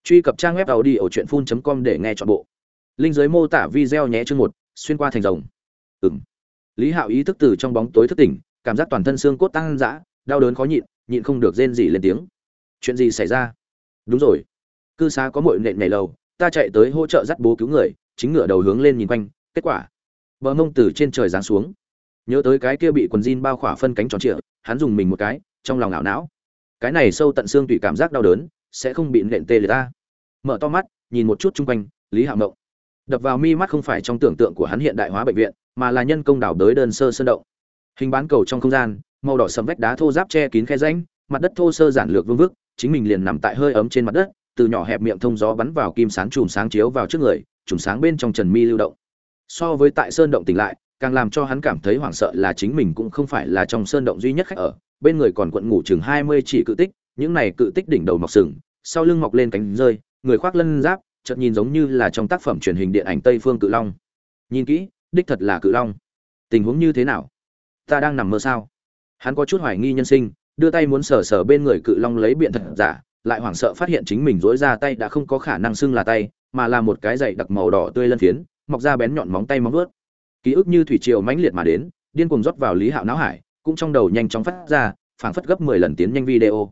Truy cập trang web audiochuyenphun.com để nghe trọn bộ. Linh dưới mô tả video nhé chương 1, xuyên qua thành rồng. Lý Hạo ý thức từ trong bóng tối thức tỉnh, cảm giác toàn thân xương cốt tăng dã, đau đớn khó nhịn, nhịn không được rên rỉ lên tiếng. Chuyện gì xảy ra? Đúng rồi, cư xá có muội nện nhảy lầu, ta chạy tới hỗ trợ dắt bố cứu người, chính ngửa đầu hướng lên nhìn quanh, kết quả, bờ mông từ trên trời giáng xuống. Nhớ tới cái kia bị quần jean bao khỏa phân cánh tròn trịa, hắn dùng mình một cái, trong lòng ảo não. Cái này sâu tận xương tủy cảm giác đau đớn, sẽ không bị nện tê liệt ta. Mở to mắt, nhìn một chút chung quanh, Lý Hạo động. Đập vào mi mắt không phải trong tưởng tượng của hắn hiện đại hóa bệnh viện, mà là nhân công đào đới đơn sơ sơn động. Hình bán cầu trong không gian, màu đỏ sẫm vách đá thô ráp che kín khe rãnh, mặt đất thô sơ giản lược vương vức, chính mình liền nằm tại hơi ấm trên mặt đất, từ nhỏ hẹp miệng thông gió bắn vào kim sáng chùm sáng chiếu vào trước người, chùm sáng bên trong trần mi lưu động. So với tại sơn động tỉnh lại, càng làm cho hắn cảm thấy hoảng sợ là chính mình cũng không phải là trong sơn động duy nhất khách ở, bên người còn quận ngủ chừng 20 chỉ cự tích, những này cự tích đỉnh đầu mọc sừng, sau lưng mọc lên cánh rơi, người khoác lân giáp, chợt nhìn giống như là trong tác phẩm truyền hình điện ảnh Tây Phương Cự Long. Nhìn kỹ, đích thật là Cự Long. Tình huống như thế nào? Ta đang nằm mơ sao? Hắn có chút hoài nghi nhân sinh, đưa tay muốn sờ sờ bên người Cự Long lấy biện thật giả, lại hoảng sợ phát hiện chính mình duỗi ra tay đã không có khả năng xưng là tay, mà là một cái dày đặc màu đỏ tươi lân phiến, mọc ra bén nhọn móng tay móng vuốt. Ký ức như thủy triều mãnh liệt mà đến, điên cuồng rót vào Lý Hạo não hải, cũng trong đầu nhanh chóng phát ra, phảng phất gấp 10 lần tiến nhanh video.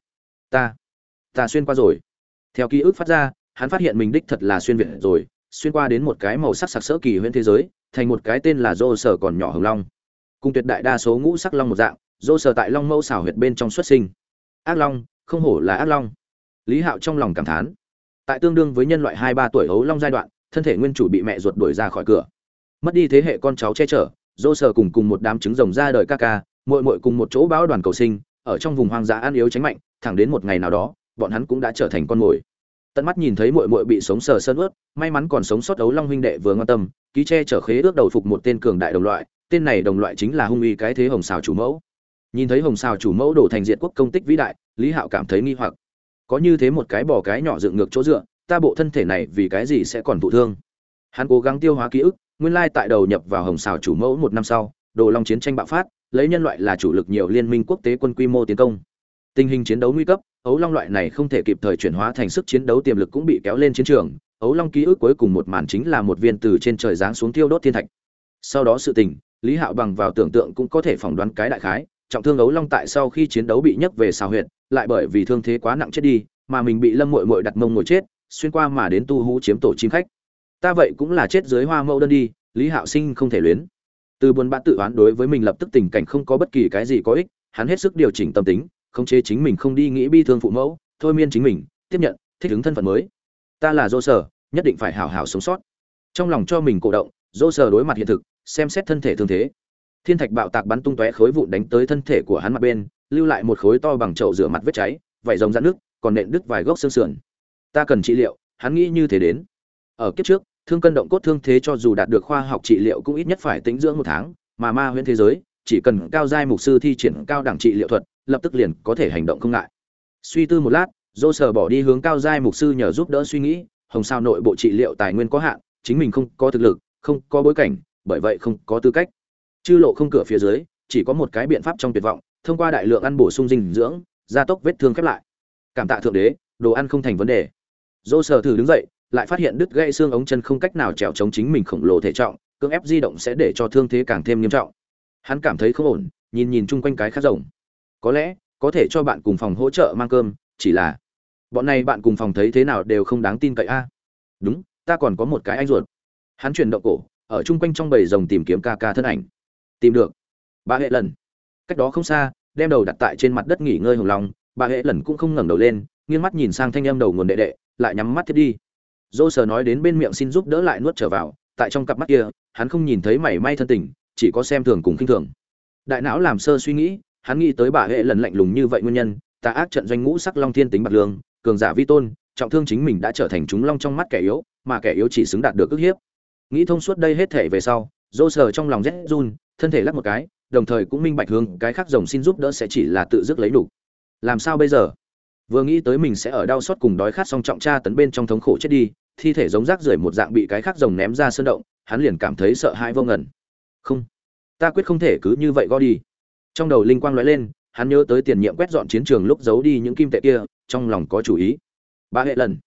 Ta xuyên qua rồi. Theo ký ức phát ra, hắn phát hiện mình đích thật là xuyên việt rồi, xuyên qua đến một cái màu sắc sặc sỡ kỳ huyễn thế giới, thành một cái tên là Dô Sở còn nhỏ hồng long. Cùng tuyệt đại đa số ngũ sắc long một dạng, Dô Sở tại long mâu xảo huyệt bên trong xuất sinh. Ác long, không hổ là ác long. Lý Hạo trong lòng cảm thán. Tại tương đương với nhân loại 2-3 tuổi ấu long giai đoạn, thân thể nguyên chủ bị mẹ ruột đuổi ra khỏi cửa. Mất đi thế hệ con cháu che chở, Dô Sở cùng một đám trứng rồng ra đời ca ca, muội cùng một chỗ bão đoàn cầu sinh, ở trong vùng hoang dã ăn yếu tránh mạnh, thẳng đến một ngày nào đó, bọn hắn cũng đã trở thành con mồi. Tận mắt nhìn thấy muội bị sống sờ sân ướt, may mắn còn sống sót ấu long huynh đệ vừa ngoan tâm, ký che chở khế ước đầu phục một tên cường đại đồng loại, tên này đồng loại chính là hung uy cái thế hồng xào chủ mẫu. Nhìn thấy hồng xào chủ mẫu đổ thành diện quốc công tích vĩ đại, Lý Hạo cảm thấy nghi hoặc. Có như thế một cái bò cái nhỏ dựng ngược chỗ dựa, ta bộ thân thể này vì cái gì sẽ còn thụ thương? Hắn cố gắng tiêu hóa ký ức, nguyên lai tại đầu nhập vào hồng xào chủ mẫu một năm sau, đồ long chiến tranh bạo phát, lấy nhân loại là chủ lực nhiều liên minh quốc tế quân quy mô tiến công. Tình hình chiến đấu nguy cấp, ấu long loại này không thể kịp thời chuyển hóa thành sức chiến đấu tiềm lực cũng bị kéo lên chiến trường. Ấu long ký ức cuối cùng một màn chính là một viên từ trên trời giáng xuống tiêu đốt thiên thạch. Sau đó sự tình, Lý Hạo bằng vào tưởng tượng cũng có thể phỏng đoán cái đại khái, trọng thương ấu long tại sau khi chiến đấu bị nhấc về xào huyệt, lại bởi vì thương thế quá nặng chết đi, mà mình bị Lâm Muội đặt mông ngồi chết, xuyên qua mà đến tu hú chiếm tổ chim khách. Ta vậy cũng là chết dưới hoa mẫu đơn đi, Lý Hạo sinh không thể luyến. Từ buồn bã tự oán đối với mình lập tức tình cảnh không có bất kỳ cái gì có ích, hắn hết sức điều chỉnh tâm tính, khống chế chính mình không đi nghĩ bi thương phụ mẫu, thôi miên chính mình, tiếp nhận, thích ứng thân phận mới. Ta là Dô Sở, nhất định phải hảo hảo sống sót. Trong lòng cho mình cổ động, Dô Sở đối mặt hiện thực, xem xét thân thể thương thế. Thiên thạch bạo tạc bắn tung tóe khối vụn đánh tới thân thể của hắn mặt bên, lưu lại một khối to bằng chậu rửa mặt vết cháy, vảy rồng rạn nước, còn nện đứt vài gốc xương sườn. Ta cần trị liệu, hắn nghĩ như thế đến. Ở kiếp trước, thương cân động cốt thương thế cho dù đạt được khoa học trị liệu cũng ít nhất phải tĩnh dưỡng 1 tháng, mà ma huyễn thế giới, chỉ cần cao giai mục sư thi triển cao đẳng trị liệu thuật, lập tức liền có thể hành động không ngại. Suy tư một lát, Dô Sở bỏ đi hướng cao giai mục sư nhờ giúp đỡ suy nghĩ, hồng sao nội bộ trị liệu tài nguyên có hạn, chính mình không có thực lực, không có bối cảnh, bởi vậy không có tư cách. Chư lộ không cửa phía dưới, chỉ có một cái biện pháp trong tuyệt vọng, thông qua đại lượng ăn bổ sung dinh dưỡng, gia tốc vết thương khép lại. Cảm tạ thượng đế, đồ ăn không thành vấn đề. Dô Sở thử đứng dậy, lại phát hiện đứt gãy xương ống chân không cách nào trèo chống chính mình khổng lồ thể trọng, cưỡng ép di động sẽ để cho thương thế càng thêm nghiêm trọng. Hắn cảm thấy không ổn, nhìn chung quanh cái khác rồng. Có lẽ có thể cho bạn cùng phòng hỗ trợ mang cơm, chỉ là bọn này bạn cùng phòng thấy thế nào đều không đáng tin cậy a. Đúng, ta còn có một cái anh ruột. Hắn chuyển động cổ, ở chung quanh trong bầy rồng tìm kiếm ca ca thân ảnh. Tìm được. Bà Hệ Lần. Cách đó không xa, đem đầu đặt tại trên mặt đất nghỉ ngơi hồng long, bà Hệ Lần cũng không ngẩng đầu lên, nghiêng mắt nhìn sang thanh âm đầu nguồn đệ đệ, lại nhắm mắt thiết đi. Dô Sở nói đến bên miệng xin giúp đỡ lại nuốt trở vào, tại trong cặp mắt kia, hắn không nhìn thấy mảy may thân tình, chỉ có xem thường cùng khinh thường. Đại não làm sơ suy nghĩ, hắn nghĩ tới bà Hệ Lần lạnh lùng như vậy nguyên nhân, tà ác trận doanh ngũ sắc long thiên tính bạc lương, cường giả vi tôn, trọng thương chính mình đã trở thành chúng long trong mắt kẻ yếu, mà kẻ yếu chỉ xứng đạt được ức hiếp. Nghĩ thông suốt đây hết thể về sau, Dô Sở trong lòng rét run, thân thể lắc một cái, đồng thời cũng minh bạch hướng cái khác rồng xin giúp đỡ sẽ chỉ là tự dứt lấy đủ. Làm sao bây giờ? Vừa nghĩ tới mình sẽ ở đau xót cùng đói khát song trọng tra tấn bên trong thống khổ chết đi, thi thể giống rác rưởi một dạng bị cái khác rồng ném ra sơn động, hắn liền cảm thấy sợ hãi vô ngần. Không, ta quyết không thể cứ như vậy gõ đi. Trong đầu linh quang lóe lên, hắn nhớ tới tiền nhiệm quét dọn chiến trường lúc giấu đi những kim tệ kia, trong lòng có chủ ý. Bà Hệ Lần,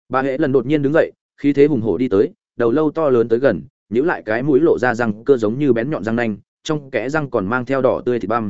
Bà hệ lần đột nhiên đứng dậy, khí thế hùng hổ đi tới, đầu lâu to lớn tới gần, nhíu lại cái mũi lộ ra răng cơ giống như bén nhọn răng nanh, trong kẽ răng còn mang theo đỏ tươi thịt băm.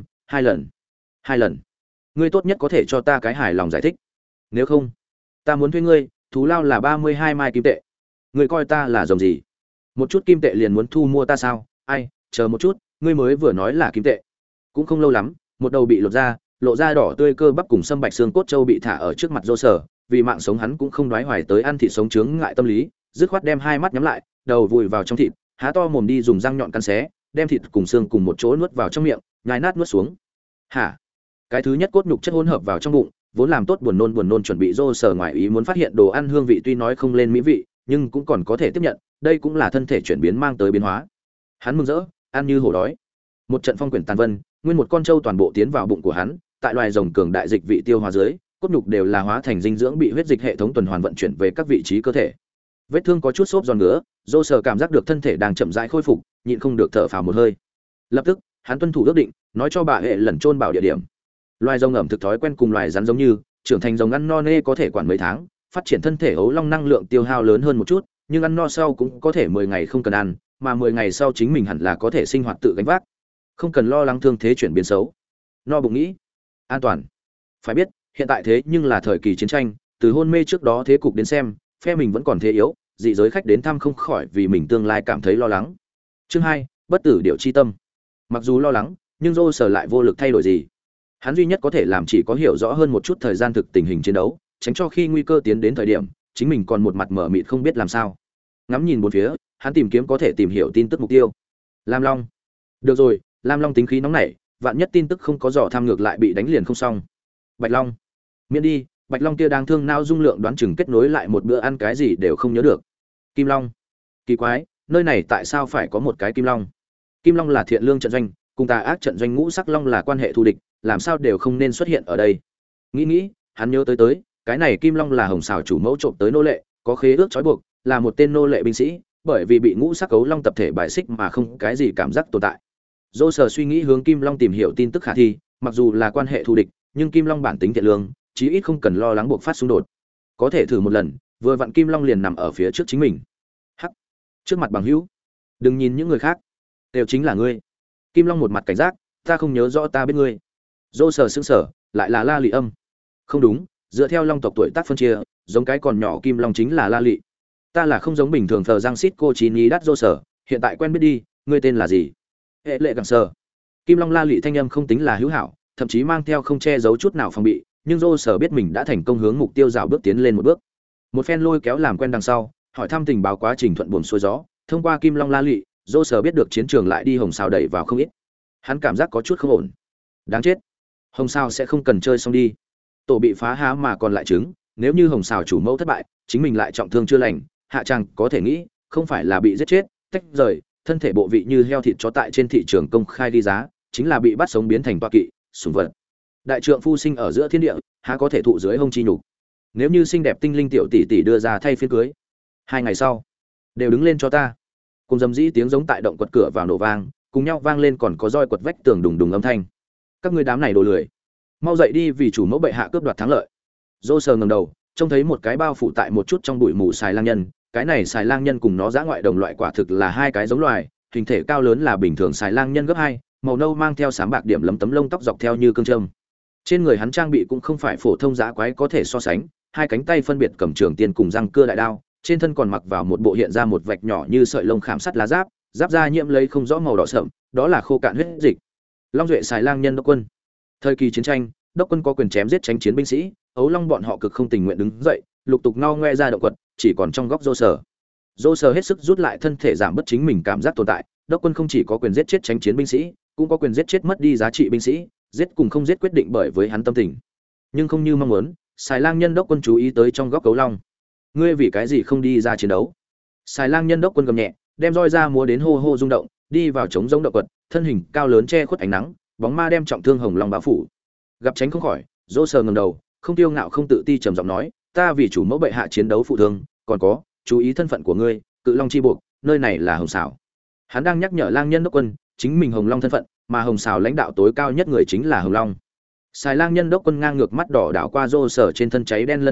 Hai lần. Ngươi tốt nhất có thể cho ta cái hài lòng giải thích. Nếu không, ta muốn thuê ngươi, thù lao là 32 mai kim tệ. Ngươi coi ta là rồng gì? Một chút kim tệ liền muốn thu mua ta sao? Ai, chờ một chút, ngươi mới vừa nói là kim tệ. Cũng không lâu lắm, một đầu bị lột ra, lộ ra đỏ tươi cơ bắp cùng sâm bạch xương cốt trâu bị thả ở trước mặt Dô Sở, vì mạng sống hắn cũng không đoái hoài tới ăn thịt sống chướng ngại tâm lý, dứt khoát đem hai mắt nhắm lại, đầu vùi vào trong thịt, há to mồm đi dùng răng nhọn cắn xé, đem thịt cùng xương cùng một chỗ nuốt vào trong miệng, nhai nát nuốt xuống. Hả? Cái thứ nhất cốt nhục chất hỗn hợp vào trong bụng, vốn làm tốt buồn nôn chuẩn bị Dô Sở ngoài ý muốn phát hiện đồ ăn hương vị tuy nói không lên mỹ vị, nhưng cũng còn có thể tiếp nhận, đây cũng là thân thể chuyển biến mang tới biến hóa. Hắn mừng rỡ, ăn như hổ đói. Một trận phong quyển tàn vân, nguyên một con trâu toàn bộ tiến vào bụng của hắn, tại loài rồng cường đại dịch vị tiêu hóa dưới, cốt nhục đều là hóa thành dinh dưỡng bị huyết dịch hệ thống tuần hoàn vận chuyển về các vị trí cơ thể. Vết thương có chút xốp giòn ngứa, Dô Sở cảm giác được thân thể đang chậm rãi khôi phục, nhịn không được thở phào một hơi. Lập tức, hắn tuân thủ ước định, nói cho bà hệ lần chôn bảo địa điểm. Loài rồng ẩm thực thói quen cùng loài rắn giống như, trưởng thành rồng ăn no nê có thể quản mấy tháng, phát triển thân thể ấu long năng lượng tiêu hao lớn hơn một chút, nhưng ăn no sau cũng có thể 10 ngày không cần ăn, mà 10 ngày sau chính mình hẳn là có thể sinh hoạt tự gánh vác, không cần lo lắng thương thế chuyển biến xấu. No bụng nghĩ, an toàn. Phải biết, hiện tại thế nhưng là thời kỳ chiến tranh, từ hôn mê trước đó thế cục đến xem, phe mình vẫn còn thế yếu, dị giới khách đến thăm không khỏi vì mình tương lai cảm thấy lo lắng. Chương 2, bất tử điệu chi tâm. Mặc dù lo lắng, nhưng Dô Sở lại vô lực thay đổi gì. Hắn duy nhất có thể làm chỉ có hiểu rõ hơn một chút thời gian thực tình hình chiến đấu, tránh cho khi nguy cơ tiến đến thời điểm, chính mình còn một mặt mở mịt không biết làm sao. Ngắm nhìn bốn phía, hắn tìm kiếm có thể tìm hiểu tin tức mục tiêu. Lam Long. Được rồi, Lam Long tính khí nóng nảy, vạn nhất tin tức không có dò tham ngược lại bị đánh liền không xong. Bạch Long. Miễn đi, Bạch Long kia đang thương não dung lượng đoán chừng kết nối lại một bữa ăn cái gì đều không nhớ được. Kim Long. Kỳ quái, nơi này tại sao phải có một cái Kim Long? Kim Long là thiện lương trận doanh, cùng tà ác trận doanh Ngũ Sắc Long là quan hệ thù địch, làm sao đều không nên xuất hiện ở đây. Nghĩ, hắn nhớ tới, cái này Kim Long là Hồng Sào chủ mẫu trộm tới nô lệ, có khế ước trói buộc, là một tên nô lệ binh sĩ, bởi vì bị Ngũ Sắc Cấu Long tập thể bài xích mà không cái gì cảm giác tồn tại. Dô Sở suy nghĩ hướng Kim Long tìm hiểu tin tức khả thi, mặc dù là quan hệ thù địch, nhưng Kim Long bản tính thiện lương, chí ít không cần lo lắng buộc phát xung đột. Có thể thử một lần, vừa vặn Kim Long liền nằm ở phía trước chính mình. Hắc, trước mặt bằng hữu, đừng nhìn những người khác, đều chính là ngươi. Kim Long một mặt cảnh giác, ta không nhớ rõ ta biết ngươi. Dô Sở sững sờ, lại là La Lị Âm. Không đúng, dựa theo Long tộc tuổi tác phân chia, giống cái còn nhỏ Kim Long chính là La Lị. Ta là không giống bình thường thờ giang xít cô chí ní đắt Dô Sở, hiện tại quen biết đi, ngươi tên là gì? Hệ lệ gẳng sờ. Kim Long La Lị thanh âm không tính là hữu hảo, thậm chí mang theo không che giấu chút nào phòng bị, nhưng Dô Sở biết mình đã thành công hướng mục tiêu rào bước tiến lên một bước. Một phen lôi kéo làm quen đằng sau, hỏi thăm tình báo quá trình thuận buồm xuôi gió, thông qua Kim Long La Lị, Dô Sở biết được chiến trường lại đi Hồng Sào đẩy vào không ít. Hắn cảm giác có chút không ổn. Đáng chết. Hồng Sào sẽ không cần chơi xong đi. Tổ bị phá há mà còn lại trứng, nếu như Hồng Sào chủ mẫu thất bại, chính mình lại trọng thương chưa lành, hạ chàng có thể nghĩ, không phải là bị giết chết, tách rời, thân thể bộ vị như heo thịt chó tại trên thị trường công khai đi giá, chính là bị bắt sống biến thành toa kỵ, sủng vật. Đại trượng phu sinh ở giữa thiên địa, há có thể thụ dưới hông chi nhục. Nếu như xinh đẹp tinh linh tiểu tỷ tỷ đưa ra thay phiên cưới, 2 ngày sau, đều đứng lên cho ta. Cùng dầm dĩ tiếng giống tại động quật cửa vào nổ vang, cùng nhau vang lên còn có roi quật vách tường đùng đùng âm thanh. Các ngươi đám này đồ lười, mau dậy đi vì chủ mẫu bệ hạ cướp đoạt thắng lợi. Dô Sở ngẩng đầu, trông thấy một cái bao phủ tại một chút trong bụi mù xài lang nhân, cái này xài lang nhân cùng nó dã ngoại đồng loại quả thực là hai cái giống loài, hình thể cao lớn là bình thường xài lang nhân gấp 2, màu nâu mang theo sám bạc điểm lấm tấm lông tóc dọc theo như cương châm. Trên người hắn trang bị cũng không phải phổ thông dã quái có thể so sánh, hai cánh tay phân biệt cầm trường tiên cùng răng cưa đại đao, trên thân còn mặc vào một bộ hiện ra một vạch nhỏ như sợi lông khảm sắt lá giáp, giáp da nhiễm lấy không rõ màu đỏ sậm, đó là khô cạn huyết dịch. Long duệ xài lang nhân đốc quân. Thời kỳ chiến tranh, đốc quân có quyền chém giết tránh chiến binh sĩ, ấu long bọn họ cực không tình nguyện đứng dậy, lục tục ngao ngoe ra động quật, chỉ còn trong góc Dô Sở. Dô Sở hết sức rút lại thân thể giảm bớt chính mình cảm giác tồn tại, đốc quân không chỉ có quyền giết chết tránh chiến binh sĩ, cũng có quyền giết chết mất đi giá trị binh sĩ, giết cùng không giết quyết định bởi với hắn tâm tình. Nhưng không như mong muốn, xài lang nhân đốc quân chú ý tới trong góc cấu long. Ngươi vì cái gì không đi ra chiến đấu? Xài lang nhân đốc quân gầm nhẹ, đem roi ra múa đến hô hô rung động, đi vào chống giống động quật, thân hình cao lớn che khuất ánh nắng, bóng ma đem trọng thương hồng long bao phủ. Gặp tránh không khỏi, Dô Sở ngẩng đầu, không tiêu ngạo không tự ti trầm giọng nói, ta vì chủ mẫu bệ hạ chiến đấu phụ thương, còn có, chú ý thân phận của ngươi, cự long chi buộc, nơi này là Hồng Sào. Hắn đang nhắc nhở lang nhân đốc quân, chính mình Hồng Long thân phận, mà Hồng Sào lãnh đạo tối cao nhất người chính là Hồng Long. Xài lang nhân đốc quân ngang ngược mắt đỏ đảo qua Dô Sở trên thân cháy đen lân phiến,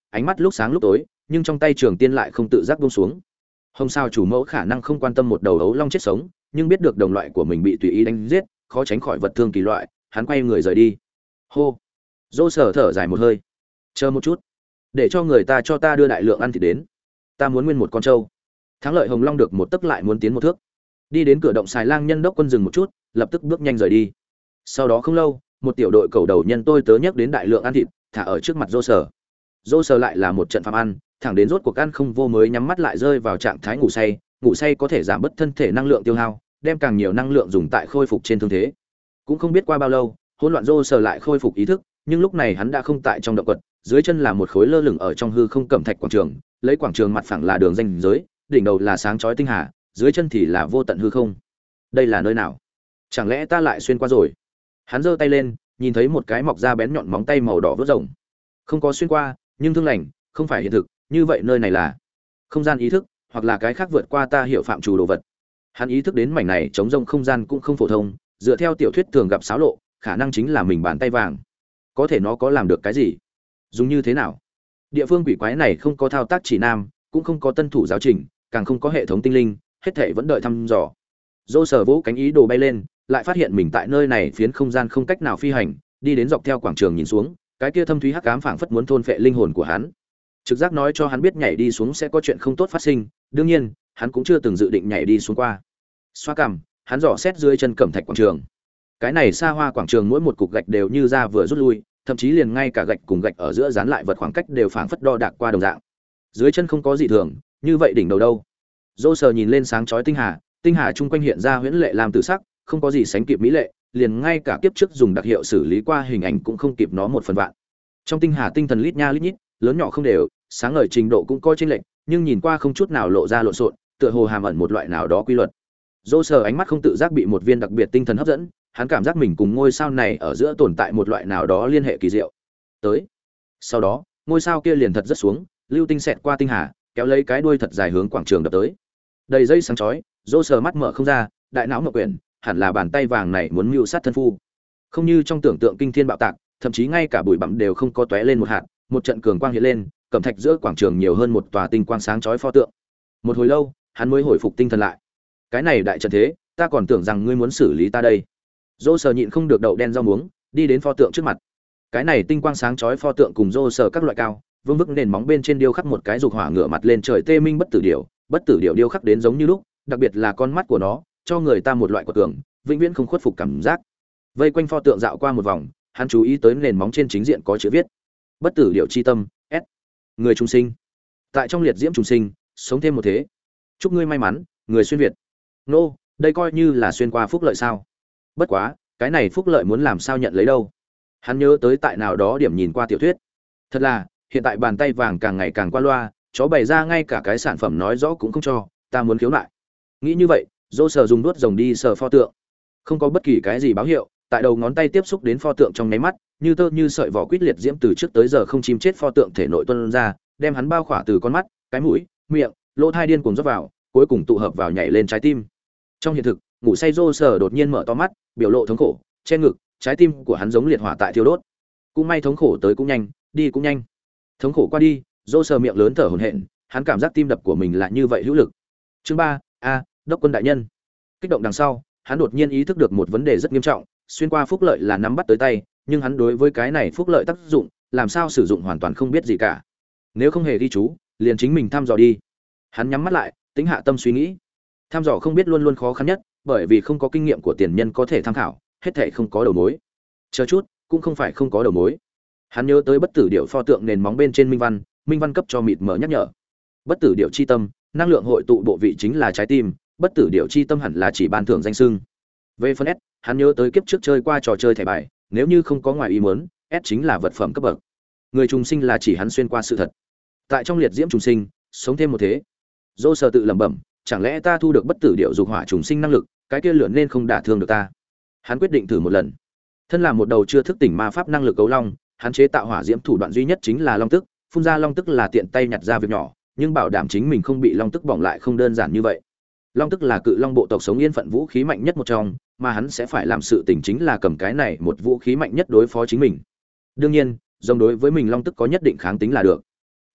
ánh mắt lúc sáng lúc tối, nhưng trong tay trường tiên lại không tự giác buông xuống. Hồng Sao chủ mẫu khả năng không quan tâm một đầu ấu long chết sống, nhưng biết được đồng loại của mình bị tùy ý đánh giết, khó tránh khỏi vật thương kỳ loại, hắn quay người rời đi. Hô. Dô Sở thở dài một hơi. Chờ một chút, để cho người ta cho ta đưa đại lượng ăn thịt đến. Ta muốn nguyên một con trâu. Thắng lợi Hồng Long được một tấc lại muốn tiến một thước. Đi đến cửa động xài lang nhân đốc quân dừng một chút, lập tức bước nhanh rời đi. Sau đó không lâu, một tiểu đội cầu đầu nhân tôi tớ nhắc đến đại lượng ăn thịt, thả ở trước mặt Dô Sở. Dô Sở lại là một trận phạm ăn, thẳng đến rốt cuộc ăn không vô mới nhắm mắt lại rơi vào trạng thái ngủ say có thể giảm bớt thân thể năng lượng tiêu hao, đem càng nhiều năng lượng dùng tại khôi phục trên thương thế. Cũng không biết qua bao lâu, hỗn loạn Dô Sở lại khôi phục ý thức, nhưng lúc này hắn đã không tại trong động quật, dưới chân là một khối lơ lửng ở trong hư không cẩm thạch quảng trường, lấy quảng trường mặt phẳng là đường ranh giới, đỉnh đầu là sáng chói tinh hà, dưới chân thì là vô tận hư không. Đây là nơi nào? Chẳng lẽ ta lại xuyên qua rồi? Hắn giơ tay lên, nhìn thấy một cái mọc ra bén nhọn móng tay màu đỏ vớt rồng. Không có xuyên qua, nhưng thương lành, không phải hiện thực, như vậy nơi này là không gian ý thức, hoặc là cái khác vượt qua ta hiểu phạm trù đồ vật. Hắn ý thức đến mảnh này chống rông không gian cũng không phổ thông, dựa theo tiểu thuyết thường gặp xáo lộ, khả năng chính là mình bàn tay vàng. Có thể nó có làm được cái gì? Dùng như thế nào? Địa phương quỷ quái này không có thao tác chỉ nam, cũng không có tân thủ giáo trình, càng không có hệ thống tinh linh, hết thảy vẫn đợi thăm dò. Dô Sở vỗ cánh ý đồ bay lên, lại phát hiện mình tại nơi này phiến không gian không cách nào phi hành, đi đến dọc theo quảng trường nhìn xuống, cái kia thâm thúy hắc ám phảng phất muốn thôn phệ linh hồn của hắn. Trực giác nói cho hắn biết nhảy đi xuống sẽ có chuyện không tốt phát sinh, đương nhiên, hắn cũng chưa từng dự định nhảy đi xuống qua. Xoa cằm, hắn dò xét dưới chân cẩm thạch quảng trường. Cái này xa hoa quảng trường mỗi một cục gạch đều như ra vừa rút lui, thậm chí liền ngay cả gạch cùng gạch ở giữa dán lại vật khoảng cách đều phảng phất đo đạc qua đồng dạng. Dưới chân không có gì thường, như vậy đỉnh đầu đâu? Dô Sở nhìn lên sáng chói tinh hà chung quanh hiện ra huyễn lệ làm tử sắc, không có gì sánh kịp mỹ lệ, liền ngay cả kiếp trước dùng đặc hiệu xử lý qua hình ảnh cũng không kịp nó một phần vạn. Trong tinh hà tinh thần lít nha lít nhít, lớn nhỏ không đều, sáng ngời trình độ cũng có chênh lệch, nhưng nhìn qua không chút nào lộ ra lộn xộn, tựa hồ hàm ẩn một loại nào đó quy luật. Dô Sở ánh mắt không tự giác bị một viên đặc biệt tinh thần hấp dẫn, hắn cảm giác mình cùng ngôi sao này ở giữa tồn tại một loại nào đó liên hệ kỳ diệu. Tới. Sau đó, ngôi sao kia liền thật rất xuống, lưu tinh xẹt qua tinh hà, kéo lấy cái đuôi thật dài hướng quảng trường đập tới. Đầy dây sáng chói, Dô Sở mắt mở không ra, đại não ngọc quyển, hẳn là bàn tay vàng này muốn mưu sát thân phu. Không như trong tưởng tượng kinh thiên bạo tạc, thậm chí ngay cả bụi bặm đều không có tóe lên một hạt, một trận cường quang hiện lên, cẩm thạch giữa quảng trường nhiều hơn một tòa tinh quang sáng chói pho tượng. Một hồi lâu, hắn mới hồi phục tinh thần lại. Cái này đại trận thế, ta còn tưởng rằng ngươi muốn xử lý ta đây. Dô Sở nhịn không được đậu đen rau muống, đi đến pho tượng trước mặt. Cái này tinh quang sáng chói pho tượng cùng Dô Sở các loại cao, vương vức nền móng bên trên điêu khắc một cái dục hỏa ngửa mặt lên trời tê minh bất tử điểu điêu khắc đến giống như lúc, đặc biệt là con mắt của nó, cho người ta một loại quật cường, vĩnh viễn không khuất phục cảm giác. Vây quanh pho tượng dạo qua một vòng, hắn chú ý tới nền móng trên chính diện có chữ viết: Bất tử điểu chi tâm, S. Người trung sinh. Tại trong liệt diễm trùng sinh, sống thêm một thế. Chúc ngươi may mắn, người xuyên việt. Nô, đây coi như là xuyên qua phúc lợi sao? Bất quá, cái này phúc lợi muốn làm sao nhận lấy đâu? Hắn nhớ tới tại nào đó điểm nhìn qua tiểu thuyết. Thật là, hiện tại bàn tay vàng càng ngày càng qua loa, chó bày ra ngay cả cái sản phẩm nói rõ cũng không cho, ta muốn khiếu nại. Nghĩ như vậy, Dô Sở dùng đuốt rồng đi sờ pho tượng. Không có bất kỳ cái gì báo hiệu, tại đầu ngón tay tiếp xúc đến pho tượng trong nháy mắt, như tơ như sợi vỏ quýt liệt diễm từ trước tới giờ không chim chết pho tượng thể nội tuôn ra, đem hắn bao khỏa từ con mắt, cái mũi, miệng, lỗ tai điên cuồng rót vào, cuối cùng tụ hợp vào nhảy lên trái tim. Trong hiện thực, ngủ say Dô Sở đột nhiên mở to mắt, biểu lộ thống khổ, che ngực, trái tim của hắn giống liệt hỏa tại thiêu đốt. Cũng may thống khổ tới cũng nhanh, đi cũng nhanh. Thống khổ qua đi, Dô Sở miệng lớn thở hổn hển, hắn cảm giác tim đập của mình là như vậy hữu lực. Chương 3, Đốc quân đại nhân. Kích động đằng sau, hắn đột nhiên ý thức được một vấn đề rất nghiêm trọng, xuyên qua phúc lợi là nắm bắt tới tay, nhưng hắn đối với cái này phúc lợi tác dụng, làm sao sử dụng hoàn toàn không biết gì cả. Nếu không hề ghi chú, liền chính mình thăm dò đi. Hắn nhắm mắt lại, tính hạ tâm suy nghĩ. Thăm dò không biết luôn luôn khó khăn nhất, bởi vì không có kinh nghiệm của tiền nhân có thể tham khảo, hết thảy không có đầu mối. Chờ chút, cũng không phải không có đầu mối. Hắn nhớ tới bất tử điệu pho tượng nền móng bên trên minh văn cấp cho mịt mờ nhắc nhở. Bất tử điệu chi tâm, năng lượng hội tụ bộ vị chính là trái tim, bất tử điệu chi tâm hẳn là chỉ ban thưởng danh xưng. Về phần S, hắn nhớ tới kiếp trước chơi qua trò chơi thẻ bài, nếu như không có ngoài ý muốn, S chính là vật phẩm cấp bậc. Người trùng sinh là chỉ hắn xuyên qua sự thật. Tại trong liệt diễm trùng sinh, sống thêm một thế. Dô Sở tự lẩm bẩm, chẳng lẽ ta thu được bất tử điệu dục hỏa trùng sinh năng lực, cái kia lửa nên không đả thương được ta. Hắn quyết định thử một lần. Thân là một đầu chưa thức tỉnh ma pháp năng lực cấu long, hắn chế tạo hỏa diễm thủ đoạn duy nhất chính là long tức, phun ra long tức là tiện tay nhặt ra việc nhỏ, nhưng bảo đảm chính mình không bị long tức bỏng lại không đơn giản như vậy. Long tức là cự long bộ tộc sống yên phận vũ khí mạnh nhất một trong, mà hắn sẽ phải làm sự tình chính là cầm cái này một vũ khí mạnh nhất đối phó chính mình. Đương nhiên, rồng đối với mình long tức có nhất định kháng tính là được.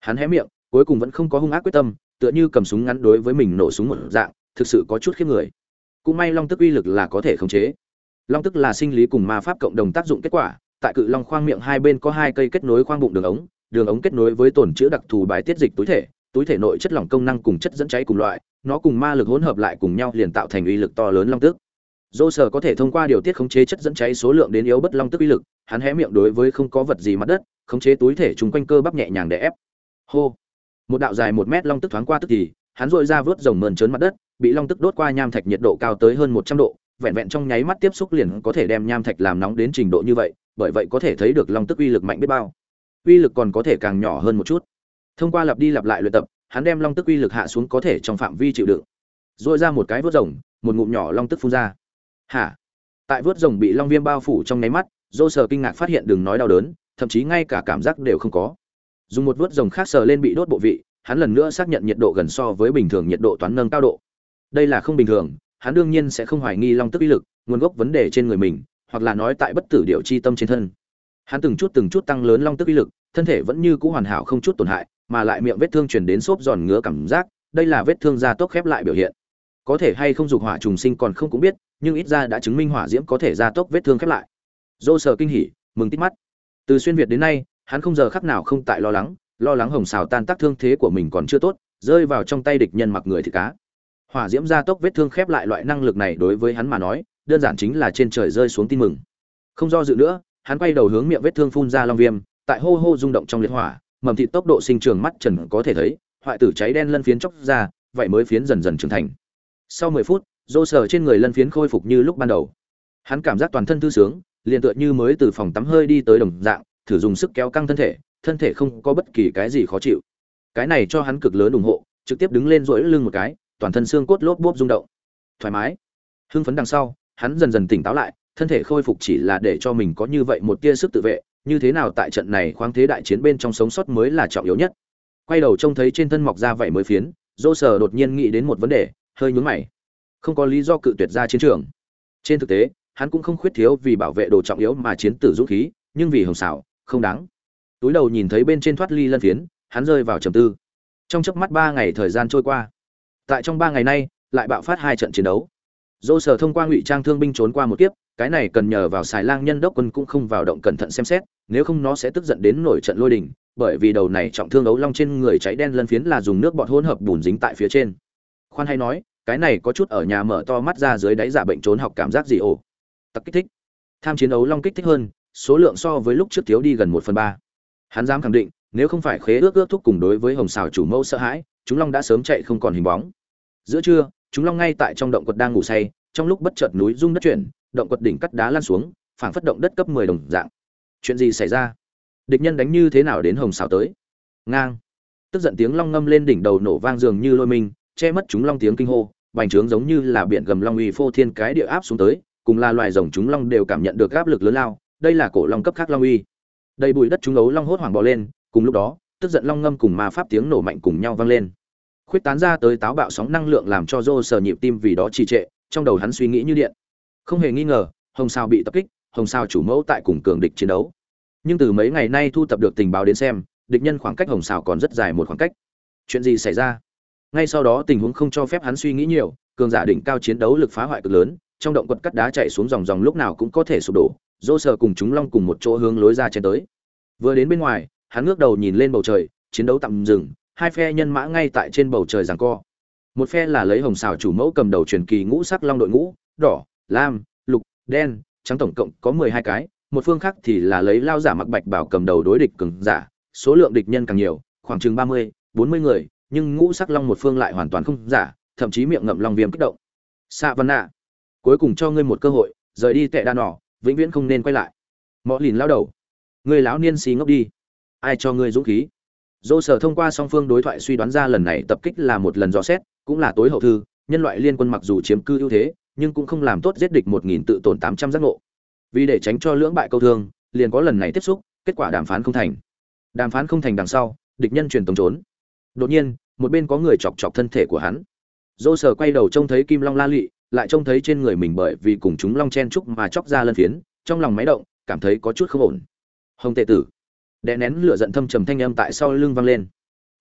Hắn hé miệng, cuối cùng vẫn không có hung ác quyết tâm, tựa như cầm súng ngắn đối với mình nổ súng một dạng, thực sự có chút khiếp người. Cũng may long tức uy lực là có thể khống chế. Long tức là sinh lý cùng ma pháp cộng đồng tác dụng kết quả, tại cự long khoang miệng hai bên có hai cây kết nối khoang bụng đường ống kết nối với tổn chữa đặc thù bài tiết dịch túi thể nội chất lỏng công năng cùng chất dẫn cháy cùng loại, nó cùng ma lực hỗn hợp lại cùng nhau liền tạo thành uy lực to lớn long tức. Dô sở có thể thông qua điều tiết khống chế chất dẫn cháy số lượng đến yếu bất long tức uy lực, hắn hé miệng đối với không có vật gì mặt đất, khống chế túi thể chúng quanh cơ bắp nhẹ nhàng để ép. Hô. Một đạo dài 1 mét long tức thoáng qua tức thì, hắn rũa ra vớt rồng mờn trớn mặt đất, bị long tức đốt qua nham thạch nhiệt độ cao tới hơn 100 độ, vẹn vẹn trong nháy mắt tiếp xúc liền có thể đem nham thạch làm nóng đến trình độ như vậy, bởi vậy có thể thấy được long tức uy lực mạnh biết bao. Uy lực còn có thể càng nhỏ hơn một chút. Thông qua lặp đi lặp lại luyện tập, hắn đem long tức uy lực hạ xuống có thể trong phạm vi chịu đựng. Rũa ra một cái vớt rồng, một ngụm nhỏ long tức phun ra. Hả? Tại vớt rồng bị long viêm bao phủ trong nháy mắt, Dô Sở kinh ngạc phát hiện đừng nói đau đớn, thậm chí ngay cả cảm giác đều không có. Dùng một vớt rồng khác sờ lên bị đốt bộ vị, hắn lần nữa xác nhận nhiệt độ gần so với bình thường nhiệt độ toán nâng cao độ. Đây là không bình thường, hắn đương nhiên sẽ không hoài nghi long tức uy lực, nguồn gốc vấn đề trên người mình, hoặc là nói tại bất tử điệu chi tâm trên thân. Hắn từng chút tăng lớn long tức uy lực, thân thể vẫn như cũ hoàn hảo không chút tổn hại, mà lại miệng vết thương truyền đến xốp giòn ngứa cảm giác, đây là vết thương gia tốc khép lại biểu hiện. Có thể hay không dục hỏa trùng sinh còn không cũng biết, nhưng ít ra đã chứng minh hỏa diễm có thể gia tốc vết thương khép lại. Dô Sở kinh hỉ, mừng tít mắt. Từ xuyên việt đến nay, hắn không giờ khắc nào không tại lo lắng hồng xào tan tác thương thế của mình còn chưa tốt, rơi vào trong tay địch nhân mặc người thịt cá. Hỏa diễm gia tốc vết thương khép lại loại năng lực này đối với hắn mà nói, đơn giản chính là trên trời rơi xuống tin mừng. Không do dự nữa, hắn quay đầu hướng miệng vết thương phun ra long viêm, tại hô hô rung động trong liệt hỏa, mầm thịt tốc độ sinh trưởng mắt trần có thể thấy, hoại tử cháy đen lân phiến chốc ra, vậy mới phiến dần dần trưởng thành. Sau 10 phút, Dô Sở trên người lân phiến khôi phục như lúc ban đầu. Hắn cảm giác toàn thân thư sướng, liền tựa như mới từ phòng tắm hơi đi tới đồng dạng, thử dùng sức kéo căng thân thể không có bất kỳ cái gì khó chịu. Cái này cho hắn cực lớn ủng hộ, trực tiếp đứng lên duỗi lưng một cái, toàn thân xương cốt lốp bốp rung động. Thoải mái. Hưng phấn đằng sau, hắn dần dần tỉnh táo lại, thân thể khôi phục chỉ là để cho mình có như vậy một tia sức tự vệ, như thế nào tại trận này khoáng thế đại chiến bên trong sống sót mới là trọng yếu nhất. Quay đầu trông thấy trên thân mọc ra vảy mới phiến, Dô Sở đột nhiên nghĩ đến một vấn đề, hơi nhướng mày. Không có lý do cự tuyệt ra chiến trường. Trên thực tế, hắn cũng không khuyết thiếu vì bảo vệ đồ trọng yếu mà chiến tử dũng khí, nhưng vì hồng xảo, không đáng. Túi đầu nhìn thấy bên trên thoát ly lân phiến, hắn rơi vào trầm tư. Trong chớp mắt 3 ngày thời gian trôi qua. Tại trong 3 ngày nay, lại bạo phát 2 trận chiến đấu. Dô Sở thông qua ngụy trang thương binh trốn qua một kiếp, cái này cần nhờ vào Xài Lang nhân đốc quân cũng không vào động cẩn thận xem xét, nếu không nó sẽ tức giận đến nổi trận lôi đình, bởi vì đầu này trọng thương ấu long trên người cháy đen lân phiến là dùng nước bọt hỗn hợp bùn dính tại phía trên. Khoan hay nói, cái này có chút ở nhà mở to mắt ra dưới đáy giả bệnh trốn học cảm giác gì ồ. Tặc kích thích. Tham chiến ấu long kích thích hơn, số lượng so với lúc trước thiếu đi gần 1/3. Hắn dám khẳng định, nếu không phải khế ước thúc cùng đối với hồng xào chủ mẫu sợ hãi, chúng long đã sớm chạy không còn hình bóng. Giữa trưa, chúng long ngay tại trong động quật đang ngủ say, trong lúc bất chợt núi rung đất chuyển, động quật đỉnh cắt đá lan xuống, phảng phất động đất cấp 10 đồng dạng. Chuyện gì xảy ra? Địch nhân đánh như thế nào đến hồng xào tới? Ngang. Tức giận tiếng long ngâm lên đỉnh đầu nổ vang dường như lôi minh, che mất chúng long tiếng kinh hô, bành trướng giống như là biển gầm long uy phô thiên cái địa áp xuống tới, cùng là loài rồng chúng long đều cảm nhận được áp lực lớn lao, đây là cổ long cấp khác long uy. Đầy bụi đất chúng ấu long hốt hoảng bò lên, cùng lúc đó, tức giận long ngâm cùng ma pháp tiếng nổ mạnh cùng nhau vang lên. Khuyết tán ra tới táo bạo sóng năng lượng làm cho Dô Sở nhịp tim vì đó trì trệ, trong đầu hắn suy nghĩ như điện. Không hề nghi ngờ, hồng sao bị tập kích, hồng sao chủ mẫu tại cùng cường địch chiến đấu. Nhưng từ mấy ngày nay thu thập được tình báo đến xem, địch nhân khoảng cách hồng sao còn rất dài một khoảng cách. Chuyện gì xảy ra? Ngay sau đó tình huống không cho phép hắn suy nghĩ nhiều, cường giả đỉnh cao chiến đấu lực phá hoại cực lớn, trong động quật cắt đá chạy xuống dòng dòng lúc nào cũng có thể sụp đổ. Dô Sở cùng chúng long cùng một chỗ hướng lối ra chen tới. Vừa đến bên ngoài, hắn ngước đầu nhìn lên bầu trời, chiến đấu tạm dừng, hai phe nhân mã ngay tại trên bầu trời giằng co. Một phe là lấy hồng xào chủ mẫu cầm đầu truyền kỳ ngũ sắc long đội ngũ, đỏ, lam, lục, đen, trắng tổng cộng có 12 cái, một phương khác thì là lấy lao giả mặc bạch bảo cầm đầu đối địch cường giả, số lượng địch nhân càng nhiều, khoảng chừng 30, 40 người, nhưng ngũ sắc long một phương lại hoàn toàn không giả, thậm chí miệng ngậm long viêm kích động. Xạ Văn Nạ, cuối cùng cho ngươi một cơ hội, rời đi tệ đa nỏ, vĩnh viễn không nên quay lại. Mọ Lìn lao đầu, ngươi lão niên xí ngốc đi, ai cho ngươi dũng khí? Dô Sở thông qua song phương đối thoại suy đoán ra lần này tập kích là một lần dò xét, cũng là tối hậu thư, nhân loại liên quân mặc dù chiếm cư ưu thế, nhưng cũng không làm tốt giết địch 1000 tự tổn 800 giác ngộ. Vì để tránh cho lưỡng bại câu thương, liền có lần này tiếp xúc, kết quả đàm phán không thành. Đàm phán không thành đằng sau, địch nhân truyền tống trốn. Đột nhiên, một bên có người chọc chọc thân thể của hắn. Dô Sở quay đầu trông thấy Kim Long La Lị, lại trông thấy trên người mình bởi vì cùng chúng long chen chúc mà chọc ra lân phiến, trong lòng máy động, cảm thấy có chút không ổn. Hồng tệ tử, đè nén lửa giận thâm trầm thanh âm tại sau lưng vang lên.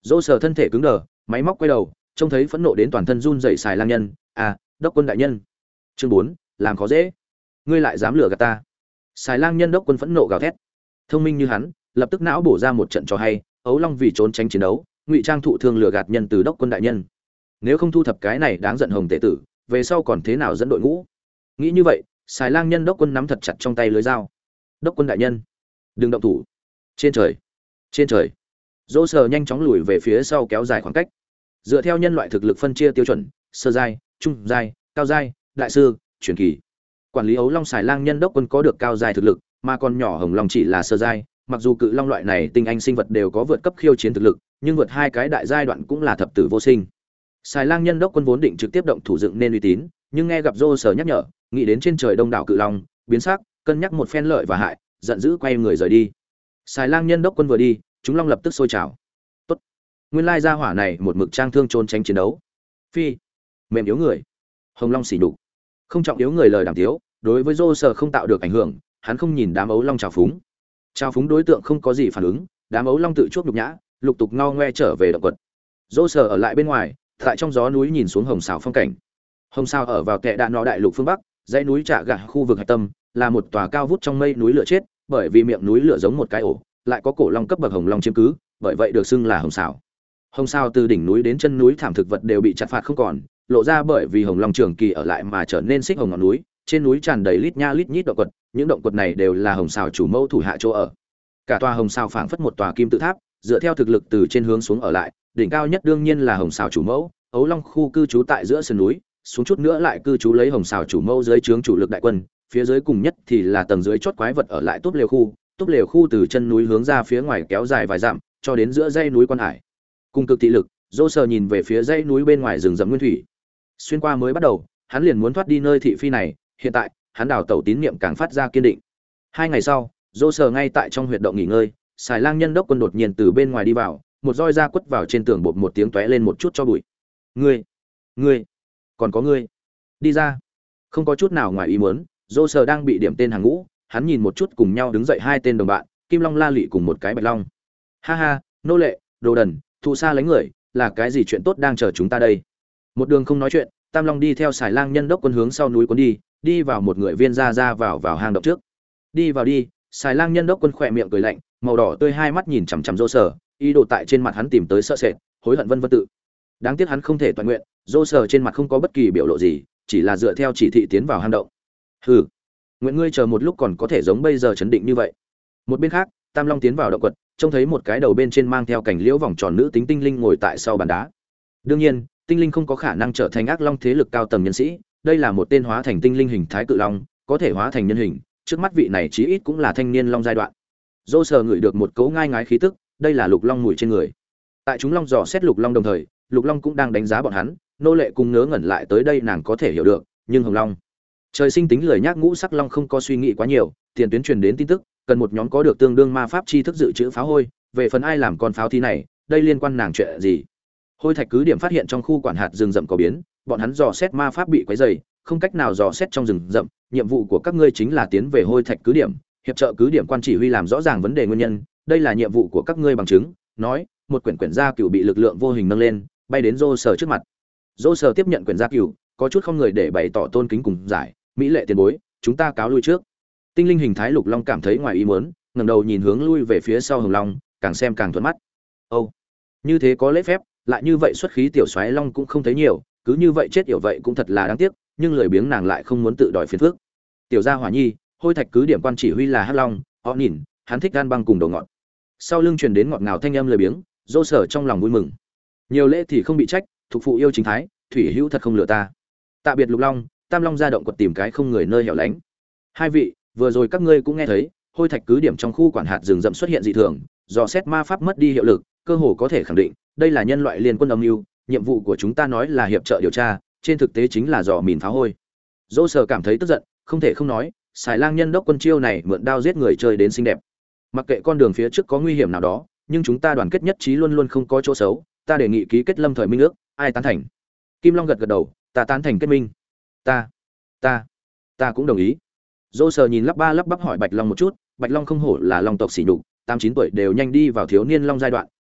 Dỗ Sở thân thể cứng đờ, máy móc quay đầu, trông thấy phẫn nộ đến toàn thân run rẩy xài lang nhân, "À, đốc quân đại nhân." Chương 4, làm khó dễ. Ngươi lại dám lừa gạt ta? Xài lang nhân đốc quân phẫn nộ gào thét. Thông minh như hắn, lập tức não bổ ra một trận cho hay, ấu long vì trốn tránh chiến đấu, ngụy trang thụ thương lừa gạt nhân từ đốc quân đại nhân. Nếu không thu thập cái này đáng giận hồng tệ tử, về sau còn thế nào dẫn đội ngũ? Nghĩ như vậy, xài lang nhân đốc quân nắm thật chặt trong tay lưới dao. Đốc quân đại nhân, đừng động thủ. Trên trời, trên trời. Dỗ Sở nhanh chóng lùi về phía sau kéo dài khoảng cách. Dựa theo nhân loại thực lực phân chia tiêu chuẩn, sơ giai, trung giai, cao giai, đại sư, truyền kỳ. Quản lý ấu long xài lang nhân đốc quân có được cao giai thực lực, mà còn nhỏ hồng long chỉ là sơ giai, mặc dù cự long loại này tinh anh sinh vật đều có vượt cấp khiêu chiến thực lực, nhưng vượt hai cái đại giai đoạn cũng là thập tử vô sinh. Xài lang nhân đốc quân vốn định trực tiếp động thủ dựng nên uy tín, nhưng nghe gặp Dỗ Sở nhắc nhở, nghĩ đến trên trời đông đảo cự long, biến sắc, cân nhắc một phen lợi và hại, giận dữ quay người rời đi. Xài lang nhân đốc quân vừa đi, chúng long lập tức sôi trào. Tốt, nguyên lai gia hỏa này một mực trang thương trốn tránh chiến đấu. Phi, mềm yếu người. Hồng long xỉ nhục, không trọng yếu người lời đàm tiếu, đối với Dỗ Sở không tạo được ảnh hưởng, hắn không nhìn đám ấu long trào phúng. Trào phúng đối tượng không có gì phản ứng, đám ấu long tự chuốc nhục nhã, lục tục ngao ngoe trở về động quật. Dỗ Sở ở lại bên ngoài, tại trong gió núi nhìn xuống hồng xào phong cảnh. Hồng xào ở vào kệ đạn nọ đại lục phương bắc, dãy núi Trạ Gạ khu vực hạch tâm, là một tòa cao vút trong mây núi lửa chết, bởi vì miệng núi lửa giống một cái ổ, lại có cổ long cấp bậc hồng long chiếm cứ, bởi vậy được xưng là hồng xào. Hồng xào từ đỉnh núi đến chân núi thảm thực vật đều bị chặt phạt không còn, lộ ra bởi vì hồng long trường kỳ ở lại mà trở nên xích hồng ngọn núi, trên núi tràn đầy lít nha lít nhít động quật, những động quật này đều là hồng xào chủ mẫu thủ hạ chỗ ở. Cả tòa hồng xào phảng phất một tòa kim tự tháp, dựa theo thực lực từ trên hướng xuống ở lại, đỉnh cao nhất đương nhiên là hồng xào chủ mẫu, ấu long khu cư trú tại giữa sườn núi, xuống chút nữa lại cư trú lấy hồng xào chủ mẫu dưới trướng chủ lực đại quân, phía dưới cùng nhất thì là tầng dưới chót quái vật ở lại túp lều khu từ chân núi hướng ra phía ngoài kéo dài vài dặm, cho đến giữa dãy núi quan hải. Cùng cực thị lực, Dỗ Sở nhìn về phía dãy núi bên ngoài rừng rậm nguyên thủy. Xuyên qua mới bắt đầu, hắn liền muốn thoát đi nơi thị phi này, hiện tại, hắn đào tẩu tín niệm càng phát ra kiên định. 2 ngày sau, Dỗ Sở ngay tại trong huyệt động nghỉ ngơi, xài lang nhân đốc quân đột nhiên từ bên ngoài đi vào, một roi ra quất vào trên tường bột một tiếng tóe lên một chút cho bụi. Ngươi, còn có ngươi, đi ra. Không có chút nào ngoài ý muốn, Dỗ Sở đang bị điểm tên hàng ngũ, hắn nhìn một chút cùng nhau đứng dậy hai tên đồng bạn, Kim Long La Lị cùng một cái Bạch Long. Ha ha, nô lệ, đồ đần, thụ xa lánh người, là cái gì chuyện tốt đang chờ chúng ta đây? Một đường không nói chuyện, Tam Long đi theo xài lang nhân đốc quân hướng sau núi cuốn đi vào một người viên ra vào hang động trước. Đi vào đi, xài lang nhân đốc quân khỏe miệng cười lạnh, màu đỏ tươi hai mắt nhìn chằm chằm Dỗ Sở, ý đồ tại trên mặt hắn tìm tới sợ sệt, hối hận vân vân tự. Đáng tiếc hắn không thể toàn nguyện, Dỗ Sở trên mặt không có bất kỳ biểu lộ gì, chỉ là dựa theo chỉ thị tiến vào hang động. Hừ, nguyện ngươi chờ một lúc còn có thể giống bây giờ chấn định như vậy. Một bên khác, Tam Long tiến vào động quật, trông thấy một cái đầu bên trên mang theo cảnh liễu vòng tròn nữ tính tinh linh ngồi tại sau bàn đá. Đương nhiên, tinh linh không có khả năng trở thành ác long thế lực cao tầng nhân sĩ, đây là một tên hóa thành tinh linh hình thái cự long, có thể hóa thành nhân hình, trước mắt vị này chí ít cũng là thanh niên long giai đoạn. Dỗ Sở ngửi được một cấu ngai ngái khí tức, đây là lục long mùi trên người. Tại chúng long dò xét lục long đồng thời, lục long cũng đang đánh giá bọn hắn, nô lệ cùng ngớ ngẩn lại tới đây nàng có thể hiểu được, nhưng hồng long, trời sinh tính lười nhác ngũ sắc long không có suy nghĩ quá nhiều, tiền tuyến truyền đến tin tức, cần một nhóm có được tương đương ma pháp tri thức dự trữ pháo hôi, về phần ai làm con pháo thi này, đây liên quan nàng chuyện gì? Hôi thạch cứ điểm phát hiện trong khu quản hạt rừng rậm có biến, bọn hắn dò xét ma pháp bị quấy rầy, không cách nào dò xét trong rừng rậm, nhiệm vụ của các ngươi chính là tiến về hôi thạch cứ điểm, hiệp trợ cứ điểm quan chỉ huy làm rõ ràng vấn đề nguyên nhân, đây là nhiệm vụ của các ngươi bằng chứng. Nói, một quyển gia cửu bị lực lượng vô hình nâng lên, bay đến Dỗ Sở trước mặt. Dỗ Sở tiếp nhận quyển gia cửu, có chút không người để bày tỏ tôn kính cùng giải, mỹ lệ tiền bối, chúng ta cáo lui trước. Tinh linh hình thái lục long cảm thấy ngoài ý muốn, ngẩng đầu nhìn hướng lui về phía sau hồng long, càng xem càng thuận mắt. Âu, như thế có lễ phép, lại như vậy xuất khí tiểu soái long cũng không thấy nhiều, cứ như vậy chết yểu vậy cũng thật là đáng tiếc, nhưng lười biếng nàng lại không muốn tự đòi phiền phức. Tiểu gia hỏa nhi, hôi thạch cứ điểm quan chỉ huy là hắc long, họ nhìn, hắn thích gan băng cùng đồ ngọt. Sau lưng truyền đến ngọt ngào thanh âm lười biếng, Dỗ Sở trong lòng vui mừng. Nhiều lễ thì không bị trách, thuộc phụ yêu chính thái, thủy hữu thật không lừa ta. Tạ biệt lục long, Tam Long ra động quật tìm cái không người nơi hẻo lánh. Hai vị, vừa rồi các ngươi cũng nghe thấy, hôi thạch cứ điểm trong khu quản hạt rừng rậm xuất hiện dị thường, dò xét ma pháp mất đi hiệu lực, cơ hồ có thể khẳng định, đây là nhân loại liên quân âm mưu, nhiệm vụ của chúng ta nói là hiệp trợ điều tra, trên thực tế chính là dò mìn phá hôi. Dỗ Sở cảm thấy tức giận, không thể không nói, xài lang nhân đốc quân chiêu này mượn đao giết người chơi đến xinh đẹp. Mặc kệ con đường phía trước có nguy hiểm nào đó, nhưng chúng ta đoàn kết nhất trí luôn luôn không có chỗ xấu, ta đề nghị ký kết lâm thời minh ước, ai tán thành? Kim Long gật gật đầu, ta tán thành kết minh. Ta cũng đồng ý. Dỗ Sở nhìn lắp bắp hỏi Bạch Long một chút, Bạch Long không hổ là long tộc sỉ nhục, 8-9 tuổi đều nhanh đi vào thiếu niên long giai đoạn,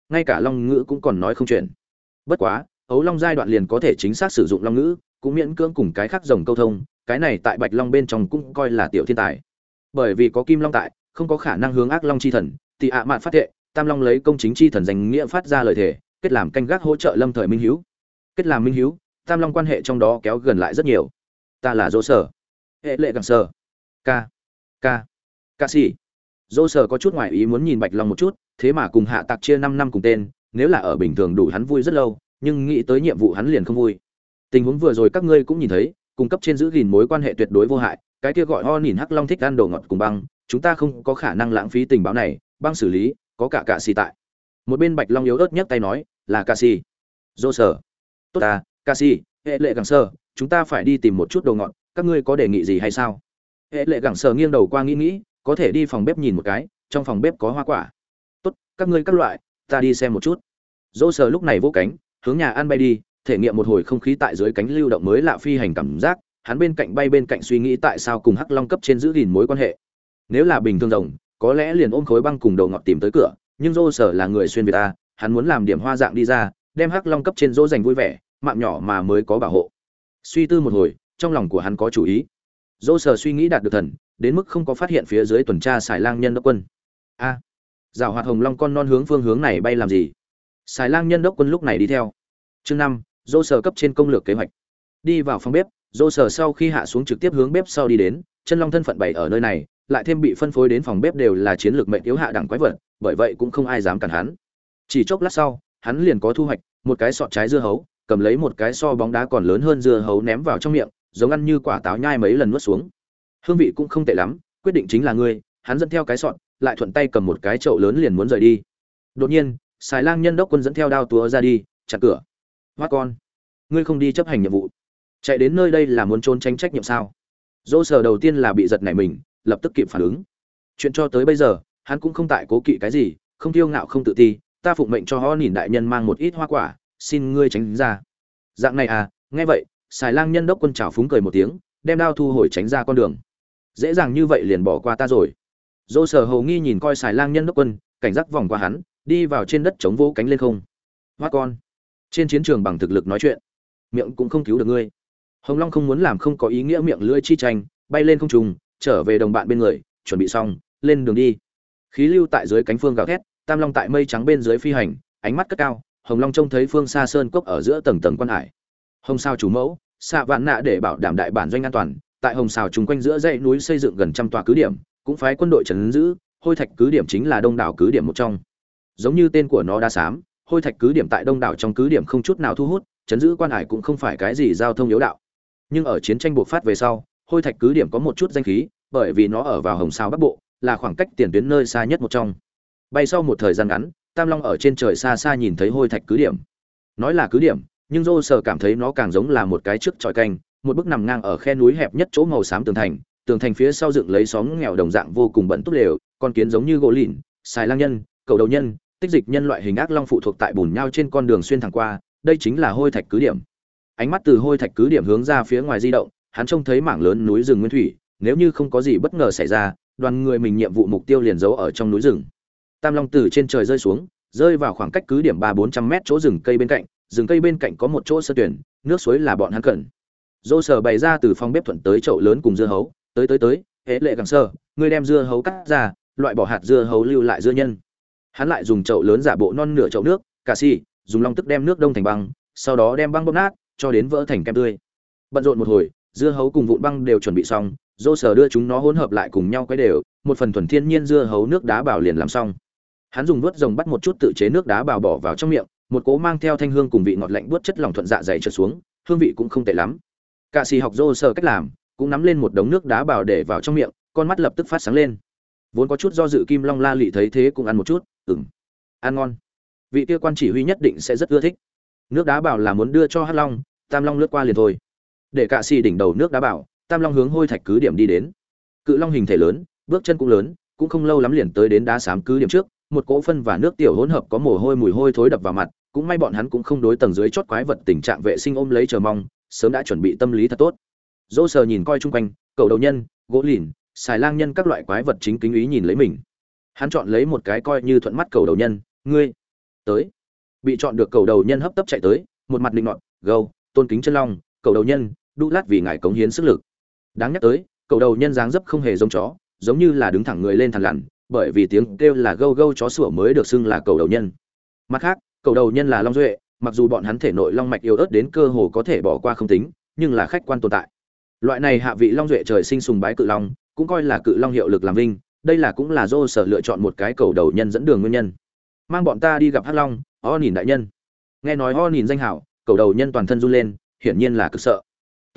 ngay cả long ngữ cũng còn nói không chuyện. Bất quá ấu long giai đoạn liền có thể chính xác sử dụng long ngữ, cũng miễn cưỡng cùng cái khác rồng câu thông, cái này tại bạch long bên trong cũng coi là tiểu thiên tài. Bởi vì có kim long tại, không có khả năng hướng ác long chi thần thì ạ mạn phát thệ, tam long lấy công chính chi thần danh nghĩa phát ra lời thề, kết làm canh gác hỗ trợ lâm thời minh hiếu. Kết làm minh hiếu, tam long quan hệ trong đó kéo gần lại rất nhiều. Ta là dô sở, hệ lệ càng sở, ca ca ca sĩ. Dô sở có chút ngoài ý muốn nhìn bạch long một chút, thế mà cùng hạ tạc chia 5 năm cùng tên, nếu là ở bình thường đủ hắn vui rất lâu, nhưng nghĩ tới nhiệm vụ hắn liền không vui. Tình huống vừa rồi các ngươi cũng nhìn thấy, cung cấp trên giữ gìn mối quan hệ tuyệt đối vô hại, cái kia gọi ho nhìn hắc long thích ăn đồ ngọt cùng băng, chúng ta không có khả năng lãng phí tình báo này, băng xử lý, có cả cạ xì tại. Một bên bạch long yếu ớt nhấc tay nói, là cạ xì. Dô sở, tốt à, cạ xì, hệ lệ gẳng sơ, chúng ta phải đi tìm một chút đồ ngọt, các ngươi có đề nghị gì hay sao? Hệ lệ gẳng sơ nghiêng đầu qua nghĩ, có thể đi phòng bếp nhìn một cái, trong phòng bếp có hoa quả. Tốt, các ngươi các loại, ta đi xem một chút. Dô sở lúc này vỗ cánh, hướng nhà ăn bay đi, thể nghiệm một hồi không khí tại dưới cánh lưu động mới lạ phi hành cảm giác, hắn bên cạnh bay bên cạnh suy nghĩ tại sao cùng hắc long cấp trên giữ gìn mối quan hệ. Nếu là bình thường rồng, có lẽ liền ôm khối băng cùng đầu ngọt tìm tới cửa, nhưng Dô sở là người xuyên việt ta, hắn muốn làm điểm hoa dạng đi ra, đem hắc long cấp trên dỗ dành vui vẻ, mạng nhỏ mà mới có bảo hộ. Suy tư một hồi, trong lòng của hắn có chủ ý. Dô sở suy nghĩ đạt được thần, đến mức không có phát hiện phía dưới tuần tra xài lang nhân đốc quân. A, giảo hoạt hồng long con non hướng phương hướng này bay làm gì? Xài lang nhân đốc quân lúc này đi theo. Chương 5, Dô sở cấp trên công lược kế hoạch. Đi vào phòng bếp, Dô sở sau khi hạ xuống trực tiếp hướng bếp sau đi đến, chân long thân phận bày ở nơi này, lại thêm bị phân phối đến phòng bếp đều là chiến lược mệnh yếu hạ đẳng quái vật, bởi vậy cũng không ai dám cản hắn. Chỉ chốc lát sau, hắn liền có thu hoạch, một cái sọt trái dưa hấu, cầm lấy một cái so bóng đá còn lớn hơn dưa hấu ném vào trong miệng, giống ăn như quả táo nhai mấy lần nuốt xuống. Hương vị cũng không tệ lắm, quyết định chính là ngươi, hắn dẫn theo cái sọt, lại thuận tay cầm một cái chậu lớn liền muốn rời đi. Đột nhiên, xài lang nhân đốc quân dẫn theo đao túa ra đi, chặn cửa. Hoát con, ngươi không đi chấp hành nhiệm vụ, chạy đến nơi đây là muốn trốn tránh trách nhiệm sao? Dô sở đầu tiên là bị giật nảy mình, lập tức kịp phản ứng. Chuyện cho tới bây giờ, hắn cũng không tại cố kỵ cái gì, không kiêu ngạo không tự ti, ta phụng mệnh cho họ nhìn đại nhân mang một ít hoa quả, xin ngươi tránh ra. Dạng này à? Nghe vậy, xài lang nhân đốc quân trào phúng cười một tiếng, đem đao thu hồi tránh ra con đường. Dễ dàng như vậy liền bỏ qua ta rồi. Dô sở hầu nghi nhìn coi xài lang nhân đốc quân, cảnh giác vòng qua hắn, đi vào trên đất chống vỗ cánh lên không. Hoát con, trên chiến trường bằng thực lực nói chuyện, miệng cũng không cứu được ngươi. Hồng Long không muốn làm không có ý nghĩa miệng lưỡi chi tranh, bay lên không trung, trở về đồng bạn bên người, chuẩn bị xong, lên đường đi. Khí lưu tại dưới cánh phương gào thét, Tam Long tại mây trắng bên dưới phi hành, ánh mắt cất cao, Hồng Long trông thấy phương xa sơn cốc ở giữa tầng tầng quan hải. Hồng Sao chủ mẫu, xạ vạn nạ để bảo đảm đại bản doanh an toàn, tại Hồng Sao trùng quanh giữa dãy núi xây dựng gần trăm tòa cứ điểm, cũng phái quân đội trấn giữ, Hôi Thạch cứ điểm chính là đông đảo cứ điểm một trong. Giống như tên của nó đã xám, Hôi Thạch cứ điểm tại đông đảo trong cứ điểm không chút nào thu hút, trấn giữ quan hải cũng không phải cái gì giao thông yếu đạo. Nhưng ở chiến tranh bộc phát về sau, Hôi Thạch cứ điểm có một chút danh khí, bởi vì nó ở vào Hồng Sao Bắc Bộ, là khoảng cách tiền tuyến nơi xa nhất một trong. Bay sau một thời gian ngắn, Tam Long ở trên trời xa xa nhìn thấy Hôi Thạch cứ điểm. Nói là cứ điểm, nhưng Dô Sở cảm thấy nó càng giống là một cái trước tròi canh, một bức nằm ngang ở khe núi hẹp nhất chỗ màu xám tường thành phía sau dựng lấy xóm nghèo đồng dạng vô cùng bận túc lều, con kiến giống như gỗ lìn, xài lang nhân, cầu đầu nhân, tích dịch nhân loại hình ác long phụ thuộc tại bùn nhau trên con đường xuyên thẳng qua, đây chính là Hôi Thạch cứ điểm. Ánh mắt từ Hôi Thạch cứ điểm hướng ra phía ngoài di động, hắn trông thấy mảng lớn núi rừng nguyên thủy, nếu như không có gì bất ngờ xảy ra, đoàn người mình nhiệm vụ mục tiêu liền giấu ở trong núi rừng. Tam Long từ trên trời rơi xuống, rơi vào khoảng cách cứ điểm 300-400 mét chỗ rừng cây bên cạnh có một chỗ sơ tuyển, nước suối là bọn hắn cần. Dô Sở bày ra từ phòng bếp thuận tới chậu lớn cùng dưa hấu, tới, hễ lệ càng sơ, ngươi đem dưa hấu cắt ra, loại bỏ hạt dưa hấu lưu lại dưa nhân. Hắn lại dùng chậu lớn giả bộ non nửa chậu nước, cà xì, dùng long tức đem nước đông thành băng, sau đó đem băng bóp nát, cho đến vỡ thành kem tươi. Bận rộn một hồi, dưa hấu cùng vụn băng đều chuẩn bị xong, Dô Sở đưa chúng nó hỗn hợp lại cùng nhau quấy đều, một phần thuần thiên nhiên dưa hấu nước đá bảo liền làm xong. Hắn dùng vuốt rồng bắt một chút tự chế nước đá bảo bỏ vào trong miệng, một cỗ mang theo thanh hương cùng vị ngọt lạnh buốt chất lỏng thuận dạ dày trượt xuống, hương vị cũng không tệ lắm. Cạ sĩ học Dô Sở cách làm, cũng nắm lên một đống nước đá bảo để vào trong miệng, con mắt lập tức phát sáng lên. Vốn có chút do dự Kim Long La Lị thấy thế cũng ăn một chút, ăn ngon. Vị kia quan chỉ huy nhất định sẽ rất ưa thích. Nước đá bảo là muốn đưa cho Hắc Long, Tam Long lướt qua liền thôi. Để Cạ sĩ đỉnh đầu nước đá bảo, Tam Long hướng Hôi Thạch cứ điểm đi đến. Cự Long hình thể lớn, bước chân cũng lớn, cũng không lâu lắm liền tới đến đá xám cứ điểm trước, một cỗ phân và nước tiểu hỗn hợp có mồ hôi mùi hôi thối đập vào mặt, cũng may bọn hắn cũng không đối tầng dưới chót quái vật tình trạng vệ sinh ôm lấy chờ mong, sớm đã chuẩn bị tâm lý thật tốt. Dô Sở nhìn coi chung quanh, cầu đầu nhân, gỗ lìn, xài lang nhân các loại quái vật chính kính ý nhìn lấy mình. Hắn chọn lấy một cái coi như thuận mắt cầu đầu nhân, ngươi tới. Bị chọn được cầu đầu nhân hấp tấp chạy tới, một mặt định nọt, gâu, tôn kính chân long, cầu đầu nhân, đu lát vì ngài cống hiến sức lực. Đáng nhắc tới, cầu đầu nhân dáng dấp không hề giống chó, giống như là đứng thẳng người lên thằn lằn, bởi vì tiếng kêu là gâu gâu chó sủa mới được xưng là cầu đầu nhân. Mặt khác, cầu đầu nhân là long duệ, mặc dù bọn hắn thể nội long mạch yếu ớt đến cơ hồ có thể bỏ qua không tính, nhưng là khách quan tồn tại. Loại này hạ vị long duệ trời sinh sùng bái cự long, cũng coi là cự long hiệu lực làm vinh, đây là cũng là do sở lựa chọn một cái cầu đầu nhân dẫn đường nguyên nhân. Mang bọn ta đi gặp hắc long, nhìn đại nhân. Nghe nói nhìn danh hảo, cầu đầu nhân toàn thân run lên, hiển nhiên là cực sợ.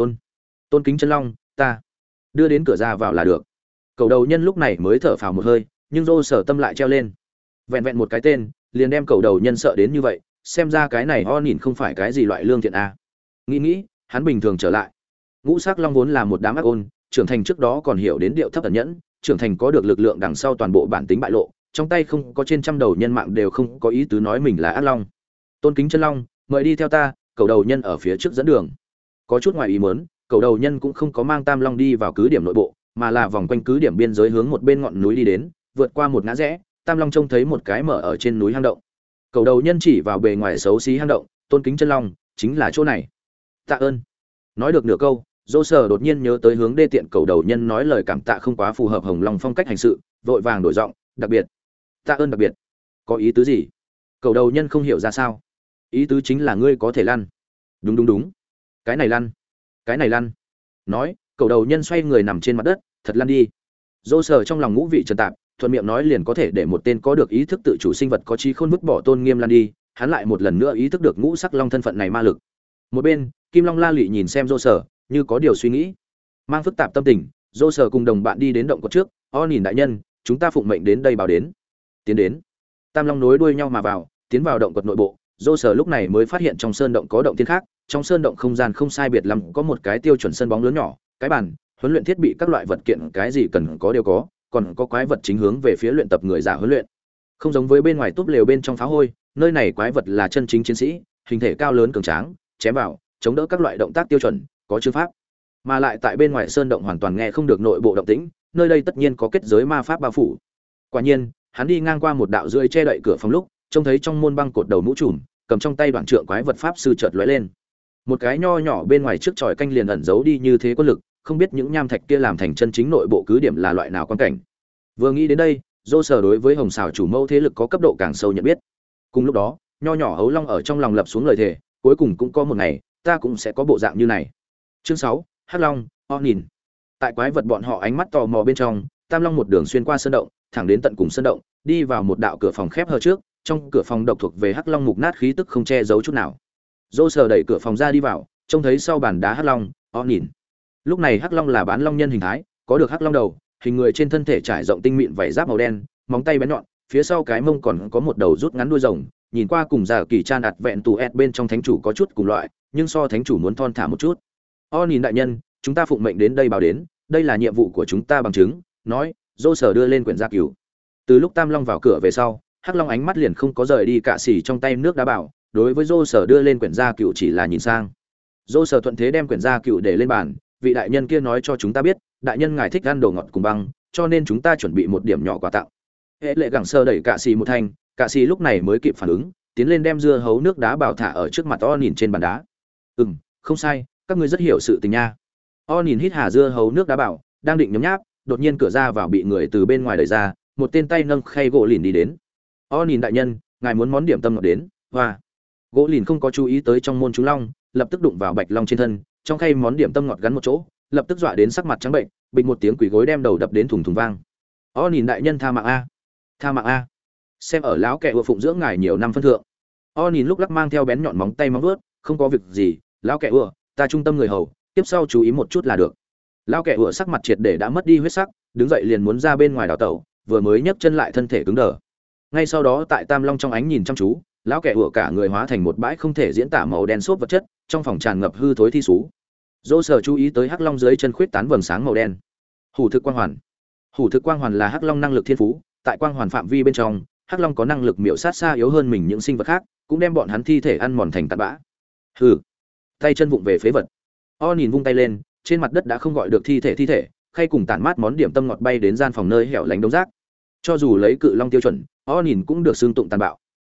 Tôn kính chân long, ta đưa đến cửa ra vào là được. Cầu đầu nhân lúc này mới thở phào một hơi, nhưng do sở tâm lại treo lên. Vẹn vẹn một cái tên, liền đem cầu đầu nhân sợ đến như vậy, xem ra cái này nhìn không phải cái gì loại lương thiện a. Nghĩ, hắn bình thường trở lại. Ngũ sắc long vốn là một đám ác ôn, trưởng thành trước đó còn hiểu đến điệu thấp ẩn nhẫn, trưởng thành có được lực lượng đằng sau toàn bộ bản tính bại lộ, trong tay không có trên trăm đầu nhân mạng đều không có ý tứ nói mình là ác long. Tôn kính chân long, mời đi theo ta. Cầu đầu nhân ở phía trước dẫn đường. Có chút ngoài ý muốn, cầu đầu nhân cũng không có mang tam long đi vào cứ điểm nội bộ, mà là vòng quanh cứ điểm biên giới hướng một bên ngọn núi đi đến, vượt qua một ngã rẽ, tam long trông thấy một cái mở ở trên núi hang động. Cầu đầu nhân chỉ vào bề ngoài xấu xí hang động, tôn kính chân long, chính là chỗ này. Tạ ơn. Nói được nửa câu, dô sở đột nhiên nhớ tới hướng đê tiện cầu đầu nhân nói lời cảm tạ không quá phù hợp hồng long phong cách hành sự, vội vàng đổi giọng, đặc biệt. Tạ ơn đặc biệt. Có ý tứ gì? Cầu đầu nhân không hiểu ra sao. Ý tứ chính là ngươi có thể lăn. Đúng. Cái này lăn. Nói, cầu đầu nhân xoay người nằm trên mặt đất, thật lăn đi. Dô sở trong lòng ngũ vị trần tạp, thuận miệng nói liền có thể để một tên có được ý thức tự chủ sinh vật có trí khôn vứt bỏ tôn nghiêm lăn đi, hắn lại một lần nữa ý thức được ngũ sắc long thân phận này ma lực. Một bên, Kim Long La Lị nhìn xem Dô sở, như có điều suy nghĩ. Mang phức tạp tâm tình, Dô sở cùng đồng bạn đi đến động cột trước, nhìn đại nhân, chúng ta phụng mệnh đến đây báo đến. Tiến đến. Tam long nối đuôi nhau mà vào, tiến vào động cột nội bộ, Dô sở lúc này mới phát hiện trong sơn động có động tiên khác, trong sơn động không gian không sai biệt lắm có một cái tiêu chuẩn sân bóng lớn nhỏ, cái bàn, huấn luyện thiết bị các loại vật kiện cái gì cần có đều có, còn có quái vật chính hướng về phía luyện tập người giả huấn luyện. Không giống với bên ngoài túp lều bên trong phá hôi, nơi này quái vật là chân chính chiến sĩ, hình thể cao lớn cường tráng, chém vào, chống đỡ các loại động tác tiêu chuẩn, có chương pháp. Mà lại tại bên ngoài sơn động hoàn toàn nghe không được nội bộ động tĩnh, nơi đây tất nhiên có kết giới ma pháp bao phủ. Quả nhiên, hắn đi ngang qua một đạo rưỡi che đậy cửa phòng lúc, trông thấy trong môn băng cột đầu mũ trùm, cầm trong tay đoạn trượng quái vật pháp sư chợt lóe lên. Một cái nho nhỏ bên ngoài trước tròi canh liền ẩn giấu đi như thế quân lực, không biết những nham thạch kia làm thành chân chính nội bộ cứ điểm là loại nào quan cảnh. Vừa nghĩ đến đây, Dô sở đối với Hồng Sào chủ mẫu thế lực có cấp độ càng sâu nhận biết. Cùng lúc đó, nho nhỏ hấu long ở trong lòng lập xuống lời thề, cuối cùng cũng có một ngày, ta cũng sẽ có bộ dạng như này. Chương 6, Hắc Long, nhìn. Tại quái vật bọn họ ánh mắt tò mò bên trong, Tam Long một đường xuyên qua sơn động, thẳng đến tận cùng sơn động, đi vào một đạo cửa phòng khép hờ trước, trong cửa phòng độc thuộc về Hắc Long mục nát khí tức không che giấu chút nào. Dô sở đẩy cửa phòng ra đi vào, trông thấy sau bàn đá Hắc Long, nhìn. Lúc này Hắc Long là bán long nhân hình thái, có được Hắc Long đầu, hình người trên thân thể trải rộng tinh mịn vảy giáp màu đen, móng tay bén nhọn, phía sau cái mông còn có một đầu rút ngắn đuôi rồng, nhìn qua cùng giả kỳ chan ạt vẹn tù ẹt bên trong thánh chủ có chút cùng loại, nhưng so thánh chủ muốn thon thả một chút. Nhìn đại nhân, chúng ta phụng mệnh đến đây báo đến, đây là nhiệm vụ của chúng ta bằng chứng, nói, Dô sở đưa lên quyển gia cửu. Từ lúc Tam Long vào cửa về sau, Hắc Long ánh mắt liền không có rời đi cả xỉ trong tay nước đá bảo, đối với Dô sở đưa lên quyển gia cửu chỉ là nhìn sang. Dô sở thuận thế đem quyển gia cửu để lên bàn, vị đại nhân kia nói cho chúng ta biết, đại nhân ngài thích ăn đồ ngọt cùng băng, cho nên chúng ta chuẩn bị một điểm nhỏ quà tặng. Hệ lệ gẳng sơ đẩy cả xì một thanh, cả xì lúc này mới kịp phản ứng, tiến lên đem dưa hấu nước đá bảo thả ở trước mặt nhìn trên bàn đá. Không sai, các ngươi rất hiểu sự tình nha. Nhìn hít hà dưa hấu nước đá bảo, đang định nhấm nháp, đột nhiên cửa ra vào bị người từ bên ngoài đẩy ra, một tên tay nâng khay gỗ lìn đi đến. Nhìn đại nhân, ngài muốn món điểm tâm ngọt đến. Hoa. Gỗ lìn không có chú ý tới trong môn chú long, lập tức đụng vào bạch long trên thân, trong khay món điểm tâm ngọt gắn một chỗ, lập tức dọa đến sắc mặt trắng bệnh, bịch một tiếng quỷ gối đem đầu đập đến thùng thùng vang. Nhìn đại nhân tha mạng a, tha mạng a. Xem ở lão kẻ ưa phụng dưỡng ngài nhiều năm phân thượng. Nhìn lúc lắc mang theo bén nhọn móng tay móng vuốt, không có việc gì, lão kẻ ưa, ta trung tâm người hầu, tiếp sau chú ý một chút là được. Lão kẻ ưa sắc mặt triệt để đã mất đi huyết sắc, đứng dậy liền muốn ra bên ngoài đào tẩu, vừa mới nhấc chân lại thân thể cứng đờ. Ngay sau đó tại Tam Long trong ánh nhìn chăm chú, lão kẻ ưa cả người hóa thành một bãi không thể diễn tả màu đen xốp vật chất, trong phòng tràn ngập hư thối thi sú. Dô sở chú ý tới Hắc Long dưới chân khuyết tán vầng sáng màu đen. Hủ thực quang hoàn. Hủ thực quang hoàn là Hắc Long năng lực thiên phú, tại quang hoàn phạm vi bên trong, Hắc Long có năng lực miểu sát xa yếu hơn mình những sinh vật khác, cũng đem bọn hắn thi thể ăn mòn thành tạt bã. Hừ. Tay chân vụng về phế vật. Nhìn vung tay lên, trên mặt đất đã không gọi được thi thể, khay cùng tản mát món điểm tâm ngọt bay đến gian phòng nơi hẻo lánh đống rác. Cho dù lấy cự long tiêu chuẩn, nhìn cũng được xương tụng tàn bạo.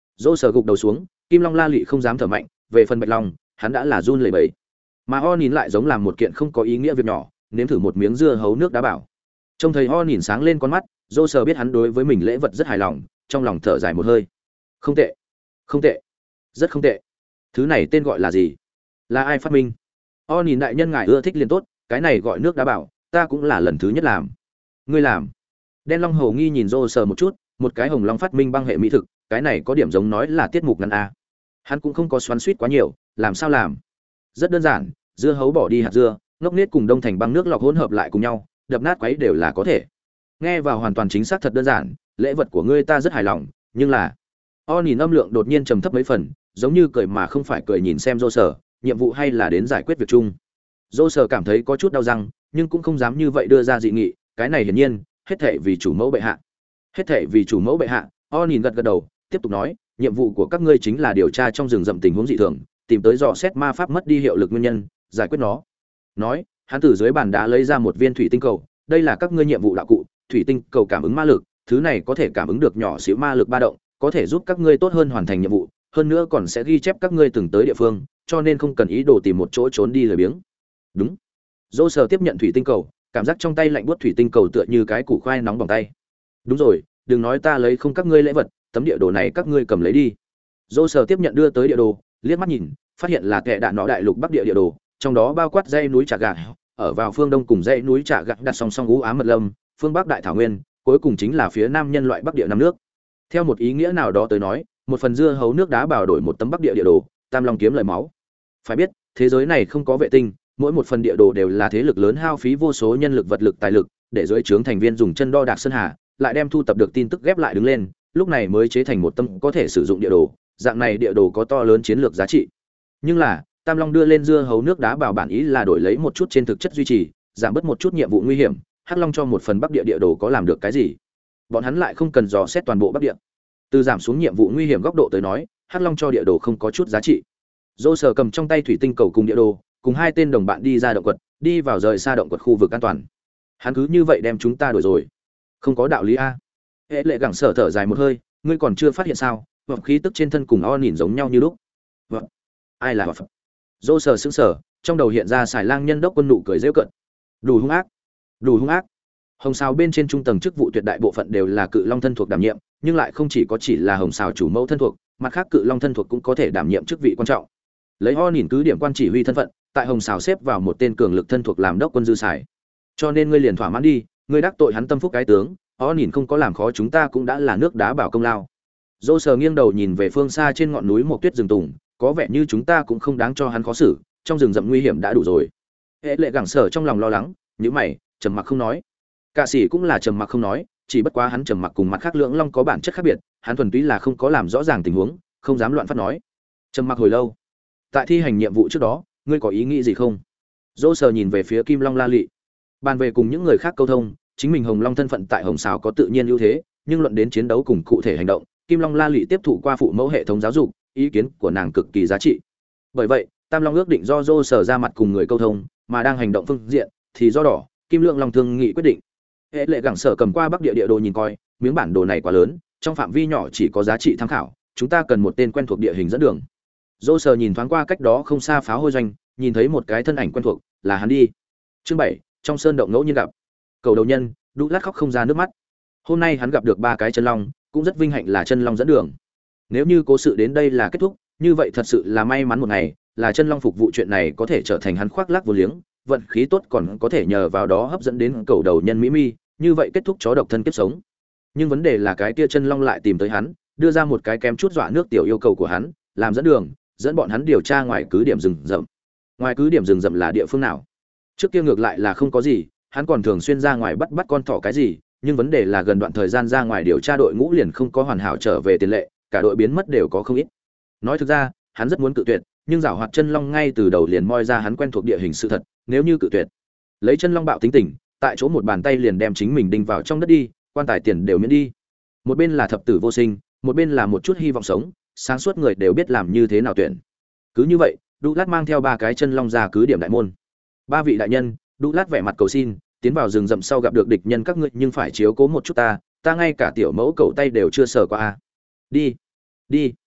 Dỗ Sở gục đầu xuống, Kim Long La Lị không dám thở mạnh, về phần Bạch Long, hắn đã là run lẩy bẩy. Mà O nhìn lại giống làm một kiện không có ý nghĩa việc nhỏ, nếm thử một miếng dưa hấu nước đá bảo. Trông thấy O nhìn sáng lên con mắt, Dỗ Sở biết hắn đối với mình lễ vật rất hài lòng, trong lòng thở dài một hơi. Không tệ, không tệ, rất không tệ. Thứ này tên gọi là gì? Là ai phát minh? O nhìn đại nhân ngài ưa thích liền tốt, cái này gọi nước đá bảo, ta cũng là lần thứ nhất làm. Ngươi làm? Đen Long hầu nghi nhìn Dỗ Sở một chút, một cái hồng long phát minh băng hệ mỹ thực, cái này có điểm giống nói là tiết mục ngắn a. Hắn cũng không có xoắn xuýt quá nhiều, làm sao làm? Rất đơn giản, dưa hấu bỏ đi hạt dưa, ngốc nết cùng đông thành băng nước lọc hỗn hợp lại cùng nhau, đập nát quấy đều là có thể. Nghe vào hoàn toàn chính xác thật đơn giản, lễ vật của ngươi ta rất hài lòng, nhưng là O nhìn âm lượng đột nhiên trầm thấp mấy phần, giống như cười mà không phải cười nhìn xem Dỗ Sở, nhiệm vụ hay là đến giải quyết việc chung. Dỗ Sở cảm thấy có chút đau răng, nhưng cũng không dám như vậy đưa ra dị nghị, cái này hiển nhiên, hết thảy vì chủ mẫu bệ hạ. Hết thảy vì chủ mẫu bệ hạ. O nhìn gật gật đầu, tiếp tục nói, nhiệm vụ của các ngươi chính là điều tra trong rừng rậm tình huống dị thường, tìm tới dò xét ma pháp mất đi hiệu lực nguyên nhân, giải quyết nó. Nói, hắn từ dưới bàn đá lấy ra một viên thủy tinh cầu, đây là các ngươi nhiệm vụ đạo cụ, thủy tinh cầu cảm ứng ma lực, thứ này có thể cảm ứng được nhỏ xíu ma lực ba động, có thể giúp các ngươi tốt hơn hoàn thành nhiệm vụ, hơn nữa còn sẽ ghi chép các ngươi từng tới địa phương, cho nên không cần ý đồ tìm một chỗ trốn đi lười biếng. Đúng. Dỗ Sở tiếp nhận thủy tinh cầu, cảm giác trong tay lạnh buốt thủy tinh cầu tựa như cái củ khoai nóng bỏng tay. Đúng rồi, đừng nói ta lấy không các ngươi lễ vật, tấm địa đồ này các ngươi cầm lấy đi. Dỗ Sở tiếp nhận đưa tới địa đồ, liếc mắt nhìn, phát hiện là kẻ đạn nọ đại lục bắc địa địa đồ, trong đó bao quát dãy núi Trà Gà, ở vào phương đông cùng dãy núi Trà Gà đặt song song u ám mật lâm, phương bắc đại thảo nguyên, cuối cùng chính là phía nam nhân loại bắc địa năm nước. Theo một ý nghĩa nào đó tới nói, một phần dưa hấu nước đá bảo đổi một tấm bắc địa địa đồ, Tam Long kiếm lời máu. Phải biết, thế giới này không có vệ tinh, mỗi một phần địa đồ đều là thế lực lớn hao phí vô số nhân lực vật lực tài lực, để dưới trướng thành viên dùng chân đo đạc sơn hà, lại đem thu tập được tin tức ghép lại đứng lên, lúc này mới chế thành một tấm có thể sử dụng địa đồ, dạng này địa đồ có to lớn chiến lược giá trị. Nhưng là, Tam Long đưa lên dưa hấu nước đá bảo bản ý là đổi lấy một chút trên thực chất duy trì, giảm bớt một chút nhiệm vụ nguy hiểm, Hắc Long cho một phần bắc địa địa đồ có làm được cái gì? Bọn hắn lại không cần dò xét toàn bộ bắc địa. Từ giảm xuống nhiệm vụ nguy hiểm góc độ tới nói, Hắc Long cho địa đồ không có chút giá trị. Dỗ Sở cầm trong tay thủy tinh cầu cùng địa đồ, cùng hai tên đồng bạn đi ra động quật, đi vào rời xa động quật khu vực an toàn. Hắn cứ như vậy đem chúng ta đuổi rồi, không có đạo lý a. Hệ Lệ Gẳng Sở thở dài một hơi, ngươi còn chưa phát hiện sao? Vọng khí tức trên thân cùng O nhìn giống nhau như lúc. Vâng, ai là Phật? Dỗ Sở sững sờ, trong đầu hiện ra Xài Lang Nhân Đốc Quân nụ cười giễu cợt. Đủ hung ác, đủ hung ác. Hồng Sào bên trên trung tầng chức vụ tuyệt đại bộ phận đều là Cự Long thân thuộc đảm nhiệm, nhưng lại không chỉ là Hồng Sào chủ mẫu thân thuộc, mặt khác Cự Long thân thuộc cũng có thể đảm nhiệm chức vị quan trọng. Lấy O nhìn cứ điểm quan chỉ huy thân phận, tại Hồng Sào xếp vào một tên cường lực thân thuộc làm đốc quân dư xài. Cho nên ngươi liền thỏa mãn đi, ngươi đắc tội hắn tâm phúc cái tướng, O nhìn không có làm khó chúng ta cũng đã là nước đá bảo công lao. Dỗ Sở nghiêng đầu nhìn về phương xa trên ngọn núi một tuyết rừng tùng, có vẻ như chúng ta cũng không đáng cho hắn khó xử, trong rừng rậm nguy hiểm đã đủ rồi. Hệ Lệ Gẳng Sở trong lòng lo lắng, nhíu mày, trầm mặc không nói. Cả sĩ cũng là trầm mặc không nói, chỉ bất quá hắn trầm mặc cùng mặt khác lưỡng long có bản chất khác biệt, hắn thuần túy là không có làm rõ ràng tình huống, không dám loạn phát nói. Trầm mặc hồi lâu. Tại thi hành nhiệm vụ trước đó, ngươi có ý nghĩ gì không? Dỗ Sở nhìn về phía Kim Long La Lị. Bàn về cùng những người khác câu thông, chính mình Hồng Long thân phận tại Hồng Sào có tự nhiên ưu thế, nhưng luận đến chiến đấu cùng cụ thể hành động, Kim Long La Lị tiếp thụ qua phụ mẫu hệ thống giáo dục, ý kiến của nàng cực kỳ giá trị. Bởi vậy, Tam Long ước định do Dỗ Sở ra mặt cùng người câu thông, mà đang hành động phương diện thì do đỏ, Kim Lượng Long thương nghị quyết định. Hệ Lệ Gẳng Sở cầm qua bắc địa địa đồ nhìn coi, miếng bản đồ này quá lớn, trong phạm vi nhỏ chỉ có giá trị tham khảo, chúng ta cần một tên quen thuộc địa hình dẫn đường. Dỗ Sở nhìn thoáng qua cách đó không xa pháo hôi doanh, nhìn thấy một cái thân ảnh quen thuộc, là hắn đi. Chương 7, trong sơn động ngẫu nhiên gặp. Cầu đầu nhân, Đu Lát khóc không ra nước mắt. Hôm nay hắn gặp được 3 cái chân long, cũng rất vinh hạnh là chân long dẫn đường. Nếu như cố sự đến đây là kết thúc, như vậy thật sự là may mắn một ngày, là chân long phục vụ chuyện này có thể trở thành hắn khoác lác vô liếng, vận khí tốt còn có thể nhờ vào đó hấp dẫn đến cầu đầu nhân Mỹ Mi, như vậy kết thúc chó độc thân kiếp sống. Nhưng vấn đề là cái kia chân long lại tìm tới hắn, đưa ra một cái kém chút dọa nước tiểu yêu cầu của hắn, làm dẫn đường, dẫn bọn hắn điều tra ngoài cứ điểm rừng rậm. Ngoài cứ điểm rừng rậm là địa phương nào? Trước kia ngược lại là không có gì, hắn còn thường xuyên ra ngoài bắt con thỏ cái gì, nhưng vấn đề là gần đoạn thời gian ra ngoài điều tra đội ngũ liền không có hoàn hảo trở về tiền lệ, cả đội biến mất đều có không ít. Nói thực ra, hắn rất muốn cự tuyệt, nhưng giảo hoạt chân long ngay từ đầu liền moi ra hắn quen thuộc địa hình sự thật, nếu như cự tuyệt, lấy chân long bạo tính tình, tại chỗ một bàn tay liền đem chính mình đinh vào trong đất đi, quan tài tiền đều miễn đi. Một bên là thập tử vô sinh, một bên là một chút hy vọng sống, sáng suốt người đều biết làm như thế nào tuyển. Cứ như vậy, Đu Lát mang theo 3 cái chân long ra cứ điểm đại môn. 3 vị đại nhân, Đu Lát vẻ mặt cầu xin, tiến vào rừng rậm sau gặp được địch nhân các ngươi nhưng phải chiếu cố một chút ta ngay cả tiểu mẫu cậu tay đều chưa sờ qua a. Đi, đi.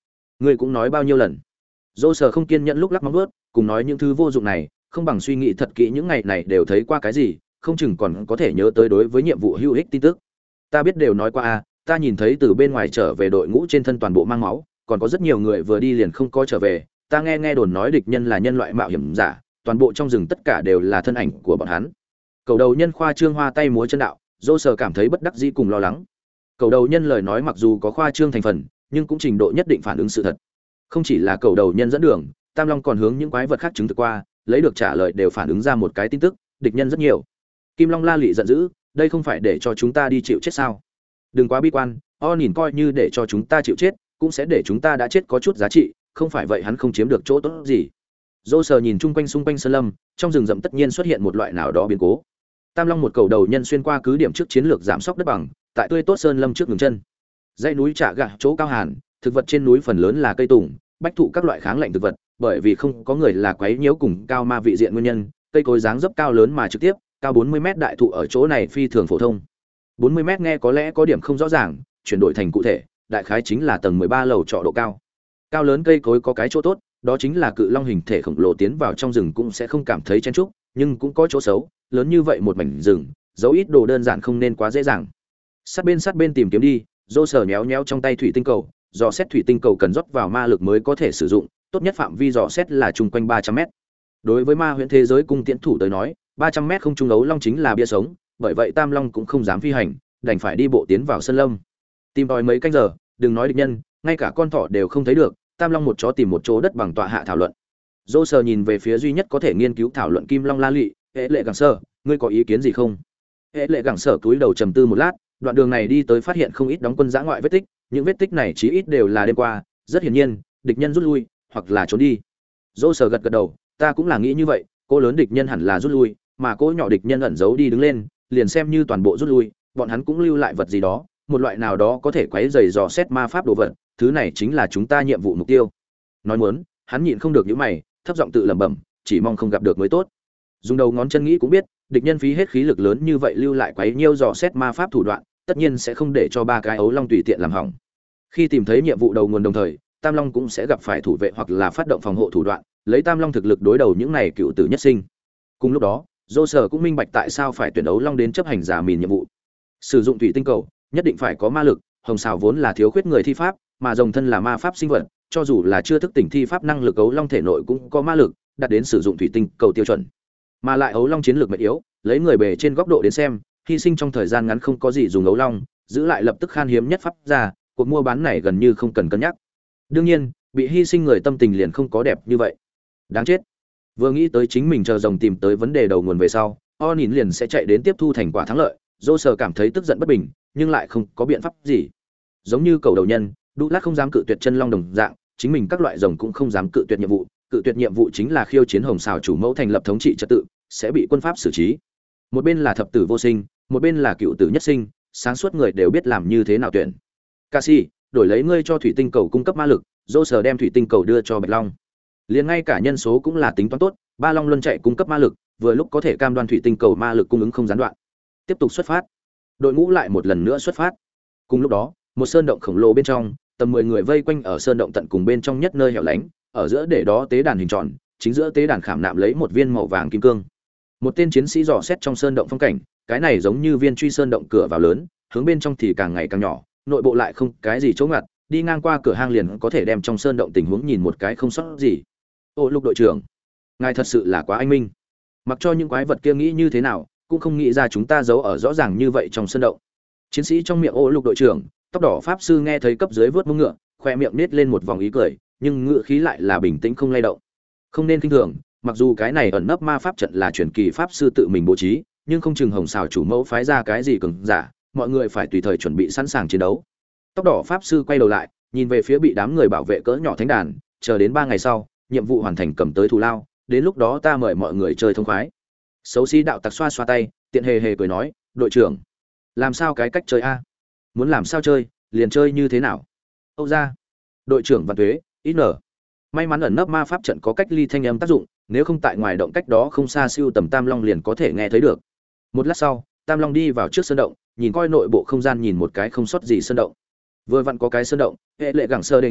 Ngươi cũng nói bao nhiêu lần? Dô Sở không kiên nhẫn lúc lắc móng vuốt, cùng nói những thứ vô dụng này, không bằng suy nghĩ thật kỹ những ngày này đều thấy qua cái gì, không chừng còn có thể nhớ tới đối với nhiệm vụ hữu ích tin tức. Ta biết đều nói qua a, ta nhìn thấy từ bên ngoài trở về đội ngũ trên thân toàn bộ mang máu, còn có rất nhiều người vừa đi liền không có trở về, ta nghe đồn nói địch nhân là nhân loại mạo hiểm giả, toàn bộ trong rừng tất cả đều là thân ảnh của bọn hắn. Cầu đầu nhân khoa trương hoa tay múa chân đạo, Dô Sở cảm thấy bất đắc dĩ cùng lo lắng. Cầu đầu nhân lời nói mặc dù có khoa trương thành phần, nhưng cũng trình độ nhất định phản ứng sự thật. Không chỉ là cầu đầu nhân dẫn đường, Tam Long còn hướng những quái vật khác chứng thực qua, lấy được trả lời đều phản ứng ra một cái tin tức, địch nhân rất nhiều. Kim Long la lị giận dữ, đây không phải để cho chúng ta đi chịu chết sao? Đừng quá bi quan, nhìn coi như để cho chúng ta chịu chết, cũng sẽ để chúng ta đã chết có chút giá trị, không phải vậy hắn không chiếm được chỗ tốt gì. Dô Sở nhìn chung quanh xung quanh sơn lâm, trong rừng rậm tất nhiên xuất hiện một loại nào đó biến cố. Tam Long một cầu đầu nhân xuyên qua cứ điểm trước chiến lược giảm sóc đất bằng, tại tươi tốt sơn lâm trước ngừng chân. Dãy núi Trạ Gạ chỗ cao hàn, thực vật trên núi phần lớn là cây tùng, bách thụ các loại kháng lạnh thực vật, bởi vì không có người là quấy nhiễu cùng cao ma vị diện nguyên nhân, cây cối dáng dấp cao lớn mà trực tiếp, cao 40 mét đại thụ ở chỗ này phi thường phổ thông. 40 mét nghe có lẽ có điểm không rõ ràng, chuyển đổi thành cụ thể, đại khái chính là tầng 13 lầu trọ độ cao. Cao lớn cây cối có cái chỗ tốt, đó chính là cự long hình thể khổng lồ tiến vào trong rừng cũng sẽ không cảm thấy chen chúc, nhưng cũng có chỗ xấu, lớn như vậy một mảnh rừng, giấu ít đồ đơn giản không nên quá dễ dàng. Sát bên tìm kiếm đi, Dô Sở nhéo nhéo trong tay thủy tinh cầu, dò xét thủy tinh cầu cần rót vào ma lực mới có thể sử dụng, tốt nhất phạm vi dò xét là chung quanh 300 mét. Đối với ma huyễn thế giới cung tiễn thủ tới nói, 300 mét không trung ấu long chính là bia sống, bởi vậy Tam Long cũng không dám phi hành, đành phải đi bộ tiến vào sân lâm. Tìm tòi mấy canh giờ, đừng nói địch nhân, ngay cả con thỏ đều không thấy được, Tam Long một chó tìm một chỗ đất bằng tọa hạ thảo luận. Dô Sở nhìn về phía duy nhất có thể nghiên cứu thảo luận Kim Long La Lị, "Hệ Lệ Gẳng Sở, ngươi có ý kiến gì không?" Hệ Lệ Gẳng Sở cúi đầu trầm tư một lát, đoạn đường này đi tới phát hiện không ít đóng quân dã ngoại vết tích, những vết tích này chí ít đều là đêm qua, rất hiển nhiên, địch nhân rút lui hoặc là trốn đi. Dô Sở gật gật đầu, ta cũng là nghĩ như vậy, cô lớn địch nhân hẳn là rút lui, mà cô nhỏ địch nhân ẩn giấu đi đứng lên, liền xem như toàn bộ rút lui, bọn hắn cũng lưu lại vật gì đó, một loại nào đó có thể quấy rầy dò xét ma pháp đồ vật, thứ này chính là chúng ta nhiệm vụ mục tiêu. Nói muốn, hắn nhịn không được những mày, thấp giọng tự lẩm bẩm, chỉ mong không gặp được mới tốt. Dùng đầu ngón chân nghĩ cũng biết, địch nhân phí hết khí lực lớn như vậy lưu lại quấy nhiêu dò xét ma pháp thủ đoạn, tất nhiên sẽ không để cho ba cái ấu long tùy tiện làm hỏng. Khi tìm thấy nhiệm vụ đầu nguồn đồng thời, Tam Long cũng sẽ gặp phải thủ vệ hoặc là phát động phòng hộ thủ đoạn, lấy Tam Long thực lực đối đầu những này cựu tử nhất sinh. Cùng lúc đó, Dô Sở cũng minh bạch tại sao phải tuyển ấu long đến chấp hành giả mìn nhiệm vụ. Sử dụng thủy tinh cầu, nhất định phải có ma lực, hồng xào vốn là thiếu khuyết người thi pháp, mà rồng thân là ma pháp sinh vật, cho dù là chưa thức tỉnh thi pháp năng lực ấu long thể nội cũng có ma lực, đạt đến sử dụng thủy tinh cầu tiêu chuẩn. Mà lại ấu long chiến lược mệt yếu, lấy người bề trên góc độ đến xem, hy sinh trong thời gian ngắn không có gì dùng ấu long, giữ lại lập tức khan hiếm nhất pháp ra, cuộc mua bán này gần như không cần cân nhắc. Đương nhiên, bị hy sinh người tâm tình liền không có đẹp như vậy. Đáng chết. Vừa nghĩ tới chính mình chờ rồng tìm tới vấn đề đầu nguồn về sau, Onin liền sẽ chạy đến tiếp thu thành quả thắng lợi, Dô Sở cảm thấy tức giận bất bình, nhưng lại không có biện pháp gì. Giống như cầu đầu nhân, Đu Lát không dám cự tuyệt chân long đồng dạng, chính mình các loại rồng cũng không dám cự tuyệt nhiệm vụ chính là khiêu chiến hồng xào chủ mẫu thành lập thống trị trật tự, sẽ bị quân pháp xử trí. Một bên là thập tử vô sinh, một bên là cựu tử nhất sinh, sáng suốt người đều biết làm như thế nào tuyển. Cassie, đổi lấy ngươi cho thủy tinh cầu cung cấp ma lực, Dô Sở đem thủy tinh cầu đưa cho Bạch Long. Liền ngay cả nhân số cũng là tính toán tốt, ba long luân chạy cung cấp ma lực, vừa lúc có thể cam đoan thủy tinh cầu ma lực cung ứng không gián đoạn. Tiếp tục xuất phát. Đội ngũ lại một lần nữa xuất phát. Cùng lúc đó, một sơn động khổng lồ bên trong, tầm 10 người vây quanh ở sơn động tận cùng bên trong nhất nơi hẻo lánh, ở giữa để đó tế đàn hình tròn, chính giữa tế đàn khảm nạm lấy một viên màu vàng kim cương. Một tên chiến sĩ dò xét trong sơn động phong cảnh, cái này giống như viên truy sơn động cửa vào lớn, hướng bên trong thì càng ngày càng nhỏ, nội bộ lại không cái gì chỗ ngặt, đi ngang qua cửa hang liền có thể đem trong sơn động tình huống nhìn một cái không sót gì. Ô Lục đội trưởng, ngài thật sự là quá anh minh. Mặc cho những quái vật kia nghĩ như thế nào, cũng không nghĩ ra chúng ta giấu ở rõ ràng như vậy trong sơn động. Chiến sĩ trong miệng Ô Lục đội trưởng, tóc đỏ pháp sư nghe thấy cấp dưới vớt mông ngựa, khoe miệng nết lên một vòng ý cười, nhưng ngựa khí lại là bình tĩnh không lay động. Không nên kinh thường, mặc dù cái này ẩn nấp ma pháp trận là truyền kỳ pháp sư tự mình bố trí, nhưng không chừng hồng xào chủ mẫu phái ra cái gì cường giả, mọi người phải tùy thời chuẩn bị sẵn sàng chiến đấu. Tóc đỏ pháp sư quay đầu lại, nhìn về phía bị đám người bảo vệ cỡ nhỏ thánh đàn, chờ đến 3 ngày sau, nhiệm vụ hoàn thành cầm tới thù lao, đến lúc đó ta mời mọi người chơi thông khoái. Xấu xí đạo tặc xoa xoa tay, tiện hề hề cười nói, đội trưởng, làm sao cái cách chơi a? Muốn làm sao chơi, liền chơi như thế nào? Âu ra. Đội trưởng Văn Tuế, ít nở. May mắn ẩn nấp ma pháp trận có cách ly thanh âm tác dụng, nếu không tại ngoài động cách đó không xa siêu tầm Tam Long liền có thể nghe thấy được. Một lát sau, Tam Long đi vào trước sơn động, nhìn coi nội bộ không gian nhìn một cái không sót gì sơn động. Vừa vặn có cái sơn động, hệ lệ gẳng sơ đề nghị,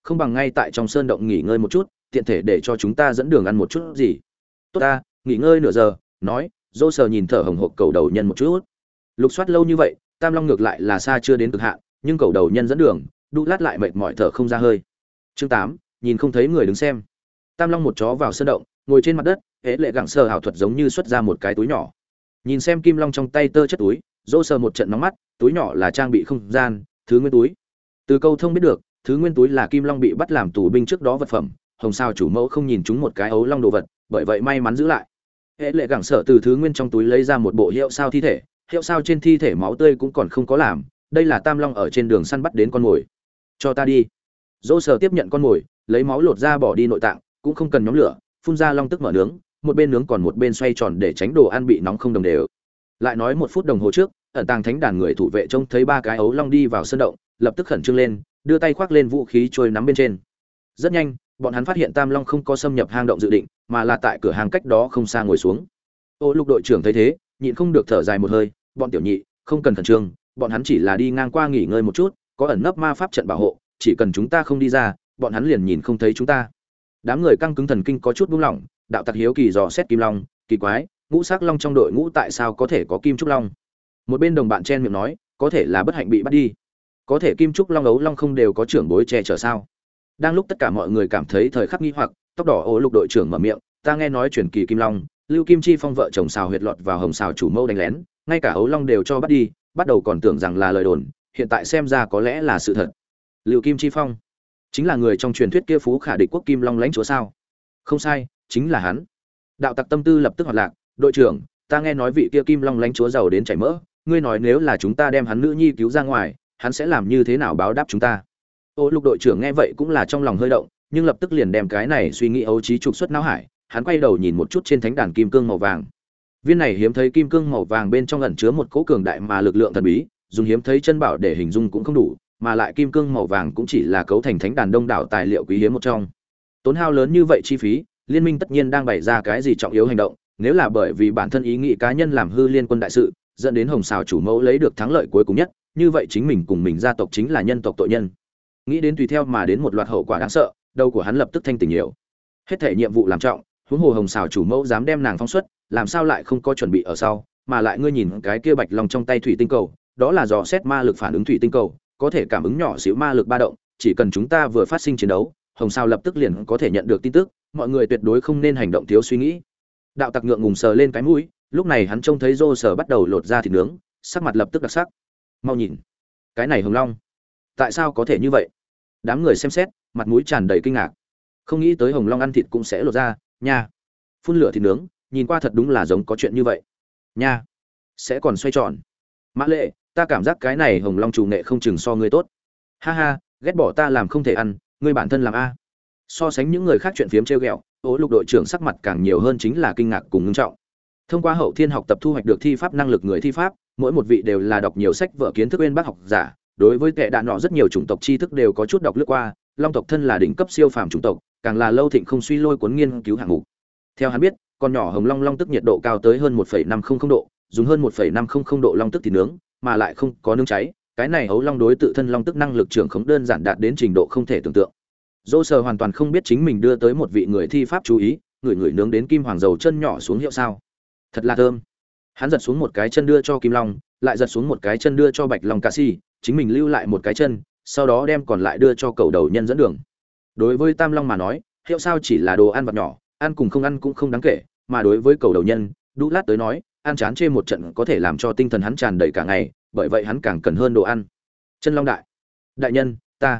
không bằng ngay tại trong sơn động nghỉ ngơi một chút, tiện thể để cho chúng ta dẫn đường ăn một chút gì. Tốt ta, nghỉ ngơi nửa giờ, nói, dô sờ nhìn thở hồng hộc cầu đầu nhân một chút. Lục soát lâu như vậy, Tam Long ngược lại là xa chưa đến cực hạn, nhưng cầu đầu nhân dẫn đường, Đu Lát lại mệt mỏi thở không ra hơi. Chương 8, nhìn không thấy người đứng xem. Tam Long một chó vào sơn động, ngồi trên mặt đất, hễ lệ gặng sờ ảo thuật giống như xuất ra một cái túi nhỏ. Nhìn xem Kim Long trong tay tơ chất túi, dô sờ một trận nóng mắt, túi nhỏ là trang bị không gian, thứ nguyên túi. Từ câu thông biết được, thứ nguyên túi là Kim Long bị bắt làm tù binh trước đó vật phẩm, Hồng Sao chủ mẫu không nhìn chúng một cái ấu long đồ vật, bởi vậy may mắn giữ lại. Hễ lệ gặng sờ từ thứ nguyên trong túi lấy ra một bộ hiệu sao thi thể, hiệu sao trên thi thể máu tươi cũng còn không có làm, đây là Tam Long ở trên đường săn bắt đến con mồi. Cho ta đi. Dỗ Sở tiếp nhận con mồi, lấy máu lột ra bỏ đi nội tạng, cũng không cần nhóm lửa, phun ra long tức mở nướng, một bên nướng còn một bên xoay tròn để tránh đồ ăn bị nóng không đồng đều. Lại nói một phút đồng hồ trước, ẩn tàng thánh đàn người thủ vệ trông thấy ba cái ấu long đi vào sân động, lập tức khẩn trương lên, đưa tay khoác lên vũ khí trôi nắm bên trên. Rất nhanh, bọn hắn phát hiện Tam Long không có xâm nhập hang động dự định, mà là tại cửa hàng cách đó không xa ngồi xuống. Ô Lục đội trưởng thấy thế, nhịn không được thở dài một hơi, bọn tiểu nhị, không cần khẩn trương, bọn hắn chỉ là đi ngang qua nghỉ ngơi một chút, có ẩn nấp ma pháp trận bảo hộ, chỉ cần chúng ta không đi ra, bọn hắn liền nhìn không thấy chúng ta. Đám người căng cứng thần kinh có chút buông lỏng, đạo tặc hiếu kỳ dò xét Kim Long, kỳ quái, ngũ sắc long trong đội ngũ tại sao có thể có kim trúc long? Một bên đồng bạn chen miệng nói, có thể là bất hạnh bị bắt đi. Có thể kim trúc long ấu long không đều có trưởng bối che chở sao? Đang lúc tất cả mọi người cảm thấy thời khắc nghi hoặc, tóc đỏ Ô Lục đội trưởng mở miệng, ta nghe nói truyền kỳ Kim Long, Lưu Kim Chi Phong vợ chồng xào huyệt lọt vào Hồng Xào chủ mâu đánh lén, ngay cả ấu long đều cho bắt đi, bắt đầu còn tưởng rằng là lời đồn, hiện tại xem ra có lẽ là sự thật. Lưu Kim Chi Phong chính là người trong truyền thuyết kia phú khả địch quốc Kim Long lãnh chúa sao? Không sai, chính là hắn. Đạo tặc tâm tư lập tức hoạt lạc, đội trưởng, ta nghe nói vị kia Kim Long lãnh chúa giàu đến chảy mỡ, ngươi nói nếu là chúng ta đem hắn nữ nhi cứu ra ngoài, hắn sẽ làm như thế nào báo đáp chúng ta? Ô Lục đội trưởng nghe vậy cũng là trong lòng hơi động, nhưng lập tức liền đem cái này suy nghĩ ấu trí trục xuất não hải, hắn quay đầu nhìn một chút trên thánh đàn kim cương màu vàng. Viên này hiếm thấy kim cương màu vàng bên trong ẩn chứa một cỗ cường đại mà lực lượng thần bí, dùng hiếm thấy chân bảo để hình dung cũng không đủ, mà lại kim cương màu vàng cũng chỉ là cấu thành thánh đàn đông đảo tài liệu quý hiếm một trong. Tốn hao lớn như vậy chi phí, liên minh tất nhiên đang bày ra cái gì trọng yếu hành động, nếu là bởi vì bản thân ý nghĩ cá nhân làm hư liên quân đại sự, dẫn đến Hồng Xào chủ mẫu lấy được thắng lợi cuối cùng nhất, như vậy chính mình cùng mình gia tộc chính là nhân tộc tội nhân. Nghĩ đến tùy theo mà đến một loạt hậu quả đáng sợ, đầu của hắn lập tức thanh tỉnh nhiều. Hết thể nhiệm vụ làm trọng, huống hồ Hồng Xào chủ mẫu dám đem nàng phóng xuất, làm sao lại không có chuẩn bị ở sau, mà lại ngươi nhìn cái kia bạch long trong tay thủy tinh cầu, đó là dò xét ma lực phản ứng thủy tinh cầu, có thể cảm ứng nhỏ xíu ma lực ba động, chỉ cần chúng ta vừa phát sinh chiến đấu, Hồng Sao lập tức liền có thể nhận được tin tức, mọi người tuyệt đối không nên hành động thiếu suy nghĩ. Đạo tặc ngượng ngùng sờ lên cái mũi, lúc này hắn trông thấy Rô Sở bắt đầu lột ra thịt nướng, sắc mặt lập tức đặc sắc. Mau nhìn, cái này hồng long, tại sao có thể như vậy? Đám người xem xét, mặt mũi tràn đầy kinh ngạc. Không nghĩ tới hồng long ăn thịt cũng sẽ lột ra, nha. Phun lửa thịt nướng, nhìn qua thật đúng là giống có chuyện như vậy. Nha, sẽ còn xoay tròn. Mã Lệ, ta cảm giác cái này hồng long chủ nghệ không chừng so ngươi tốt. Ha ha, ghét bỏ ta làm không thể ăn, ngươi bản thân làm a. So sánh những người khác chuyện phiếm trêu ghẹo, Ô Lục đội trưởng sắc mặt càng nhiều hơn chính là kinh ngạc cùng ngưng trọng. Thông qua hậu thiên học tập thu hoạch được thi pháp năng lực người thi pháp, mỗi một vị đều là đọc nhiều sách vở kiến thức uyên bác học giả, đối với kẻ đạn nọ rất nhiều chủng tộc tri thức đều có chút đọc lướt qua, long tộc thân là đỉnh cấp siêu phàm chủng tộc, càng là lâu thịnh không suy lôi cuốn nghiên cứu hạng mục. Theo hắn biết, con nhỏ hồng long long tức nhiệt độ cao tới hơn 1,500 độ, dùng hơn 1,500 độ long tức thịt nướng, mà lại không có nướng cháy, cái này ấu long đối tự thân long tức năng lực trưởng khống đơn giản đạt đến trình độ không thể tưởng tượng. Dô Sờ hoàn toàn không biết chính mình đưa tới một vị người thi pháp chú ý, người nướng đến kim hoàng dầu chân nhỏ xuống hiệu sao. Thật là thơm. Hắn giật xuống một cái chân đưa cho Kim Long, lại giật xuống một cái chân đưa cho Bạch Long Cà Si, chính mình lưu lại một cái chân, sau đó đem còn lại đưa cho cầu đầu nhân dẫn đường. Đối với Tam Long mà nói, hiệu sao chỉ là đồ ăn vặt nhỏ, ăn cùng không ăn cũng không đáng kể, mà đối với cầu đầu nhân, Đu Lát tới nói, ăn chán chê một trận có thể làm cho tinh thần hắn tràn đầy cả ngày, bởi vậy hắn càng cần hơn đồ ăn. Chân Long đại nhân,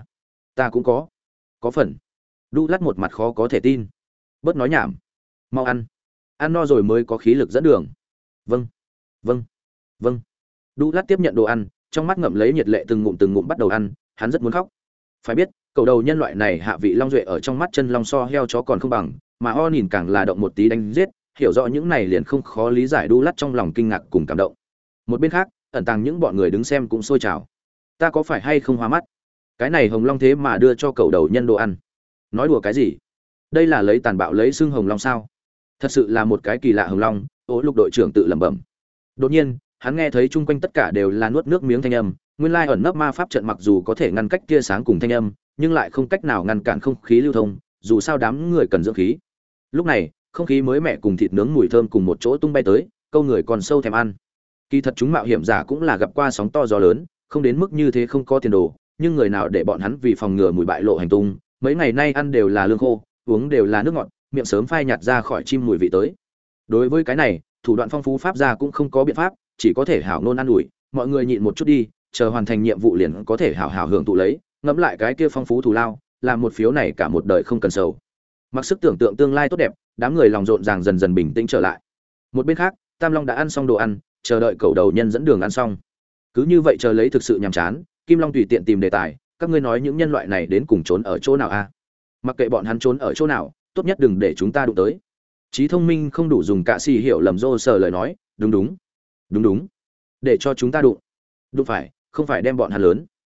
ta cũng có phần. Đu Lát một mặt khó có thể tin. Bớt nói nhảm, mau ăn no rồi mới có khí lực dẫn đường. Vâng. Đu Lát tiếp nhận đồ ăn, trong mắt ngậm lấy nhiệt lệ từng ngụm bắt đầu ăn, hắn rất muốn khóc. Phải biết, cầu đầu nhân loại này hạ vị long duệ ở trong mắt chân long so heo chó còn không bằng, mà o nhìn càng là động một tí đánh giết, hiểu rõ những này liền không khó lý giải Đu Lát trong lòng kinh ngạc cùng cảm động. Một bên khác, ẩn tàng những bọn người đứng xem cũng sôi trào. Ta có phải hay không hoa mắt? Cái này hồng long thế mà đưa cho cầu đầu nhân đồ ăn. Nói đùa cái gì? Đây là lấy tàn bạo lấy xương hồng long sao? Thật sự là một cái kỳ lạ hồng long, Ô Lục đội trưởng tự lẩm bẩm. Đột nhiên, hắn nghe thấy chung quanh tất cả đều là nuốt nước miếng thanh âm, nguyên lai ẩn nấp ma pháp trận mặc dù có thể ngăn cách tia sáng cùng thanh âm, nhưng lại không cách nào ngăn cản không khí lưu thông, dù sao đám người cần dưỡng khí. Lúc này, không khí mới mẻ cùng thịt nướng mùi thơm cùng một chỗ tung bay tới, câu người còn sâu thèm ăn. Kỳ thật chúng mạo hiểm giả cũng là gặp qua sóng to gió lớn, không đến mức như thế không có tiền đồ, nhưng người nào để bọn hắn vì phòng ngừa mùi bại lộ hành tung, mấy ngày nay ăn đều là lương khô, uống đều là nước ngọt, miệng sớm phai nhạt ra khỏi chim mùi vị tới. Đối với cái này, thủ đoạn phong phú pháp gia cũng không có biện pháp, chỉ có thể hảo nôn ăn ủi, mọi người nhịn một chút đi, chờ hoàn thành nhiệm vụ liền có thể hảo hảo hưởng thụ lấy, ngẫm lại cái kia phong phú thù lao, làm một phiếu này cả một đời không cần sầu. Mặc sức tưởng tượng tương lai tốt đẹp, đám người lòng rộn ràng dần dần bình tĩnh trở lại. Một bên khác, Tam Long đã ăn xong đồ ăn, chờ đợi cầu đầu nhân dẫn đường ăn xong. Cứ như vậy chờ lấy thực sự nhàm chán, Kim Long tùy tiện tìm đề tài, các ngươi nói những nhân loại này đến cùng trốn ở chỗ nào a? Mặc kệ bọn hắn trốn ở chỗ nào, tốt nhất đừng để chúng ta đụng tới. Trí thông minh không đủ dùng cả xì hiểu lầm rô sờ lời nói, đúng, để cho chúng ta đụng phải, không phải đem bọn hắn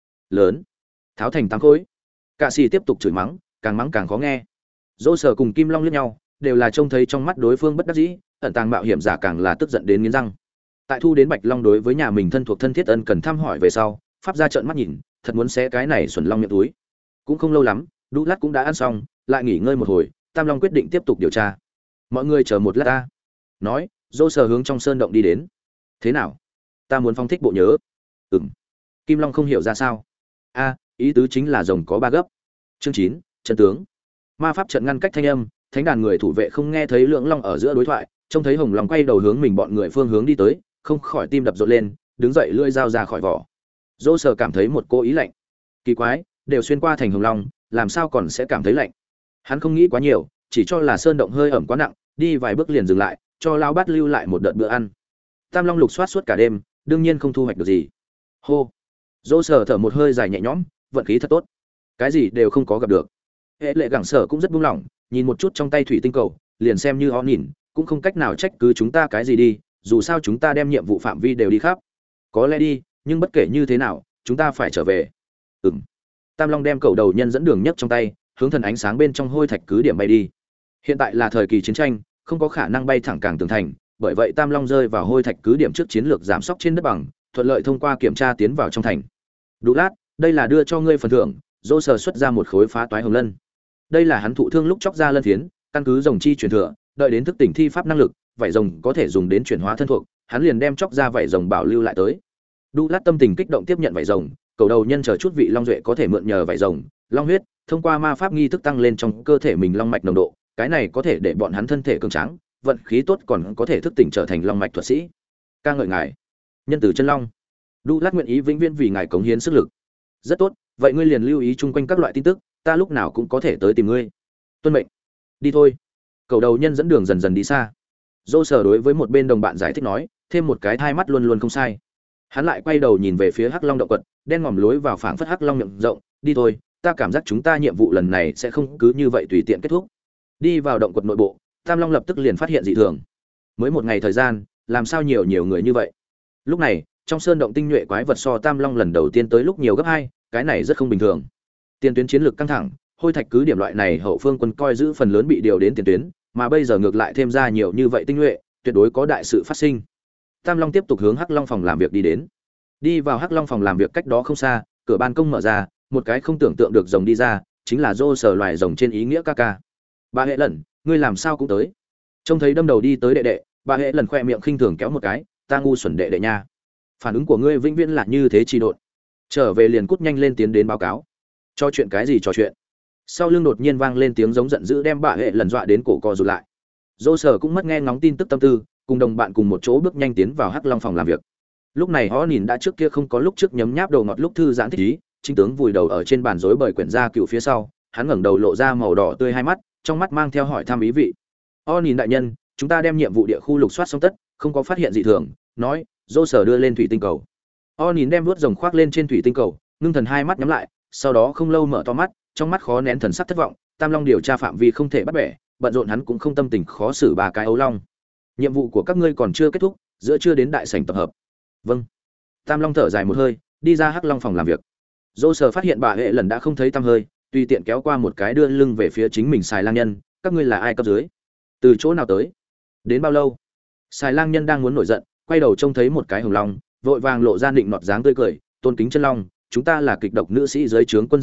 lớn tháo thành tám khối. Cả xì tiếp tục chửi mắng càng khó nghe. Rô sờ cùng Kim Long liếc nhau, đều là trông thấy trong mắt đối phương bất đắc dĩ, ẩn tàng mạo hiểm giả càng là tức giận đến nghiến răng. Tại thu đến Bạch Long đối với nhà mình thân thuộc thân thiết ân cần thăm hỏi về sau, pháp gia trợn mắt nhìn, thật muốn xé cái này xuẩn long miệng túi. Cũng không lâu lắm, Đu Lát cũng đã ăn xong, lại nghỉ ngơi một hồi, Tam Long quyết định tiếp tục điều tra. Mọi người chờ một lát ta. Nói, Dô Sở hướng trong sơn động đi đến. Thế nào? Ta muốn phong thích bộ nhớ. Ừm. Kim Long không hiểu ra sao. A, ý tứ chính là rồng có ba gấp. Chương 9, chân tướng. Ma pháp trận ngăn cách thanh âm, thánh đàn người thủ vệ không nghe thấy lưỡng long ở giữa đối thoại, trông thấy Hồng Long quay đầu hướng mình bọn người phương hướng đi tới, không khỏi tim đập rộn lên, đứng dậy lưỡi dao ra khỏi vỏ. Dô Sở cảm thấy một cô ý lạnh. Kỳ quái, đều xuyên qua thành Hồng Long, làm sao còn sẽ cảm thấy lạnh? Hắn không nghĩ quá nhiều, chỉ cho là sơn động hơi ẩm quá nặng, đi vài bước liền dừng lại, cho lão bát lưu lại một đợt bữa ăn. Tam Long lục soát suốt cả đêm, đương nhiên không thu hoạch được gì. Hô. Dô Sở thở một hơi dài nhẹ nhõm, vận khí thật tốt. Cái gì đều không có gặp được. Hệ Lệ Gẳng Sở cũng rất buông lỏng, nhìn một chút trong tay thủy tinh cầu, liền xem như họ nhìn, cũng không cách nào trách cứ chúng ta cái gì đi, dù sao chúng ta đem nhiệm vụ phạm vi đều đi khắp. Có lẽ đi, nhưng bất kể như thế nào, chúng ta phải trở về. Ừm. Tam Long đem cầu đầu nhân dẫn đường nhất trong tay, hướng thần ánh sáng bên trong hôi thạch cứ điểm bay đi. Hiện tại là thời kỳ chiến tranh, không có khả năng bay thẳng càng tường thành, bởi vậy Tam Long rơi vào hôi thạch cứ điểm trước chiến lược giảm sóc trên đất bằng, thuận lợi thông qua kiểm tra tiến vào trong thành. Đủ lát, đây là đưa cho ngươi phần thưởng, Dô Sở xuất ra một khối phá toái hồng lân. Đây là hắn thụ thương lúc chóc ra lân phiến, căn cứ rồng chi truyền thừa, đợi đến thức tỉnh thi pháp năng lực, vảy rồng có thể dùng đến chuyển hóa thân thuộc, hắn liền đem chóc ra vảy rồng bảo lưu lại tới. Đu lát tâm tình kích động tiếp nhận vảy rồng, cầu đầu nhân chờ chút vị long duệ có thể mượn nhờ vảy rồng, long huyết, thông qua ma pháp nghi thức tăng lên trong cơ thể mình long mạch nồng độ, cái này có thể để bọn hắn thân thể cường tráng, vận khí tốt còn có thể thức tỉnh trở thành long mạch thuật sĩ. Ca ngợi ngài, nhân tử chân long. Đu lát nguyện ý vĩnh viễn vì ngài cống hiến sức lực. Rất tốt, vậy ngươi liền lưu ý chung quanh các loại tin tức, ta lúc nào cũng có thể tới tìm ngươi. Tuân mệnh. Đi thôi. Cầu đầu nhân dẫn đường dần dần đi xa. Dô Sở đối với một bên đồng bạn giải thích nói, thêm một cái thai mắt luôn luôn không sai. Hắn lại quay đầu nhìn về phía Hắc Long động quật, đen ngòm lối vào phảng phất Hắc Long miệng rộng, đi thôi, ta cảm giác chúng ta nhiệm vụ lần này sẽ không cứ như vậy tùy tiện kết thúc. Đi vào động quật nội bộ, Tam Long lập tức liền phát hiện dị thường. Mới một ngày thời gian, làm sao nhiều người như vậy? Lúc này, trong sơn động tinh nhuệ quái vật so Tam Long lần đầu tiên tới lúc nhiều gấp 2, cái này rất không bình thường. Tiền tuyến chiến lược căng thẳng, hôi thạch cứ điểm loại này hậu phương quân coi giữ phần lớn bị điều đến tiền tuyến, mà bây giờ ngược lại thêm ra nhiều như vậy tinh nhuệ, tuyệt đối có đại sự phát sinh. Tam Long tiếp tục hướng Hắc Long phòng làm việc đi đến. Đi vào Hắc Long phòng làm việc cách đó không xa, cửa ban công mở ra, một cái không tưởng tượng được rồng đi ra, chính là Dô Sở loài rồng trên ý nghĩa ca ca. Bà Hệ Lần, ngươi làm sao cũng tới? Trông thấy đâm đầu đi tới đệ đệ, bà Hệ Lần khoe miệng khinh thường kéo một cái, ta ngu xuẩn đệ đệ nha. Phản ứng của ngươi vĩnh viễn là như thế trì độn. Trở về liền cút nhanh lên tiến đến báo cáo. Cho chuyện cái gì trò chuyện? Sau lưng đột nhiên vang lên tiếng giống giận dữ đem bà Hệ Lần dọa đến cổ co rụt lại. Dô Sở cũng mất nghe ngóng tin tức tâm tư, cùng đồng bạn cùng một chỗ bước nhanh tiến vào Hắc Long phòng làm việc. Lúc này họ nhìn đã trước kia không có lúc trước nhấm nháp đầu ngọt lúc thư giãn thích ý, chính tướng vùi đầu ở trên bàn rối bời quyển gia cựu phía sau, hắn ngẩng đầu lộ ra màu đỏ tươi hai mắt, trong mắt mang theo hỏi thăm ý vị. O nhìn đại nhân, chúng ta đem nhiệm vụ địa khu lục soát xong tất, không có phát hiện dị thường, nói, Dô Sở đưa lên thủy tinh cầu. O nhìn đem vuốt rồng khoác lên trên thủy tinh cầu, ngưng thần hai mắt nhắm lại, sau đó không lâu mở to mắt, trong mắt khó nén thần sắc thất vọng, Tam Long điều tra phạm vi không thể bắt bẻ, bận rộn hắn cũng không tâm tình khó xử ba cái ấu long. Nhiệm vụ của các ngươi còn chưa kết thúc, giữa chưa đến đại sảnh tập hợp. Vâng. Tam Long thở dài một hơi, đi ra Hắc Long phòng làm việc. Dô Sở phát hiện bà Hệ Lần đã không thấy tăm hơi, tùy tiện kéo qua một cái đưa lưng về phía chính mình Xài Lang Nhân, các ngươi là ai cấp dưới? Từ chỗ nào tới? Đến bao lâu? Xài Lang Nhân đang muốn nổi giận, quay đầu trông thấy một cái hồng long, vội vàng lộ ra định nọt dáng tươi cười, tôn kính chân long, chúng ta là kịch độc nữ sĩ dưới trướng quân dự bị,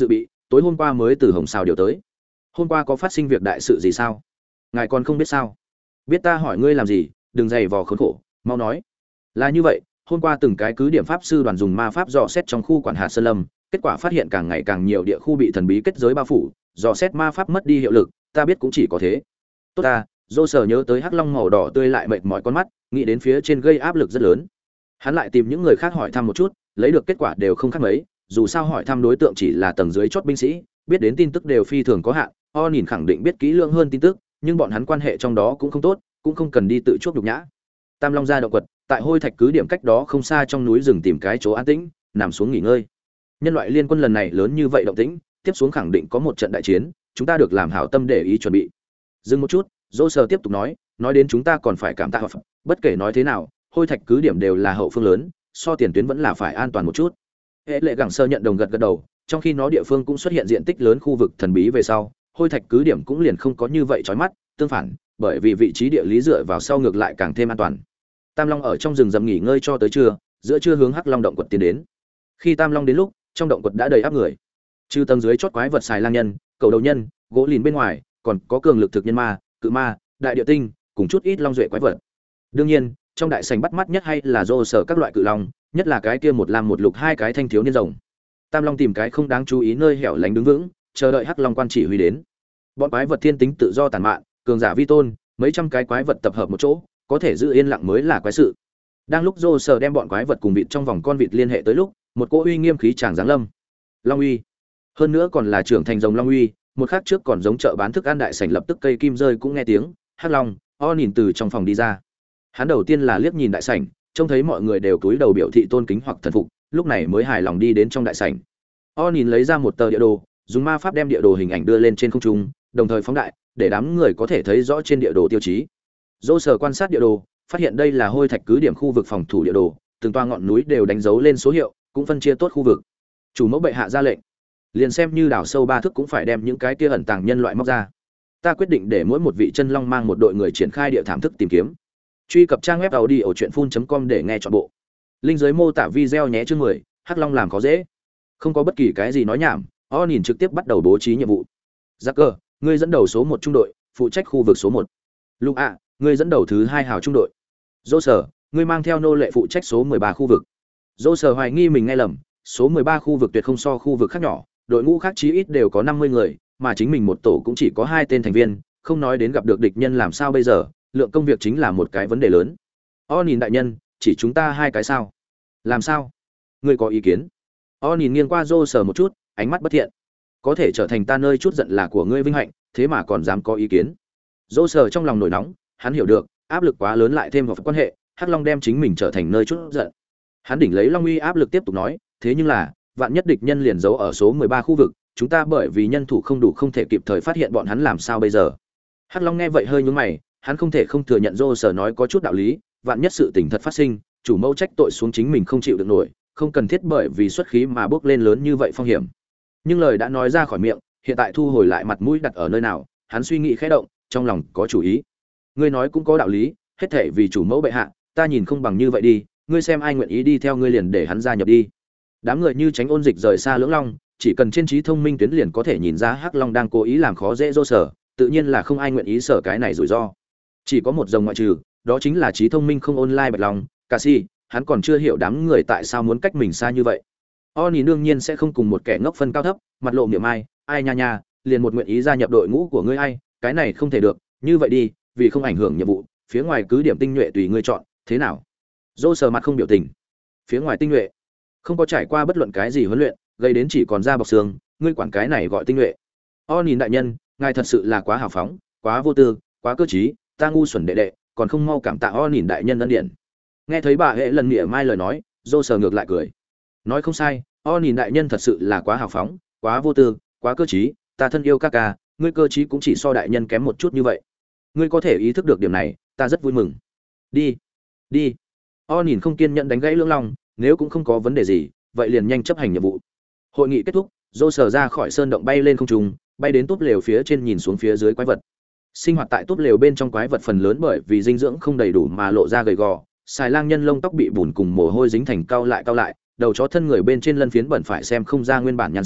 tối hôm qua mới từ Hồng Sào điều tới. Hôm qua có phát sinh việc đại sự gì sao? Ngài còn không biết sao? Biết ta hỏi ngươi làm gì, đừng dày vò khốn khổ, mau nói. Là như vậy, hôm qua từng cái cứ điểm pháp sư đoàn dùng ma pháp dò xét trong khu quản hạt sơn lâm, kết quả phát hiện càng ngày càng nhiều địa khu bị thần bí kết giới bao phủ, dò xét ma pháp mất đi hiệu lực, ta biết cũng chỉ có thế. Tốt ta, Dô Sở nhớ tới hắc long màu đỏ tươi lại mệt mỏi con mắt, nghĩ đến phía trên gây áp lực rất lớn. Hắn lại tìm những người khác hỏi thăm một chút, lấy được kết quả đều không khác mấy, dù sao hỏi thăm đối tượng chỉ là tầng dưới chót binh sĩ, biết đến tin tức đều phi thường có hạn. Nhìn khẳng định biết kỹ lưỡng hơn tin tức, nhưng bọn hắn quan hệ trong đó cũng không tốt, cũng không cần đi tự chuốc nhục nhã. Tam Long gia động quật, tại Hôi Thạch cứ điểm cách đó không xa trong núi rừng tìm cái chỗ an tĩnh, nằm xuống nghỉ ngơi. Nhân loại liên quân lần này lớn như vậy động tĩnh, tiếp xuống khẳng định có một trận đại chiến, chúng ta được làm hảo tâm để ý chuẩn bị. Dừng một chút, Dô Sở tiếp tục nói đến chúng ta còn phải cảm tạ Phật, bất kể nói thế nào, Hôi Thạch cứ điểm đều là hậu phương lớn, so tiền tuyến vẫn là phải an toàn một chút. Hệ Lệ Gẳng Sơ nhận đồng gật gật đầu, trong khi nó địa phương cũng xuất hiện diện tích lớn khu vực thần bí về sau, Hôi Thạch cứ điểm cũng liền không có như vậy chói mắt, tương phản, bởi vì vị trí địa lý dựa vào sau ngược lại càng thêm an toàn. Tam Long ở trong rừng rậm nghỉ ngơi cho tới trưa, giữa trưa hướng Hắc Long động quật tiến đến. Khi Tam Long đến lúc, trong động quật đã đầy áp người. Trừ tầng dưới chót quái vật xài lang nhân, cầu đầu nhân, gỗ lìn bên ngoài, còn có cường lực thực nhân ma, cự ma, đại địa tinh, cùng chút ít long duệ quái vật. Đương nhiên, trong đại sảnh bắt mắt nhất hay là Dô Sở các loại cự long, nhất là cái kia một lam một lục hai cái thanh thiếu niên rồng. Tam Long tìm cái không đáng chú ý nơi hẻo lánh đứng vững, chờ đợi Hắc Long quan chỉ huy đến. Bọn quái vật thiên tính tự do tàn mạn, cường giả vi tôn, mấy trăm cái quái vật tập hợp một chỗ, có thể giữ yên lặng mới là quái sự. Đang lúc Dô Sở đem bọn quái vật cùng vịt trong vòng con vịt liên hệ tới lúc, một cỗ uy nghiêm khí tràng giáng lâm. Long uy, hơn nữa còn là trưởng thành rồng Long uy, một khắc trước còn giống chợ bán thức ăn đại sảnh lập tức cây kim rơi cũng nghe tiếng. Hắc Long, nhìn từ trong phòng đi ra. Hắn đầu tiên là liếc nhìn đại sảnh, trông thấy mọi người đều cúi đầu biểu thị tôn kính hoặc thần phục, lúc này mới hài lòng đi đến trong đại sảnh. Nhìn lấy ra một tờ địa đồ, dùng ma pháp đem địa đồ hình ảnh đưa lên trên không trung, đồng thời phóng đại, để đám người có thể thấy rõ trên địa đồ tiêu chí. Dô Sở quan sát địa đồ, phát hiện đây là Hôi Thạch cứ điểm khu vực phòng thủ địa đồ, từng toa ngọn núi đều đánh dấu lên số hiệu, cũng phân chia tốt khu vực. Chủ mẫu bệ hạ ra lệnh, liền xem như đào sâu ba thước cũng phải đem những cái kia ẩn tàng nhân loại móc ra. Ta quyết định để mỗi một vị chân long mang một đội người triển khai địa thảm thức tìm kiếm. Truy cập trang web audiochuyenphun.com để nghe trọn bộ. Link dưới mô tả video nhé. Chương 10, Hắc Long làm khó dễ. Không có bất kỳ cái gì nói nhảm, nhìn trực tiếp bắt đầu bố trí nhiệm vụ. Jacker, ngươi dẫn đầu số 1 trung đội, phụ trách khu vực số 1. Lục ạ, ngươi dẫn đầu thứ 2 hào trung đội. Dô Sở, ngươi mang theo nô lệ phụ trách số 13 khu vực. Dô Sở hoài nghi mình nghe lầm, số 13 khu vực tuyệt không so khu vực khác nhỏ, đội ngũ khác chí ít đều có 50 người, mà chính mình một tổ cũng chỉ có 2 tên thành viên, không nói đến gặp được địch nhân làm sao bây giờ, lượng công việc chính là một cái vấn đề lớn. Nhìn đại nhân, chỉ chúng ta 2 cái sao? Làm sao? Ngươi có ý kiến? Nhìn nghiêng qua Dô Sở một chút, ánh mắt bất thiện. Có thể trở thành ta nơi chút giận là của ngươi vinh hạnh, thế mà còn dám có ý kiến? Dô Sở trong lòng nổi nóng, hắn hiểu được, áp lực quá lớn lại thêm vào quan hệ, Hắc Long đem chính mình trở thành nơi chút giận. Hắn đỉnh lấy Long uy áp lực tiếp tục nói, thế nhưng là, vạn nhất địch nhân liền giấu ở số 13 khu vực, chúng ta bởi vì nhân thủ không đủ không thể kịp thời phát hiện bọn hắn làm sao bây giờ? Hắc Long nghe vậy hơi nhướng mày, hắn không thể không thừa nhận Dô Sở nói có chút đạo lý, vạn nhất sự tình thật phát sinh, chủ mẫu trách tội xuống chính mình không chịu được nổi, không cần thiết bởi vì xuất khí mà bước lên lớn như vậy phong hiểm. Nhưng lời đã nói ra khỏi miệng, hiện tại thu hồi lại mặt mũi đặt ở nơi nào, hắn suy nghĩ khẽ động, trong lòng có chủ ý. Ngươi nói cũng có đạo lý, hết thảy vì chủ mẫu bệ hạ, ta nhìn không bằng như vậy đi, ngươi xem ai nguyện ý đi theo ngươi liền để hắn gia nhập đi. Đám người như tránh ôn dịch rời xa Lưỡng Long, chỉ cần trên trí thông minh tuyến liền có thể nhìn ra Hắc Long đang cố ý làm khó dễ Dô Sở, tự nhiên là không ai nguyện ý sở cái này rủi ro. Chỉ có một dòng ngoại trừ, đó chính là trí thông minh không online Bạch Long, Cassie, hắn còn chưa hiểu đám người tại sao muốn cách mình xa như vậy. Oni đương nhiên sẽ không cùng một kẻ ngốc phân cao thấp, mặt lộ miệng ai nha nha, liền một nguyện ý gia nhập đội ngũ của ngươi ai, cái này không thể được, như vậy đi, vì không ảnh hưởng nhiệm vụ, phía ngoài cứ điểm tinh nhuệ tùy ngươi chọn, thế nào? Dô Sở mặt không biểu tình. Phía ngoài tinh nhuệ, không có trải qua bất luận cái gì huấn luyện, gây đến chỉ còn da bọc xương, ngươi quản cái này gọi tinh nhuệ? Oni đại nhân, ngài thật sự là quá hào phóng, quá vô tư, quá cơ trí, ta ngu xuẩn đệ đệ, còn không mau cảm tạ Oni đại nhân ân điển. Nghe thấy bà hệ lần nghĩa mai lời nói, Dô Sở ngược lại cười. Nói không sai, Oni đại nhân thật sự là quá hào phóng, quá vô tư, quá cơ trí, ta thân yêu ca ca, ngươi cơ trí cũng chỉ so đại nhân kém một chút như vậy. Ngươi có thể ý thức được điểm này, ta rất vui mừng. Đi, đi. Oni không kiên nhẫn đánh gãy Lưỡng Long, nếu cũng không có vấn đề gì, vậy liền nhanh chấp hành nhiệm vụ. Hội nghị kết thúc, Dô Sở ra khỏi sơn động bay lên không trung, bay đến túp lều phía trên nhìn xuống phía dưới quái vật. Sinh hoạt tại túp lều bên trong quái vật phần lớn bởi vì dinh dưỡng không đầy đủ mà lộ ra gầy gò, xài lang nhân lông tóc bị bùn cùng mồ hôi dính thành cao lại, đầu chó thân người bên trên lân phiến bẩn phải xem không ra nguyên bản nhan sắc,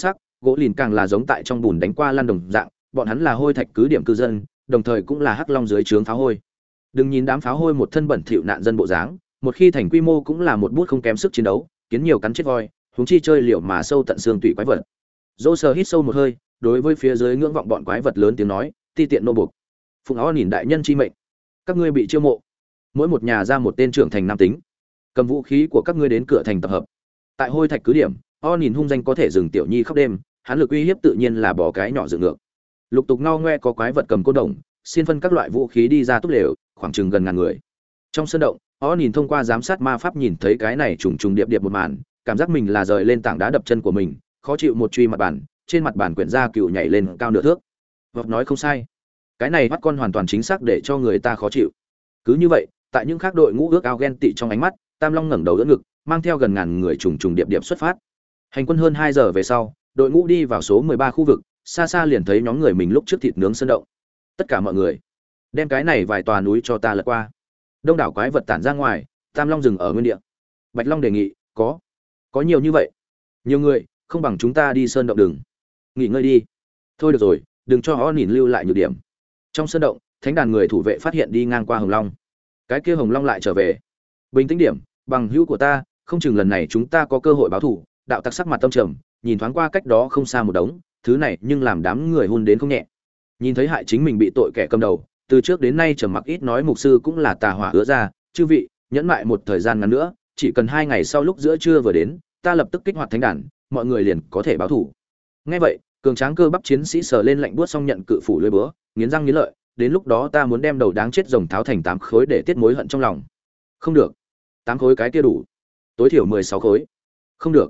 gỗ lìn càng là giống tại trong bùn đánh qua lăn đồng dạng, bọn hắn là hôi thạch cứ điểm cư dân, đồng thời cũng là hắc long dưới trướng pháo hôi. Đừng nhìn đám pháo hôi một thân bẩn thỉu nạn dân bộ dáng, một khi thành quy mô cũng là một bút không kém sức chiến đấu, kiến nhiều cắn chết voi, huống chi chơi liệu mà sâu tận xương tủy quái vật. Dỗ sờ hít sâu một hơi, đối với phía dưới ngưỡng vọng bọn quái vật lớn tiếng nói, ti tiện nô buộc, phụng ó nhìn đại nhân chi mệnh, các ngươi bị chiêu mộ, mỗi một nhà ra một tên trưởng thành nam tính, cầm vũ khí của các ngươi đến cửa thành tập hợp. Tại hôi thạch cứ điểm, o nhìn hung danh có thể dừng tiểu nhi khóc đêm, hắn lực uy hiếp tự nhiên là bỏ cái nhỏ dựng ngược. Lục tục ngao ngoe có quái vật cầm côn đồng, xiên phân các loại vũ khí đi ra túp lều, khoảng chừng gần ngàn người. Trong sân động, o nhìn thông qua giám sát ma pháp nhìn thấy cái này trùng trùng điệp điệp một màn, cảm giác mình là rời lên tảng đá đập chân của mình, khó chịu một truy mặt bàn, trên mặt bàn quyển ra cựu nhảy lên cao nửa thước. Vọc nói không sai, cái này bắt con hoàn toàn chính xác để cho người ta khó chịu. Cứ như vậy, tại những khác đội ngũ ước ao ghen tị trong ánh mắt, Tam Long ngẩng đầu đỡ ngực, mang theo gần ngàn người trùng trùng điệp điệp xuất phát. Hành quân hơn 2 giờ về sau, đội ngũ đi vào số 13 khu vực, xa xa liền thấy nhóm người mình lúc trước thịt nướng sơn động. Tất cả mọi người, đem cái này vài tòa núi cho ta lật qua. Đông đảo quái vật tản ra ngoài, Tam Long dừng ở nguyên địa. Bạch Long đề nghị, có nhiều như vậy, nhiều người, không bằng chúng ta đi sơn động đừng nghỉ ngơi đi. Thôi được rồi, đừng cho họ nhìn lưu lại nhược điểm. Trong sơn động, thánh đàn người thủ vệ phát hiện đi ngang qua Hồng Long. Cái kia Hồng Long lại trở về. Bình tĩnh điểm, bằng hữu của ta, không chừng lần này chúng ta có cơ hội báo thù. Đạo tặc sắc mặt tâm trầm, nhìn thoáng qua cách đó không xa một đống, thứ này nhưng làm đám người hun đến không nhẹ. Nhìn thấy hại chính mình bị tội kẻ cầm đầu, từ trước đến nay trầm mặc ít nói mục sư cũng là tà hỏa ứa ra, chư vị, nhẫn mại một thời gian ngắn nữa, chỉ cần 2 ngày sau lúc giữa trưa vừa đến, ta lập tức kích hoạt thánh đàn, mọi người liền có thể báo thù. Nghe vậy, cường tráng cơ bắp chiến sĩ sờ lên lạnh buốt xong nhận cự phủ lưỡi búa, nghiến răng nghiến lợi, đến lúc đó ta muốn đem đầu đáng chết rồng tháo thành 8 khối để tiết mối hận trong lòng. Không được. 8 khối cái kia đủ. Tối thiểu 16 khối. Không được.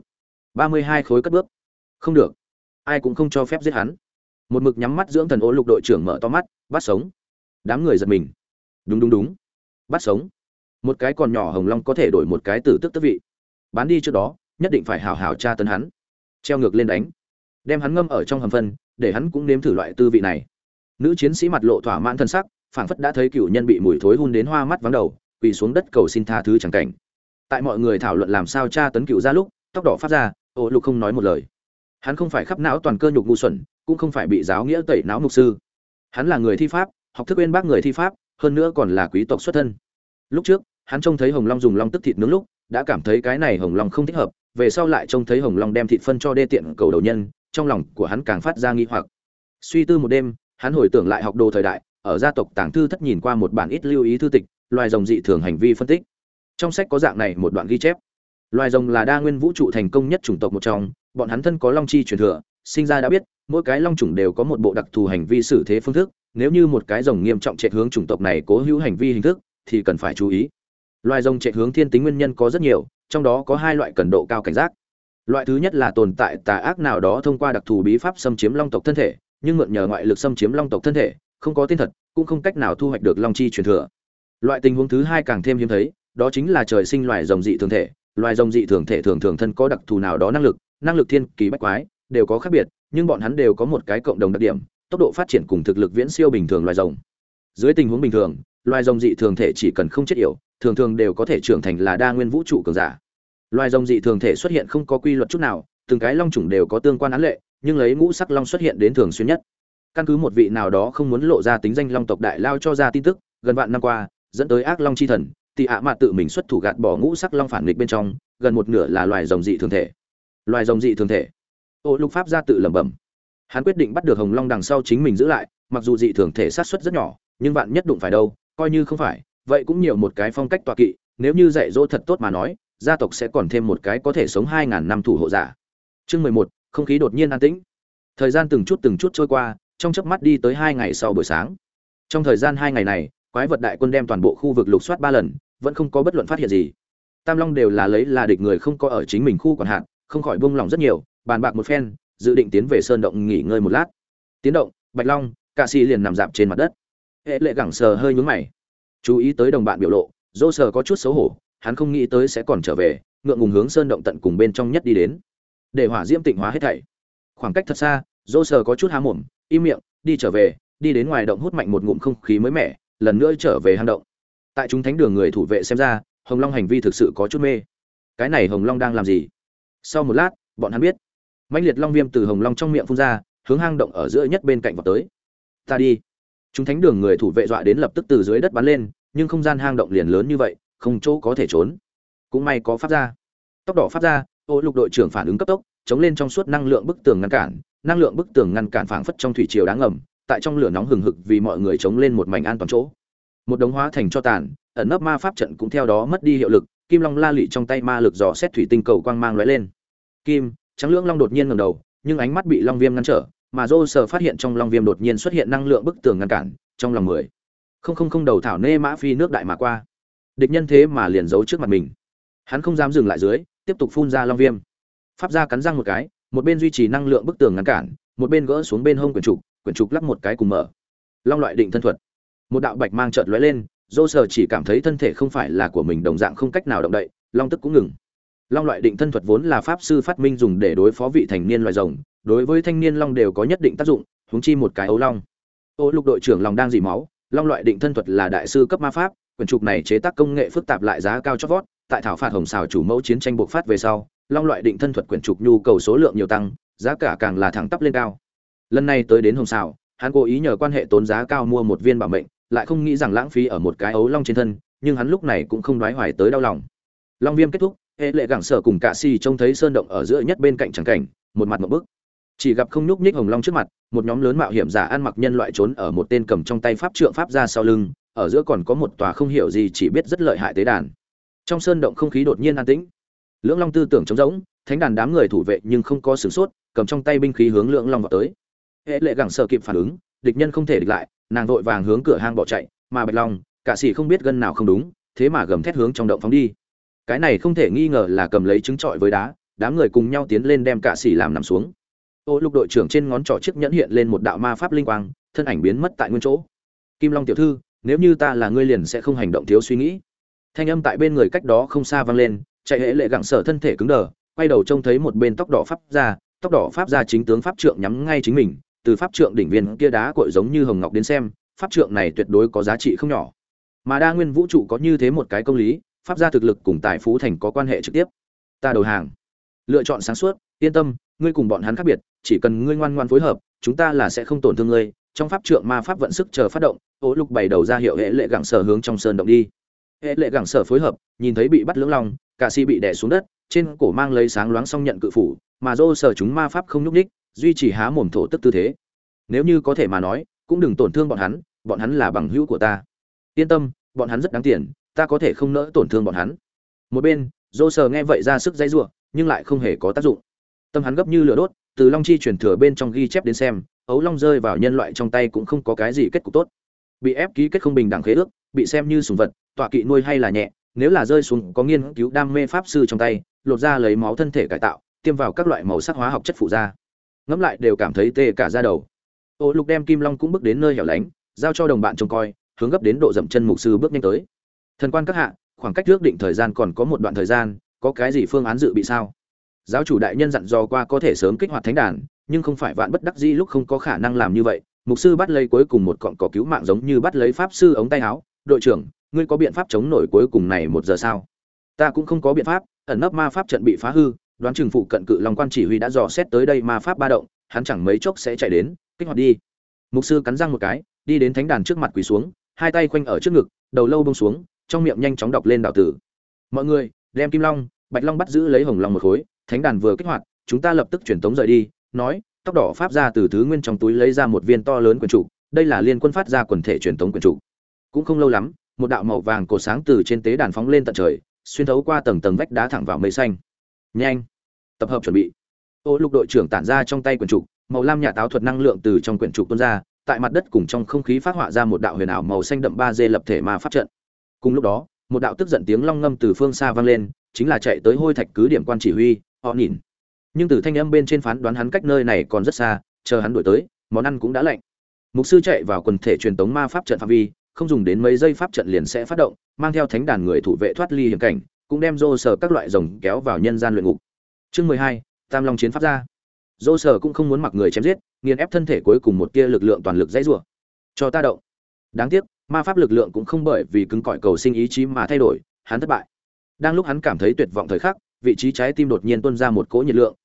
32 khối cất bước. Không được. Ai cũng không cho phép giết hắn. Một mực nhắm mắt dưỡng thần Ô Lục đội trưởng mở to mắt, bắt sống. Đám người giật mình. Đúng. Bắt sống. Một cái còn nhỏ Hồng Long có thể đổi một cái tử tức vị. Bán đi trước đó, nhất định phải hào hào tra tấn hắn. Treo ngược lên đánh. Đem hắn ngâm ở trong hầm phân, để hắn cũng nếm thử loại tư vị này. Nữ chiến sĩ mặt lộ thỏa mãn thân sắc, phảng phất đã thấy cựu nhân bị mùi thối hun đến hoa mắt vắng đầu, quỳ xuống đất cầu xin tha thứ chẳng cảnh. Tại mọi người thảo luận làm sao tra tấn cựu ra lúc, tóc đỏ phát ra, Ô Lục không nói một lời. Hắn không phải khắp não toàn cơ nhục ngu xuẩn, cũng không phải bị giáo nghĩa tẩy não mục sư. Hắn là người thi pháp, học thức bên bác người thi pháp, hơn nữa còn là quý tộc xuất thân. Lúc trước, hắn trông thấy Hồng Long dùng long tức thịt nướng lúc, đã cảm thấy cái này Hồng Long không thích hợp, về sau lại trông thấy Hồng Long đem thịt phân cho đê tiện cầu đầu nhân, trong lòng của hắn càng phát ra nghi hoặc. Suy tư một đêm, hắn hồi tưởng lại học đồ thời đại, ở gia tộc tàng thư thất nhìn qua một bản ít lưu ý thư tịch, loài rồng dị thường hành vi phân tích. Trong sách có dạng này một đoạn ghi chép. Loài rồng là đa nguyên vũ trụ thành công nhất chủng tộc một trong, bọn hắn thân có long chi truyền thừa, sinh ra đã biết, mỗi cái long chủng đều có một bộ đặc thù hành vi xử thế phương thức, nếu như một cái rồng nghiêm trọng trệ hướng chủng tộc này cố hữu hành vi hình thức, thì cần phải chú ý. Loài rồng trệ hướng thiên tính nguyên nhân có rất nhiều, trong đó có 2 loại cần độ cao cảnh giác. Loại thứ nhất là tồn tại tà ác nào đó thông qua đặc thù bí pháp xâm chiếm long tộc thân thể, nhưng mượn nhờ ngoại lực xâm chiếm long tộc thân thể, không có tên thật, cũng không cách nào thu hoạch được long chi truyền thừa. Loại tình huống thứ hai càng thêm hiếm thấy, đó chính là trời sinh loài rồng dị thường thể. Loài rồng dị thường thể thường thường thân có đặc thù nào đó năng lực thiên kỳ bách quái, đều có khác biệt, nhưng bọn hắn đều có một cái cộng đồng đặc điểm, tốc độ phát triển cùng thực lực viễn siêu bình thường loài rồng. Dưới tình huống bình thường, loài rồng dị thường thể chỉ cần không chết yểu, thường thường đều có thể trưởng thành là đa nguyên vũ trụ cường giả. Loài rồng dị thường thể xuất hiện không có quy luật chút nào, từng cái long chủng đều có tương quan án lệ, nhưng lấy ngũ sắc long xuất hiện đến thường xuyên nhất. Căn cứ một vị nào đó không muốn lộ ra tính danh long tộc đại lao cho ra tin tức, gần vạn năm qua, dẫn tới ác long chi thần, Tị ạ mạt tự mình xuất thủ gạt bỏ ngũ sắc long phản nghịch bên trong, gần một nửa là loài rồng dị thường thể. Loài rồng dị thường thể. Ô Lục pháp ra tự lẩm bẩm. Hắn quyết định bắt được Hồng Long đằng sau chính mình giữ lại, mặc dù dị thường thể sát suất rất nhỏ, nhưng vạn nhất đụng phải đâu, coi như không phải, vậy cũng nhiều một cái phong cách tọa kỵ, nếu như dạy dỗ thật tốt mà nói, gia tộc sẽ còn thêm một cái có thể sống 2000 năm thủ hộ giả. Chương 11, không khí đột nhiên an tĩnh. Thời gian từng chút trôi qua, trong chớp mắt đi tới 2 ngày sau buổi sáng. Trong thời gian 2 ngày này, quái vật đại quân đem toàn bộ khu vực lục soát 3 lần, vẫn không có bất luận phát hiện gì. Tam Long đều là lấy là địch người không có ở chính mình khu quản hạt, không khỏi buông lòng rất nhiều, bàn bạc một phen, dự định tiến về sơn động nghỉ ngơi một lát. Tiến động, Bạch Long, Cạ Sĩ liền nằm dạp trên mặt đất. Hệ Lệ gẳng sờ hơi nhướng mày, chú ý tới đồng bạn biểu lộ, Dỗ Sở có chút xấu hổ, hắn không nghĩ tới sẽ còn trở về, ngượng ngùng hướng sơn động tận cùng bên trong nhất đi đến, để hỏa diễm tịnh hóa hết thảy. Khoảng cách thật xa, Dỗ Sở có chút há mồm, im miệng, đi trở về, đi đến ngoài động hút mạnh một ngụm không khí mới mẻ, lần nữa trở về hang động. Tại chúng thánh đường người thủ vệ xem ra, Hồng Long hành vi thực sự có chút mê. Cái này Hồng Long đang làm gì? Sau một lát, bọn hắn biết, mãnh liệt long viêm từ hồng long trong miệng phun ra, hướng hang động ở giữa nhất bên cạnh vào tới. Ta đi. Chúng thánh đường người thủ vệ dọa đến lập tức từ dưới đất bắn lên, nhưng không gian hang động liền lớn như vậy, không chỗ có thể trốn. Cũng may có pháp ra. Tốc độ pháp ra, Ô Lục đội trưởng phản ứng cấp tốc, chống lên trong suốt năng lượng bức tường ngăn cản, năng lượng bức tường ngăn cản phảng phất trong thủy triều đáng ngầm, tại trong lửa nóng hừng hực vì mọi người chống lên một mảnh an toàn chỗ. Một đống hóa thành cho tàn, ẩn nấp ma pháp trận cũng theo đó mất đi hiệu lực, kim long la lị trong tay ma lực dò xét thủy tinh cầu quang mang lóe lên. Kim, trắng lưỡng long đột nhiên ngẩng đầu, nhưng ánh mắt bị long viêm ngăn trở, mà Dô Sở phát hiện trong long viêm đột nhiên xuất hiện năng lượng bức tường ngăn cản, trong lòng 10. Đầu thảo nê mã phi nước đại mà qua. Địch nhân thế mà liền giấu trước mặt mình. Hắn không dám dừng lại dưới, tiếp tục phun ra long viêm. Pháp gia cắn răng một cái, một bên duy trì năng lượng bức tường ngăn cản, một bên gỡ xuống bên hông quyển trục lắc một cái cùng mở. Long loại định thân thuật. Một đạo bạch mang chợt lóe lên, Dô Sở chỉ cảm thấy thân thể không phải là của mình đồng dạng không cách nào động đậy, long tức cũng ngừng. Long loại định thân thuật vốn là pháp sư phát minh dùng để đối phó vị thành niên loài rồng, đối với thanh niên long đều có nhất định tác dụng, huống chi một cái ấu long. Ô Lục đội trưởng lòng đang dỉ máu, long loại định thân thuật là đại sư cấp ma pháp, quyển trục này chế tác công nghệ phức tạp lại giá cao chót vót, tại thảo phạt hồng xào chủ mẫu chiến tranh bộc phát về sau, long loại định thân thuật quyển trục nhu cầu số lượng nhiều tăng, giá cả càng là thẳng tắp lên cao. Lần này tới đến hồng xào, hắn cố ý nhờ quan hệ tốn giá cao mua một viên bảo mệnh, lại không nghĩ rằng lãng phí ở một cái ấu long trên thân, nhưng hắn lúc này cũng không đoái hoài tới đau lòng. Long viêm kết thúc, hệ lệ gẳng sở cùng cả si trông thấy sơn động ở giữa nhất bên cạnh chẳng cảnh, một mặt một bức. Chỉ gặp không nhúc nhích hồng long trước mặt, một nhóm lớn mạo hiểm giả ăn mặc nhân loại trốn ở một tên cầm trong tay pháp trượng pháp ra sau lưng, ở giữa còn có một tòa không hiểu gì chỉ biết rất lợi hại tế đàn. Trong sơn động không khí đột nhiên an tĩnh. Lưỡng long tư tưởng trống rỗng, thánh đàn đám người thủ vệ nhưng không có sửng sốt, cầm trong tay binh khí hướng lưỡng long vào tới. Hệ lệ gẳng sở kịp phản ứng, địch nhân không thể địch lại, nàng vội vàng hướng cửa hang bỏ chạy, mà bạch long, cả sĩ không biết gân nào không đúng, thế mà gầm thét hướng trong động phóng đi. Cái này không thể nghi ngờ là cầm lấy trứng trọi với đá, đám người cùng nhau tiến lên đem cả sĩ làm nằm xuống. Ô Lục đội trưởng trên ngón trỏ chiếc nhẫn hiện lên một đạo ma pháp linh quang, thân ảnh biến mất tại nguyên chỗ. Kim Long tiểu thư, nếu như ta là ngươi liền sẽ không hành động thiếu suy nghĩ. Thanh âm tại bên người cách đó không xa vang lên, chạy hệ lệ gặng sở thân thể cứng đờ, quay đầu trông thấy một bên tóc đỏ pháp ra chính tướng pháp trượng nhắm ngay chính mình, từ pháp trượng đỉnh viên kia đá cội giống như hồng ngọc đến xem, pháp trượng này tuyệt đối có giá trị không nhỏ. Mà đa nguyên vũ trụ có như thế một cái công lý, pháp gia thực lực cùng tài phú thành có quan hệ trực tiếp. Ta đầu hàng. Lựa chọn sáng suốt, yên tâm, ngươi cùng bọn hắn khác biệt, chỉ cần ngươi ngoan ngoãn phối hợp, chúng ta là sẽ không tổn thương ngươi. Trong pháp trượng ma pháp vận sức chờ phát động, Ô Lục bày đầu ra hiệu hệ lệ gặng sở hướng trong sơn động đi. Hệ lệ gặng sở phối hợp, nhìn thấy bị bắt lưỡng long, cả si bị đè xuống đất, trên cổ mang lấy sáng loáng song nhận cự phủ, mà Dô sở chúng ma pháp không nhúc nhích, duy trì há mồm thổ tức tư thế. Nếu như có thể mà nói, cũng đừng tổn thương bọn hắn là bằng hữu của ta. Yên tâm, bọn hắn rất đáng tiền, ta có thể không nỡ tổn thương bọn hắn. Một bên, Dô sở nghe vậy ra sức dãy giụa, nhưng lại không hề có tác dụng. Tâm hắn gấp như lửa đốt, từ long chi truyền thừa bên trong ghi chép đến xem, ấu long rơi vào nhân loại trong tay cũng không có cái gì kết cục tốt. Bị ép ký kết không bình đẳng khế ước, bị xem như sủng vật, tọa kỵ nuôi hay là nhẹ, nếu là rơi xuống có nghiên cứu đam mê pháp sư trong tay, lột ra lấy máu thân thể cải tạo, tiêm vào các loại màu sắc hóa học chất phụ ra. Ngẫm lại đều cảm thấy tê cả da đầu. Ô Lục đem Kim Long cũng bước đến nơi hẻo lánh, giao cho đồng bạn trông coi, hướng gấp đến độ dậm chân mục sư bước nhanh tới. Thần quan các hạ, khoảng cách ước định thời gian còn có một đoạn thời gian, có cái gì phương án dự bị sao? Giáo chủ đại nhân dặn dò qua có thể sớm kích hoạt thánh đàn, nhưng không phải vạn bất đắc dĩ lúc không có khả năng làm như vậy. Mục sư bắt lấy cuối cùng một cọng cỏ cứu mạng giống như bắt lấy pháp sư ống tay áo. Đội trưởng, ngươi có biện pháp chống nổi cuối cùng này một giờ sao? Ta cũng không có biện pháp, ẩn nấp ma pháp trận bị phá hư, đoán chừng phụ cận cự long quan chỉ huy đã dò xét tới đây ma pháp ba động, hắn chẳng mấy chốc sẽ chạy đến, kích hoạt đi. Mục sư cắn răng một cái, đi đến thánh đàn trước mặt quỳ xuống, hai tay khoanh ở trước ngực, đầu lâu buông xuống, trong miệng nhanh chóng đọc lên đạo tử. Mọi người, đem Kim Long, Bạch Long bắt giữ lấy hồng long một khối, thánh đàn vừa kích hoạt, chúng ta lập tức truyền tống rời đi. Nói, tóc đỏ pháp ra từ thứ nguyên trong túi lấy ra một viên to lớn quyển trục, đây là liên quân phát ra quần thể truyền tống quyển trục. Cũng không lâu lắm, một đạo màu vàng cột sáng từ trên tế đàn phóng lên tận trời, xuyên thấu qua tầng tầng vách đá thẳng vào mây xanh. Nhanh, tập hợp chuẩn bị. Ô Lục đội trưởng tản ra trong tay quyển trục, màu lam nhà táo thuật năng lượng từ trong quyển trục tuôn ra, tại mặt đất cùng trong không khí phát họa ra một đạo huyền ảo màu xanh đậm 3D lập thể ma pháp trận. Cùng lúc đó, một đạo tức giận tiếng long ngâm từ phương xa vang lên, chính là chạy tới hôi thạch cứ điểm quan chỉ huy, họ nhìn. Nhưng từ thanh âm bên trên phán đoán hắn cách nơi này còn rất xa, chờ hắn đuổi tới, món ăn cũng đã lạnh. Mục sư chạy vào quần thể truyền tống ma pháp trận phạm vi, không dùng đến mấy giây pháp trận liền sẽ phát động, mang theo thánh đàn người thủ vệ thoát ly hiểm cảnh, cũng đem Dô Sở các loại rồng kéo vào nhân gian luyện ngục. Chương 12, Tam Long chiến pháp ra. Dô Sở cũng không muốn mặc người chém giết, nghiền ép thân thể cuối cùng một tia lực lượng toàn lực dãy rủa. Cho ta động. Đáng tiếc, ma pháp lực lượng cũng không bởi vì cứng cỏi cầu sinh ý chí mà thay đổi, hắn thất bại. Đang lúc hắn cảm thấy tuyệt vọng thời khắc, vị trí trái tim đột nhiên tuôn ra một cỗ nhiệt lượng,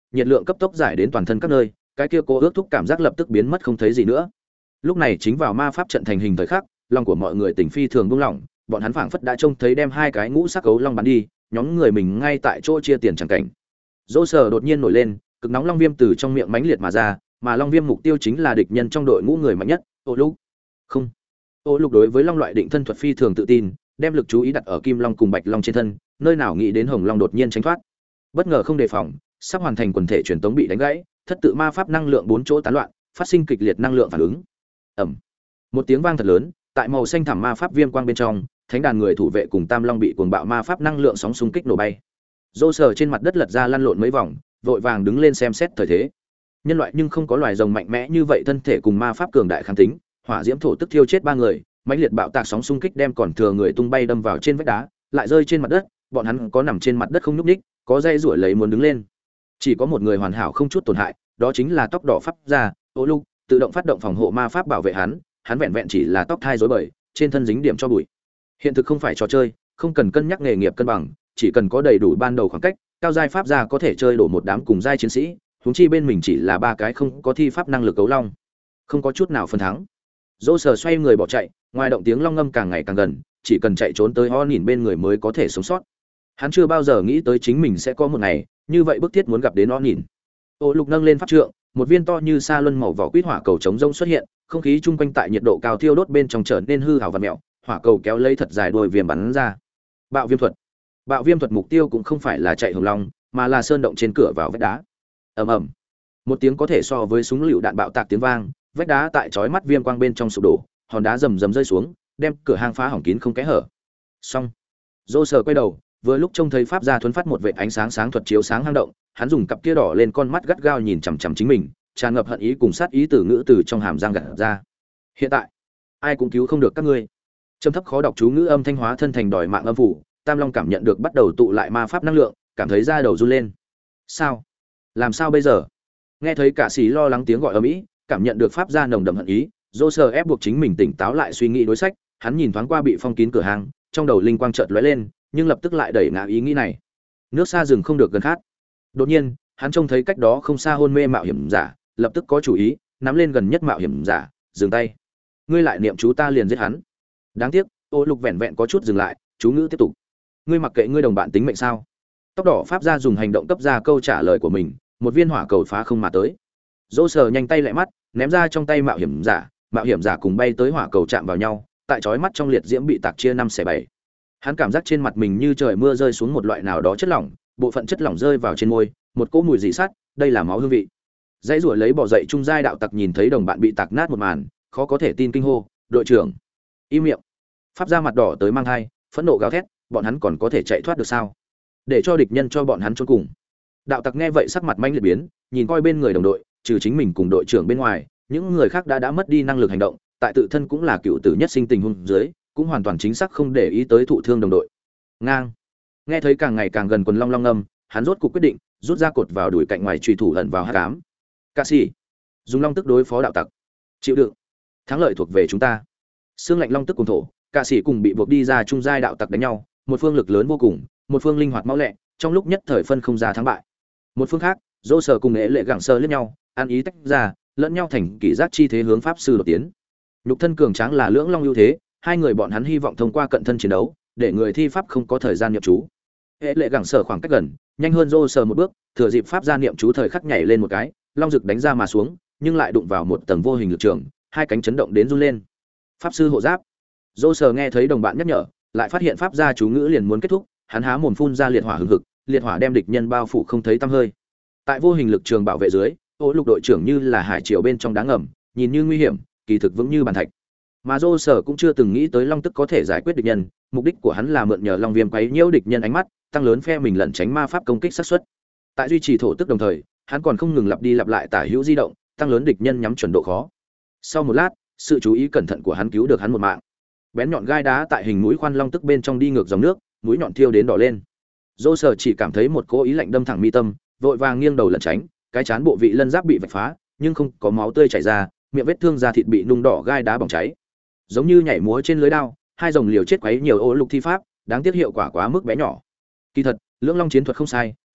nhiệt lượng cấp tốc giải đến toàn thân các nơi, cái kia cố ước thúc cảm giác lập tức biến mất không thấy gì nữa. Lúc này chính vào ma pháp trận thành hình thời khắc, lòng của mọi người tỉnh phi thường buông lỏng, bọn hắn phảng phất đã trông thấy đem hai cái ngũ sắc cấu long bắn đi, nhóm người mình ngay tại chỗ chia tiền chẳng cảnh. Dỗ Sở đột nhiên nổi lên, cực nóng long viêm từ trong miệng mãnh liệt mà ra, mà long viêm mục tiêu chính là địch nhân trong đội ngũ người mạnh nhất, Ô Lục. Không. Ô Lục đối với long loại định thân thuật phi thường tự tin, đem lực chú ý đặt ở kim long cùng bạch long trên thân, nơi nào nghĩ đến hồng long đột nhiên tránh thoát. Bất ngờ không đề phòng, sắp hoàn thành quần thể truyền tống bị đánh gãy, thất tự ma pháp năng lượng bốn chỗ tán loạn, phát sinh kịch liệt năng lượng phản ứng. Ầm. Một tiếng vang thật lớn, tại màu xanh thẳm ma pháp viêm quang bên trong, thánh đàn người thủ vệ cùng tam long bị cuồng bạo ma pháp năng lượng sóng xung kích nổ bay. Dô Sở trên mặt đất lật ra lăn lộn mấy vòng, vội vàng đứng lên xem xét thời thế. Nhân loại nhưng không có loài rồng mạnh mẽ như vậy, thân thể cùng ma pháp cường đại kháng tính, hỏa diễm thổ tức thiêu chết ba người, mãnh liệt bạo tạc sóng xung kích đem còn thừa người tung bay đâm vào trên vách đá, lại rơi trên mặt đất, bọn hắn có nằm trên mặt đất không nhúc nhích, có dây rủi lấy muốn đứng lên. Chỉ có một người hoàn hảo không chút tổn hại, đó chính là tóc đỏ pháp gia, Ô Lục, tự động phát động phòng hộ ma pháp bảo vệ hắn, hắn vẹn vẹn chỉ là tóc thai rối bời, trên thân dính điểm cho bụi. Hiện thực không phải trò chơi, không cần cân nhắc nghề nghiệp cân bằng, chỉ cần có đầy đủ ban đầu khoảng cách, cao giai pháp gia có thể chơi đổ một đám cùng giai chiến sĩ, huống chi bên mình chỉ là ba cái không có thi pháp năng lực cấu long, không có chút nào phần thắng. Dỗ Sở xoay người bỏ chạy, ngoài động tiếng long ngâm càng ngày càng gần, chỉ cần chạy trốn tới ho nhìn bên người mới có thể sống sót. Hắn chưa bao giờ nghĩ tới chính mình sẽ có một ngày như vậy bức thiết muốn gặp đến ho nhìn. Ô Lục nâng lên pháp trượng, một viên to như sa luân màu vỏ quýt hỏa cầu chống rông xuất hiện, không khí chung quanh tại nhiệt độ cao thiêu đốt bên trong trở nên hư hào và mèo, hỏa cầu kéo lấy thật dài đuôi viêm bắn ra. Bạo viêm thuật. Bạo viêm thuật mục tiêu cũng không phải là chạy hồng long, mà là sơn động trên cửa vào vách đá. Ầm ầm. Một tiếng có thể so với súng lựu đạn bạo tạc tiếng vang, vách đá tại chói mắt viêm quang bên trong sụp đổ, hòn đá rầm rầm rơi xuống, đem cửa hang phá hỏng kín không kẽ hở. Xong. Dô Sở quay đầu, vừa lúc trông thấy pháp gia thuấn phát một vệt ánh sáng sáng thuật chiếu sáng hang động, hắn dùng cặp kia đỏ lên con mắt gắt gao nhìn chằm chằm chính mình, tràn ngập hận ý cùng sát ý từ ngữ từ trong hàm răng gạt ra. Hiện tại, ai cũng cứu không được các ngươi. Trầm thấp khó đọc chú ngữ âm thanh hóa thân thành đòi mạng âm phủ, Tam Long cảm nhận được bắt đầu tụ lại ma pháp năng lượng, cảm thấy da đầu run lên. Sao? Làm sao bây giờ? Nghe thấy cả sĩ lo lắng tiếng gọi ầm ĩ, cảm nhận được pháp gia nồng đậm hận ý, Dô Sở ép buộc chính mình tỉnh táo lại suy nghĩ đối sách, hắn nhìn thoáng qua bị phong kín cửa hàng, trong đầu linh quang chợt lóe lên, nhưng lập tức lại đẩy ngã ý nghĩ này. Nước xa rừng không được gần khát. Đột nhiên, hắn trông thấy cách đó không xa hôn mê mạo hiểm giả, lập tức có chủ ý, nắm lên gần nhất mạo hiểm giả, dừng tay. Ngươi lại niệm chú ta liền giết hắn. Đáng tiếc, Ô Lục vẹn vẹn có chút dừng lại, chú ngữ tiếp tục. Ngươi mặc kệ ngươi đồng bạn tính mệnh sao? Tóc đỏ pháp gia dùng hành động cấp ra câu trả lời của mình, một viên hỏa cầu phá không mà tới. Dỗ Sở nhanh tay lại mắt, ném ra trong tay mạo hiểm giả cùng bay tới hỏa cầu chạm vào nhau, tại chói mắt trong liệt diễm bị tạc chia 5/7. Hắn cảm giác trên mặt mình như trời mưa rơi xuống một loại nào đó chất lỏng, bộ phận chất lỏng rơi vào trên môi, một cỗ mùi dị sắt, đây là máu hương vị. Dãy rủa lấy bỏ dậy trung giai đạo tặc nhìn thấy đồng bạn bị tạc nát một màn, khó có thể tin kinh hô, "Đội trưởng, im miệng!" Pháp gia mặt đỏ tới mang hai, phẫn nộ gào thét, bọn hắn còn có thể chạy thoát được sao? Để cho địch nhân cho bọn hắn chôn cùng. Đạo tặc nghe vậy sắc mặt manh liệt biến, nhìn coi bên người đồng đội, trừ chính mình cùng đội trưởng bên ngoài, những người khác đã mất đi năng lực hành động, tại tự thân cũng là cựu tử nhất sinh tình huống dưới, cũng hoàn toàn chính xác không để ý tới thụ thương đồng đội. Ngang. Nghe thấy càng ngày càng gần quần long long âm, hắn rốt cuộc quyết định, rút ra cột vào đuổi cạnh ngoài chùy thủ ẩn vào hắc ám. Cạ sĩ, dùng long tức đối phó đạo tặc. Chịu đựng. Thắng lợi thuộc về chúng ta. Xương lạnh long tức cùng thổ, Cạ sĩ cùng bị buộc đi ra trung giai đạo tặc đánh nhau, một phương lực lớn vô cùng, một phương linh hoạt mau lẹ, trong lúc nhất thời phân không ra thắng bại. Một phương khác, Dỗ Sở cùng Nghệ Lệ gặng sơ liếc nhau, ăn ý tách ra, lẫn nhau thành kỷ giác chi thế hướng pháp sư đột tiến. Nhục thân cường tráng là lưỡng long ưu thế, hai người bọn hắn hy vọng thông qua cận thân chiến đấu, để người thi pháp không có thời gian niệm chú. Nghệ Lệ gặng sơ khoảng cách gần, nhanh hơn Dỗ Sở một bước, thừa dịp pháp gia niệm chú thời khắc nhảy lên một cái, long rực đánh ra mà xuống, nhưng lại đụng vào một tầng vô hình lực trường, hai cánh chấn động đến run lên. Pháp sư hộ giáp. Dỗ Sở nghe thấy đồng bạn nhắc nhở, lại phát hiện pháp gia chú ngữ liền muốn kết thúc, hắn há mồm phun ra liệt hỏa hừng hực, liệt hỏa đem địch nhân bao phủ không thấy tăm hơi. Tại vô hình lực trường bảo vệ dưới, Ô Lục đội trưởng như là hải triều bên trong đá ngầm, nhìn như nguy hiểm, kỳ thực vững như bàn thạch. Mà Dô Sở cũng chưa từng nghĩ tới long tức có thể giải quyết địch nhân, mục đích của hắn là mượn nhờ long viêm quấy nhiễu địch nhân ánh mắt, tăng lớn phe mình lẩn tránh ma pháp công kích xác suất. Tại duy trì thổ tức đồng thời, hắn còn không ngừng lặp đi lặp lại tả hữu di động, tăng lớn địch nhân nhắm chuẩn độ khó. Sau một lát, sự chú ý cẩn thận của hắn cứu được hắn một mạng. Bén nhọn gai đá tại hình mũi khoan long tức bên trong đi ngược dòng nước, mũi nhọn thiêu đến đỏ lên. Dô Sở chỉ cảm thấy một cỗ ý lạnh đâm thẳng mi tâm, vội vàng nghiêng đầu lẩn tránh, cái chán bộ vị lân giáp bị vạch phá, nhưng không có máu tươi chảy ra, miệng vết thương da thịt bị nung đỏ gai đá bỏng cháy. Giống như nhảy múa trên lưới đao, hai dòng liều chết quấy nhiều Ô Lục thi pháp, đáng tiếc hiệu quả quá mức bé nhỏ. Kỳ thật, lưỡng long chiến thuật không sai,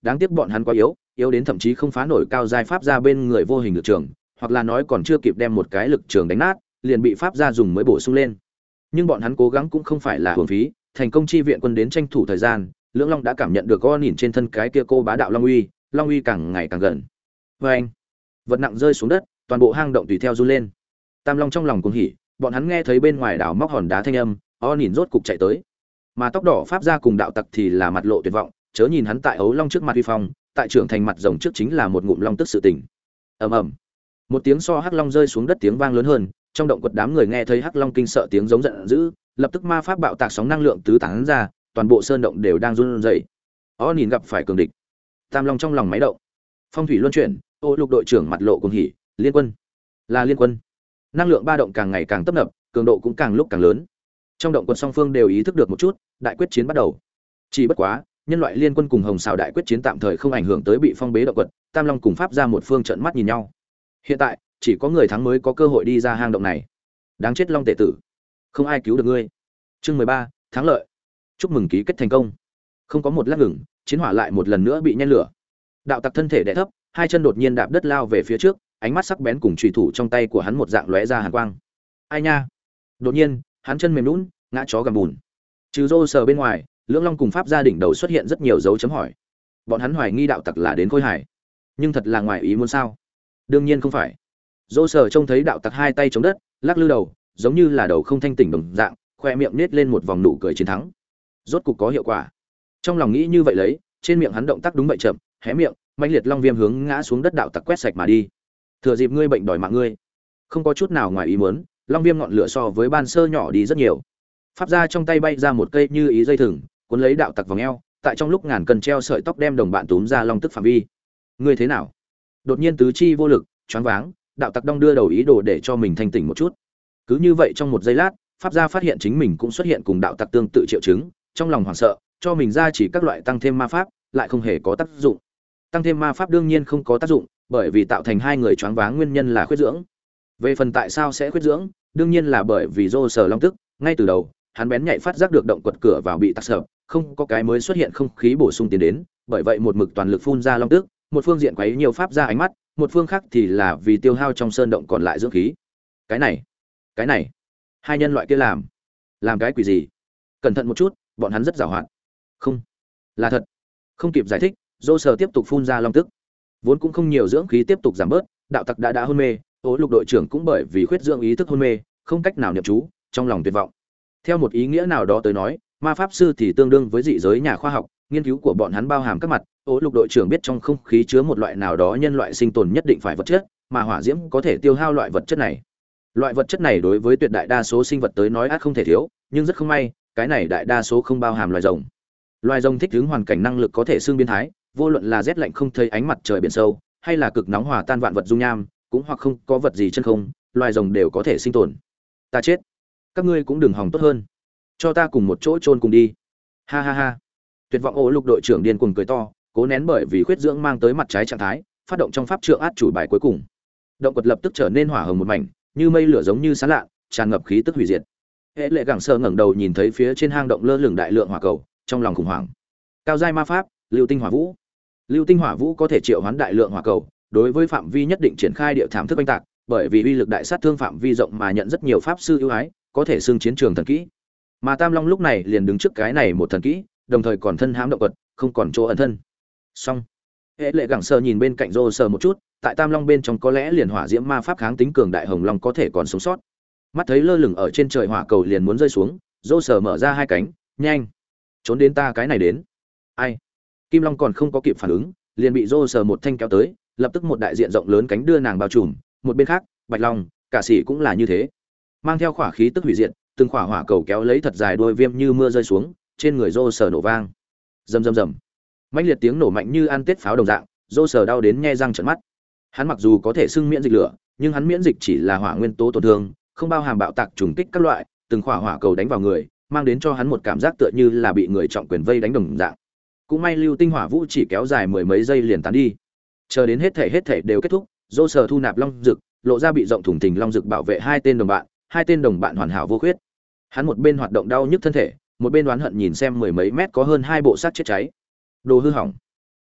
đáng tiếc bọn hắn quá yếu đến thậm chí không phá nổi cao giai pháp gia bên người vô hình lực trường, hoặc là nói còn chưa kịp đem một cái lực trường đánh nát, liền bị pháp gia dùng mới bổ sung lên. Nhưng bọn hắn cố gắng cũng không phải là uổng phí, thành công chi viện quân đến tranh thủ thời gian, Lưỡng Long đã cảm nhận được gõ nhìn trên thân cái kia cô bá đạo long uy càng ngày càng gần. Và anh, vật nặng rơi xuống đất, toàn bộ hang động tùy theo run lên. Tam Long trong lòng cuồng hỉ, bọn hắn nghe thấy bên ngoài đảo móc hòn đá thanh âm, nhìn rốt cục chạy tới. Mà tóc đỏ pháp gia cùng đạo tặc thì là mặt lộ tuyệt vọng, chớ nhìn hắn tại ấu long trước mặt uy phong, tại trưởng thành mặt rồng trước chính là một ngụm long tức sự tình. Ầm ầm. Một tiếng so hắc long rơi xuống đất tiếng vang lớn hơn, trong động quật đám người nghe thấy hắc long kinh sợ tiếng giống giận dữ, lập tức ma pháp bạo tạc sóng năng lượng tứ tán ra, toàn bộ sơn động đều đang run rẩy. Nhìn gặp phải cường địch. Tam Long trong lòng máy động. Phong thủy luân chuyển, Lục đội trưởng mặt lộ cuồng hỉ, liên quân. Là liên quân. Năng lượng ba động càng ngày càng tấp nập, cường độ cũng càng lúc càng lớn. Trong động quật song phương đều ý thức được một chút, đại quyết chiến bắt đầu. Chỉ bất quá, nhân loại liên quân cùng Hồng Sào đại quyết chiến tạm thời không ảnh hưởng tới bị phong bế động quật, Tam Long cùng pháp ra một phương trợn mắt nhìn nhau. Hiện tại, chỉ có người thắng mới có cơ hội đi ra hang động này. Đáng chết Long tể tử, không ai cứu được ngươi. Chương 13, thắng lợi. Chúc mừng ký kết thành công. Không có một lát ngừng, chiến hỏa lại một lần nữa bị nhen lửa. Đạo tặc thân thể đè thấp, hai chân đột nhiên đạp đất lao về phía trước, ánh mắt sắc bén cùng chùy thủ trong tay của hắn một dạng lóe ra hàn quang. Ai nha? Đột nhiên, hắn chân mềm nhũn, ngã chó gầm bùn. Trừ rô sờ bên ngoài, Lưỡng Long cùng pháp gia đỉnh đầu xuất hiện rất nhiều dấu chấm hỏi. Bọn hắn hoài nghi đạo tặc là đến Khôi Hải, nhưng thật là ngoài ý muốn sao? Đương nhiên không phải. Rô sờ trông thấy đạo tặc hai tay chống đất, lắc lư đầu, giống như là đầu không thanh tỉnh đồng dạng, khoe miệng nết lên một vòng nụ cười chiến thắng. Rốt cục có hiệu quả. Trong lòng nghĩ như vậy lấy, trên miệng hắn động tác đúng vậy chậm, hé miệng, mãnh liệt long viêm hướng ngã xuống đất đạo tặc quét sạch mà đi. Thừa dịp ngươi bệnh đòi mạng ngươi. Không có chút nào ngoài ý muốn, long viêm ngọn lửa so với ban sơ nhỏ đi rất nhiều. Pháp gia trong tay bay ra một cây như ý dây thừng, cuốn lấy đạo tặc vòng eo, tại trong lúc ngàn cân treo sợi tóc đem đồng bạn túm ra long tức phạm vi. Ngươi thế nào? Đột nhiên tứ chi vô lực, choáng váng, đạo tặc đong đưa đầu ý đồ để cho mình thanh tỉnh một chút. Cứ như vậy trong một giây lát, pháp gia phát hiện chính mình cũng xuất hiện cùng đạo tặc tương tự triệu chứng, trong lòng hoảng sợ, cho mình ra chỉ các loại tăng thêm ma pháp, lại không hề có tác dụng. Tăng thêm ma pháp đương nhiên không có tác dụng, bởi vì tạo thành hai người choáng váng nguyên nhân là khuyết dưỡng. Về phần tại sao sẽ khuyết dưỡng, đương nhiên là bởi vì rô sờ long tức, ngay từ đầu, hắn bén nhạy phát giác được động quật cửa vào bị tắc sợ, không có cái mới xuất hiện không khí bổ sung tiến đến, bởi vậy một mực toàn lực phun ra long tức, một phương diện quấy nhiều pháp ra ánh mắt, một phương khác thì là vì tiêu hao trong sơn động còn lại dưỡng khí. Cái này, hai nhân loại kia làm cái quỷ gì? Cẩn thận một chút, bọn hắn rất giàu hoạt. Không, là thật. Không kịp giải thích, dô sờ tiếp tục phun ra long tức. Vốn cũng không nhiều dưỡng khí tiếp tục giảm bớt, đạo tặc đã hôn mê, Lục đội trưởng cũng bởi vì khuyết dưỡng ý thức hôn mê, không cách nào niệm chú, trong lòng tuyệt vọng. Theo một ý nghĩa nào đó tới nói, ma pháp sư thì tương đương với dị giới nhà khoa học, nghiên cứu của bọn hắn bao hàm các mặt. Lục đội trưởng biết trong không khí chứa một loại nào đó nhân loại sinh tồn nhất định phải vật chất, mà hỏa diễm có thể tiêu hao loại vật chất này. Loại vật chất này đối với tuyệt đại đa số sinh vật tới nói ắt không thể thiếu, nhưng rất không may, cái này đại đa số không bao hàm loài rồng. Loài rồng thích ứng hoàn cảnh năng lực có thể xương biến thái, vô luận là rét lạnh không thấy ánh mặt trời biển sâu, hay là cực nóng hòa tan vạn vật dung nham, cũng hoặc không có vật gì chân không, loài rồng đều có thể sinh tồn. Ta chết, các ngươi cũng đừng hòng tốt hơn, cho ta cùng một chỗ chôn cùng đi. Ha ha ha. Tuyệt vọng Lục đội trưởng điên cuồng cười to, cố nén bởi vì khuyết dưỡng mang tới mặt trái trạng thái, phát động trong pháp trượng át chủ bài cuối cùng. Động quật lập tức trở nên hỏa hồng một mảnh, như mây lửa giống như sáng lạ, tràn ngập khí tức hủy diệt. Hệ Lệ Gẳng Sơ ngẩng đầu nhìn thấy phía trên hang động lơ lửng đại lượng hỏa cầu, trong lòng khủng hoảng. Cao giai ma pháp, Lưu Tinh Hỏa Vũ. Lưu Tinh Hỏa Vũ có thể triệu hoán đại lượng hỏa cầu, đối với phạm vi nhất định triển khai địa thảm thức oanh tạc, bởi vì uy lực đại sát thương phạm vi rộng mà nhận rất nhiều pháp sư ưu ái, có thể xưng chiến trường thần kỹ. Mà Tam Long lúc này liền đứng trước cái này một thần kỹ, đồng thời còn thân hãm động quật, không còn chỗ ẩn thân. Xong. Hệ Lệ Gẳng Sơ nhìn bên cạnh Rô Sơ một chút, tại Tam Long bên trong có lẽ liền hỏa diễm ma pháp kháng tính cường đại hồng long có thể còn sống sót. Mắt thấy lơ lửng ở trên trời hỏa cầu liền muốn rơi xuống, Rô Sơ mở ra hai cánh, nhanh, trốn đến ta cái này đến. Ai? Kim Long còn không có kịp phản ứng, liền bị Rô Sơ một thanh kéo tới, lập tức một đại diện rộng lớn cánh đưa nàng bao trùm. Một bên khác, Bạch Long, cả sĩ cũng là như thế, mang theo khỏa khí tức hủy diệt, từng khỏa hỏa cầu kéo lấy thật dài đôi viêm như mưa rơi xuống, trên người Rô Sơ nổ vang, rầm rầm rầm, mãnh liệt tiếng nổ mạnh như ăn tết pháo đồng dạng. Rô Sơ đau đến nhe răng trợn mắt. Hắn mặc dù có thể xưng miễn dịch lửa, nhưng hắn miễn dịch chỉ là hỏa nguyên tố tổn thương, không bao hàm bạo tạc trùng kích các loại, từng khỏa hỏa cầu đánh vào người, mang đến cho hắn một cảm giác tựa như là bị người trọng quyền vây đánh đồng dạng. Cũng may Lưu Tinh Hỏa Vũ chỉ kéo dài mười mấy giây liền tán đi. Chờ đến hết thể đều kết thúc, Rô Sơ thu nạp long dực, lộ ra bị rộng thủng tình long dực bảo vệ hai tên đồng bạn hoàn hảo vô khuyết. Hắn một bên hoạt động đau nhức thân thể, một bên đoán hận nhìn xem mười mấy mét có hơn hai bộ xác chết cháy. Đồ hư hỏng.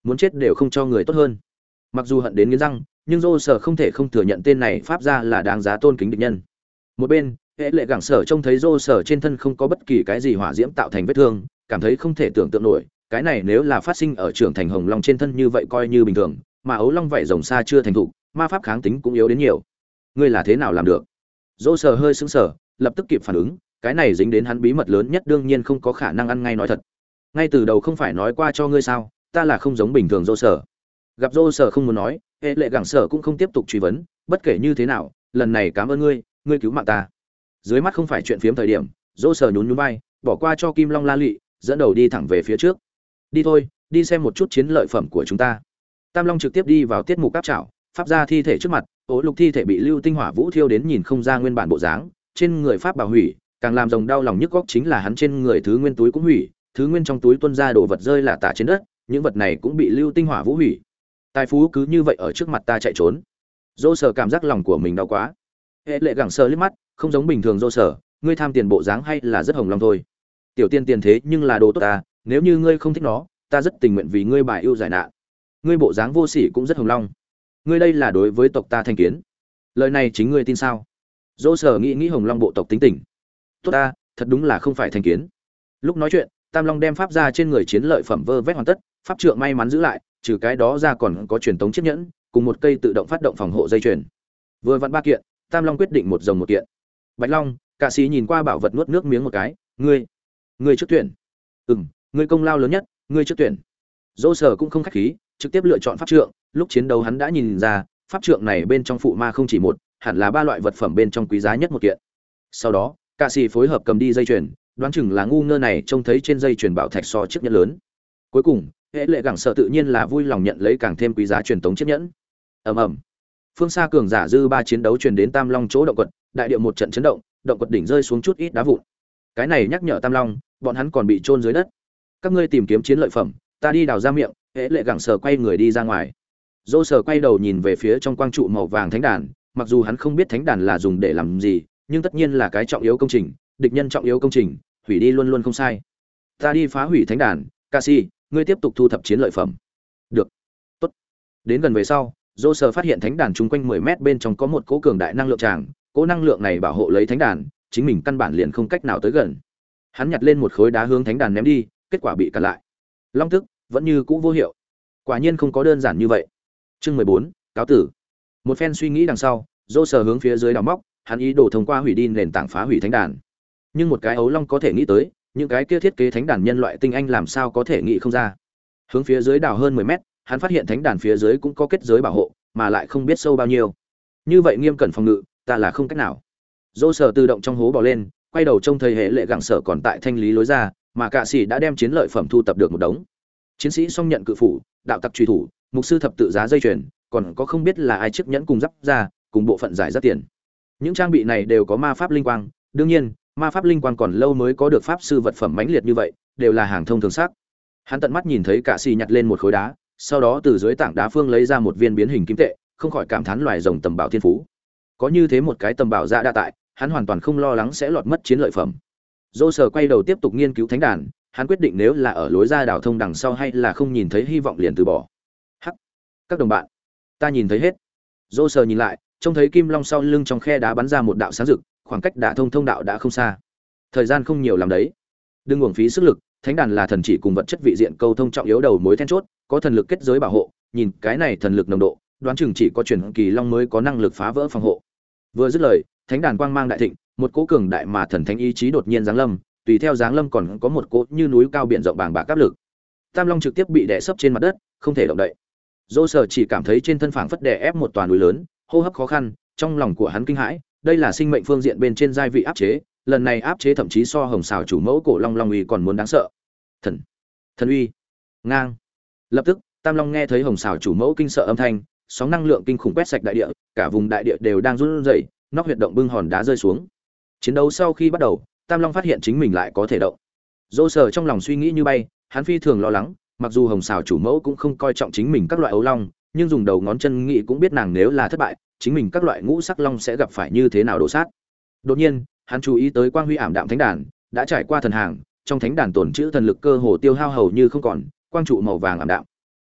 muốn chết đều không cho người tốt hơn. Mặc dù hận đến nghiến răng, nhưng Dô Sở không thể không thừa nhận tên này pháp gia là đáng giá tôn kính địch nhân. Một bên, hệ lệ gẳng sở trông thấy Dô Sở trên thân không có bất kỳ cái gì hỏa diễm tạo thành vết thương, cảm thấy không thể tưởng tượng nổi, cái này nếu là phát sinh ở trưởng thành hồng long trên thân như vậy coi như bình thường, mà ấu long vảy rồng xa chưa thành thục, ma pháp kháng tính cũng yếu đến nhiều. Ngươi là thế nào làm được? Dô Sở hơi sững sờ, lập tức kịp phản ứng, cái này dính đến hắn bí mật lớn nhất đương nhiên không có khả năng ăn ngay nói thật. Ngay từ đầu không phải nói qua cho ngươi sao, ta là không giống bình thường Dô Sở. Gặp Dô Sở không muốn nói, hệ lệ gẳng sở cũng không tiếp tục truy vấn, bất kể như thế nào, lần này cảm ơn ngươi, ngươi cứu mạng ta. Dưới mắt không phải chuyện phiếm thời điểm, Dô Sở nhún nhún vai, bỏ qua cho Kim Long La Lị, dẫn đầu đi thẳng về phía trước. Đi thôi, đi xem một chút chiến lợi phẩm của chúng ta. Tam Long trực tiếp đi vào tiết mục cáp trảo, pháp ra thi thể trước mặt, ố lục thi thể bị lưu tinh hỏa vũ thiêu đến nhìn không ra nguyên bản bộ dáng, trên người pháp bảo hủy, càng làm rồng đau lòng nhức góc chính là hắn trên người thứ nguyên túi cũng hủy, thứ nguyên trong túi tuôn ra đồ vật rơi là tả trên đất, những vật này cũng bị lưu tinh hỏa vũ hủy. Tài phú cứ như vậy ở trước mặt ta chạy trốn. Dô Sở cảm giác lòng của mình đau quá. Hệ lệ gẳng sờ liếc mắt, không giống bình thường Dô Sở, ngươi tham tiền bộ dáng hay là rất hồng lòng thôi. Tiểu tiên tiền thế nhưng là đồ tốt ta, nếu như ngươi không thích nó, ta rất tình nguyện vì ngươi bài ưu giải nạn. Ngươi bộ dáng vô sỉ cũng rất hồng long. Ngươi đây là đối với tộc ta thành kiến. Lời này chính ngươi tin sao? Dô Sở nghĩ hồng long bộ tộc tính tình. Tốt ta, thật đúng là không phải thành kiến. Lúc nói chuyện, Tam Long đem pháp ra trên người chiến lợi phẩm vơ vét hoàn tất, pháp trượng may mắn giữ lại, trừ cái đó ra còn có truyền tống chiếc nhẫn, cùng một cây tự động phát động phòng hộ dây chuyền. Vừa vặn ba kiện, Tam Long quyết định một rồng một kiện. Bạch Long, Cạ Sĩ nhìn qua bảo vật nuốt nước miếng một cái, ngươi trước tuyển. Ngươi công lao lớn nhất, ngươi trước tuyển. Dô Sở cũng không khách khí, trực tiếp lựa chọn pháp trượng, lúc chiến đấu hắn đã nhìn ra, pháp trượng này bên trong phụ ma không chỉ một, hẳn là ba loại vật phẩm bên trong quý giá nhất một kiện. Sau đó, Cạ Sĩ phối hợp cầm đi dây chuyền, đoán chừng là ngu ngơ này trông thấy trên dây chuyền bảo thạch so chiếc nhẫn lớn. Cuối cùng, hệ lệ gẳng sợ tự nhiên là vui lòng nhận lấy càng thêm quý giá truyền tống chiếc nhẫn. Ầm. Phương xa cường giả dư ba chiến đấu truyền đến Tam Long chỗ động quật, đại địa một trận chấn động, động quật đỉnh rơi xuống chút ít đá vụn. Cái này nhắc nhở Tam Long, bọn hắn còn bị chôn dưới đất. Các ngươi tìm kiếm chiến lợi phẩm, ta đi đào ra miệng. Hệ lệ gẳng sở quay người đi ra ngoài. Dô Sở quay đầu nhìn về phía trong quang trụ màu vàng thánh đàn, mặc dù hắn không biết thánh đàn là dùng để làm gì, nhưng tất nhiên là cái trọng yếu công trình, địch nhân trọng yếu công trình, hủy đi luôn luôn không sai. Ta đi phá hủy thánh đàn, Cassie, ngươi tiếp tục thu thập chiến lợi phẩm. Được. Tốt. Đến gần về sau, Dô Sở phát hiện thánh đàn chung quanh 10 mét bên trong có một cỗ cường đại năng lượng tràng, cỗ năng lượng này bảo hộ lấy thánh đàn, chính mình căn bản liền không cách nào tới gần. Hắn nhặt lên một khối đá hướng thánh đàn ném đi, kết quả bị cản lại. Long tức vẫn như cũ vô hiệu. Quả nhiên không có đơn giản như vậy. Chương 14, cáo tử. Một phen suy nghĩ đằng sau, Dô Sở hướng phía dưới đào móc, hắn ý đồ thông qua hủy đi nền tảng phá hủy thánh đàn. Nhưng một cái ấu long có thể nghĩ tới, những cái kia thiết kế thánh đàn nhân loại tinh anh làm sao có thể nghĩ không ra. Hướng phía dưới đào hơn 10 mét, hắn phát hiện thánh đàn phía dưới cũng có kết giới bảo hộ, mà lại không biết sâu bao nhiêu. Như vậy nghiêm cẩn phòng ngự, ta là không cách nào. Dô Sở tự động trong hố bò lên, quay đầu trông thấy hệ lệ gẳng sở còn tại thanh lý lối ra, mà Cạ Sĩ đã đem chiến lợi phẩm thu tập được một đống. Chiến sĩ song nhận cự phủ, đạo tặc truy thủ, mục sư thập tự giá dây chuyền, còn có không biết là ai chiếc nhẫn cùng giáp ra, cùng bộ phận giải rất tiền. Những trang bị này đều có ma pháp linh quang, đương nhiên, ma pháp linh quang còn lâu mới có được pháp sư vật phẩm mãnh liệt như vậy, đều là hàng thông thường sắc. Hắn tận mắt nhìn thấy Cạ Sĩ nhặt lên một khối đá, sau đó từ dưới tảng đá phương lấy ra một viên biến hình kim tệ, không khỏi cảm thán loài rồng tầm bảo thiên phú. Có như thế một cái tầm bảo dạ đa tại, hắn hoàn toàn không lo lắng sẽ lọt mất chiến lợi phẩm. Dô Sở quay đầu tiếp tục nghiên cứu thánh đàn, hắn quyết định nếu là ở lối ra đảo thông đằng sau hay là không nhìn thấy hy vọng liền từ bỏ. Hắc, các đồng bạn, ta nhìn thấy hết. Dô Sở nhìn lại, trông thấy kim long sau lưng trong khe đá bắn ra một đạo sáng rực, khoảng cách đả thông thông đạo đã không xa. Thời gian không nhiều làm đấy, đừng uổng phí sức lực. Thánh đàn là thần chỉ cùng vật chất vị diện câu thông trọng yếu đầu mối then chốt, có thần lực kết giới bảo hộ. Nhìn cái này thần lực nồng độ, đoán chừng chỉ có truyền kỳ long mới có năng lực phá vỡ phòng hộ. Vừa dứt lời, thánh đàn quang mang đại thịnh, một cỗ cường đại mà thần thánh ý chí đột nhiên giáng lâm, tùy theo giáng lâm còn có một cỗ như núi cao biển rộng bàng bạc áp lực. Tam Long trực tiếp bị đè sấp trên mặt đất, không thể động đậy. Dô Sở chỉ cảm thấy trên thân phảng phất đè ép một toàn núi lớn, hô hấp khó khăn, trong lòng của hắn kinh hãi, đây là sinh mệnh phương diện bên trên giai vị áp chế, lần này áp chế thậm chí so Hồng Sào chủ mẫu cổ long long uy còn muốn đáng sợ. Thần uy, ngang. Lập tức, Tam Long nghe thấy Hồng Sào chủ mẫu kinh sợ âm thanh, sóng năng lượng kinh khủng quét sạch đại địa, cả vùng đại địa đều đang run rẩy, nóc huyệt động bưng hòn đá rơi xuống. Chiến đấu sau khi bắt đầu, Tam Long phát hiện chính mình lại có thể động. Dô Sở trong lòng suy nghĩ như bay, hắn phi thường lo lắng, mặc dù Hồng Sào chủ mẫu cũng không coi trọng chính mình các loại ấu long, nhưng dùng đầu ngón chân nghĩ cũng biết nàng nếu là thất bại, chính mình các loại ngũ sắc long sẽ gặp phải như thế nào đổ sát. Đột nhiên, hắn chú ý tới quang huy ảm đạm thánh đàn, đã trải qua thần hàng, trong thánh đàn tổn trữ thần lực cơ hồ tiêu hao hầu như không còn, quang trụ màu vàng ảm đạm.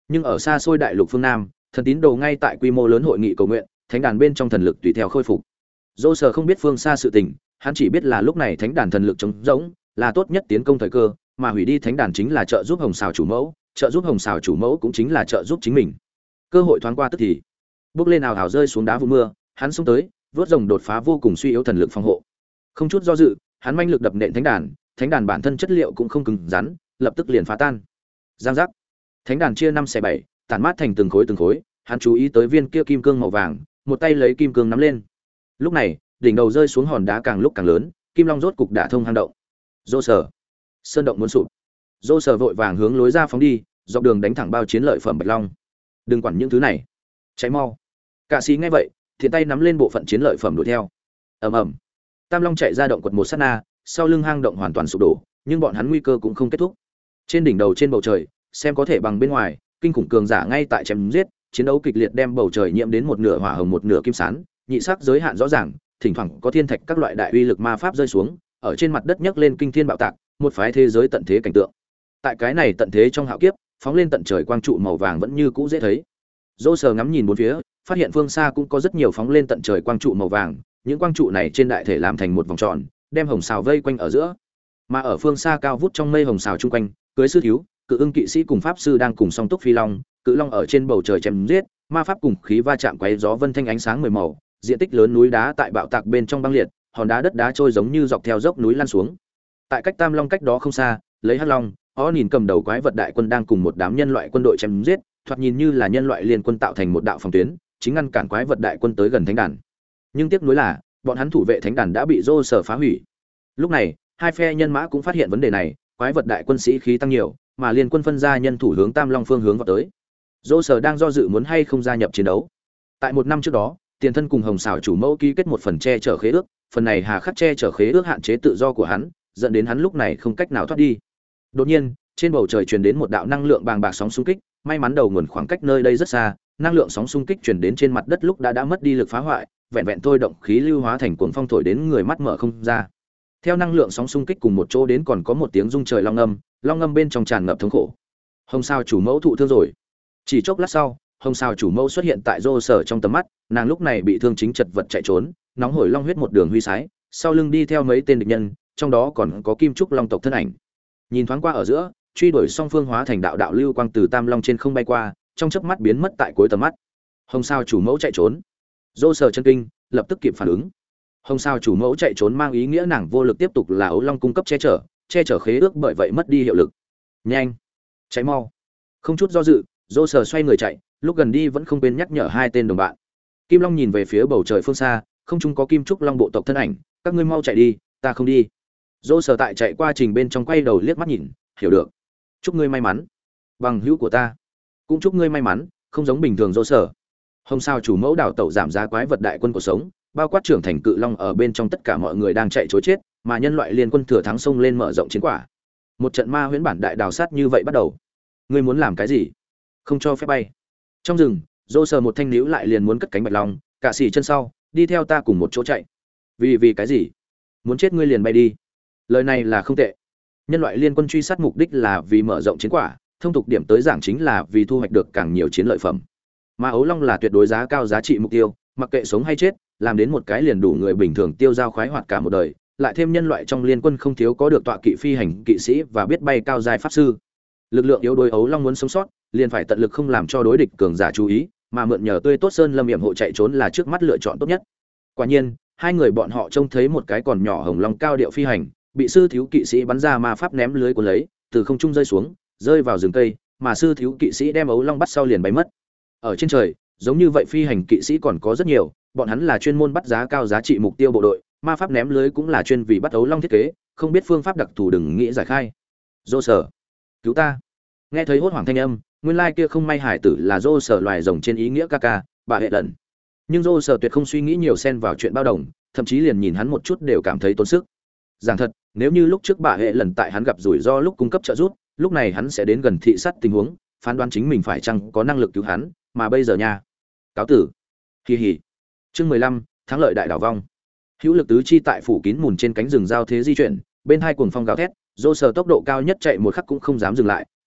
Nhưng ở xa xôi đại lục phương Nam, thần tín đồ ngay tại quy mô lớn hội nghị cầu nguyện, thánh đàn bên trong thần lực tùy theo khôi phục. Dô Sở không biết phương xa sự tình, hắn chỉ biết là lúc này thánh đàn thần lực trống rỗng, là tốt nhất tiến công thời cơ, mà hủy đi thánh đàn chính là trợ giúp Hồng Sào chủ mẫu, trợ giúp Hồng Sào chủ mẫu cũng chính là trợ giúp chính mình. Cơ hội thoáng qua tức thì, bước lên ào ào rơi xuống đá vụ mưa, hắn xông tới, vớt rồng đột phá vô cùng suy yếu thần lực phòng hộ. Không chút do dự, hắn manh lực đập nện thánh đàn bản thân chất liệu cũng không cứng rắn, lập tức liền phá tan. Giang giác. Thánh đàn chia 5/7, tản mát thành từng khối, hắn chú ý tới viên kia kim cương màu vàng, một tay lấy kim cương nắm lên. Lúc này, đỉnh đầu rơi xuống hòn đá càng lúc càng lớn, kim long rốt cục đả thông hang động. Dô Sở, sơn động muốn sụp. Dô Sở vội vàng hướng lối ra phóng đi, dọc đường đánh thẳng bao chiến lợi phẩm bạch long. Đừng quản những thứ này, cháy mau. Cạ sĩ nghe vậy, thiện tay nắm lên bộ phận chiến lợi phẩm đuổi theo. Ầm ầm. Tam long chạy ra động quật một sát na, sau lưng hang động hoàn toàn sụp đổ, nhưng bọn hắn nguy cơ cũng không kết thúc. Trên đỉnh đầu trên bầu trời, xem có thể bằng bên ngoài, kinh khủng cường giả ngay tại chém giết, chiến đấu kịch liệt đem bầu trời nhiễm đến một nửa hỏa hồng một nửa kim sán, nhị sắc giới hạn rõ ràng, thỉnh thoảng có thiên thạch các loại đại uy lực ma pháp rơi xuống, ở trên mặt đất nhấc lên kinh thiên bạo tạc, một phái thế giới tận thế cảnh tượng. Tại cái này tận thế trong hạo kiếp, phóng lên tận trời quang trụ màu vàng vẫn như cũ dễ thấy. Dô Sở ngắm nhìn bốn phía, phát hiện phương xa cũng có rất nhiều phóng lên tận trời quang trụ màu vàng, những quang trụ này trên đại thể làm thành một vòng tròn, đem hồng xào vây quanh ở giữa. Mà ở phương xa cao vút trong mây hồng xào chung quanh, cưới sư thiếu, cự ưng kỵ sĩ cùng pháp sư đang cùng song túc phi long, cự long ở trên bầu trời chém giết, ma pháp cùng khí va chạm quấy gió vân thanh ánh sáng mười màu, diện tích lớn núi đá tại bạo tạc bên trong băng liệt, hòn đá đất đá trôi giống như dọc theo dốc núi lan xuống. Tại cách Tam Long cách đó không xa, lấy hắc long, ó nhìn cầm đầu quái vật đại quân đang cùng một đám nhân loại quân đội chém giết, thoạt nhìn như là nhân loại liên quân tạo thành một đạo phòng tuyến, chính ngăn cản quái vật đại quân tới gần thánh đàn. Nhưng tiếc nuối là, bọn hắn thủ vệ thánh đàn đã bị Dô Sở phá hủy. Lúc này, hai phe nhân mã cũng phát hiện vấn đề này, quái vật đại quân sĩ khí tăng nhiều, mà liên quân phân ra nhân thủ hướng Tam Long phương hướng vào tới. Dô Sở đang do dự muốn hay không gia nhập chiến đấu. Tại một năm trước đó, Tiền Thân cùng Hồng Sảo chủ mẫu ký kết một phần che chở khế ước, phần này hà khắc che chở khế ước hạn chế tự do của hắn, dẫn đến hắn lúc này không cách nào thoát đi. Đột nhiên, trên bầu trời truyền đến một đạo năng lượng bàng bạc sóng xung kích, may mắn đầu nguồn khoảng cách nơi đây rất xa, năng lượng sóng xung kích truyền đến trên mặt đất lúc đã mất đi lực phá hoại, vẹn vẹn thôi động khí lưu hóa thành cuồng phong thổi đến người mắt mở không ra. Theo năng lượng sóng xung kích cùng một chỗ đến còn có một tiếng rung trời long ngâm bên trong tràn ngập thống khổ. Hồng Sao chủ mẫu thụ thương rồi. Chỉ chốc lát sau, Hồng Sao chủ mẫu xuất hiện tại Dô Sở trong tầm mắt, nàng lúc này bị thương chính chật vật chạy trốn, nóng hổi long huyết một đường huy sái, sau lưng đi theo mấy tên địch nhân, trong đó còn có Kim Trúc Long tộc thân ảnh. Nhìn thoáng qua ở giữa, truy đuổi song phương hóa thành đạo đạo lưu quang từ Tam Long trên không bay qua, trong chớp mắt biến mất tại cuối tầm mắt. Hồng Sao chủ mẫu chạy trốn. Dô Sở chân kinh, lập tức kịp phản ứng. Hồng Sao chủ mẫu chạy trốn mang ý nghĩa nàng vô lực tiếp tục là ấu long cung cấp che chở khế ước, bởi vậy mất đi hiệu lực. Nhanh, cháy mau. Không chút do dự, Dô Sở xoay người chạy, lúc gần đi vẫn không quên nhắc nhở hai tên đồng bạn. Kim Long nhìn về phía bầu trời phương xa, không trung có Kim Trúc Long bộ tộc thân ảnh, các ngươi mau chạy đi, ta không đi. Dô Sở tại chạy qua trình bên trong quay đầu liếc mắt nhìn, hiểu được. Chúc ngươi may mắn, bằng hữu của ta. Cũng chúc ngươi may mắn, không giống bình thường Dô Sở. Hồng Sao chủ mẫu đảo tẩu giảm giá quái vật đại quân cuộc sống, bao quát trưởng thành cự long ở bên trong tất cả mọi người đang chạy trối chết, mà nhân loại liên quân thừa thắng xông lên mở rộng chiến quả. Một trận ma huyễn bản đại đào sát như vậy bắt đầu. Ngươi muốn làm cái gì? Không cho phép bay. Trong rừng, Dô Sở một thanh níu lại liền muốn cất cánh bạch long, cả xỉ chân sau, đi theo ta cùng một chỗ chạy. Vì cái gì? Muốn chết ngươi liền bay đi. Lời này là không tệ. Nhân loại liên quân truy sát mục đích là vì mở rộng chiến quả, thông tục điểm tới giảng chính là vì thu hoạch được càng nhiều chiến lợi phẩm. Mà ấu long là tuyệt đối giá cao giá trị mục tiêu, mặc kệ sống hay chết, làm đến một cái liền đủ người bình thường tiêu dao khoái hoạt cả một đời, lại thêm nhân loại trong liên quân không thiếu có được tọa kỵ phi hành kỵ sĩ và biết bay cao giai pháp sư. Lực lượng yếu đối ấu long muốn sống sót, liền phải tận lực không làm cho đối địch cường giả chú ý, mà mượn nhờ tươi tốt sơn lâm yểm hộ chạy trốn là trước mắt lựa chọn tốt nhất. Quả nhiên, hai người bọn họ trông thấy một cái còn nhỏ hồng long cao điệu phi hành, bị sư thiếu kỵ sĩ bắn ra ma pháp ném lưới cuốn lấy, từ không trung rơi xuống, rơi vào rừng cây, mà sư thiếu kỵ sĩ đem ấu long bắt sau liền bay mất. Ở trên trời, giống như vậy phi hành kỵ sĩ còn có rất nhiều, bọn hắn là chuyên môn bắt giá cao giá trị mục tiêu bộ đội, ma pháp ném lưới cũng là chuyên vì bắt ấu long thiết kế, không biết phương pháp đặc thù đừng nghĩ giải khai. Dô Sở, cứu ta! Nghe thấy hốt hoảng thanh âm, nguyên lai kia không may hải tử là Dô Sở loài rồng trên ý nghĩa ca ca, bà hệ lần. Nhưng Dô Sở tuyệt không suy nghĩ nhiều xen vào chuyện bao đồng, thậm chí liền nhìn hắn một chút đều cảm thấy tốn sức. Giảng thật, nếu như lúc trước bà hệ lần tại hắn gặp rủi ro lúc cung cấp trợ giúp, lúc này hắn sẽ đến gần thị sát tình huống, phán đoán chính mình phải chăng có năng lực cứu hắn, mà bây giờ nha. Cáo tử. Kỳ hỉ. Chương 15, thắng lợi đại đảo vong. Hữu lực tứ chi tại phủ kín mùn trên cánh rừng giao thế di chuyển, bên hai cuồng phong gào thét, Dô Sở tốc độ cao nhất chạy một khắc cũng không dám dừng lại,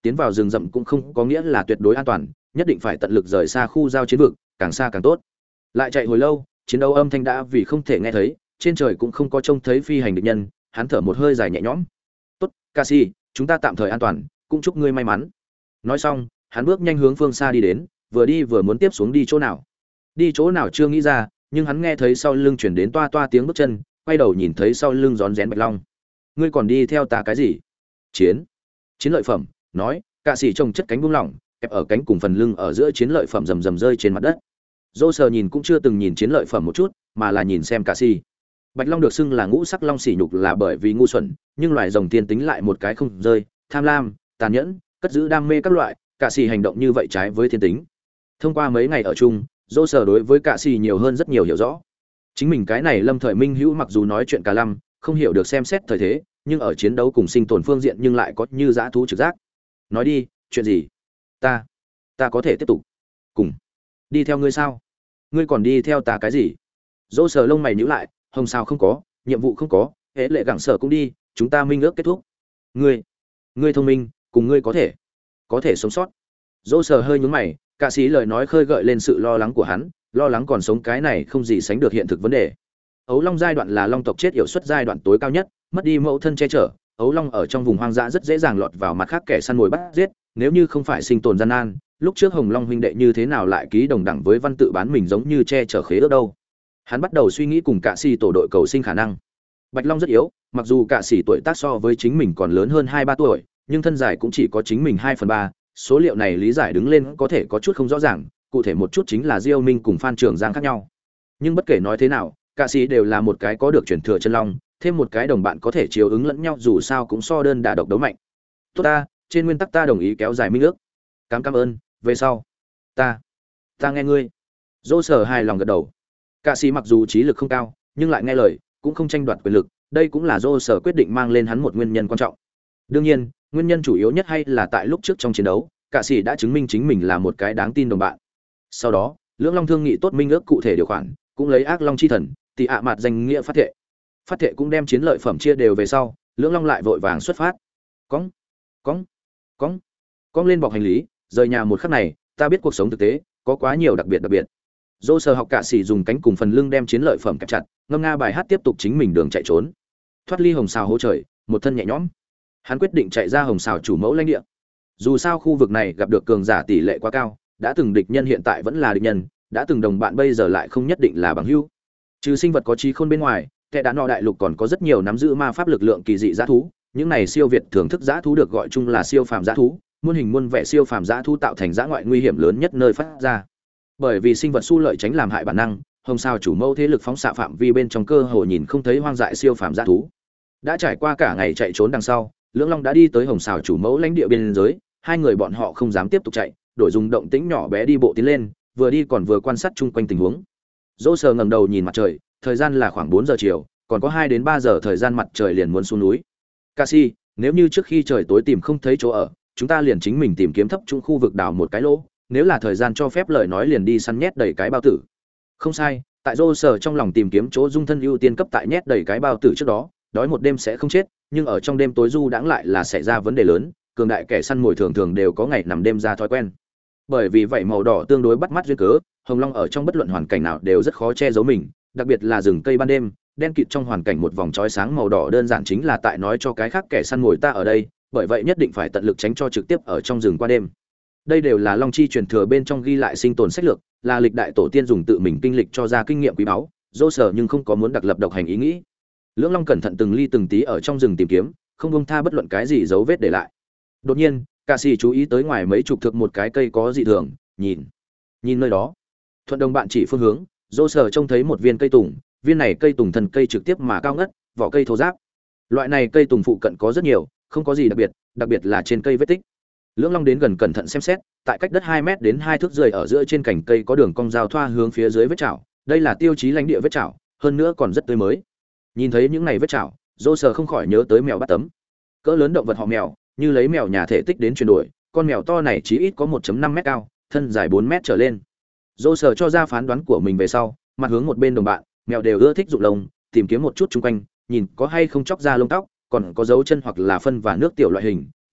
tiến vào rừng rậm cũng không có nghĩa là tuyệt đối an toàn, nhất định phải tận lực rời xa khu giao chiến vực, càng xa càng tốt. Lại chạy hồi lâu, chiến đấu âm thanh đã vì không thể nghe thấy, trên trời cũng không có trông thấy phi hành địch nhân, hắn thở một hơi dài nhẹ nhõm. "Tốt, Cassie, chúng ta tạm thời an toàn, cũng chúc ngươi may mắn." Nói xong, hắn bước nhanh hướng phương xa đi đến, vừa đi vừa muốn tiếp xuống đi chỗ nào. Đi chỗ nào chưa nghĩ ra, nhưng hắn nghe thấy sau lưng chuyển đến toa toa tiếng bước chân, quay đầu nhìn thấy sau lưng rón rén Bạch Long. "Ngươi còn đi theo ta cái gì?" "Chiến lợi phẩm." Nói, cạ sĩ trông chất cánh buông lỏng, kẹp ở cánh cùng phần lưng ở giữa chiến lợi phẩm rầm rầm rơi trên mặt đất. Dô sờ nhìn cũng chưa từng nhìn chiến lợi phẩm một chút, mà là nhìn xem cạ sĩ. Bạch Long được xưng là ngũ sắc long sỉ nhục là bởi vì ngu xuẩn, nhưng loài rồng tiên tính lại một cái không rơi, tham lam, tàn nhẫn, cất giữ đam mê các loại, cạ sĩ hành động như vậy trái với thiên tính. Thông qua mấy ngày ở chung, dô sờ đối với cạ sĩ nhiều hơn rất nhiều hiểu rõ. Chính mình cái này lâm thời minh hữu mặc dù nói chuyện cả lăm, không hiểu được xem xét thời thế, nhưng ở chiến đấu cùng sinh tồn phương diện nhưng lại có như dã thú trực giác. Nói đi, chuyện gì? Ta có thể tiếp tục cùng đi theo ngươi sao? Ngươi còn đi theo ta cái gì? Dỗ sờ lông mày nhíu lại, hồng sao không có, nhiệm vụ không có, hễ lệ gặng sở cũng đi, chúng ta minh ước kết thúc. Ngươi thông minh, cùng ngươi có thể sống sót. Dỗ sờ hơi nhướng mày, cả sĩ lời nói khơi gợi lên sự lo lắng của hắn, lo lắng còn sống cái này không gì sánh được hiện thực vấn đề. Ấu Long giai đoạn là long tộc chết yểu suất giai đoạn tối cao nhất, mất đi mẫu thân che chở, ấu long ở trong vùng hoang dã rất dễ dàng lọt vào mặt khác kẻ săn mồi bắt giết, nếu như không phải sinh tồn gian nan, lúc trước Hồng Long huynh đệ như thế nào lại ký đồng đẳng với văn tự bán mình giống như che chở khế ước đâu. Hắn bắt đầu suy nghĩ cùng Cạ Sĩ tổ đội cầu sinh khả năng. Bạch Long rất yếu, mặc dù Cạ Sĩ tuổi tác so với chính mình còn lớn hơn 2-3 tuổi, nhưng thân dài cũng chỉ có chính mình 2/3, số liệu này lý giải đứng lên có thể có chút không rõ ràng, cụ thể một chút chính là Diêu Minh cùng Phan Trường Giang khác nhau. Nhưng bất kể nói thế nào, Cạ Sĩ đều là một cái có được truyền thừa chân long, thêm một cái đồng bạn có thể chiếu ứng lẫn nhau dù sao cũng so đơn đả độc đấu mạnh. Tốt ta, trên nguyên tắc ta đồng ý kéo dài minh ước. Cảm ơn, về sau ta nghe ngươi. Dô sở hài lòng gật đầu. Cạ Sĩ mặc dù trí lực không cao, nhưng lại nghe lời, cũng không tranh đoạt quyền lực, đây cũng là Dô sở quyết định mang lên hắn một nguyên nhân quan trọng. Đương nhiên, nguyên nhân chủ yếu nhất hay là tại lúc trước trong chiến đấu, Cạ Sĩ đã chứng minh chính mình là một cái đáng tin đồng bạn. Sau đó, Lưỡng Long thương nghị tốt minh ước cụ thể điều khoản, cũng lấy Ác Long chi thần, tỷ ạ mặt danh nghĩa phát thệ. Phát thệ cũng đem chiến lợi phẩm chia đều về sau, Lưỡng Long lại vội vàng xuất phát. Cong lên bọc hành lý, rời nhà một khắc này, ta biết cuộc sống thực tế có quá nhiều đặc biệt. Dô sờ học Cạ Sĩ dùng cánh cùng phần lưng đem chiến lợi phẩm kẹp chặt, ngâm nga bài hát tiếp tục chính mình đường chạy trốn. Thoát ly hồng xào hố trời, một thân nhẹ nhõm. Hắn quyết định chạy ra hồng xào chủ mẫu lãnh địa. Dù sao khu vực này gặp được cường giả tỷ lệ quá cao, đã từng địch nhân hiện tại vẫn là địch nhân, đã từng đồng bạn bây giờ lại không nhất định là bằng hữu. Trừ sinh vật có trí khôn bên ngoài, kẻ đá nọ đại lục còn có rất nhiều nắm giữ ma pháp lực lượng kỳ dị dã thú, những này siêu việt thưởng thức dã thú được gọi chung là siêu phàm dã thú, muôn hình muôn vẻ siêu phàm dã thú tạo thành dã ngoại nguy hiểm lớn nhất nơi phát ra. Bởi vì sinh vật xu lợi tránh làm hại bản năng, hồng sao chủ mẫu thế lực phóng xạ phạm vi bên trong cơ hồ nhìn không thấy hoang dại siêu phàm dã thú. Đã trải qua cả ngày chạy trốn đằng sau, Lưỡng Long đã đi tới hồng sao chủ mẫu lãnh địa biên giới, hai người bọn họ không dám tiếp tục chạy, đổi dùng động tĩnh nhỏ bé đi bộ tiến lên, vừa đi còn vừa quan sát chung quanh tình huống. Dỗ sờ ngẩng đầu nhìn mặt trời, thời gian là khoảng 4 giờ chiều, còn có 2 đến 3 giờ thời gian mặt trời liền muốn xuống núi. Cassie, nếu như trước khi trời tối tìm không thấy chỗ ở, chúng ta liền chính mình tìm kiếm thấp trung khu vực đào một cái lỗ, nếu là thời gian cho phép lời nói liền đi săn nhét đầy cái bao tử. Không sai, tại Dỗ sờ trong lòng tìm kiếm chỗ dung thân ưu tiên cấp tại nhét đầy cái bao tử trước đó, đói một đêm sẽ không chết, nhưng ở trong đêm tối du đãng lại là xảy ra vấn đề lớn, cường đại kẻ săn mồi thường thường đều có ngày nằm đêm ra thói quen. Bởi vì vậy màu đỏ tương đối bắt mắt duyên cớ, hồng long ở trong bất luận hoàn cảnh nào đều rất khó che giấu mình, đặc biệt là rừng cây ban đêm, đen kịt trong hoàn cảnh một vòng chói sáng màu đỏ đơn giản chính là tại nói cho cái khác kẻ săn mồi ta ở đây, bởi vậy nhất định phải tận lực tránh cho trực tiếp ở trong rừng qua đêm. Đây đều là long chi truyền thừa bên trong ghi lại sinh tồn sách lược, là lịch đại tổ tiên dùng tự mình kinh lịch cho ra kinh nghiệm quý báu, dỗ sở nhưng không có muốn đặc lập độc hành ý nghĩ. Lưỡng Long cẩn thận từng ly từng tí ở trong rừng tìm kiếm, không buông tha bất luận cái gì dấu vết để lại. Đột nhiên, Cạ Sĩ chú ý tới ngoài mấy chục thước một cái cây có dị thường, nhìn nơi đó. Thuận đồng bạn chỉ phương hướng, dỗ sở trông thấy một viên cây tùng, viên này cây tùng thân cây trực tiếp mà cao ngất, vỏ cây thô ráp. Loại này cây tùng phụ cận có rất nhiều, không có gì đặc biệt là trên cây vết tích. Lưỡng Long đến gần cẩn thận xem xét, tại cách đất 2 mét đến 2 thước rưỡi ở giữa trên cành cây có đường cong giao thoa hướng phía dưới vết chảo, đây là tiêu chí lãnh địa vết chảo, hơn nữa còn rất tươi mới. Nhìn thấy những này vết chảo, dỗ sở không khỏi nhớ tới mèo bắt tấm. Cỡ lớn động vật họ mèo, như lấy mèo nhà thể tích đến chuyển đổi, con mèo to này chí ít có 1.5 mét cao, thân dài 4 mét trở lên. Dỗ sở cho ra phán đoán của mình về sau, mặt hướng một bên đồng bạn, mèo đều ưa thích rụng lông, tìm kiếm một chút xung quanh, nhìn có hay không chóc ra lông tóc, còn có dấu chân hoặc là phân và nước tiểu loại hình, đúng,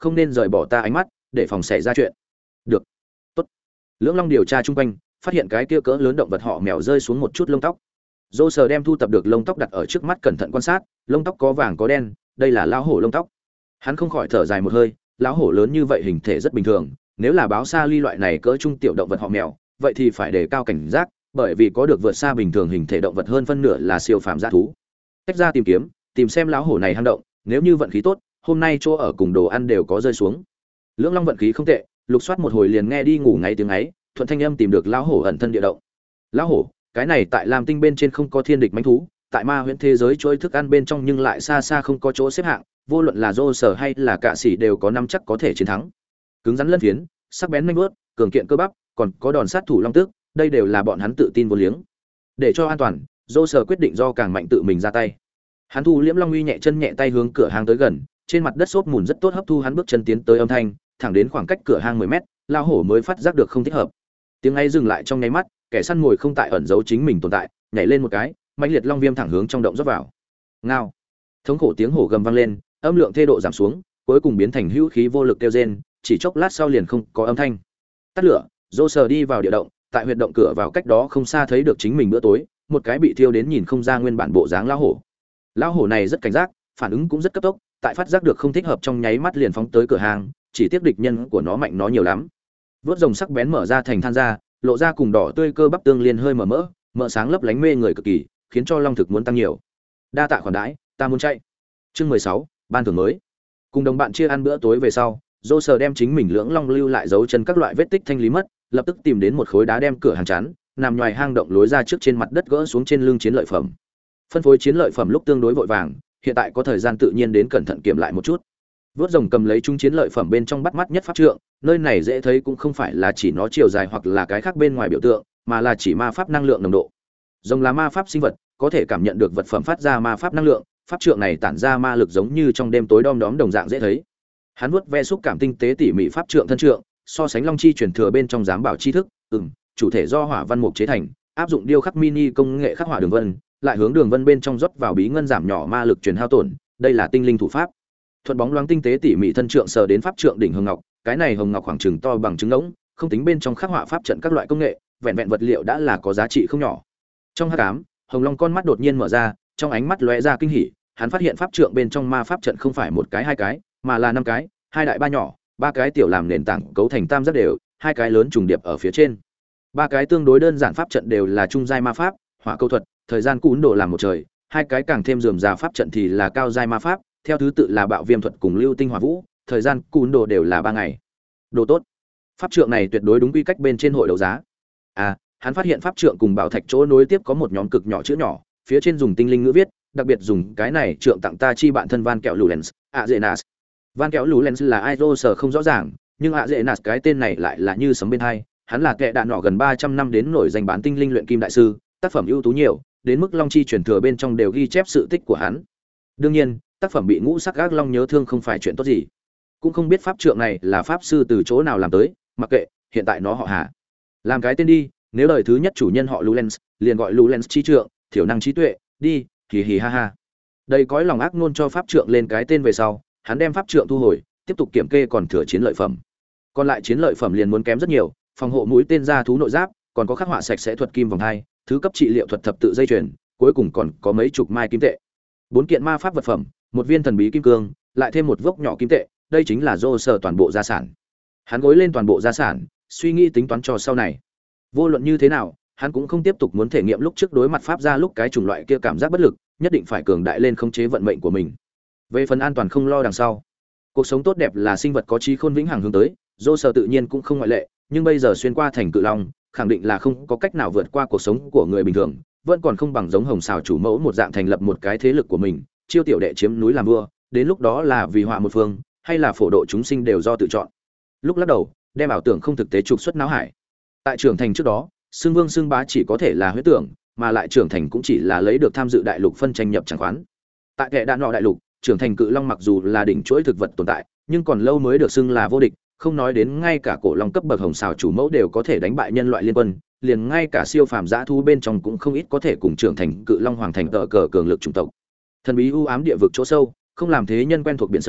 không nên rời bỏ ta ánh mắt để phòng xảy ra chuyện. Được. Tốt. Lưỡng Long điều tra chung quanh, phát hiện cái kia cỡ lớn động vật họ mèo rơi xuống một chút lông tóc. Dô sờ đem thu tập được lông tóc đặt ở trước mắt cẩn thận quan sát, lông tóc có vàng có đen, đây là lão hổ lông tóc. Hắn không khỏi thở dài một hơi, lão hổ lớn như vậy hình thể rất bình thường, nếu là báo sa ly loại này cỡ trung tiểu động vật họ mèo, vậy thì phải đề cao cảnh giác, bởi vì có được vượt xa bình thường hình thể động vật hơn phân nửa là siêu phàm dã thú. Tách ra tìm kiếm, tìm xem lão hổ này hang động, nếu như vận khí tốt, hôm nay chỗ ở cùng đồ ăn đều có rơi xuống. Lưỡng Long vận khí không tệ, lục soát một hồi liền nghe đi ngủ ngáy tiếng ấy, thuận thanh âm tìm được lão hổ ẩn thân địa động. Lão hổ, cái này tại Lam Tinh bên trên không có thiên địch mãnh thú, tại ma huyễn thế giới chuỗi thức ăn bên trong nhưng lại xa xa không có chỗ xếp hạng, vô luận là Dô Sở hay là Cạ Sĩ đều có năm chắc có thể chiến thắng. Cứng rắn lân phiến, sắc bén nhanh vuốt, cường kiện cơ bắp, còn có đòn sát thủ long tước, đây đều là bọn hắn tự tin vô liếng. Để cho an toàn, Dô Sở quyết định do càng mạnh tự mình ra tay. Hắn thu liễm long uy nhẹ chân nhẹ tay hướng cửa hang tới gần, trên mặt đất xốp mùn rất tốt hấp thu hắn bước chân tiến tới âm thanh, thẳng đến khoảng cách cửa hang 10 mét, lão hổ mới phát giác được không thích hợp. Tiếng ấy dừng lại trong nháy mắt, kẻ săn mồi không tại ẩn giấu chính mình tồn tại, nhảy lên một cái, mãnh liệt long viêm thẳng hướng trong động rót vào. Ngao. Thống khổ tiếng hổ gầm vang lên, âm lượng thê độ giảm xuống, cuối cùng biến thành hữu khí vô lực kêu rên, chỉ chốc lát sau liền không có âm thanh. Tắt lửa, Dô Sờ đi vào địa động, tại huyệt động cửa vào cách đó không xa thấy được chính mình bữa tối, một cái bị thiêu đến nhìn không ra nguyên bản bộ dáng lão hổ. Lão hổ này rất cảnh giác, phản ứng cũng rất cấp tốc, tại phát giác được không thích hợp trong nháy mắt liền phóng tới cửa hàng, chỉ tiếc địch nhân của nó mạnh nó nhiều lắm. Vớt rồng sắc bén mở ra thành than ra, lộ ra cùng đỏ tươi cơ bắp tương liên hơi mở mỡ, mỡ sáng lấp lánh mê người cực kỳ, khiến cho long thực muốn tăng nhiều. Đa tạ khoản đãi, ta muốn chạy. Chương 16, ban thưởng mới. Cùng đồng bạn chia ăn bữa tối về sau, Dô Sờ đem chính mình lưỡng long lưu lại dấu chân các loại vết tích thanh lý mất, lập tức tìm đến một khối đá đem cửa hàng chắn, nằm ngoài hang động lối ra trước trên mặt đất gỡ xuống trên lưng chiến lợi phẩm. Phân phối chiến lợi phẩm lúc tương đối vội vàng, hiện tại có thời gian tự nhiên đến cẩn thận kiểm lại một chút. Vớt rồng cầm lấy chúng chiến lợi phẩm bên trong bắt mắt nhất pháp trượng, nơi này dễ thấy cũng không phải là chỉ nó chiều dài hoặc là cái khác bên ngoài biểu tượng, mà là chỉ ma pháp năng lượng nồng độ. Rồng là ma pháp sinh vật, có thể cảm nhận được vật phẩm phát ra ma pháp năng lượng, pháp trượng này tản ra ma lực giống như trong đêm tối đom đóm đồng dạng dễ thấy. Hắn vuốt ve xúc cảm tinh tế tỉ mỉ pháp trượng thân trượng, so sánh long chi truyền thừa bên trong giám bảo tri thức, chủ thể do hỏa văn mục chế thành, áp dụng điêu khắc mini công nghệ khắc họa đường vân, lại hướng đường vân bên trong rót vào bí ngân giảm nhỏ ma lực truyền hao tổn, đây là tinh linh thủ pháp. Thuận bóng loáng tinh tế tỉ mỉ thân trượng sờ đến pháp trượng đỉnh hồng ngọc, cái này hồng ngọc khoảng chừng to bằng trứng ngỗng, không tính bên trong khắc họa pháp trận các loại công nghệ, vẹn vẹn vật liệu đã là có giá trị không nhỏ. Trong hắc ám, Hồng Long con mắt đột nhiên mở ra, trong ánh mắt lóe ra kinh hỉ, hắn phát hiện pháp trượng bên trong ma pháp trận không phải một cái hai cái, mà là năm cái, hai đại ba nhỏ, ba cái tiểu làm nền tảng cấu thành tam giác đều, hai cái lớn trùng điệp ở phía trên. Ba cái tương đối đơn giản pháp trận đều là trung giai ma pháp, hỏa câu thuật, thời gian cún độ làm một trời, hai cái càng thêm rườm rà pháp trận thì là cao giai ma pháp, theo thứ tự là bạo viêm thuật cùng lưu tinh hỏa vũ, thời gian cún độ đều là 3 ngày. Đồ tốt. Pháp trượng này tuyệt đối đúng quy cách bên trên hội đấu giá. À, hắn phát hiện pháp trượng cùng bảo thạch chỗ nối tiếp có một nhóm cực nhỏ chữ nhỏ, phía trên dùng tinh linh ngữ viết, đặc biệt dùng cái này trượng tặng ta chi bạn thân Van Kẹo Lulens, Azenas. Van Kẹo Lulens là ai sở không rõ ràng, nhưng Azenas cái tên này lại là như sấm bên tai, hắn là kẻ đạn nọ gần 300 năm đến nổi danh bán tinh linh luyện kim đại sư, tác phẩm ưu tú nhiều, đến mức long chi truyền thừa bên trong đều ghi chép sự tích của hắn. Đương nhiên, tác phẩm bị ngũ sắc ác long nhớ thương không phải chuyện tốt gì. Cũng không biết pháp trượng này là pháp sư từ chỗ nào làm tới, mặc kệ, hiện tại nó họ Hà. Làm cái tên đi, nếu đời thứ nhất chủ nhân họ Lulens, liền gọi Lulens chi trượng, thiểu năng trí tuệ, đi, hì hì ha ha. Đây cõi lòng ác nôn cho pháp trượng lên cái tên về sau, hắn đem pháp trượng thu hồi, tiếp tục kiểm kê còn thừa chiến lợi phẩm. Còn lại chiến lợi phẩm liền muốn kém rất nhiều, phòng hộ mũi tên ra thú nội giáp, còn có khắc họa sạch sẽ thuật kim vòng hai, thứ cấp trị liệu thuật thập tự dây chuyền, cuối cùng còn có mấy chục mai kim tệ. 4 kiện ma pháp vật phẩm, một viên thần bí kim cương, lại thêm một vốc nhỏ kim tệ, đây chính là Dô Sở toàn bộ gia sản. Hắn gối lên toàn bộ gia sản, suy nghĩ tính toán cho sau này. Vô luận như thế nào, hắn cũng không tiếp tục muốn thể nghiệm lúc trước đối mặt pháp gia lúc cái chủng loại kia cảm giác bất lực, nhất định phải cường đại lên khống chế vận mệnh của mình. Về phần an toàn không lo đằng sau. Cuộc sống tốt đẹp là sinh vật có trí khôn vĩnh hằng hướng tới, Dô Sở tự nhiên cũng không ngoại lệ, nhưng bây giờ xuyên qua thành cự long, khẳng định là không có cách nào vượt qua cuộc sống của người bình thường, vẫn còn không bằng giống Hồng Sào chủ mẫu một dạng thành lập một cái thế lực của mình, chiêu tiểu đệ chiếm núi làm vua, đến lúc đó là vì họa một phương, hay là phổ độ chúng sinh đều do tự chọn. Lúc lắc đầu, đem ảo tưởng không thực tế trục xuất não hải. Tại trưởng thành trước đó, xưng vương xưng bá chỉ có thể là huyễn tưởng, mà lại trưởng thành cũng chỉ là lấy được tham dự đại lục phân tranh nhập chẳng khoán. Tại kẻ đạn nọ đại lục, trưởng thành cự long mặc dù là đỉnh chuỗi thực vật tồn tại, nhưng còn lâu mới được xưng là vô địch, không nói đến ngay cả cổ long cấp bậc Hồng Sào chủ mẫu đều có thể đánh bại nhân loại liên quân, liền ngay cả siêu phàm dã thú bên trong cũng không ít có thể cùng trưởng thành cự long hoàng thành tợ cờ cường lực chủng tộc. Thần bí u ám địa vực chỗ sâu, không làm thế nhân quen thuộc biển sâu,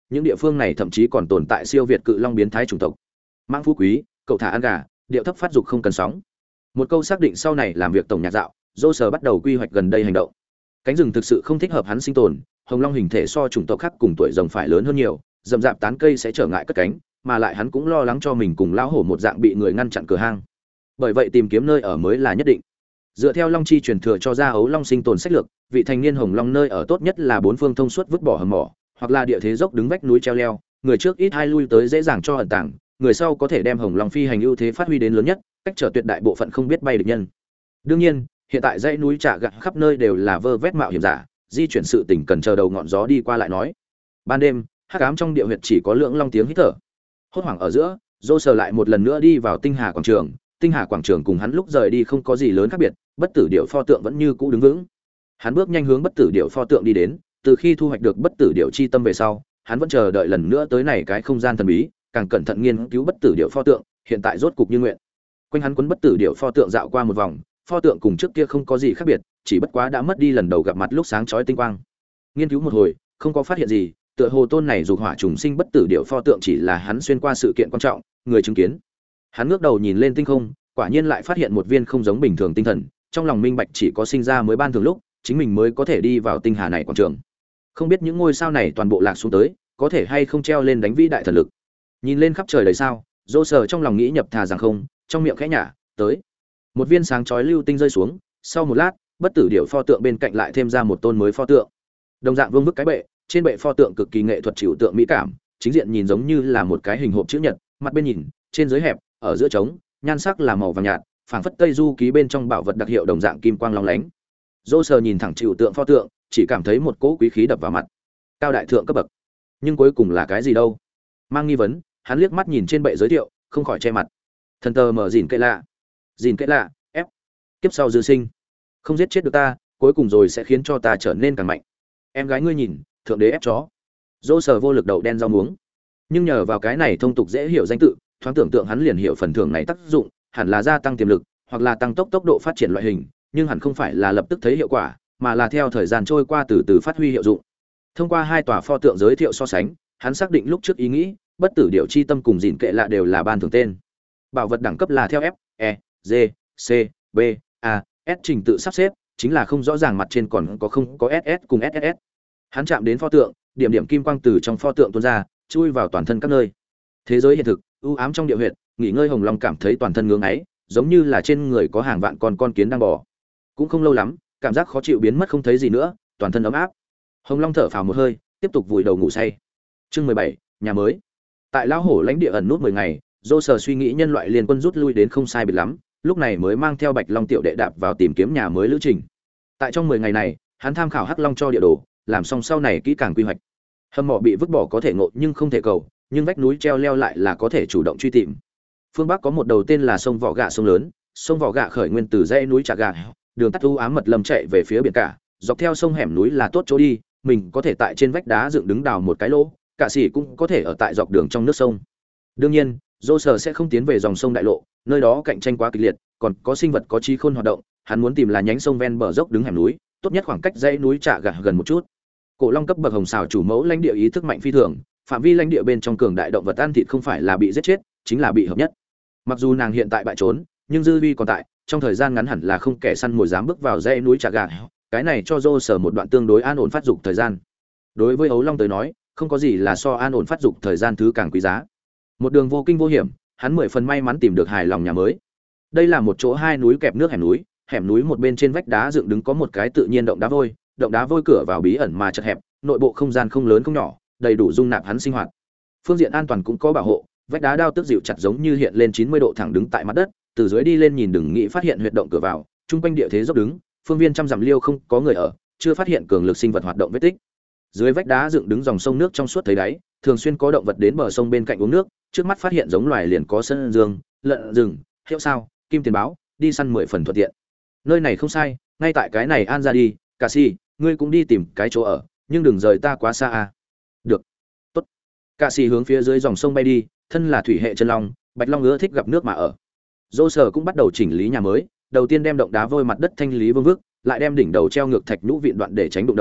những địa phương này thậm chí còn tồn tại siêu việt cự long biến thái chủng tộc. Mãng Phú Quý, cậu thả ăn gà, điệu thấp phát dục không cần sóng. Một câu xác định sau này làm việc tổng nhạc dạo, dô sờ bắt đầu quy hoạch gần đây hành động. Cánh rừng thực sự không thích hợp hắn sinh tồn, hồng long hình thể so chủng tộc khác cùng tuổi rồng phải lớn hơn nhiều, rậm rạp tán cây sẽ trở ngại cất cánh, mà lại hắn cũng lo lắng cho mình cùng lão hổ một dạng bị người ngăn chặn cửa hang. Bởi vậy tìm kiếm nơi ở mới là nhất định. Dựa theo long chi truyền thừa cho ra ấu long sinh tồn sách lược, vị thành niên hồng long nơi ở tốt nhất là bốn phương thông suốt vứt bỏ hầm mỏ, hoặc là địa thế dốc đứng vách núi treo leo, người trước ít hai lui tới dễ dàng cho ẩn tàng, người sau có thể đem hồng long phi hành ưu thế phát huy đến lớn nhất, cách trở tuyệt đại bộ phận không biết bay địch nhân. Đương nhiên, hiện tại dãy núi Trà Gạ khắp nơi đều là vơ vét mạo hiểm giả, di chuyển sự tình cần chờ đầu ngọn gió đi qua lại nói. Ban đêm, hắc ám trong địa huyệt chỉ có lưỡng long tiếng hít thở. Hốt hoảng ở giữa, Dô sờ lại một lần nữa đi vào Tinh Hà quảng trường. Tinh Hà quảng trường cùng hắn lúc rời đi không có gì lớn khác biệt, bất tử điểu pho tượng vẫn như cũ đứng vững. Hắn bước nhanh hướng bất tử điểu pho tượng đi đến, từ khi thu hoạch được bất tử điểu chi tâm về sau, hắn vẫn chờ đợi lần nữa tới này cái không gian thần bí, càng cẩn thận nghiên cứu bất tử điểu pho tượng, hiện tại rốt cục như nguyện. Quanh hắn quấn bất tử điểu pho tượng dạo qua một vòng, pho tượng cùng trước kia không có gì khác biệt, chỉ bất quá đã mất đi lần đầu gặp mặt lúc sáng chói tinh quang. Nghiên cứu một hồi, không có phát hiện gì, tựa hồ tôn này dục hỏa trùng sinh bất tử điểu pho tượng chỉ là hắn xuyên qua sự kiện quan trọng, người chứng kiến. Hắn ngước đầu nhìn lên tinh không, quả nhiên lại phát hiện một viên không giống bình thường tinh thần, trong lòng minh bạch chỉ có sinh ra mới ban thường lúc, chính mình mới có thể đi vào tinh hà này quảng trường. Không biết những ngôi sao này toàn bộ lạc xuống tới, có thể hay không treo lên đánh vĩ đại thần lực. Nhìn lên khắp trời đầy sao, Dô sờ trong lòng nghĩ nhập thà rằng không, trong miệng khẽ nhả, tới. Một viên sáng chói lưu tinh rơi xuống, sau một lát, bất tử điểu pho tượng bên cạnh lại thêm ra một tôn mới pho tượng. Đồng dạng vương vức cái bệ, trên bệ pho tượng cực kỳ nghệ thuật chịu tượng mỹ cảm, chính diện nhìn giống như là một cái hình hộp chữ nhật, mặt bên nhìn, trên dưới hẹp, ở giữa trống, nhan sắc là màu vàng nhạt, phảng phất tây du ký bên trong bảo vật đặc hiệu đồng dạng kim quang long lánh. Dô sờ nhìn thẳng chịu tượng pho tượng, chỉ cảm thấy một cỗ quý khí đập vào mặt. Cao đại thượng cấp bậc. Nhưng cuối cùng là cái gì đâu? Mang nghi vấn, hắn liếc mắt nhìn trên bệ giới thiệu, không khỏi che mặt. Thần tờ mở dìn kệ lạ. Dìn kệ lạ, ép. Kiếp sau dư sinh. Không giết chết được ta, cuối cùng rồi sẽ khiến cho ta trở nên càng mạnh. Em gái ngươi nhìn, thượng đế ép chó. Dô sờ vô lực đầu đen rau muống. Nhưng nhờ vào cái này thông tục dễ hiểu danh tự, thoáng tưởng tượng hắn liền hiểu phần thưởng này tác dụng, hẳn là gia tăng tiềm lực, hoặc là tăng tốc độ phát triển loại hình, nhưng hẳn không phải là lập tức thấy hiệu quả, mà là theo thời gian trôi qua từ từ phát huy hiệu dụng. Thông qua hai tòa pho tượng giới thiệu so sánh, hắn xác định lúc trước ý nghĩ, bất tử điểu chi tâm cùng dìn kệ lạ đều là ban thưởng tên. Bảo vật đẳng cấp là theo F, E, G, C, B, A, S trình tự sắp xếp, chính là không rõ ràng mặt trên còn có không có SS cùng SSS. Hắn chạm đến pho tượng, điểm điểm kim quang từ trong pho tượng tuôn ra, chui vào toàn thân các nơi. Thế giới hiện thực, u ám trong địa huyệt, nghỉ ngơi hồng long cảm thấy toàn thân ngưỡng ấy, giống như là trên người có hàng vạn con kiến đang bò. Cũng không lâu lắm, cảm giác khó chịu biến mất không thấy gì nữa, toàn thân ấm áp. Hồng long thở phào một hơi, tiếp tục vùi đầu ngủ say. Chương 17, nhà mới. Tại lão hổ lãnh địa ẩn nút 10 ngày, Dô sờ suy nghĩ nhân loại liên quân rút lui đến không sai biệt lắm, lúc này mới mang theo Bạch Long tiểu đệ đạp vào tìm kiếm nhà mới lữ trình. Tại trong 10 ngày này, hắn tham khảo Hắc Long cho địa đồ, làm xong sau này kỹ càng quy hoạch. Hầm mỏ bị vứt bỏ có thể ngộ nhưng không thể cầu, nhưng vách núi treo leo lại là có thể chủ động truy tìm. Phương Bắc có một đầu tên là sông Vỏ Gạ sông lớn, sông Vỏ Gạ khởi nguyên từ dãy núi Trà Gạ, đường tắt u ám mật lâm chạy về phía biển cả, dọc theo sông hẻm núi là tốt chỗ đi, mình có thể tại trên vách đá dựng đứng đào một cái lỗ, cả sĩ cũng có thể ở tại dọc đường trong nước sông. Đương nhiên, Dô sờ sẽ không tiến về dòng sông đại lộ, nơi đó cạnh tranh quá kịch liệt, còn có sinh vật có trí khôn hoạt động, hắn muốn tìm là nhánh sông ven bờ dốc đứng hẻm núi, tốt nhất khoảng cách dãy núi Trà Gạ gần một chút. Cổ Long cấp bậc hồng xào chủ mẫu lãnh địa ý thức mạnh phi thường, phạm vi lãnh địa bên trong cường đại động vật ăn thịt không phải là bị giết chết, chính là bị hợp nhất. Mặc dù nàng hiện tại bại trốn, nhưng dư vi còn tại, trong thời gian ngắn hẳn là không kẻ săn mồi dám bước vào dãy núi Trà Gạ, cái này cho Dô sờ một đoạn tương đối an ổn phát dục thời gian. Đối với ấu long tới nói, không có gì là so an ổn phát dục thời gian thứ càng quý giá. Một đường vô kinh vô hiểm, hắn 10 phần may mắn tìm được hài lòng nhà mới. Đây là một chỗ hai núi kẹp nước hẻm núi một bên trên vách đá dựng đứng có một cái tự nhiên động đá vôi cửa vào bí ẩn mà chật hẹp, nội bộ không gian không lớn không nhỏ, đầy đủ dung nạp hắn sinh hoạt. Phương diện an toàn cũng có bảo hộ, vách đá đao tức dịu chặt giống như hiện lên 90 độ thẳng đứng tại mặt đất, từ dưới đi lên nhìn đừng nghĩ phát hiện huyệt động cửa vào, trung quanh địa thế dốc đứng, phương viên trăm dặm liêu không có người ở, chưa phát hiện cường lực sinh vật hoạt động vết tích. Dưới vách đá dựng đứng dòng sông nước trong suốt thấy đáy, thường xuyên có động vật đến bờ sông bên cạnh uống nước, trước mắt phát hiện giống loài liền có sơn dương, lợn rừng, hiệu sao, kim tiền báo, đi săn 10 phần thuận tiện. Nơi này không sai, ngay tại cái này an ra đi, Cà Si, ngươi cũng đi tìm cái chỗ ở, nhưng đừng rời ta quá xa a. Được. Tốt. Cà Si hướng phía dưới dòng sông bay đi, thân là thủy hệ chân long, Bạch Long ưa thích gặp nước mà ở. Dô Sở cũng bắt đầu chỉnh lý nhà mới, đầu tiên đem động đá vôi mặt đất thanh lý vương vức, lại đem đỉnh đầu treo ngược thạch nhũ vịn đoạn để tránh đụng đầu,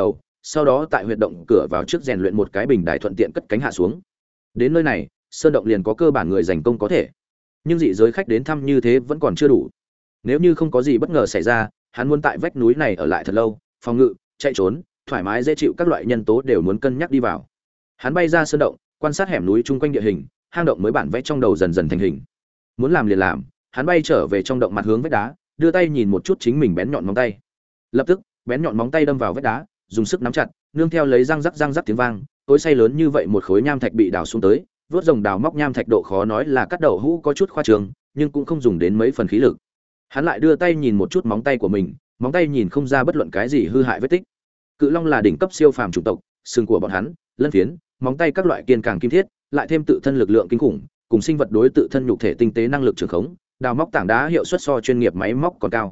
sau đó tại huyệt động cửa vào trước rèn luyện một cái bình đài thuận tiện cất cánh hạ xuống. Đến nơi này, sơn động liền có cơ bản người giành công có thể. Nhưng dị giới khách đến thăm như thế vẫn còn chưa đủ. Nếu như không có gì bất ngờ xảy ra, hắn muốn tại vách núi này ở lại thật lâu, phòng ngự, chạy trốn, thoải mái dễ chịu các loại nhân tố đều muốn cân nhắc đi vào. Hắn bay ra sơn động, quan sát hẻm núi chung quanh địa hình, hang động mới bản vẽ trong đầu dần dần thành hình. Muốn làm liền làm, hắn bay trở về trong động mặt hướng vách đá, đưa tay nhìn một chút chính mình bén nhọn móng tay. Lập tức, bén nhọn móng tay đâm vào vách đá, dùng sức nắm chặt, nương theo lấy răng rắc tiếng vang, tối say lớn như vậy một khối nham thạch bị đào xuống tới, vớt rồng đào móc nham thạch độ khó nói là cắt đầu hũ có chút khoa trương, nhưng cũng không dùng đến mấy phần khí lực. Hắn lại đưa tay nhìn một chút móng tay của mình, móng tay nhìn không ra bất luận cái gì hư hại vết tích. Cự long là đỉnh cấp siêu phàm chủng tộc, xương của bọn hắn, lân phiến, móng tay các loại kiên càng kim thiết, lại thêm tự thân lực lượng kinh khủng, cùng sinh vật đối tự thân nhục thể tinh tế năng lực trường khống, đào móc tảng đá hiệu suất so chuyên nghiệp máy móc còn cao.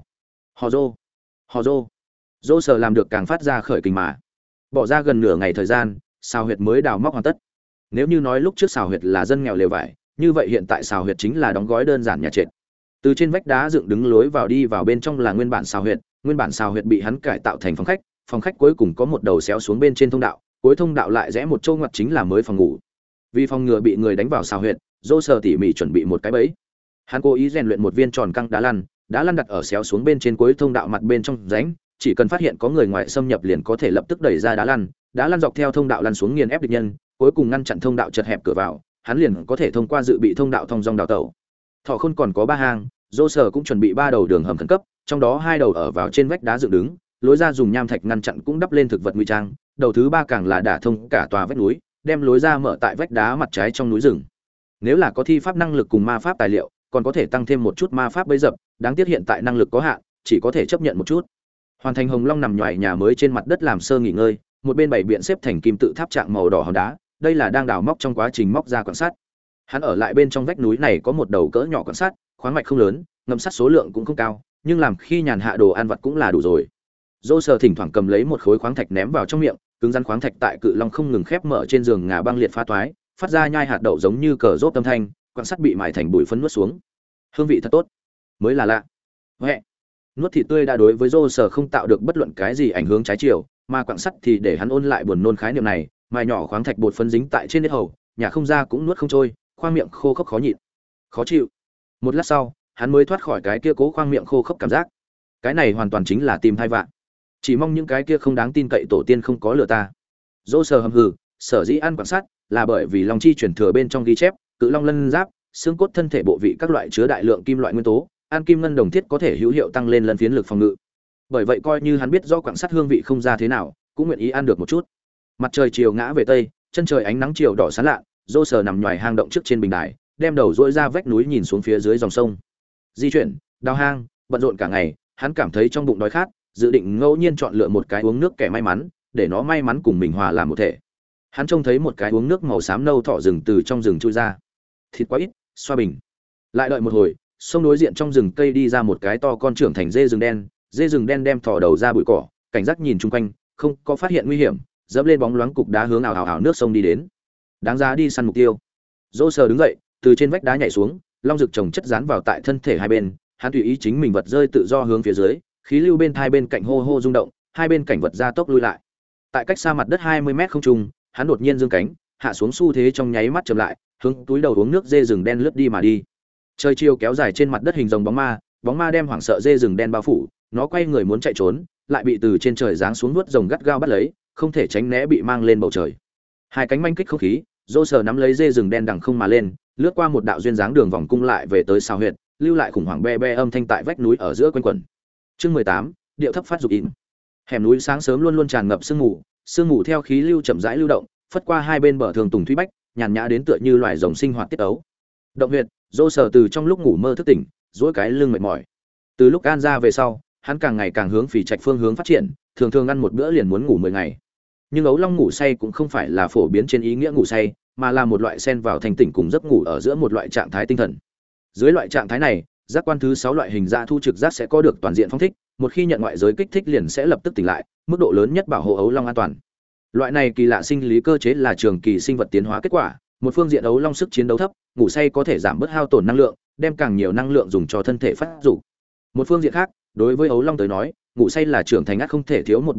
Hò rô, dô sờ làm được càng phát ra khởi kình mà. Bỏ ra gần nửa ngày thời gian, xào huyệt mới đào móc hoàn tất. Nếu như nói lúc trước xào huyệt là dân nghèo lều vải, như vậy hiện tại xào huyệt chính là đóng gói đơn giản nhà trệt. Từ trên vách đá dựng đứng lối vào đi vào bên trong là nguyên bản xào huyệt bị hắn cải tạo thành phòng khách cuối cùng có một đầu xéo xuống bên trên thông đạo, cuối thông đạo lại rẽ một chỗ ngoặt chính là mới phòng ngủ. Vì phòng ngừa bị người đánh vào xào huyệt, dô sờ tỉ mỉ chuẩn bị một cái bẫy. Hắn cố ý rèn luyện một viên tròn căng đá lăn đặt ở xéo xuống bên trên cuối thông đạo mặt bên trong rãnh, chỉ cần phát hiện có người ngoài xâm nhập liền có thể lập tức đẩy ra đá lăn dọc theo thông đạo lăn xuống nghiền ép địch nhân, cuối cùng ngăn chặn thông đạo chật hẹp cửa vào, hắn liền có thể thông qua dự bị thông đạo thông dong đào tẩu. Thọ Khôn còn có 3 hang, dô sở cũng chuẩn bị 3 đầu đường hầm khẩn cấp, trong đó 2 đầu ở vào trên vách đá dựng đứng, lối ra dùng nham thạch ngăn chặn cũng đắp lên thực vật ngụy trang, đầu thứ 3 càng là đả thông cả tòa vách núi, đem lối ra mở tại vách đá mặt trái trong núi rừng. Nếu là có thi pháp năng lực cùng ma pháp tài liệu, còn có thể tăng thêm một chút ma pháp bấy dập, đáng tiếc hiện tại năng lực có hạn, chỉ có thể chấp nhận một chút. Hoàn thành Hồng Long nằm nhòi nhà mới trên mặt đất làm sơ nghỉ ngơi, một bên bảy biện xếp thành kim tự tháp trạng màu đỏ hòn đá, đây là đang đào móc trong quá trình móc ra quan sát. Hắn ở lại bên trong vách núi này có một đầu cỡ nhỏ quan sát, khoáng mạch không lớn, ngầm sắt số lượng cũng không cao, nhưng làm khi nhàn hạ đồ ăn vặt cũng là đủ rồi. Dô sờ thỉnh thoảng cầm lấy một khối khoáng thạch ném vào trong miệng, cứng rắn khoáng thạch tại cự long không ngừng khép mở trên giường ngà băng liệt phá toái, phát ra nhai hạt đậu giống như cờ rốt âm thanh, quan sát bị mài thành bụi phấn nuốt xuống. Hương vị thật tốt, mới là lạ. Huệ. Nuốt thịt tươi đã đối với Dô sờ không tạo được bất luận cái gì ảnh hưởng trái chiều, mà quặng sắt thì để hắn ôn lại buồn nôn khái niệm này, mài nhỏ khoáng thạch bột phấn dính tại trên nết hầu, nhà không ra cũng nuốt không trôi, khoang miệng khô khốc khó nhịn, khó chịu. Một lát sau, hắn mới thoát khỏi cái kia cố khoang miệng khô khốc cảm giác. Cái này hoàn toàn chính là tìm thai vạn. Chỉ mong những cái kia không đáng tin cậy tổ tiên không có lừa ta. Dô sờ hầm hừ, sở dĩ ăn quặng sắt là bởi vì long chi truyền thừa bên trong ghi chép, cự long lân giáp, xương cốt thân thể bộ vị các loại chứa đại lượng kim loại nguyên tố, ăn kim ngân đồng thiết có thể hữu hiệu tăng lên lân phiến lực phòng ngự. Bởi vậy coi như hắn biết do quặng sắt hương vị không ra thế nào, cũng nguyện ý ăn được một chút. Mặt trời chiều ngã về tây, chân trời ánh nắng chiều đỏ sáng lạ, Dô sờ nằm nhòi hang động trước trên bình đài, đem đầu dỗi ra vách núi nhìn xuống phía dưới dòng sông. Di chuyển, đào hang, bận rộn cả ngày, hắn cảm thấy trong bụng đói khát, dự định ngẫu nhiên chọn lựa một cái uống nước kẻ may mắn, để nó may mắn cùng mình hòa làm một thể. Hắn trông thấy một cái uống nước màu xám nâu thỏ rừng từ trong rừng chui ra. Thịt quá ít, xoa bình. Lại đợi một hồi, sông đối diện trong rừng cây đi ra một cái to con trưởng thành dê rừng đen đem thỏ đầu ra bụi cỏ, cảnh giác nhìn chung quanh, không có phát hiện nguy hiểm, dẫm lên bóng loáng cục đá hướng ảo nước sông đi đến. Đáng giá đi săn mục tiêu. Dô sờ đứng dậy, từ trên vách đá nhảy xuống, long rực chồng chất dán vào tại thân thể hai bên, hắn tùy ý chính mình vật rơi tự do hướng phía dưới, khí lưu bên hai bên cạnh hô hô rung động, hai bên cảnh vật gia tốc lui lại. Tại cách xa mặt đất 20 mét không trung, hắn đột nhiên giương cánh, hạ xuống xu thế trong nháy mắt chậm lại, hướng túi đầu uống nước dê rừng đen lướt đi mà đi. Trời chiều kéo dài trên mặt đất hình rồng bóng ma đem hoảng sợ dê rừng đen bao phủ, nó quay người muốn chạy trốn, lại bị từ trên trời giáng xuống nuốt rồng gắt gao bắt lấy, không thể tránh né bị mang lên bầu trời. Hai cánh manh kích không khí, Dô sờ nắm lấy dê rừng đen đằng không mà lên, lướt qua một đạo duyên dáng đường vòng cung lại về tới sao huyệt, lưu lại khủng hoảng be âm thanh tại vách núi ở giữa quanh quẩn. Chương 18, điệu thấp phát dục in. Hẻm núi sáng sớm luôn luôn tràn ngập sương mù theo khí lưu chậm rãi lưu động, phất qua hai bên bờ thường tùng thủy bách, nhàn nhã đến tựa như loài rồng sinh hoạt tiết ấu. Động huyệt, Dô sờ từ trong lúc ngủ mơ thức tỉnh, duỗi cái lưng mệt mỏi. Từ lúc an ra về sau, hắn càng ngày càng hướng phỉ trạch phương hướng phát triển, thường thường ăn một bữa liền muốn ngủ 10 ngày. Nhưng ấu long ngủ say cũng không phải là phổ biến trên ý nghĩa ngủ say, mà là một loại xen vào thành tỉnh cùng giấc ngủ ở giữa một loại trạng thái tinh thần. Dưới loại trạng thái này, giác quan thứ 6 loại hình dã thu trực giác sẽ có được toàn diện phong thích, một khi nhận ngoại giới kích thích liền sẽ lập tức tỉnh lại, mức độ lớn nhất bảo hộ ấu long an toàn. Loại này kỳ lạ sinh lý cơ chế là trường kỳ sinh vật tiến hóa kết quả, một phương diện ấu long sức chiến đấu thấp, ngủ say có thể giảm bớt hao tổn năng lượng, đem càng nhiều năng lượng dùng cho thân thể phát dục. Một phương diện khác, đối với ấu long tới nói, ngủ say là trưởng thành ác không thể thiếu một bộ phận,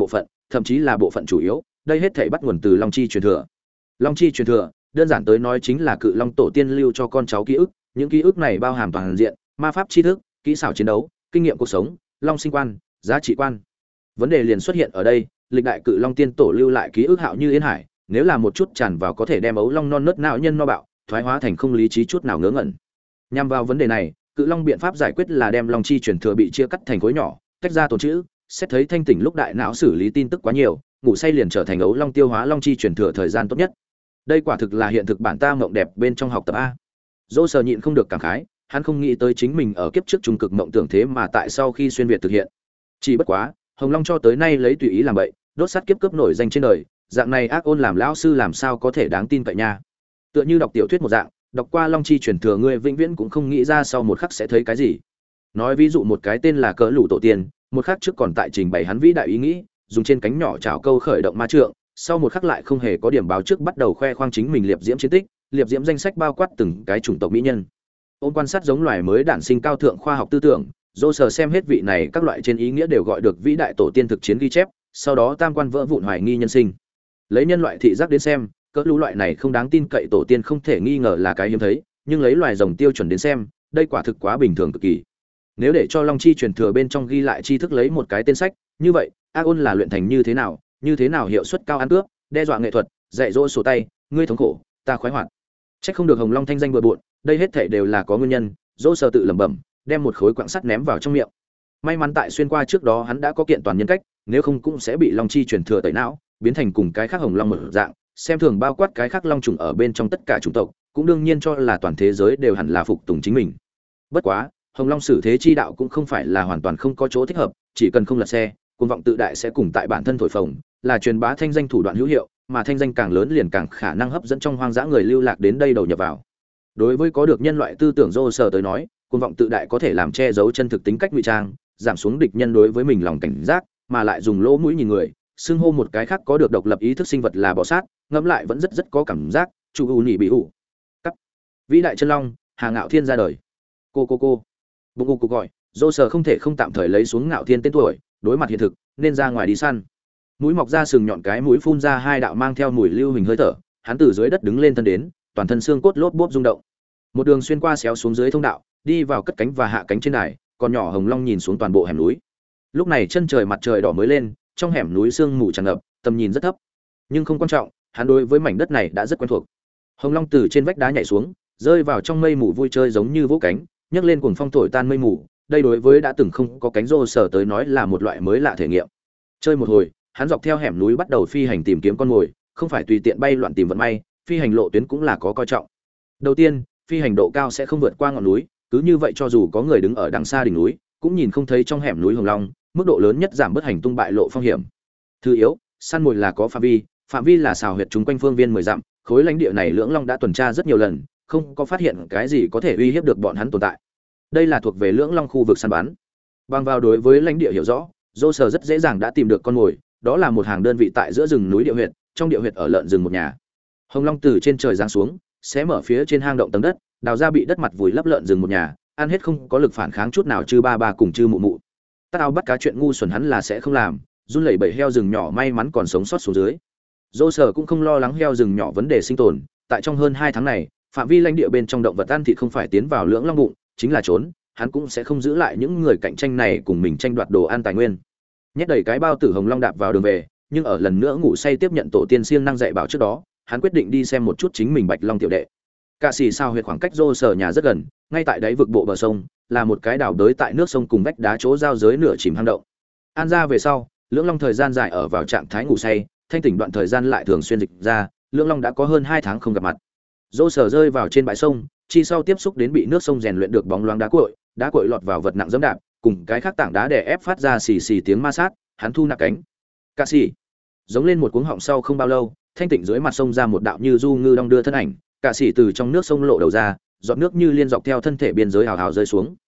thậm chí là bộ phận chủ yếu, đây hết thảy bắt nguồn từ long chi truyền thừa. Long chi truyền thừa, đơn giản tới nói chính là cự long tổ tiên lưu cho con cháu ký ức, những ký ức này bao hàm toàn diện, ma pháp tri thức, kỹ xảo chiến đấu, kinh nghiệm cuộc sống, long sinh quan, giá trị quan. Vấn đề liền xuất hiện ở đây, lịch đại cự long tiên tổ lưu lại ký ức hạo như yên hải, nếu là một chút tràn vào có thể đem ấu long non nớt não nhân no bạo, thoái hóa thành không lý trí chút nào ngớ ngẩn. Nhằm vào vấn đề này, cự long biện pháp giải quyết là đem long chi truyền thừa bị chia cắt thành khối nhỏ, tách ra tồn trữ, xét thấy thanh tỉnh lúc đại não xử lý tin tức quá nhiều, ngủ say liền trở thành ấu long tiêu hóa long chi truyền thừa thời gian tốt nhất. Đây quả thực là hiện thực bản ta mộng đẹp bên trong học tập a. Dỗ Sở nhịn không được cảm khái, hắn không nghĩ tới chính mình ở kiếp trước trung cực mộng tưởng thế mà tại sau khi xuyên việt thực hiện. Chỉ bất quá, Hồng Long cho tới nay lấy tùy ý làm bậy, đốt sát kiếp cướp nổi danh trên đời, dạng này ác ôn làm lão sư làm sao có thể đáng tin cậy nha. Tựa như đọc tiểu thuyết một dạng, đọc qua long chi truyền thừa ngươi vĩnh viễn cũng không nghĩ ra sau một khắc sẽ thấy cái gì. Nói ví dụ một cái tên là cỡ lũ tổ tiên, một khắc trước còn tại trình bày hắn vĩ đại ý nghĩ, dùng trên cánh nhỏ chào câu khởi động ma trượng, sau một khắc lại không hề có điểm báo trước bắt đầu khoe khoang chính mình liệp diễm chiến tích, liệp diễm danh sách bao quát từng cái chủng tộc mỹ nhân. Ôn quan sát giống loài mới đản sinh cao thượng khoa học tư tưởng, dô sờ xem hết vị này các loại trên ý nghĩa đều gọi được vĩ đại tổ tiên thực chiến ghi chép, sau đó tam quan vỡ vụn hoài nghi nhân sinh. Lấy nhân loại thị giác đến xem, cỡ lũ loại này không đáng tin cậy tổ tiên không thể nghi ngờ là cái hiếm thấy, nhưng lấy loài rồng tiêu chuẩn đến xem, đây quả thực quá bình thường cực kỳ. Nếu để cho long chi truyền thừa bên trong ghi lại tri thức lấy một cái tên sách, như vậy, ác ôn là luyện thành như thế nào hiệu suất cao ăn cướp, đe dọa nghệ thuật, dạy dỗ sổ tay, ngươi thống khổ, ta khoái hoạt. Chắc không được Hồng Long thanh danh bừa bộn, đây hết thảy đều là có nguyên nhân, dỗ sờ tự lẩm bẩm, đem một khối quặng sắt ném vào trong miệng. May mắn tại xuyên qua trước đó hắn đã có kiện toàn nhân cách, nếu không cũng sẽ bị long chi truyền thừa tẩy não, biến thành cùng cái khác hồng long một dạng, xem thường bao quát cái khác long trùng ở bên trong tất cả chủng tộc, cũng đương nhiên cho là toàn thế giới đều hẳn là phục tùng chính mình. Bất quá, hồng long xử thế chi đạo cũng không phải là hoàn toàn không có chỗ thích hợp, chỉ cần không lật xe, cuồng vọng tự đại sẽ cùng tại bản thân thổi phồng, là truyền bá thanh danh thủ đoạn hữu hiệu, mà thanh danh càng lớn liền càng khả năng hấp dẫn trong hoang dã người lưu lạc đến đây đầu nhập vào. Đối với có được nhân loại tư tưởng rô sờ tới nói, cuồng vọng tự đại có thể làm che giấu chân thực tính cách ngụy trang, giảm xuống địch nhân đối với mình lòng cảnh giác, mà lại dùng lỗ mũi nhìn người, xưng hô một cái khác có được độc lập ý thức sinh vật là bọ sát, ngẫm lại vẫn rất có cảm giác, chủ u nhị bị ủ. Cắt. Vĩ đại chân long, Hà Ngạo Thiên ra đời. Cô. Bụng u gọi, dô sờ không thể không tạm thời lấy xuống Ngạo Thiên tên tuổi, đối mặt hiện thực, nên ra ngoài đi săn. Mũi mọc ra sừng nhọn cái mũi phun ra hai đạo mang theo mùi lưu hình hơi thở, hắn từ dưới đất đứng lên thân đến, toàn thân xương cốt lốp bốp rung động. Một đường xuyên qua xéo xuống dưới thông đạo, đi vào cất cánh và hạ cánh trên đài, còn nhỏ hồng long nhìn xuống toàn bộ hẻm núi. Lúc này chân trời mặt trời đỏ mới lên, trong hẻm núi sương mù tràn ngập, tầm nhìn rất thấp. Nhưng không quan trọng, hắn đối với mảnh đất này đã rất quen thuộc. Hồng long từ trên vách đá nhảy xuống, rơi vào trong mây mù vui chơi giống như vỗ cánh, nhấc lên cuồng phong thổi tan mây mù. Đây đối với đã từng không có cánh rô sở tới nói là một loại mới lạ thể nghiệm. Chơi một hồi, hắn dọc theo hẻm núi bắt đầu phi hành tìm kiếm con mồi, không phải tùy tiện bay loạn tìm vận may, phi hành lộ tuyến cũng là có coi trọng. Đầu tiên, phi hành độ cao sẽ không vượt qua ngọn núi, cứ như vậy cho dù có người đứng ở đằng xa đỉnh núi, cũng nhìn không thấy trong hẻm núi hồng long, mức độ lớn nhất giảm bớt hành tung bại lộ phong hiểm. Thứ yếu, săn mồi là có phạm vi là xào huyệt chúng quanh phương viên 10 dặm, khối lãnh địa này lưỡng long đã tuần tra rất nhiều lần, không có phát hiện cái gì có thể uy hiếp được bọn hắn tồn tại. Đây là thuộc về lưỡng long khu vực săn bắn. Bằng vào đối với lãnh địa hiểu rõ, dô sờ rất dễ dàng đã tìm được con mồi, đó là một hàng đơn vị tại giữa rừng núi địa huyệt, trong địa huyệt ở lợn rừng một nhà. Hồng long từ trên trời giáng xuống, xé mở phía trên hang động tầng đất, đào ra bị đất mặt vùi lấp lợn rừng một nhà, ăn hết không có lực phản kháng chút nào, chư ba cùng chư mụ. Tát ao bắt cá chuyện ngu xuẩn hắn là sẽ không làm, run lẩy bẩy heo rừng nhỏ may mắn còn sống sót xuống dưới. Dô sở cũng không lo lắng heo rừng nhỏ vấn đề sinh tồn, tại trong hơn 2 tháng này, phạm vi lãnh địa bên trong động vật ăn thịt không phải tiến vào lưỡng long bụng, chính là trốn, hắn cũng sẽ không giữ lại những người cạnh tranh này cùng mình tranh đoạt đồ ăn tài nguyên. Nhét đầy cái bao tử hồng long đạp vào đường về, nhưng ở lần nữa ngủ say tiếp nhận tổ tiên siêng năng dạy bảo trước đó, hắn quyết định đi xem một chút chính mình bạch long tiểu đệ. Cả xì sao huyệt khoảng cách rô sở nhà rất gần, ngay tại đáy vực bộ bờ sông, là một cái đảo đới tại nước sông cùng vách đá chỗ giao giới nửa chìm hang động. An ra về sau, lưỡng long thời gian dài ở vào trạng thái ngủ say, thanh tỉnh đoạn thời gian lại thường xuyên dịch ra, lưỡng long đã có hơn 2 tháng không gặp mặt. Rô sở rơi vào trên bãi sông, chi sau tiếp xúc đến bị nước sông rèn luyện được bóng loáng đá cội lọt vào vật nặng giẫm đạp, cùng cái khác tảng đá đè ép phát ra xì xì tiếng ma sát, hắn thu nạp cánh. Cả xì giống lên một cuống họng sau không bao lâu, thanh tỉnh dưới mặt sông ra một đạo như du ngư đong đưa thân ảnh, cả xì từ trong nước sông lộ đầu ra, giọt nước như liên dọc theo thân thể biên giới hào hào rơi xuống.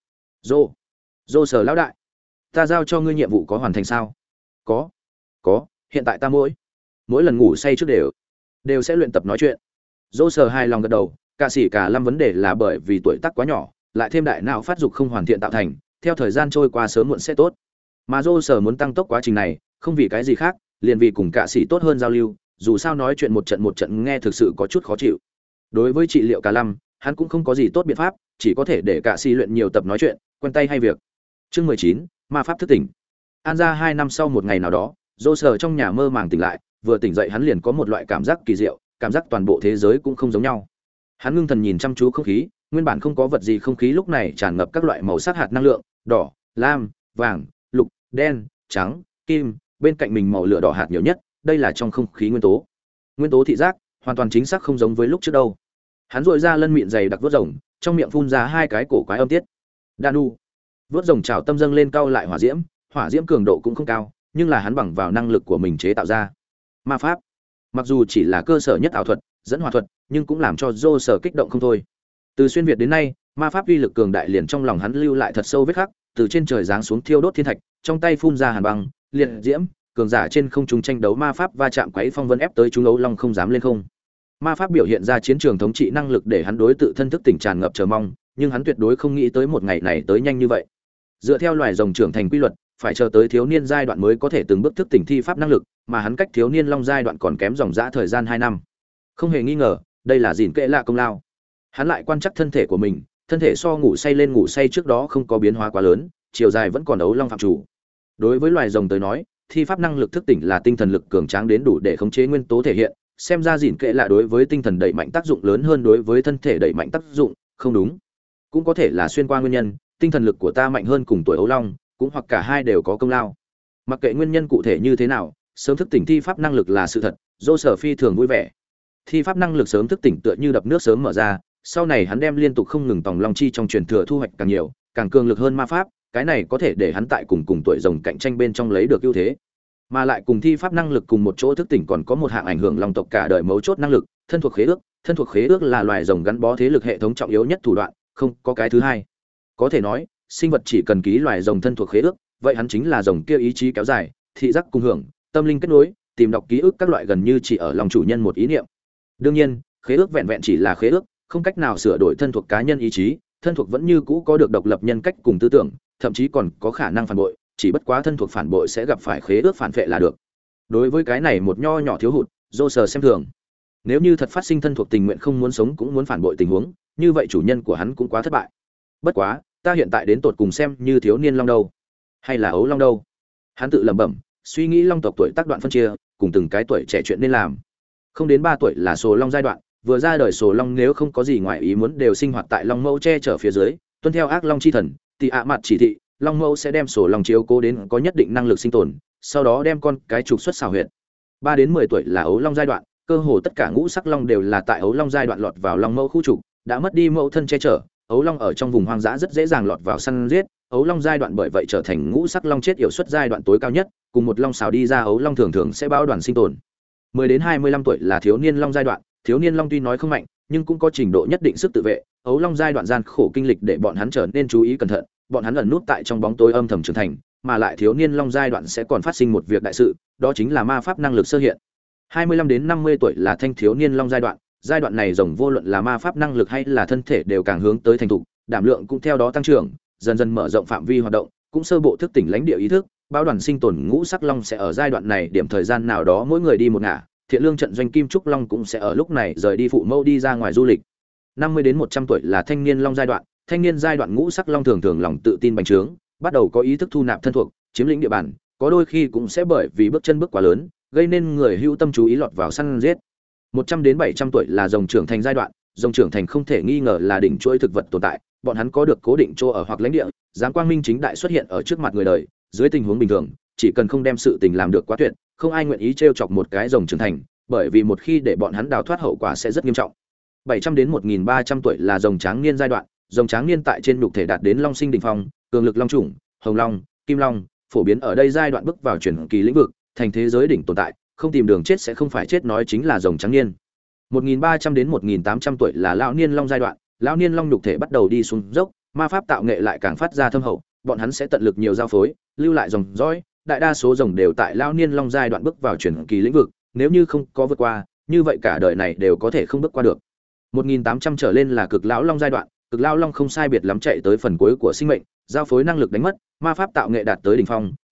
Rô sở lão đại, ta giao cho ngươi nhiệm vụ có hoàn thành sao? Có, hiện tại ta mỗi lần ngủ say trước đều sẽ luyện tập nói chuyện. Rô sở hài lòng gật đầu, cả xì cả lâm vấn đề là bởi vì tuổi tác quá nhỏ, lại thêm đại não phát dục không hoàn thiện tạo thành, theo thời gian trôi qua sớm muộn sẽ tốt. Mà Rô sở muốn tăng tốc quá trình này, không vì cái gì khác, liền vì cùng cả sĩ tốt hơn giao lưu, dù sao nói chuyện một trận nghe thực sự có chút khó chịu. Đối với trị liệu cả lâm, hắn cũng không có gì tốt biện pháp, chỉ có thể để cả sĩ luyện nhiều tập nói chuyện, quen tay hay việc. Chương 19, ma pháp thức tỉnh. An ra 2 năm sau một ngày nào đó, Dô Sở trong nhà mơ màng tỉnh lại, vừa tỉnh dậy hắn liền có một loại cảm giác kỳ diệu, cảm giác toàn bộ thế giới cũng không giống nhau. Hắn ngưng thần nhìn chăm chú không khí, nguyên bản không có vật gì không khí lúc này tràn ngập các loại màu sắc hạt năng lượng, đỏ, lam, vàng, lục, đen, trắng, kim, bên cạnh mình màu lửa đỏ hạt nhiều nhất, đây là trong không khí nguyên tố. Nguyên tố thị giác, hoàn toàn chính xác không giống với lúc trước đâu. Hắn rũa ra lân mịn dày đặc vớt rồng, trong miệng phun ra 2 cái cổ quái âm tiết. Danu. Vớt rồng trào tâm dâng lên cao lại hỏa diễm cường độ cũng không cao, nhưng là hắn bằng vào năng lực của mình chế tạo ra. Ma pháp. Mặc dù chỉ là cơ sở nhất ảo thuật, dẫn hỏa thuật, nhưng cũng làm cho Dô Sở kích động không thôi. Từ xuyên việt đến nay, ma pháp uy lực cường đại liền trong lòng hắn lưu lại thật sâu vết khắc, từ trên trời giáng xuống thiêu đốt thiên thạch, trong tay phun ra hàn băng, liệt diễm, cường giả trên không trung tranh đấu ma pháp va chạm quấy phong vân ép tới chúng ấu long không dám lên không. Ma pháp biểu hiện ra chiến trường thống trị năng lực để hắn đối tự thân thức tỉnh tràn ngập chờ mong, nhưng hắn tuyệt đối không nghĩ tới một ngày này tới nhanh như vậy. Dựa theo loài rồng trưởng thành quy luật, phải chờ tới thiếu niên giai đoạn mới có thể từng bước thức tỉnh thi pháp năng lực, mà hắn cách thiếu niên long giai đoạn còn kém dòng dã thời gian 2 năm. Không hề nghi ngờ, đây là gìn kệ lạ công lao. Hắn lại quan trắc thân thể của mình, thân thể so ngủ say lên ngủ say trước đó không có biến hóa quá lớn, chiều dài vẫn còn ấu long phạm chủ. Đối với loài rồng tới nói, thi pháp năng lực thức tỉnh là tinh thần lực cường tráng đến đủ để khống chế nguyên tố thể hiện, xem ra gìn kệ lạ đối với tinh thần đẩy mạnh tác dụng lớn hơn đối với thân thể đẩy mạnh tác dụng, không đúng. Cũng có thể là xuyên qua nguyên nhân, tinh thần lực của ta mạnh hơn cùng tuổi ấu long, cũng hoặc cả hai đều có công lao. Mặc kệ nguyên nhân cụ thể như thế nào, sớm thức tỉnh thi pháp năng lực là sự thật, Dô Sở phi thường vui vẻ. Thi pháp năng lực sớm thức tỉnh tựa như đập nước sớm mở ra, sau này hắn đem liên tục không ngừng tòng long chi trong truyền thừa thu hoạch càng nhiều, càng cường lực hơn ma pháp, cái này có thể để hắn tại cùng tuổi rồng cạnh tranh bên trong lấy được ưu thế. Mà lại cùng thi pháp năng lực cùng một chỗ thức tỉnh còn có một hạng ảnh hưởng long tộc cả đời mấu chốt năng lực, thân thuộc khế ước là loài rồng gắn bó thế lực hệ thống trọng yếu nhất thủ đoạn, không có cái thứ hai. Có thể nói, sinh vật chỉ cần ký loài rồng thân thuộc khế ước, vậy hắn chính là rồng kia ý chí kéo dài, thị giác cùng hưởng, tâm linh kết nối, tìm đọc ký ức các loại gần như chỉ ở lòng chủ nhân một ý niệm. Đương nhiên, khế ước vẹn vẹn chỉ là khế ước, không cách nào sửa đổi thân thuộc cá nhân ý chí, thân thuộc vẫn như cũ có được độc lập nhân cách cùng tư tưởng, thậm chí còn có khả năng phản bội, chỉ bất quá thân thuộc phản bội sẽ gặp phải khế ước phản vệ là được. Đối với cái này một nho nhỏ thiếu hụt, Dô Sở xem thường. Nếu như thật phát sinh thân thuộc tình nguyện không muốn sống cũng muốn phản bội tình huống, như vậy chủ nhân của hắn cũng quá thất bại. Bất quá, ta hiện tại đến tột cùng xem như thiếu niên long đâu, hay là ấu long đâu? Hắn tự lẩm bẩm, suy nghĩ long tộc tuổi tác đoạn phân chia, cùng từng cái tuổi trẻ chuyện nên làm. Không đến 3 tuổi là sồ long giai đoạn, vừa ra đời sồ long nếu không có gì ngoài ý muốn đều sinh hoạt tại long mẫu che chở phía dưới, tuân theo ác long chi thần, thì mặt chỉ thị, long mẫu sẽ đem sồ long chiếu cố đến có nhất định năng lực sinh tồn, sau đó đem con cái trục xuất xào huyệt. 3 đến 10 tuổi là ấu long giai đoạn, cơ hồ tất cả ngũ sắc long đều là tại ấu long giai đoạn lọt vào long mẫu khu trục, đã mất đi mẫu thân che chở, ấu long ở trong vùng hoang dã rất dễ dàng lọt vào săn giết, ấu long giai đoạn bởi vậy trở thành ngũ sắc long chết yểu suất giai đoạn tối cao nhất, cùng một long xào đi ra ấu long thường thường sẽ báo đoàn sinh tồn. 10 đến 25 tuổi là thiếu niên long giai đoạn, thiếu niên long tuy nói không mạnh, nhưng cũng có trình độ nhất định sức tự vệ, ấu long giai đoạn gian khổ kinh lịch để bọn hắn trở nên chú ý cẩn thận, bọn hắn ẩn nút tại trong bóng tối âm thầm trưởng thành, mà lại thiếu niên long giai đoạn sẽ còn phát sinh một việc đại sự, đó chính là ma pháp năng lực sơ hiện. 25 đến 50 tuổi là thanh thiếu niên long giai đoạn này rồng vô luận là ma pháp năng lực hay là thân thể đều càng hướng tới thành thục, đảm lượng cũng theo đó tăng trưởng, dần dần mở rộng phạm vi hoạt động, cũng sơ bộ thức tỉnh lãnh địa ý thức, báo đoàn sinh tồn ngũ sắc long sẽ ở giai đoạn này điểm thời gian nào đó mỗi người đi một ngả, thiện lương trận doanh kim trúc long cũng sẽ ở lúc này rời đi phụ mẫu đi ra ngoài du lịch. 50 đến 100 tuổi là thanh niên long giai đoạn, thanh niên giai đoạn ngũ sắc long thường thường lòng tự tin bành trướng, bắt đầu có ý thức thu nạp thân thuộc, chiếm lĩnh địa bàn, có đôi khi cũng sẽ bởi vì bước chân bước quá lớn, gây nên người hữu tâm chú ý lọt vào săn giết. 100 đến 700 tuổi là rồng trưởng thành giai đoạn, rồng trưởng thành không thể nghi ngờ là đỉnh chuỗi thực vật tồn tại, bọn hắn có được cố định chỗ ở hoặc lãnh địa, dám quang minh chính đại xuất hiện ở trước mặt người đời, dưới tình huống bình thường, chỉ cần không đem sự tình làm được quá tuyệt, không ai nguyện ý trêu chọc một cái rồng trưởng thành, bởi vì một khi để bọn hắn đào thoát hậu quả sẽ rất nghiêm trọng. 700 đến 1300 tuổi là rồng tráng niên giai đoạn, rồng tráng niên tại trên nhục thể đạt đến long sinh đỉnh phong, cường lực long chủng, hồng long, kim long, phổ biến ở đây giai đoạn bước vào chuyển kỳ lĩnh vực, thành thế giới đỉnh tồn tại, không tìm đường chết sẽ không phải chết nói chính là rồng tráng niên. 1300 đến 1800 tuổi là lão niên long giai đoạn, lão niên long nhục thể bắt đầu đi xuống dốc, ma pháp tạo nghệ lại càng phát ra thâm hậu, bọn hắn sẽ tận lực nhiều giao phối, lưu lại dòng dõi, đại đa số rồng đều tại lão niên long giai đoạn bước vào chuyển kỳ lĩnh vực, nếu như không có vượt qua, như vậy cả đời này đều có thể không bước qua được. 1800 trở lên là cực lão long giai đoạn, cực lão long không sai biệt lắm chạy tới phần cuối của sinh mệnh, giao phối năng lực đánh mất, ma pháp tạo nghệ đạt tới đỉnh phong,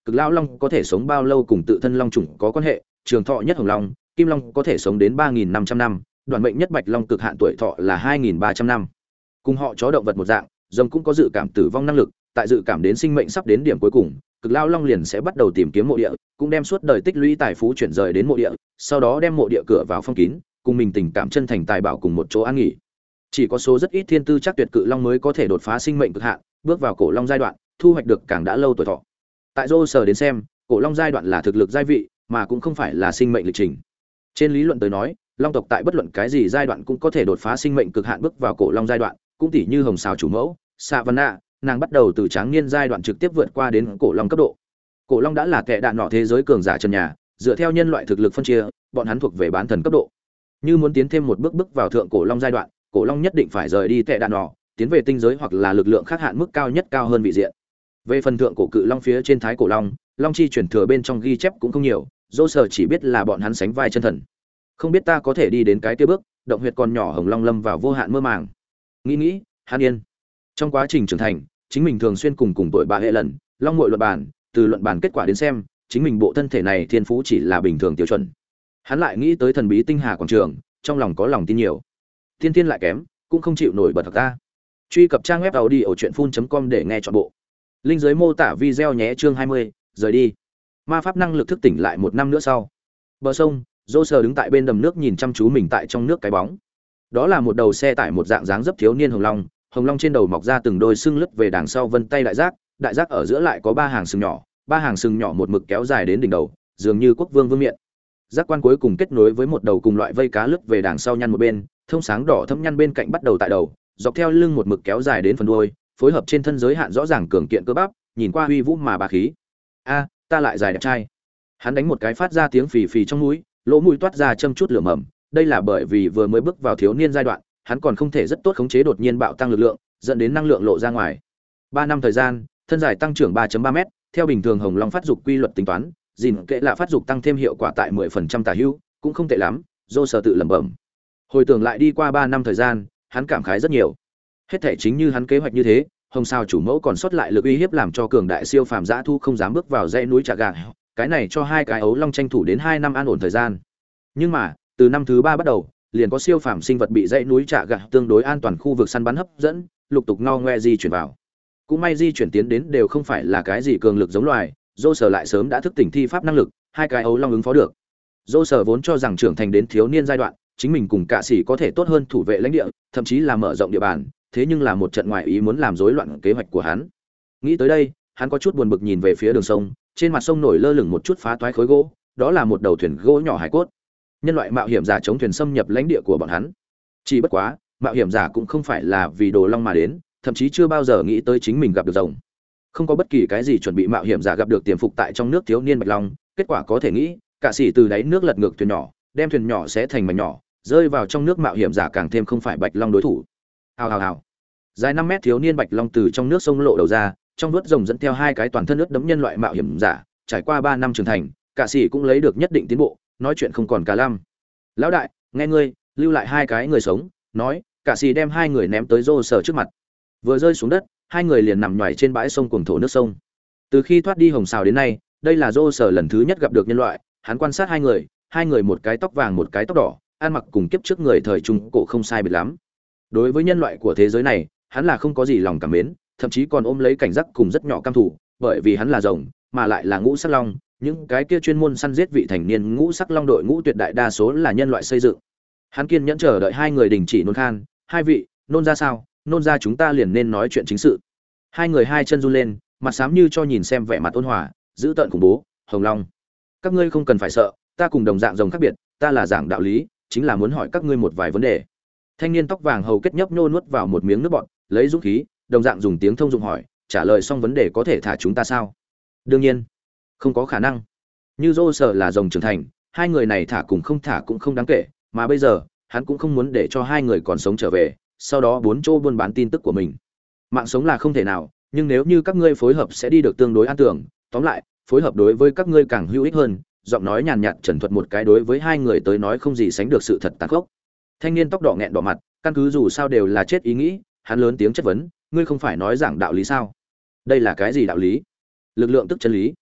cực lão long có thể sống bao lâu cùng tự thân long chủng có quan hệ, trường thọ nhất hồng long, kim long có thể sống đến 3.500 năm, đoạn mệnh nhất bạch long cực hạn tuổi thọ là 2.300 năm. Cùng họ chó động vật một dạng, rồng cũng có dự cảm tử vong năng lực, tại dự cảm đến sinh mệnh sắp đến điểm cuối cùng, cực lão long liền sẽ bắt đầu tìm kiếm mộ địa, cũng đem suốt đời tích lũy tài phú chuyển rời đến mộ địa, sau đó đem mộ địa cửa vào phong kín, cùng mình tình cảm chân thành tài bảo cùng một chỗ an nghỉ. Chỉ có số rất ít thiên tư chắc tuyệt cự long mới có thể đột phá sinh mệnh cực hạn, bước vào cổ long giai đoạn, thu hoạch được càng đã lâu tuổi thọ. Tại Dô Sở đến xem, cổ long giai đoạn là thực lực giai vị, mà cũng không phải là sinh mệnh lịch trình. Trên lý luận tới nói, long tộc tại bất luận cái gì giai đoạn cũng có thể đột phá sinh mệnh cực hạn bước vào cổ long giai đoạn, cũng tỷ như hồng xào chủ mẫu, Savannah, nàng bắt đầu từ tráng niên giai đoạn trực tiếp vượt qua đến cổ long cấp độ. Cổ long đã là kẻ đạn nọ thế giới cường giả trần nhà, dựa theo nhân loại thực lực phân chia, bọn hắn thuộc về bán thần cấp độ. Như muốn tiến thêm một bước vào thượng cổ long giai đoạn, cổ long nhất định phải rời đi kẻ đạn nọ, tiến về tinh giới hoặc là lực lượng khác hạn mức cao nhất cao hơn vị diện. Về phần thượng cổ cự long phía trên thái cổ long, long chi chuyển thừa bên trong ghi chép cũng không nhiều, Dô Sở chỉ biết là bọn hắn sánh vai chân thần. Không biết ta có thể đi đến cái kia bước, động huyệt còn nhỏ hồng long lâm vào vô hạn mơ màng. Nghĩ, hắn yên. Trong quá trình trưởng thành, chính mình thường xuyên cùng tuổi bà hệ lần, long muội luận bàn, từ luận bàn kết quả đến xem, chính mình bộ thân thể này thiên phú chỉ là bình thường tiêu chuẩn. Hắn lại nghĩ tới thần bí tinh hà quảng trường, trong lòng có lòng tin nhiều. Tiên tiên lại kém, cũng không chịu nổi bật thật ta. Truy cập trang web audiochuyenphun.com để nghe trọn bộ. Link dưới mô tả video nhé. Chương 20, rời đi. Ma pháp năng lực thức tỉnh lại một năm nữa sau. Bờ sông, Dô Sở đứng tại bên đầm nước nhìn chăm chú mình tại trong nước cái bóng. Đó là một đầu xe tải một dạng dáng dấp thiếu niên hồng long trên đầu mọc ra từng đôi sưng lướt về đằng sau vân tay đại giác ở giữa lại có ba hàng sừng nhỏ một mực kéo dài đến đỉnh đầu, dường như quốc vương vương miện. Giác quan cuối cùng kết nối với một đầu cùng loại vây cá lướt về đằng sau nhăn một bên, thông sáng đỏ thẫm nhăn bên cạnh bắt đầu tại đầu, dọc theo lưng một mực kéo dài đến phần đuôi, phối hợp trên thân giới hạn rõ ràng cường kiện cơ bắp, nhìn qua uy vũ mà bá khí. A, ta lại dài đẹp trai. Hắn đánh một cái phát ra tiếng phì phì trong mũi, lỗ mũi toát ra châm chút lửa mầm, đây là bởi vì vừa mới bước vào thiếu niên giai đoạn, hắn còn không thể rất tốt khống chế đột nhiên bạo tăng lực lượng, dẫn đến năng lượng lộ ra ngoài. 3 năm thời gian, thân dài tăng trưởng 3.3 m, theo bình thường hồng long phát dục quy luật tính toán, gìn kệ là phát dục tăng thêm hiệu quả tại 10% tả hữu, cũng không tệ lắm, Dô Sở tự lẩm bẩm. Hồi tưởng lại đi qua 3 năm thời gian, hắn cảm khái rất nhiều. Hết thể chính như hắn kế hoạch như thế, hồng sao chủ mẫu còn sót lại lực uy hiếp làm cho cường đại siêu phàm dã thu không dám bước vào dãy núi Trà Gà, cái này cho hai cái ấu long tranh thủ đến 2 năm an ổn thời gian. Nhưng mà, từ năm thứ 3 bắt đầu, liền có siêu phàm sinh vật bị dãy núi Trà Gà tương đối an toàn khu vực săn bắn hấp dẫn, lục tục ngo ngoe di chuyển vào. Cũng may di chuyển tiến đến đều không phải là cái gì cường lực giống loài, Dô Sở lại sớm đã thức tỉnh thi pháp năng lực, hai cái ấu long ứng phó được. Dô Sở vốn cho rằng trưởng thành đến thiếu niên giai đoạn, chính mình cùng cả sĩ có thể tốt hơn thủ vệ lãnh địa, thậm chí là mở rộng địa bàn, thế nhưng là một trận ngoại ý muốn làm rối loạn kế hoạch của hắn. Nghĩ tới đây, hắn có chút buồn bực nhìn về phía đường sông, trên mặt sông nổi lơ lửng một chút phá toái khối gỗ, đó là một đầu thuyền gỗ nhỏ hải cốt. Nhân loại mạo hiểm giả chống thuyền xâm nhập lãnh địa của bọn hắn. Chỉ bất quá, mạo hiểm giả cũng không phải là vì đồ long mà đến, thậm chí chưa bao giờ nghĩ tới chính mình gặp được rồng. Không có bất kỳ cái gì chuẩn bị mạo hiểm giả gặp được tiềm phục tại trong nước thiếu niên bạch long, kết quả có thể nghĩ, cả sĩ từ đáy nước lật ngược thuyền nhỏ, đem thuyền nhỏ xé thành mảnh nhỏ, rơi vào trong nước mạo hiểm giả càng thêm không phải bạch long đối thủ. Hào. Dài 5 mét thiếu niên bạch long từ trong nước sông lộ đầu ra, trong vuốt rồng dẫn theo hai cái toàn thân ướt đẫm nhân loại mạo hiểm giả, trải qua 3 năm trưởng thành, cả sĩ cũng lấy được nhất định tiến bộ, nói chuyện không còn cả lăm. Lão đại, nghe ngươi, lưu lại hai cái người sống, nói, cả sĩ đem hai người ném tới Dô Sở trước mặt. Vừa rơi xuống đất, hai người liền nằm nhoài trên bãi sông cuồng thổ nước sông. Từ khi thoát đi hồng xào đến nay, đây là Dô Sở lần thứ nhất gặp được nhân loại, hắn quan sát hai người một cái tóc vàng một cái tóc đỏ, ăn mặc cùng kiếp trước người thời trung cổ không sai biệt lắm. Đối với nhân loại của thế giới này, hắn là không có gì lòng cảm mến, thậm chí còn ôm lấy cảnh giác cùng rất nhỏ căm thù, bởi vì hắn là rồng, mà lại là ngũ sắc long, những cái kia chuyên môn săn giết vị thành niên ngũ sắc long đội ngũ tuyệt đại đa số là nhân loại xây dựng. Hắn kiên nhẫn chờ đợi hai người đình chỉ nôn khan, hai vị, nôn ra sao? Nôn ra chúng ta liền nên nói chuyện chính sự. Hai người hai chân run lên, mặt xám như cho nhìn xem vẻ mặt ôn hòa, giữ tợn khủng bố, hồng long. Các ngươi không cần phải sợ, ta cùng đồng dạng rồng khác biệt, ta là giảng đạo lý, chính là muốn hỏi các ngươi một vài vấn đề. Thanh niên tóc vàng hầu kết nhấp nhô nuốt vào một miếng nước bọt, lấy dũng khí, đồng dạng dùng tiếng thông dụng hỏi, trả lời xong vấn đề có thể thả chúng ta sao? Đương nhiên, không có khả năng. Như Dô Sở là rồng trưởng thành, hai người này thả cùng không thả cũng không đáng kể, mà bây giờ, hắn cũng không muốn để cho hai người còn sống trở về, sau đó bốn chỗ buôn bán tin tức của mình. Mạng sống là không thể nào, nhưng nếu như các ngươi phối hợp sẽ đi được tương đối an tưởng, tóm lại, phối hợp đối với các ngươi càng hữu ích hơn. Giọng nói nhàn nhạt trần thuật một cái đối với hai người tới nói không gì sánh được sự thật tàn khốc. Thanh niên tóc đỏ nghẹn đỏ mặt, căn cứ dù sao đều là chết ý nghĩ, hắn lớn tiếng chất vấn, ngươi không phải nói giảng đạo lý sao? Đây là cái gì đạo lý? Lực lượng tức chân lý.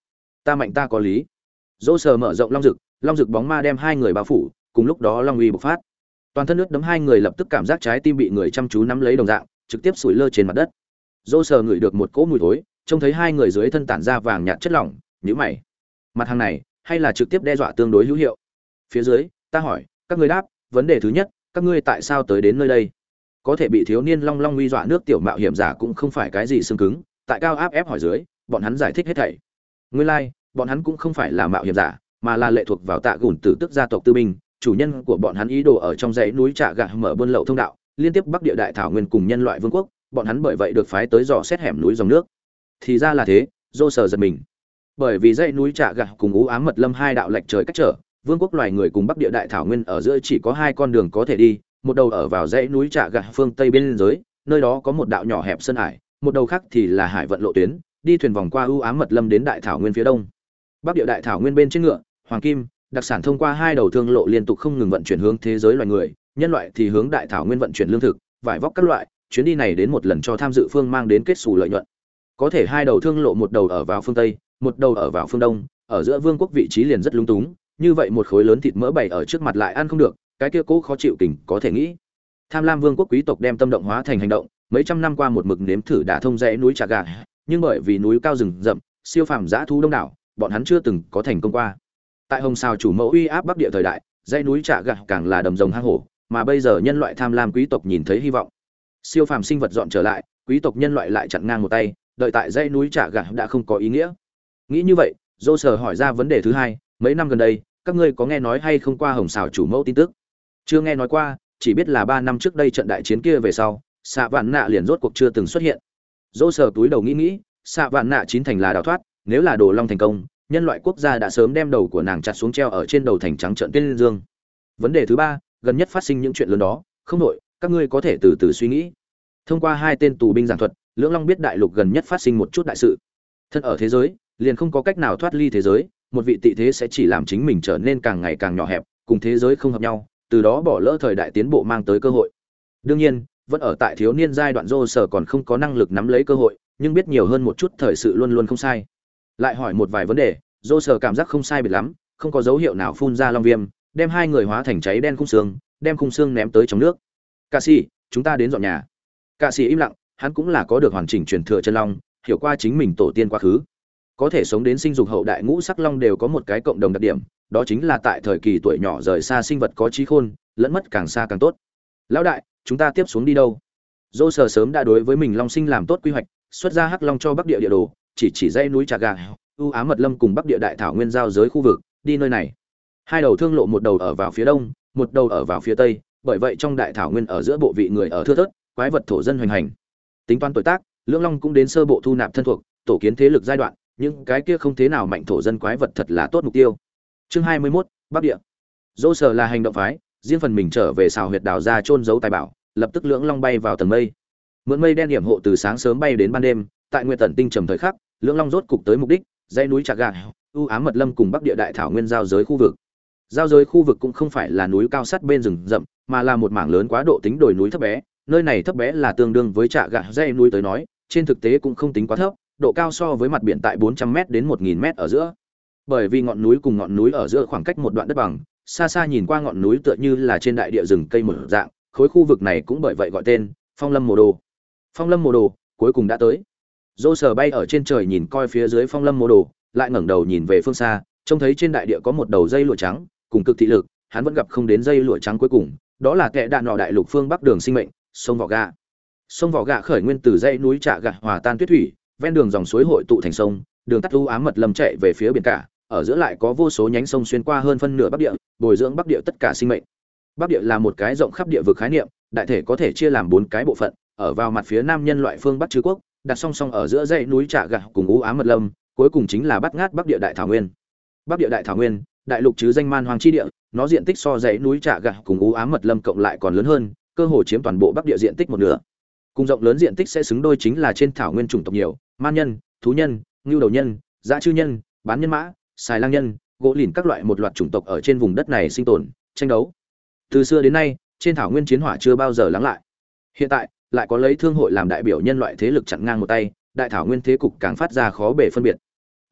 Ta mạnh ta có lý. Dỗ Sở mở rộng long rực bóng ma đem hai người bao phủ, cùng lúc đó long uy bộc phát. Toàn thân nước đấm hai người lập tức cảm giác trái tim bị người chăm chú nắm lấy đồng dạng, trực tiếp sủi lơ trên mặt đất. Dỗ Sở ngửi được một cỗ mùi thối, trông thấy hai người dưới thân tản ra vàng nhạt chất lỏng, nhíu mày. Mặt hàng này, hay là trực tiếp đe dọa tương đối hữu hiệu. Phía dưới, ta hỏi, các ngươi đáp, vấn đề thứ nhất, các ngươi tại sao tới đến nơi đây? Có thể bị thiếu niên long uy dọa nước tiểu mạo hiểm giả cũng không phải cái gì xương cứng, tại cao áp ép hỏi dưới, bọn hắn giải thích hết thảy. Nguyên lai, bọn hắn cũng không phải là mạo hiểm giả, mà là lệ thuộc vào Tạ Gùn Tử tức gia tộc tư binh, chủ nhân của bọn hắn ý đồ ở trong dãy núi Trạ Gạ mở buôn lậu thông đạo, liên tiếp Bắc Địa Đại Thảo Nguyên cùng nhân loại vương quốc, bọn hắn bởi vậy được phái tới dò xét hẻm núi dòng nước. Thì ra là thế, Dô Sở giật mình. Bởi vì dãy núi Trạ Gạ cùng Ú Ám Mật Lâm hai đạo lệch trời cách trở, vương quốc loài người cùng Bắc Địa Đại Thảo Nguyên ở giữa chỉ có hai con đường có thể đi, một đầu ở vào dãy núi Trạ Gạ phương tây biên giới, nơi đó có một đạo nhỏ hẹp sơn hải, một đầu khác thì là hải vận lộ tuyến, đi thuyền vòng qua Ú Ám Mật Lâm đến Đại Thảo Nguyên phía đông. Bắc Địa Đại Thảo Nguyên bên trên ngựa, hoàng kim, đặc sản thông qua hai đầu thương lộ liên tục không ngừng vận chuyển hướng thế giới loài người, nhân loại thì hướng Đại Thảo Nguyên vận chuyển lương thực, vải vóc các loại, chuyến đi này đến một lần cho tham dự phương mang đến kết xù lợi nhuận. Có thể hai đầu thương lộ một đầu ở vào phương tây, một đầu ở vào phương đông, ở giữa vương quốc vị trí liền rất lung túng, như vậy một khối lớn thịt mỡ bày ở trước mặt lại ăn không được, cái kia cố khó chịu tình có thể nghĩ. Tham Lam vương quốc quý tộc đem tâm động hóa thành hành động, mấy trăm năm qua một mực nếm thử đả thông dãy núi Trạ Gạ, nhưng bởi vì núi cao rừng rậm, siêu phàm dã thú đông đảo, bọn hắn chưa từng có thành công qua. Tại Hồng Sao chủ mẫu uy áp Bắc Địa thời đại, dãy núi Trạ Gạ càng là đầm rồng hang hổ, mà bây giờ nhân loại tham lam quý tộc nhìn thấy hy vọng. Siêu phàm sinh vật dọn trở lại, quý tộc nhân loại lại chặn ngang một tay, đợi tại dãy núi Trạ Gạ đã không có ý nghĩa. Nghĩ như vậy, Dô Sở hỏi ra vấn đề thứ hai, mấy năm gần đây, các ngươi có nghe nói hay không qua Hồng Sao chủ mẫu tin tức? Chưa nghe nói qua, chỉ biết là 3 năm trước đây trận đại chiến kia về sau, Xạ Vạn Nạ liền rốt cuộc chưa từng xuất hiện. Dô Sở túi đầu nghĩ, Xạ Vạn Nạ chín thành là đào thoát, nếu là Đồ Long thành công, nhân loại quốc gia đã sớm đem đầu của nàng chặt xuống treo ở trên đầu thành trắng trợn tiên dương. Vấn đề thứ ba, gần nhất phát sinh những chuyện lớn đó, không đổi, các ngươi có thể từ từ suy nghĩ. Thông qua hai tên tù binh giảng thuật, Lưỡng Long biết đại lục gần nhất phát sinh một chút đại sự. Thân ở thế giới, liền không có cách nào thoát ly thế giới, một vị tị thế sẽ chỉ làm chính mình trở nên càng ngày càng nhỏ hẹp, cùng thế giới không hợp nhau, từ đó bỏ lỡ thời đại tiến bộ mang tới cơ hội. Đương nhiên, vẫn ở tại thiếu niên giai đoạn Dô Sở còn không có năng lực nắm lấy cơ hội, nhưng biết nhiều hơn một chút thời sự luôn luôn không sai. Lại hỏi một vài vấn đề, Dô Sở cảm giác không sai biệt lắm, không có dấu hiệu nào phun ra long viêm, đem hai người hóa thành cháy đen khung xương, đem khung xương ném tới trong nước. Cạ sĩ, chúng ta đến dọn nhà. Cạ sĩ im lặng, hắn cũng là có được hoàn chỉnh truyền thừa chân long, hiểu qua chính mình tổ tiên quá khứ. Có thể sống đến sinh dục hậu đại ngũ sắc long đều có một cái cộng đồng đặc điểm, đó chính là tại thời kỳ tuổi nhỏ rời xa sinh vật có trí khôn, lẫn mất càng xa càng tốt. Lão đại, chúng ta tiếp xuống đi đâu? Dô Sở sớm đã đối với mình long sinh làm tốt quy hoạch, xuất ra hắc long cho Bắc Địa địa đồ, chỉ dãy núi Trạ Gạ, Ưu Ám Mật Lâm cùng Bắc Địa Đại Thảo Nguyên giao giới khu vực, đi nơi này. Hai đầu thương lộ một đầu ở vào phía đông, một đầu ở vào phía tây, bởi vậy trong Đại Thảo Nguyên ở giữa bộ vị người ở thưa thớt, quái vật thổ dân hoành hành. Tính toán tuổi tác, Lưỡng Long cũng đến sơ bộ thu nạp thân thuộc, tổ kiến thế lực giai đoạn, những cái kia không thế nào mạnh thổ dân quái vật thật là tốt mục tiêu. Chương 21, Bắc Địa. Dô Sở là hành động phái, riêng phần mình trở về xào huyệt đào ra chôn giấu tài bảo, lập tức Lưỡng Long bay vào tầng mây. Mượn mây đen điểm hộ từ sáng sớm bay đến ban đêm, tại Nguyệt Tận tinh trầm thời khắc, Lưỡng Long rốt cục tới mục đích, dãy núi Trạ Gạ, Ưu Ám Mật Lâm cùng Bắc Địa Đại Thảo Nguyên giao giới khu vực. Giao giới khu vực cũng không phải là núi cao sát bên rừng rậm, mà là một mảng lớn quá độ tính đồi núi thấp bé, nơi này thấp bé là tương đương với Trạ Gạ dãy núi tới nói, trên thực tế cũng không tính quá thấp, độ cao so với mặt biển tại 400m đến 1000m ở giữa. Bởi vì ngọn núi cùng ngọn núi ở giữa khoảng cách một đoạn đất bằng, xa xa nhìn qua ngọn núi tựa như là trên đại địa rừng cây một dạng, khối khu vực này cũng bởi vậy gọi tên Phong Lâm Mộ Đồ. Phong Lâm Mộ Đồ cuối cùng đã tới. Dô Sở bay ở trên trời nhìn coi phía dưới Phong Lâm Mộ Đồ, lại ngẩng đầu nhìn về phương xa, trông thấy trên đại địa có một đầu dây lụa trắng, cùng cực thị lực, hắn vẫn gặp không đến dây lụa trắng cuối cùng, đó là kẻ đạn nọ đại lục phương bắc đường sinh mệnh, sông Vỏ Gạ. Sông Vỏ Gạ khởi nguyên từ dãy núi Trạ Gạ hòa tan tuyết thủy, ven đường dòng suối hội tụ thành sông, đường tắt u ám mật lâm chạy về phía biển cả, ở giữa lại có vô số nhánh sông xuyên qua hơn phân nửa Bắc Địa, bồi dưỡng Bắc Địa tất cả sinh mệnh. Bắc Địa là một cái rộng khắp địa vực khái niệm, đại thể có thể chia làm 4 cái bộ phận, ở vào mặt phía nam nhân loại phương Bắc Trư quốc, đặt song song ở giữa dãy núi Trạ Gạ cùng u ám mật lâm, cuối cùng chính là Bát Ngát Bắc Địa Đại Thảo Nguyên. Bắc Địa Đại Thảo Nguyên, đại lục chứ danh man hoang chi địa, nó diện tích so dãy núi Trạ Gạ cùng u ám mật lâm cộng lại còn lớn hơn, cơ hồ chiếm toàn bộ Bắc Địa diện tích một nửa. Cùng rộng lớn diện tích sẽ xứng đôi chính là trên thảo nguyên chủng tộc nhiều, man nhân, thú nhân, ngưu đầu nhân, dã chư nhân, bán nhân mã, xài lang nhân, gỗ lìn các loại một loạt chủng tộc ở trên vùng đất này sinh tồn, tranh đấu. Từ xưa đến nay, trên thảo nguyên chiến hỏa chưa bao giờ lắng lại. Hiện tại, lại có lấy thương hội làm đại biểu nhân loại thế lực chặn ngang một tay, đại thảo nguyên thế cục càng phát ra khó bề phân biệt.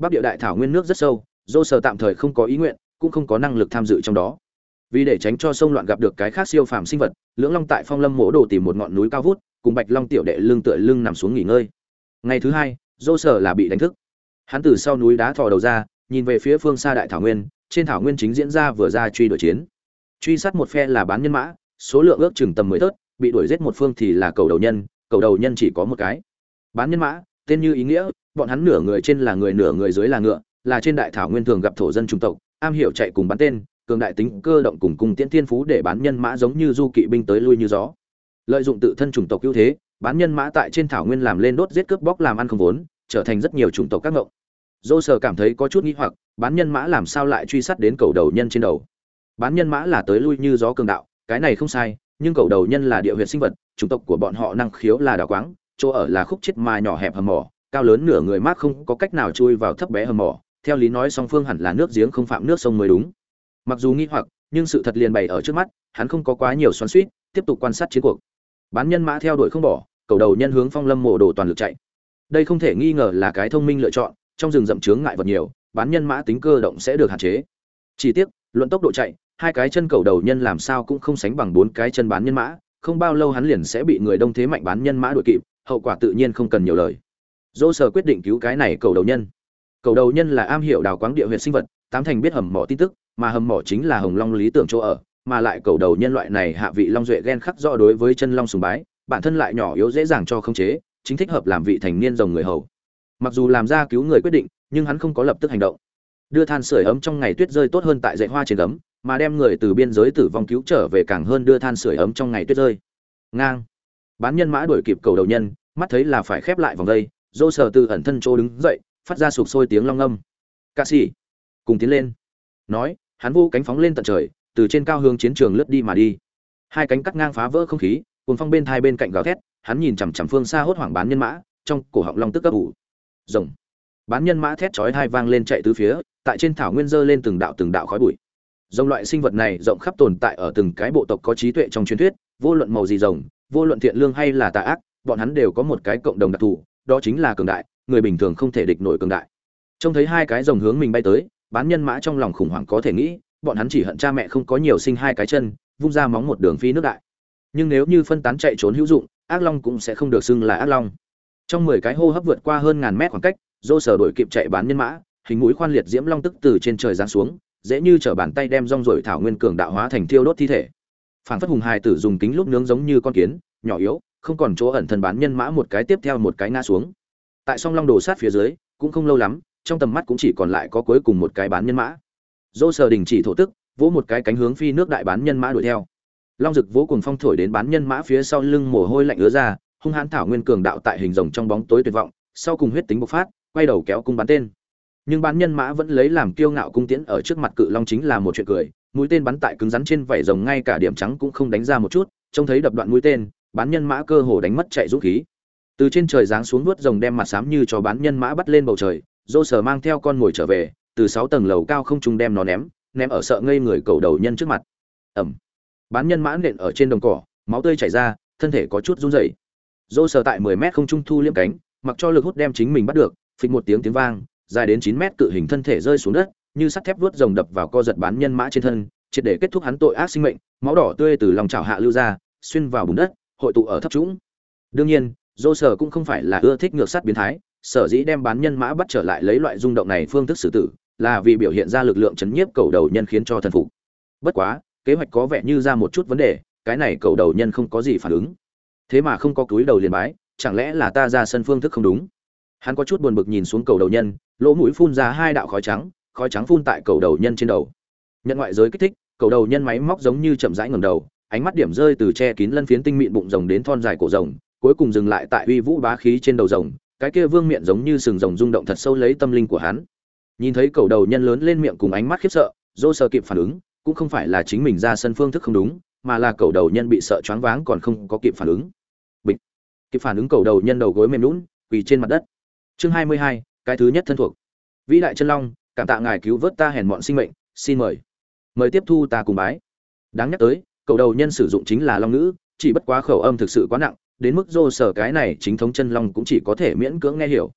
Bắc địa đại thảo nguyên nước rất sâu, dô sở tạm thời không có ý nguyện, cũng không có năng lực tham dự trong đó. Vì để tránh cho sông loạn gặp được cái khác siêu phàm sinh vật, Lưỡng Long tại Phong Lâm Mộ Đồ tìm một ngọn núi cao vút, cùng Bạch Long tiểu đệ lưng tựa lưng nằm xuống nghỉ ngơi. Ngày thứ hai, dô sở là bị đánh thức. Hắn từ sau núi đá thò đầu ra, nhìn về phía phương xa đại thảo nguyên, trên thảo nguyên chính diễn ra vừa ra truy đuổi chiến. Truy sát một phe là bán nhân mã, số lượng ước chừng tầm 10 thớt, bị đuổi giết một phương thì là cầu đầu nhân chỉ có một cái. Bán nhân mã, tên như ý nghĩa, bọn hắn nửa người trên là người nửa người dưới là ngựa, là trên đại thảo nguyên thường gặp thổ dân chủng tộc, am hiểu chạy cùng bắn tên, cường đại tính cơ động cùng cung tiễn thiên phú để bán nhân mã giống như du kỵ binh tới lui như gió. Lợi dụng tự thân chủng tộc ưu thế, bán nhân mã tại trên thảo nguyên làm lên đốt giết cướp bóc làm ăn không vốn, trở thành rất nhiều chủng tộc các ngộng. Dô sở cảm thấy có chút nghi hoặc, bán nhân mã làm sao lại truy sát đến cầu đầu nhân trên đầu? Bán nhân mã là tới lui như gió cường đạo, cái này không sai, nhưng cầu đầu nhân là địa huyệt sinh vật, chủng tộc của bọn họ năng khiếu là đào quáng, chỗ ở là khúc chết mà nhỏ hẹp hầm mỏ, cao lớn nửa người mác không có cách nào chui vào thấp bé hầm mỏ, theo lý nói song phương hẳn là nước giếng không phạm nước sông mới đúng. Mặc dù nghi hoặc, nhưng sự thật liền bày ở trước mắt, hắn không có quá nhiều xoắn xuýt, tiếp tục quan sát chiến cuộc. Bán nhân mã theo đuổi không bỏ, cầu đầu nhân hướng Phong Lâm Mộ Đồ toàn lực chạy. Đây không thể nghi ngờ là cái thông minh lựa chọn, trong rừng rậm chướng ngại vật nhiều, bán nhân mã tính cơ động sẽ được hạn chế. Chỉ tiếc, luận tốc độ chạy, hai cái chân cầu đầu nhân làm sao cũng không sánh bằng bốn cái chân bán nhân mã, không bao lâu hắn liền sẽ bị người đông thế mạnh bán nhân mã đuổi kịp, hậu quả tự nhiên không cần nhiều lời. Dỗ sở quyết định cứu cái này cầu đầu nhân. Cầu đầu nhân là am hiểu đào quáng địa huyệt sinh vật, tám thành biết hầm mỏ tin tức, mà hầm mỏ chính là Hồng Long lý tưởng chỗ ở, mà lại cầu đầu nhân loại này hạ vị long duệ ghen khắc rõ đối với chân long sùng bái, bản thân lại nhỏ yếu dễ dàng cho khống chế, chính thích hợp làm vị thành niên rồng người hầu. Mặc dù làm ra cứu người quyết định, nhưng hắn không có lập tức hành động. Đưa than sưởi ấm trong ngày tuyết rơi tốt hơn tại dãy hoa trên gấm, mà đem người từ biên giới tử vong cứu trở về càng hơn đưa than sưởi ấm trong ngày tuyết rơi. Ngang. Bán nhân mã đuổi kịp cầu đầu nhân, mắt thấy là phải khép lại vòng dây, dô sở từ ẩn thân chỗ đứng dậy, phát ra sục sôi tiếng long ngâm. Cạ sĩ, cùng tiến lên. Nói, hắn vô cánh phóng lên tận trời, từ trên cao hướng chiến trường lướt đi mà đi. Hai cánh cắt ngang phá vỡ không khí, cuồng phong bên hai bên cạnh gào thét, hắn nhìn chằm chằm phương xa hốt hoảng bán nhân mã, trong cổ họng long tức ấp ủ. Rồng. Bán nhân mã thét chói tai vang lên chạy tứ phía, tại trên thảo nguyên dơ lên từng đạo khói bụi. Rồng loại sinh vật này rộng khắp tồn tại ở từng cái bộ tộc có trí tuệ trong truyền thuyết, vô luận màu gì rồng, vô luận thiện lương hay là tà ác, bọn hắn đều có một cái cộng đồng đặc thù, đó chính là cường đại, người bình thường không thể địch nổi cường đại. Trông thấy hai cái rồng hướng mình bay tới, bán nhân mã trong lòng khủng hoảng có thể nghĩ, bọn hắn chỉ hận cha mẹ không có nhiều sinh hai cái chân, vung ra móng một đường phi nước đại. Nhưng nếu như phân tán chạy trốn hữu dụng, ác long cũng sẽ không được xưng là ác long. Trong 10 cái hô hấp vượt qua hơn ngàn mét khoảng cách, dô sở đuổi kịp chạy bán nhân mã, hình mũi khoan liệt diễm long tức từ trên trời giáng xuống, dễ như trở bàn tay đem rong rổi thảo nguyên cường đạo hóa thành thiêu đốt thi thể. Phản phất hùng hài tử dùng kính lúc nướng giống như con kiến, nhỏ yếu, không còn chỗ ẩn thân bán nhân mã một cái tiếp theo một cái ngã xuống. Tại song long đổ sát phía dưới, cũng không lâu lắm, trong tầm mắt cũng chỉ còn lại có cuối cùng một cái bán nhân mã. Dô sở đình chỉ thổ tức, vỗ một cái cánh hướng phi nước đại bán nhân mã đuổi theo. Long rực vỗ cùng phong thổi đến bán nhân mã phía sau lưng mồ hôi lạnh ứa ra, hung hãn thảo nguyên cường đạo tại hình rồng trong bóng tối tuyệt vọng, sau cùng huyết tính bộc phát, quay đầu kéo cung bắn tên. Nhưng bán nhân mã vẫn lấy làm kiêu ngạo cung tiễn ở trước mặt cự long chính là một chuyện cười, mũi tên bắn tại cứng rắn trên vảy rồng ngay cả điểm trắng cũng không đánh ra một chút, trông thấy đập đoạn mũi tên, bán nhân mã cơ hồ đánh mất chạy dũng khí. Từ trên trời giáng xuống vuốt rồng đem mặt xám như cho bán nhân mã bắt lên bầu trời, dô sở mang theo con ngồi trở về, từ 6 tầng lầu cao không trung đem nó ném ở sợ ngây người cầu đầu nhân trước mặt. Ầm. Bán nhân mã nện ở trên đồng cỏ, máu tươi chảy ra, thân thể có chút run rẩy. Dô sở tại 10 mét không trung thu liêm cánh, mặc cho lực hút đem chính mình bắt được, phịch một tiếng vang, dài đến 9 mét cự hình thân thể rơi xuống đất, như sắt thép vuốt rồng đập vào co giật bán nhân mã trên thân, triệt để kết thúc hắn tội ác sinh mệnh, máu đỏ tươi từ lòng chảo hạ lưu ra, xuyên vào bùn đất, hội tụ ở thấp trũng. Đương nhiên, dô sở cũng không phải là ưa thích ngược sát biến thái, sở dĩ đem bán nhân mã bắt trở lại lấy loại rung động này phương thức xử tử, là vì biểu hiện ra lực lượng chấn nhiếp cầu đầu nhân khiến cho thần phục. Bất quá, kế hoạch có vẻ như ra một chút vấn đề, cái này cầu đầu nhân không có gì phản ứng. Thế mà không có cúi đầu liền bái, chẳng lẽ là ta ra sân phương thức không đúng? Hắn có chút buồn bực nhìn xuống cầu đầu nhân, lỗ mũi phun ra 2 đạo khói trắng phun tại cầu đầu nhân trên đầu. Nhận ngoại giới kích thích, cầu đầu nhân máy móc giống như chậm rãi ngẩng đầu, ánh mắt điểm rơi từ che kín lân phiến tinh mịn bụng rồng đến thon dài cổ rồng, cuối cùng dừng lại tại uy vũ bá khí trên đầu rồng, cái kia vương miện giống như sừng rồng rung động thật sâu lấy tâm linh của hắn. Nhìn thấy cầu đầu nhân lớn lên miệng cùng ánh mắt khiếp sợ, dô sơ kịp phản ứng, cũng không phải là chính mình ra sân phương thức không đúng, mà là cầu đầu nhân bị sợ choáng váng còn không có kịp phản ứng. Bịch. Kịp phản ứng cầu đầu nhân đầu gối mềm nhũn, quỳ trên mặt đất. Chương 22, cái thứ nhất thân thuộc. Vĩ đại chân long, cảm tạ ngài cứu vớt ta hèn mọn sinh mệnh, xin mời tiếp thu ta cùng bái. Đáng nhắc tới, cầu đầu nhân sử dụng chính là long ngữ, chỉ bất quá khẩu âm thực sự quá nặng, đến mức dô sở cái này chính thống chân long cũng chỉ có thể miễn cưỡng nghe hiểu.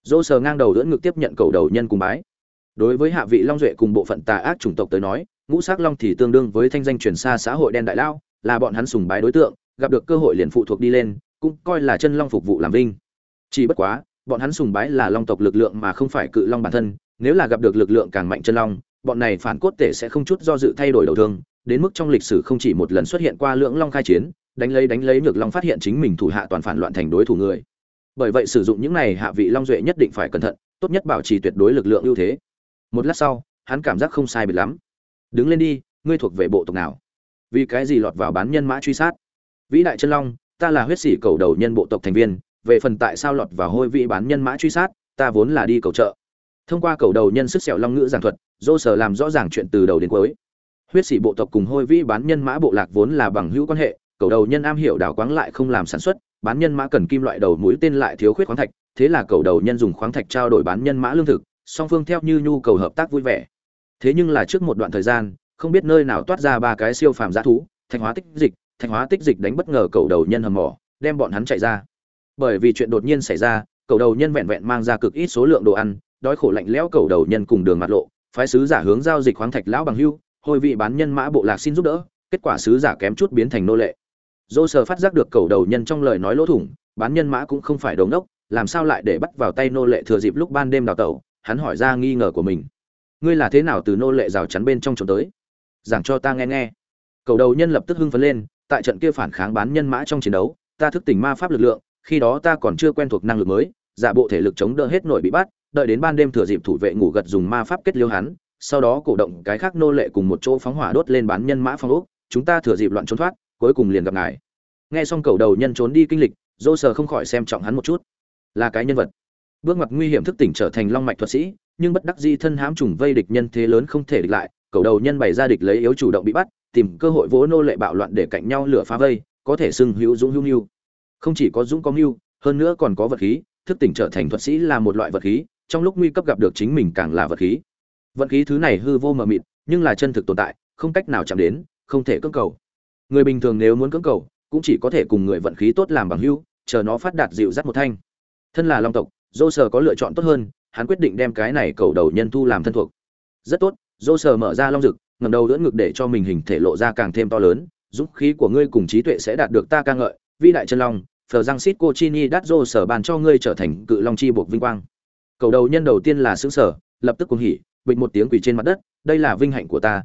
Dô sờ ngang đầu đỡ ngực tiếp nhận cầu đầu nhân cùng bái. Đối với hạ vị long duệ cùng bộ phận tà ác chủng tộc tới nói, ngũ sắc long thì tương đương với thanh danh truyền xa xã hội đen đại lao, là bọn hắn sùng bái đối tượng, gặp được cơ hội liền phụ thuộc đi lên, cũng coi là chân long phục vụ làm vinh. Chỉ bất quá, bọn hắn sùng bái là long tộc lực lượng mà không phải cự long bản thân, nếu là gặp được lực lượng càng mạnh chân long, bọn này phản cốt tể sẽ không chút do dự thay đổi đầu thương, đến mức trong lịch sử không chỉ một lần xuất hiện qua lưỡng long khai chiến, đánh lấy nhược long phát hiện chính mình thủ hạ toàn phản loạn thành đối thủ người. Bởi vậy sử dụng những này hạ vị long duệ nhất định phải cẩn thận, tốt nhất bảo trì tuyệt đối lực lượng ưu thế. Một lát sau, hắn cảm giác không sai biệt lắm. Đứng lên đi, ngươi thuộc về bộ tộc nào? Vì cái gì lọt vào bán nhân mã truy sát? Vĩ đại chân long, ta là huyết sĩ cầu đầu nhân bộ tộc thành viên, về phần tại sao lọt vào hôi vĩ bán nhân mã truy sát, ta vốn là đi cầu trợ. Thông qua cầu đầu nhân sức sẹo long ngữ giảng thuật, dô sở làm rõ ràng chuyện từ đầu đến cuối. Huyết sĩ bộ tộc cùng hôi vĩ bán nhân mã bộ lạc vốn là bằng hữu quan hệ, cầu đầu nhân am hiểu đào quáng lại không làm sản xuất, bán nhân mã cần kim loại đầu mũi tên lại thiếu khuyết khoáng thạch, thế là cầu đầu nhân dùng khoáng thạch trao đổi bán nhân mã lương thực, song phương theo như nhu cầu hợp tác vui vẻ. Thế nhưng là trước một đoạn thời gian, không biết nơi nào toát ra ba cái siêu phàm dã thú, Thạch Hóa Tích Dịch đánh bất ngờ cầu đầu nhân hầm mỏ, đem bọn hắn chạy ra. Bởi vì chuyện đột nhiên xảy ra, cầu đầu nhân vẹn vẹn mang ra cực ít số lượng đồ ăn, đói khổ lạnh lẽo cầu đầu nhân cùng đường mặt lộ, phái sứ giả hướng giao dịch khoáng thạch lão bằng hưu, hồi vị bán nhân mã bộ lạc xin giúp đỡ, kết quả sứ giả kém chút biến thành nô lệ. Dô sờ phát giác được cầu đầu nhân trong lời nói lỗ thủng, bán nhân mã cũng không phải đồ ngốc, làm sao lại để bắt vào tay nô lệ thừa dịp lúc ban đêm đào tẩu, hắn hỏi ra nghi ngờ của mình. Ngươi là thế nào từ nô lệ rào chắn bên trong trốn tới? Giảng cho ta nghe nghe. Cầu đầu nhân lập tức hưng phấn lên, tại trận kia phản kháng bán nhân mã trong chiến đấu, ta thức tỉnh ma pháp lực lượng, khi đó ta còn chưa quen thuộc năng lực mới, giả bộ thể lực chống đỡ hết nổi bị bắt, đợi đến ban đêm thừa dịp thủ vệ ngủ gật dùng ma pháp kết liễu hắn, sau đó cổ động cái khác nô lệ cùng một chỗ phóng hỏa đốt lên bán nhân mã phong ốc, chúng ta thừa dịp loạn trốn thoát, cuối cùng liền gặp ngài. Nghe xong cầu đầu nhân trốn đi kinh lịch, Dô sờ không khỏi xem trọng hắn một chút. Là cái nhân vật. Bước ngoặt nguy hiểm thức tỉnh trở thành long mạch thuật sĩ, nhưng bất đắc dĩ thân hãm trùng vây địch nhân thế lớn không thể địch lại, cầu đầu nhân bày ra địch lấy yếu chủ động bị bắt, tìm cơ hội vỗ nô lệ bạo loạn để cạnh nhau lửa phá vây, có thể xưng hữu dũng hữu nưu. Không chỉ có dũng có mưu, hơn nữa còn có vật khí, thức tỉnh trở thành thuật sĩ là một loại vật khí, trong lúc nguy cấp gặp được chính mình càng là vật khí. Vận khí thứ này hư vô mờ mịt, nhưng là chân thực tồn tại, không cách nào chạm đến, không thể cưỡng cầu. Người bình thường nếu muốn cưỡng cầu, cũng chỉ có thể cùng người vận khí tốt làm bằng hữu, chờ nó phát đạt dịu dắt một thanh. Thân là long tộc, Dô sờ có lựa chọn tốt hơn, hắn quyết định đem cái này cầu đầu nhân thu làm thân thuộc. Rất tốt, Dô sờ mở ra long rực, ngẩng đầu đỡ ngực để cho mình hình thể lộ ra càng thêm to lớn, dũng khí của ngươi cùng trí tuệ sẽ đạt được ta ca ngợi, vĩ đại chân long, Phờ Giang Sít Cochini đắt Dô sờ bàn cho ngươi trở thành cự long chi buộc vinh quang. Cầu đầu nhân đầu tiên là sững sờ, lập tức cuồng hỉ, bịch một tiếng quỳ trên mặt đất, đây là vinh hạnh của ta,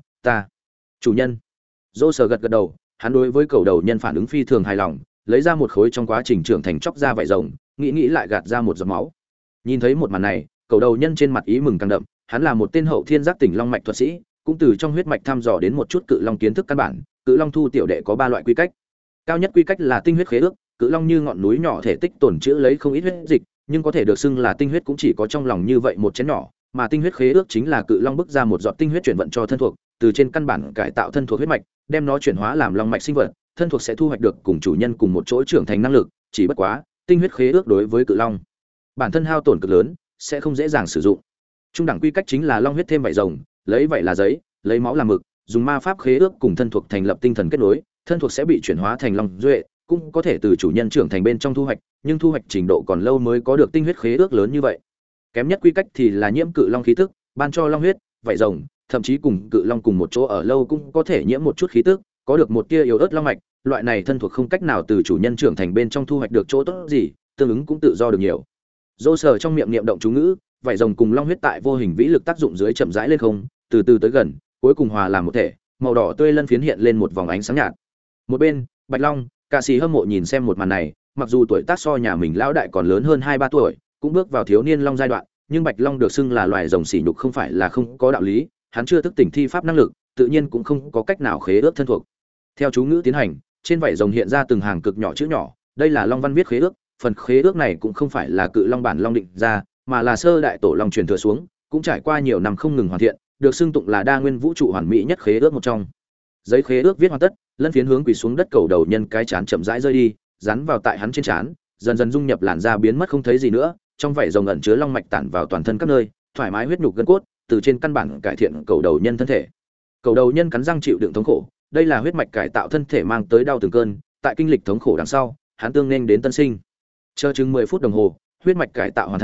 chủ nhân. Dô sờ gật gật đầu, hắn đối với cầu đầu nhân phản ứng phi thường hài lòng, lấy ra một khối trong quá trình trưởng thành chóc ra vảy rồng, nghĩ lại gạt ra một giọt máu. Nhìn thấy một màn này, cầu đầu nhân trên mặt ý mừng càng đậm, hắn là một tên hậu thiên giác tỉnh long mạch thuật sĩ, cũng từ trong huyết mạch thăm dò đến một chút cự long kiến thức căn bản. Cự long thu tiểu đệ có 3 loại quy cách. Cao nhất quy cách là tinh huyết khế ước, cự long như ngọn núi nhỏ thể tích tồn trữ lấy không ít huyết dịch, nhưng có thể được xưng là tinh huyết cũng chỉ có trong lòng như vậy một chén nhỏ, mà tinh huyết khế ước chính là cự long bức ra một giọt tinh huyết chuyển vận cho thân thuộc, từ trên căn bản cải tạo thân thuộc huyết mạch, đem nó chuyển hóa làm long mạch sinh vật, thân thuộc sẽ thu hoạch được cùng chủ nhân cùng một chỗ trưởng thành năng lực, chỉ bất quá, tinh huyết khế ước đối với cự long bản thân hao tổn cực lớn, sẽ không dễ dàng sử dụng. Trung đẳng quy cách chính là long huyết thêm vảy rồng, lấy vảy là giấy, lấy máu làm mực, dùng ma pháp khế ước cùng thân thuộc thành lập tinh thần kết nối, thân thuộc sẽ bị chuyển hóa thành long duệ, cũng có thể từ chủ nhân trưởng thành bên trong thu hoạch, nhưng thu hoạch trình độ còn lâu mới có được tinh huyết khế ước lớn như vậy. Kém nhất quy cách thì là nhiễm cự long khí tức, ban cho long huyết, vảy rồng, thậm chí cùng cự long cùng một chỗ ở lâu cũng có thể nhiễm một chút khí tức, có được một tia yếu ớt long mạch, loại này thân thuộc không cách nào từ chủ nhân trưởng thành bên trong thu hoạch được chỗ tốt gì, tương ứng cũng tự do được nhiều. Dô sờ trong miệng niệm động chú ngữ, vảy rồng cùng long huyết tại vô hình vĩ lực tác dụng dưới chậm rãi lên không, từ từ tới gần, cuối cùng hòa làm một thể, màu đỏ tươi lân phiến hiện lên một vòng ánh sáng nhạt. Một bên, Bạch Long, Cạ Sĩ hâm mộ nhìn xem một màn này, mặc dù tuổi tác so nhà mình lão đại còn lớn hơn 2-3 tuổi, cũng bước vào thiếu niên long giai đoạn, nhưng Bạch Long được xưng là loài rồng sỉ nhục không phải là không có đạo lý, hắn chưa thức tỉnh thi pháp năng lực, tự nhiên cũng không có cách nào khế ước thân thuộc. Theo chú ngữ tiến hành, trên vảy rồng hiện ra từng hàng cực nhỏ chữ nhỏ, đây là long văn viết khế ước, phần khế ước này cũng không phải là cự long bản long định ra, mà là sơ đại tổ long truyền thừa xuống, cũng trải qua nhiều năm không ngừng hoàn thiện, được xưng tụng là đa nguyên vũ trụ hoàn mỹ nhất khế ước một trong. Giấy khế ước viết hoàn tất, lân phiến hướng quỳ xuống đất cầu đầu nhân cái chán chậm rãi rơi đi, dán vào tại hắn trên trán, dần dần dung nhập làn da biến mất không thấy gì nữa, trong vảy rồng ẩn chứa long mạch tản vào toàn thân các nơi, thoải mái huyết nhục gân cốt, từ trên căn bản cải thiện cầu đầu nhân thân thể. Cầu đầu nhân cắn răng chịu đựng thống khổ, đây là huyết mạch cải tạo thân thể mang tới đau từng cơn, tại kinh lịch thống khổ đằng sau, hắn tương nên đến tân sinh. Chờ chừng 10 phút đồng hồ, huyết mạch cải tạo hoàn thành,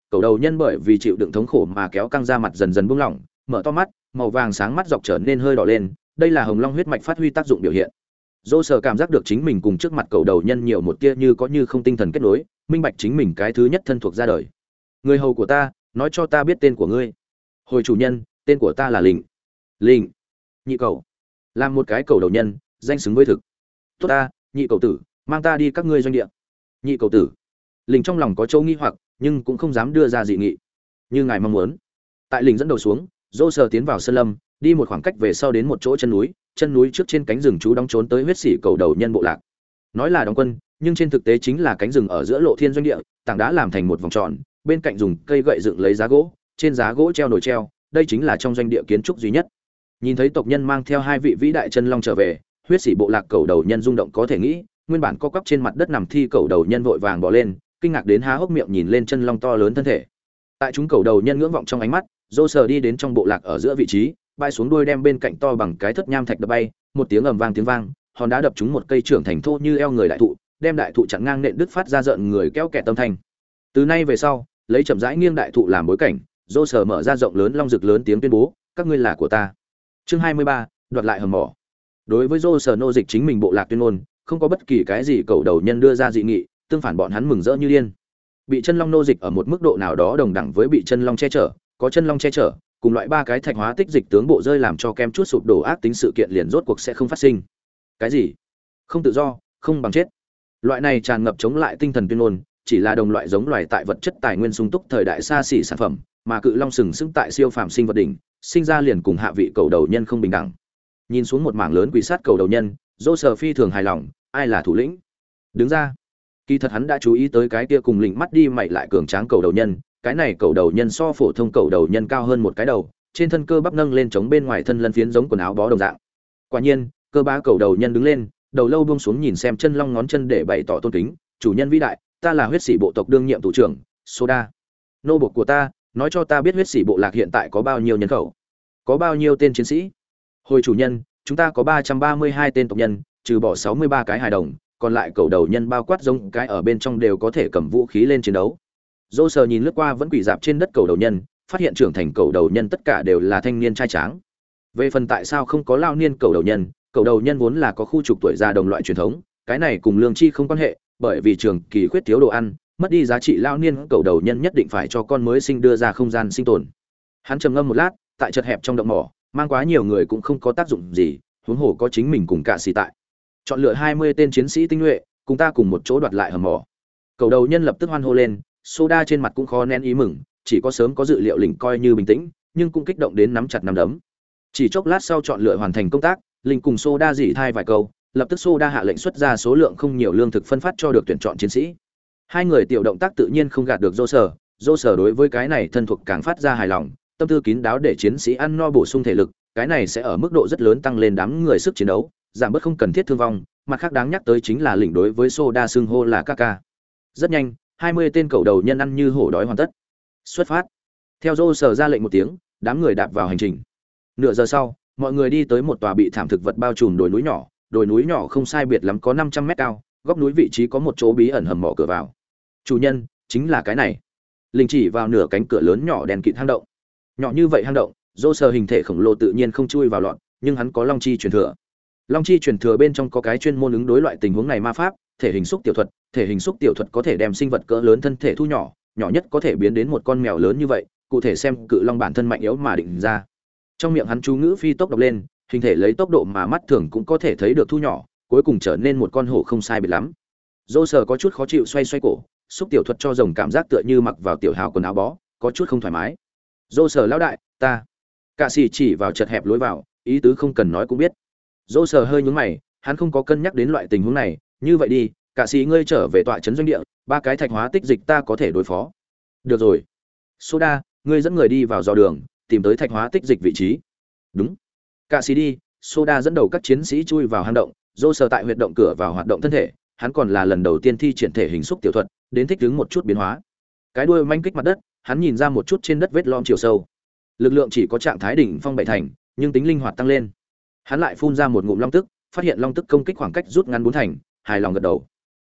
cầu đầu nhân bởi vì chịu đựng thống khổ mà kéo căng ra mặt dần dần buông lỏng, mở to mắt, màu vàng sáng mắt dọc trở nên hơi đỏ lên, đây là hồng long huyết mạch phát huy tác dụng biểu hiện. Dô Sở cảm giác được chính mình cùng trước mặt cầu đầu nhân nhiều một tia như có như không tinh thần kết nối, minh bạch chính mình cái thứ nhất thân thuộc ra đời. Người hầu của ta, nói cho ta biết tên của ngươi. Hồi chủ nhân, tên của ta là Lĩnh. Lĩnh. Nhị cầu. Làm một cái cầu đầu nhân, danh xứng với thực. Tốt ta, nhị cầu tử, mang ta đi các ngươi doanh địa. Nhị cầu tử. Lĩnh trong lòng có chỗ nghi hoặc, nhưng cũng không dám đưa ra dị nghị. Như ngài mong muốn. Tại Lĩnh dẫn đầu xuống, Dô Sở tiến vào sơn lâm, đi một khoảng cách về sau đến một chỗ chân núi trước trên cánh rừng chú đóng trốn tới huyết sĩ cầu đầu nhân bộ lạc. Nói là đóng quân, nhưng trên thực tế chính là cánh rừng ở giữa lộ thiên doanh địa, tảng đá làm thành một vòng tròn, bên cạnh dùng cây gậy dựng lấy giá gỗ, trên giá gỗ treo nồi treo, đây chính là trong doanh địa kiến trúc duy nhất. Nhìn thấy tộc nhân mang theo hai vị vĩ đại chân long trở về, huyết sĩ bộ lạc cầu đầu nhân rung động có thể nghĩ, nguyên bản co quắp trên mặt đất nằm thi cầu đầu nhân vội vàng bò lên, kinh ngạc đến há hốc miệng nhìn lên chân long to lớn thân thể. Tại chúng cầu đầu nhân ngưỡng vọng trong ánh mắt, Dô Sở đi đến trong bộ lạc ở giữa vị trí, bay xuống đuôi đem bên cạnh to bằng cái thất nham thạch đập bay, một tiếng ầm vang tiếng vang, hòn đá đập trúng một cây trưởng thành thô như eo người đại thụ, đem đại thụ chặn ngang nện đứt phát ra rợn người kéo kẹt tâm thanh. Từ nay về sau, lấy chậm rãi nghiêng đại thụ làm bối cảnh, Dô Sở mở ra rộng lớn long rực lớn tiếng tuyên bố, các ngươi là của ta. Chương 23, đoạt lại hầm mỏ. Đối với Dô Sở nô dịch chính mình bộ lạc tuyên ngôn, không có bất kỳ cái gì cầu đầu nhân đưa ra dị nghị, tương phản bọn hắn mừng rỡ như điên. Bị chân long nô dịch ở một mức độ nào đó đồng đẳng với bị chân long che chở, có chân long che chở, cùng loại ba cái thạch hóa tích dịch tướng bộ rơi làm cho kem chút sụp đổ ác tính sự kiện liền rốt cuộc sẽ không phát sinh. Cái gì? Không tự do, không bằng chết. Loại này tràn ngập chống lại tinh thần tuyên ngôn, chỉ là đồng loại giống loài tại vật chất tài nguyên sung túc thời đại xa xỉ sản phẩm, mà cự long sừng sững tại siêu phàm sinh vật đỉnh, sinh ra liền cùng hạ vị cầu đầu nhân không bình đẳng. Nhìn xuống một mảng lớn quỷ sát cầu đầu nhân, Dô Sở phi thường hài lòng, ai là thủ lĩnh? Đứng ra. Kỳ thật hắn đã chú ý tới cái kia cùng lĩnh mắt đi mày lại cường tráng cầu đầu nhân, cái này cầu đầu nhân so phổ thông cầu đầu nhân cao hơn một cái đầu, trên thân cơ bắp nâng lên chống bên ngoài thân lân phiến giống quần áo bó đồng dạng. Quả nhiên, cơ bá cầu đầu nhân đứng lên, đầu lâu buông xuống nhìn xem chân long ngón chân để bày tỏ tôn kính, chủ nhân vĩ đại, ta là huyết sĩ bộ tộc đương nhiệm thủ trưởng, Soda. Nô bộc của ta, nói cho ta biết huyết sĩ bộ lạc hiện tại có bao nhiêu nhân khẩu, có bao nhiêu tên chiến sĩ. Hồi chủ nhân, chúng ta có 332 tên tộc nhân, trừ bỏ 63 cái hài đồng, còn lại cầu đầu nhân bao quát giống cái ở bên trong đều có thể cầm vũ khí lên chiến đấu. Dô Sở nhìn lướt qua vẫn quỳ dạp trên đất cầu đầu nhân, phát hiện trưởng thành cầu đầu nhân tất cả đều là thanh niên trai tráng. Về phần tại sao không có lao niên cầu đầu nhân vốn là có khu trục tuổi già đồng loại truyền thống, cái này cùng lương chi không quan hệ, bởi vì trường kỳ khuyết thiếu đồ ăn, mất đi giá trị lao niên cầu đầu nhân nhất định phải cho con mới sinh đưa ra không gian sinh tồn. Hắn trầm ngâm một lát, tại chật hẹp trong động mỏ, mang quá nhiều người cũng không có tác dụng gì, huống hồ có chính mình cùng cả xì tại. Chọn lựa 20 tên chiến sĩ tinh nhuệ, cùng ta cùng một chỗ đoạt lại hầm mỏ. Cầu đầu nhân lập tức hoan hô lên, Soda trên mặt cũng khó nén ý mừng, chỉ có sớm có dự liệu Lĩnh coi như bình tĩnh, nhưng cũng kích động đến nắm chặt nắm đấm. Chỉ chốc lát sau chọn lựa hoàn thành công tác, Lĩnh cùng Soda dỉ thai vài câu, lập tức Soda hạ lệnh xuất ra số lượng không nhiều lương thực phân phát cho được tuyển chọn chiến sĩ. Hai người tiểu động tác tự nhiên không gạt được Dô Sở đối với cái này thân thuộc càng phát ra hài lòng, tâm tư kín đáo để chiến sĩ ăn no bổ sung thể lực, cái này sẽ ở mức độ rất lớn tăng lên đám người sức chiến đấu, giảm bớt không cần thiết thương vong, mặt khác đáng nhắc tới chính là Lĩnh đối với Soda xưng hô là Kaka. Rất nhanh, 20 tên cầu đầu nhân ăn như hổ đói hoàn tất. Xuất phát. Theo Dô Sở ra lệnh một tiếng, đám người đạp vào hành trình. Nửa giờ sau, mọi người đi tới một tòa bị thảm thực vật bao trùm đồi núi nhỏ không sai biệt lắm có 500 mét cao, góc núi vị trí có một chỗ bí ẩn hầm mỏ cửa vào. Chủ nhân, chính là cái này. Linh chỉ vào nửa cánh cửa lớn nhỏ đèn kịt hang động. Nhỏ như vậy hang động, Dô Sở hình thể khổng lồ tự nhiên không chui vào lọt, nhưng hắn có long chi truyền thừa. Long chi truyền thừa bên trong có cái chuyên môn ứng đối loại tình huống này ma pháp, thể hình xúc tiểu thuật có thể đem sinh vật cỡ lớn thân thể thu nhỏ, nhỏ nhất có thể biến đến một con mèo lớn như vậy, cụ thể xem cự long bản thân mạnh yếu mà định ra. Trong miệng hắn chú ngữ phi tốc đọc lên, hình thể lấy tốc độ mà mắt thường cũng có thể thấy được thu nhỏ, cuối cùng trở nên một con hổ không sai biệt lắm. Dô Sở có chút khó chịu xoay cổ, xúc tiểu thuật cho rồng cảm giác tựa như mặc vào tiểu hào quần áo bó, có chút không thoải mái. Dô Sở lão đại, ta. Cạ sĩ chỉ vào chật hẹp lối vào, ý tứ không cần nói cũng biết. Dô Sở hơi nhướng mày, hắn không có cân nhắc đến loại tình huống này, như vậy đi, Cạ sĩ ngươi trở về tọa trấn doanh địa, ba cái thạch hóa tích dịch ta có thể đối phó. Được rồi. Soda, ngươi dẫn người đi vào dò đường, tìm tới thạch hóa tích dịch vị trí. Đúng. Cạ sĩ đi, Soda dẫn đầu các chiến sĩ chui vào hang động, Dô Sở tại huyệt động cửa vào hoạt động thân thể, hắn còn là lần đầu tiên thi triển thể hình xúc tiểu thuật, đến thích ứng một chút biến hóa. Cái đuôi manh kích mặt đất, hắn nhìn ra một chút trên đất vết lõm chiều sâu. Lực lượng chỉ có trạng thái đỉnh phong bảy thành, nhưng tính linh hoạt tăng lên. Hắn lại phun ra một ngụm long tức, phát hiện long tức công kích khoảng cách rút ngắn bốn thành, hài lòng gật đầu.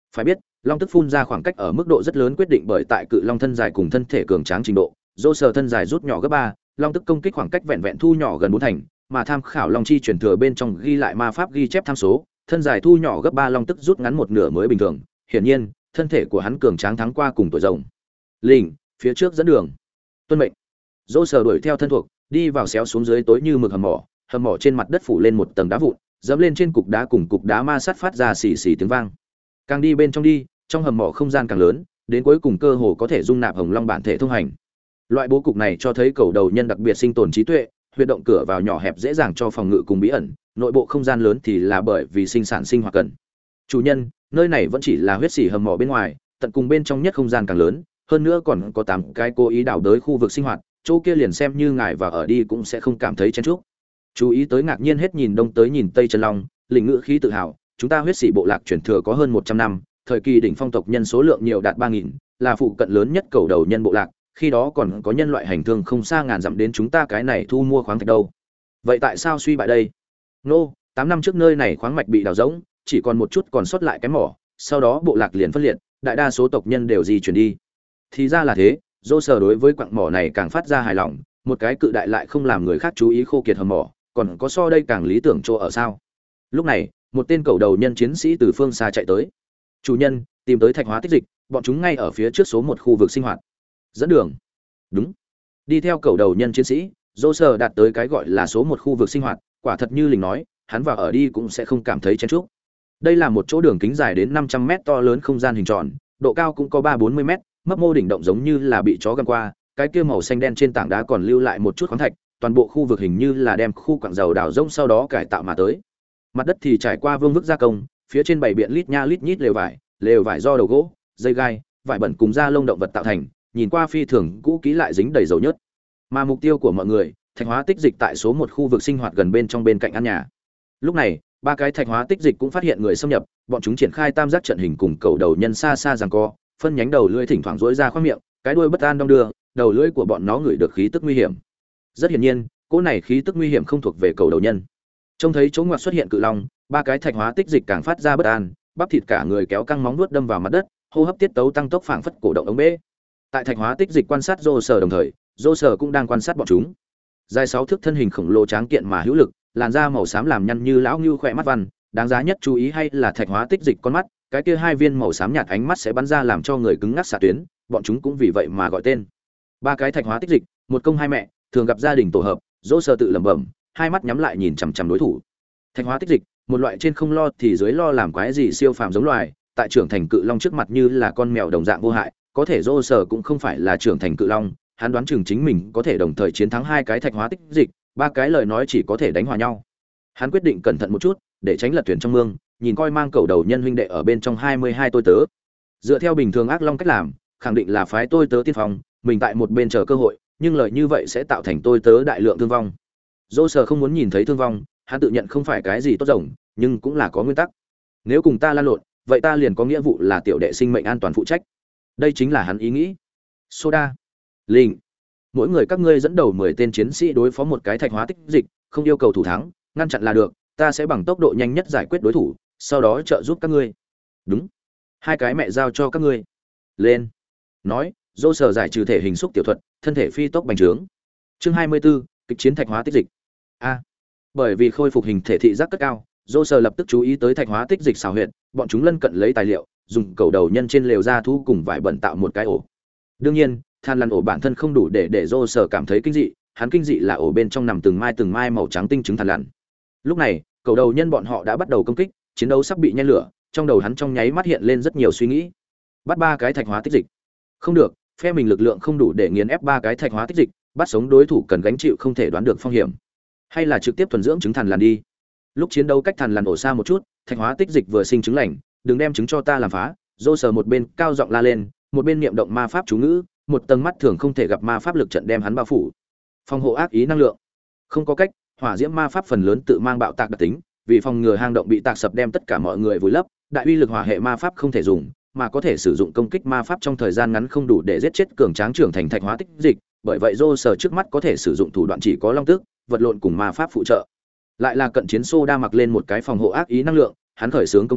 Phải biết, long tức phun ra khoảng cách ở mức độ rất lớn quyết định bởi tại cự long thân dài cùng thân thể cường tráng trình độ. Dô sờ thân dài rút nhỏ gấp 3, long tức công kích khoảng cách vẹn vẹn thu nhỏ gần 4 thành, mà tham khảo long chi truyền thừa bên trong ghi lại ma pháp ghi chép tham số, thân dài thu nhỏ gấp 3 long tức rút ngắn một nửa mới bình thường. Hiển nhiên, thân thể của hắn cường tráng thắng qua cùng tuổi rồng. Lình, phía trước dẫn đường. Tuân mệnh. Dô sờ đuổi theo thân thuộc, đi vào xéo xuống dưới tối như mực hầm mỏ trên mặt đất phủ lên một tầng đá vụn, dẫm lên trên cục đá cùng cục đá ma sát phát ra xì xì tiếng vang. Càng đi bên trong đi, trong hầm mỏ không gian càng lớn, đến cuối cùng cơ hồ có thể dung nạp hồng long bản thể thông hành. Loại bố cục này cho thấy cầu đầu nhân đặc biệt sinh tồn trí tuệ, huyệt động cửa vào nhỏ hẹp dễ dàng cho phòng ngự cùng bí ẩn, nội bộ không gian lớn thì là bởi vì sinh sản sinh hoạt cần. Chủ nhân, nơi này vẫn chỉ là huyết xỉ hầm mỏ bên ngoài, tận cùng bên trong nhất không gian càng lớn, hơn nữa còn có 8 cái cố ý đào đới khu vực sinh hoạt, chỗ kia liền xem như ngài và ở đi cũng sẽ không cảm thấy chen chúc. Chú ý tới ngạc nhiên hết nhìn đông tới nhìn tây chân long, lĩnh ngữ khí tự hào, chúng ta huyết sĩ bộ lạc truyền thừa có hơn 100 năm, thời kỳ đỉnh phong tộc nhân số lượng nhiều đạt 3000, là phụ cận lớn nhất cầu đầu nhân bộ lạc, khi đó còn có nhân loại hành thương không xa ngàn dặm đến chúng ta cái này thu mua khoáng thạch đâu. Vậy tại sao suy bại đây? Nô, 8 năm trước nơi này khoáng mạch bị đào rỗng, chỉ còn một chút còn sót lại cái mỏ, sau đó bộ lạc liền phân liệt, đại đa số tộc nhân đều di chuyển đi. Thì ra là thế, Dô Sở đối với quặng mỏ này càng phát ra hài lòng, một cái cự đại lại không làm người khác chú ý khô kiệt hầm mỏ, còn có so đây càng lý tưởng chỗ ở sao? Lúc này, một tên cầu đầu nhân chiến sĩ từ phương xa chạy tới. Chủ nhân, tìm tới thạch hóa tích dịch, bọn chúng ngay ở phía trước số 1 khu vực sinh hoạt. Dẫn đường. Đúng. Đi theo cầu đầu nhân chiến sĩ, Dô Sở đạt tới cái gọi là số 1 khu vực sinh hoạt, quả thật như Linh nói, hắn vào ở đi cũng sẽ không cảm thấy chen chúc. Đây là một chỗ đường kính dài đến 500 m to lớn không gian hình tròn, độ cao cũng có 3-40 m, mấp mô đỉnh động giống như là bị chó găm qua, cái kia màu xanh đen trên tảng đá còn lưu lại một chút khoáng thạch, toàn bộ khu vực hình như là đem khu quặng dầu đào rỗng sau đó cải tạo mà tới. Mặt đất thì trải qua vương vức gia công, phía trên bảy biện lít nha lít nhít lều vải do đầu gỗ, dây gai, vải bẩn cùng da lông động vật tạo thành, nhìn qua phi thường cũ kỹ lại dính đầy dầu nhớt. Mà mục tiêu của mọi người, thạch hóa tích dịch tại số 1 khu vực sinh hoạt gần bên trong bên cạnh căn nhà. Lúc này, 3 cái thạch hóa tích dịch cũng phát hiện người xâm nhập, bọn chúng triển khai tam giác trận hình cùng cầu đầu nhân xa xa giằng co, phân nhánh đầu lưỡi thỉnh thoảng rỗi ra khoang miệng, cái đuôi bất an đong đưa, đầu lưỡi của bọn nó ngửi được khí tức nguy hiểm. Rất hiển nhiên, cỗ này khí tức nguy hiểm không thuộc về cầu đầu nhân. Trông thấy chỗ ngoặt xuất hiện cự long, 3 cái thạch hóa tích dịch càng phát ra bất an, bắp thịt cả người kéo căng móng nuốt đâm vào mặt đất, hô hấp tiết tấu tăng tốc phảng phất cổ động ống bể. Tại thạch hóa tích dịch quan sát Dô Sở đồng thời, Dô Sở cũng đang quan sát bọn chúng. Dài 6 thước thân hình khổng lồ tráng kiện mà hữu lực, làn da màu xám làm nhăn như lão ngưu khỏe mắt văn, đáng giá nhất chú ý hay là thạch hóa tích dịch con mắt, cái kia 2 viên màu xám nhạt ánh mắt sẽ bắn ra làm cho người cứng ngắc xạ tuyến, bọn chúng cũng vì vậy mà gọi tên. 3 cái thạch hóa tích dịch, một công hai mẹ, thường gặp gia đình tổ hợp, Dỗ Sở tự lẩm bẩm, hai mắt nhắm lại nhìn chằm chằm đối thủ. Thạch hóa tích dịch, một loại trên không lo thì dưới lo làm quái gì siêu phàm giống loài, tại trưởng thành cự long trước mặt như là con mèo đồng dạng vô hại, có thể Dỗ Sở cũng không phải là trưởng thành cự long, hắn đoán chừng chính mình có thể đồng thời chiến thắng 2 cái thạch hóa tích dịch, 3 cái lời nói chỉ có thể đánh hòa nhau. Hắn quyết định cẩn thận một chút, để tránh lật thuyền trong mương, nhìn coi mang cầu đầu nhân huynh đệ ở bên trong 22 tôi tớ. Dựa theo bình thường ác long cách làm, khẳng định là phái tôi tớ tiên phong, mình tại một bên chờ cơ hội, nhưng lời như vậy sẽ tạo thành tôi tớ đại lượng thương vong. Dỗ Sở không muốn nhìn thấy thương vong, hắn tự nhận không phải cái gì tốt rồng, nhưng cũng là có nguyên tắc. Nếu cùng ta lan lộn, vậy ta liền có nghĩa vụ là tiểu đệ sinh mệnh an toàn phụ trách. Đây chính là hắn ý nghĩ. Soda, Linh, mỗi người các ngươi dẫn đầu 10 tên chiến sĩ đối phó một cái thạch hóa tích dịch, không yêu cầu thủ thắng, ngăn chặn là được, ta sẽ bằng tốc độ nhanh nhất giải quyết đối thủ, sau đó trợ giúp các ngươi. Đúng. 2 cái mẹ giao cho các ngươi. Lên. Nói, Dỗ Sở giải trừ thể hình xúc tiểu thuật, thân thể phi tốc bành trướng. Chương 24, kịch chiến thạch hóa tích dịch. A. Bởi vì khôi phục hình thể thị giác cất cao, Dỗ Sở lập tức chú ý tới thạch hóa tích dịch xào huyệt, bọn chúng lân cận lấy tài liệu, dùng cầu đầu nhân trên lều ra thu cùng vải bẩn tạo một cái ổ. Đương nhiên, than lăn ổ bản thân không đủ để Dỗ Sở cảm thấy kinh dị, hắn kinh dị là ổ bên trong nằm từng mai màu trắng tinh trứng than lăn. Lúc này, cầu đầu nhân bọn họ đã bắt đầu công kích, chiến đấu sắp bị nhen lửa, trong đầu hắn trong nháy mắt hiện lên rất nhiều suy nghĩ. Bắt 3 cái thạch hóa tích dịch. Không được, phe mình lực lượng không đủ để nghiền ép 3 cái thạch hóa tích dịch, bắt sống đối thủ cần gánh chịu không thể đoán được phong hiểm. Hay là trực tiếp thuần dưỡng trứng thần lằn đi. Lúc chiến đấu cách thần lằn ổ xa một chút, thạch hóa tích dịch vừa sinh trứng lành, đừng đem trứng cho ta làm phá. Dỗ Sở một bên cao giọng la lên, một bên niệm động ma pháp chú ngữ, một tầng mắt thường không thể gặp ma pháp lực trận đem hắn bao phủ. Phòng hộ ác ý năng lượng. Không có cách, hỏa diễm ma pháp phần lớn tự mang bạo tạc đặc tính, vì phòng ngừa hang động bị tạc sập đem tất cả mọi người vùi lấp, đại uy lực hỏa hệ ma pháp không thể dùng, mà có thể sử dụng công kích ma pháp trong thời gian ngắn không đủ để giết chết cường tráng trưởng thành thạch hóa tích dịch, bởi vậy Dỗ Sở trước mắt có thể sử dụng thủ đoạn chỉ có long tước, vật lộn cùng ma pháp phụ trợ. Lại là cận chiến Soda mặc lên một cái phòng hộ ác ý năng lượng, hắn khởi xướng công kích,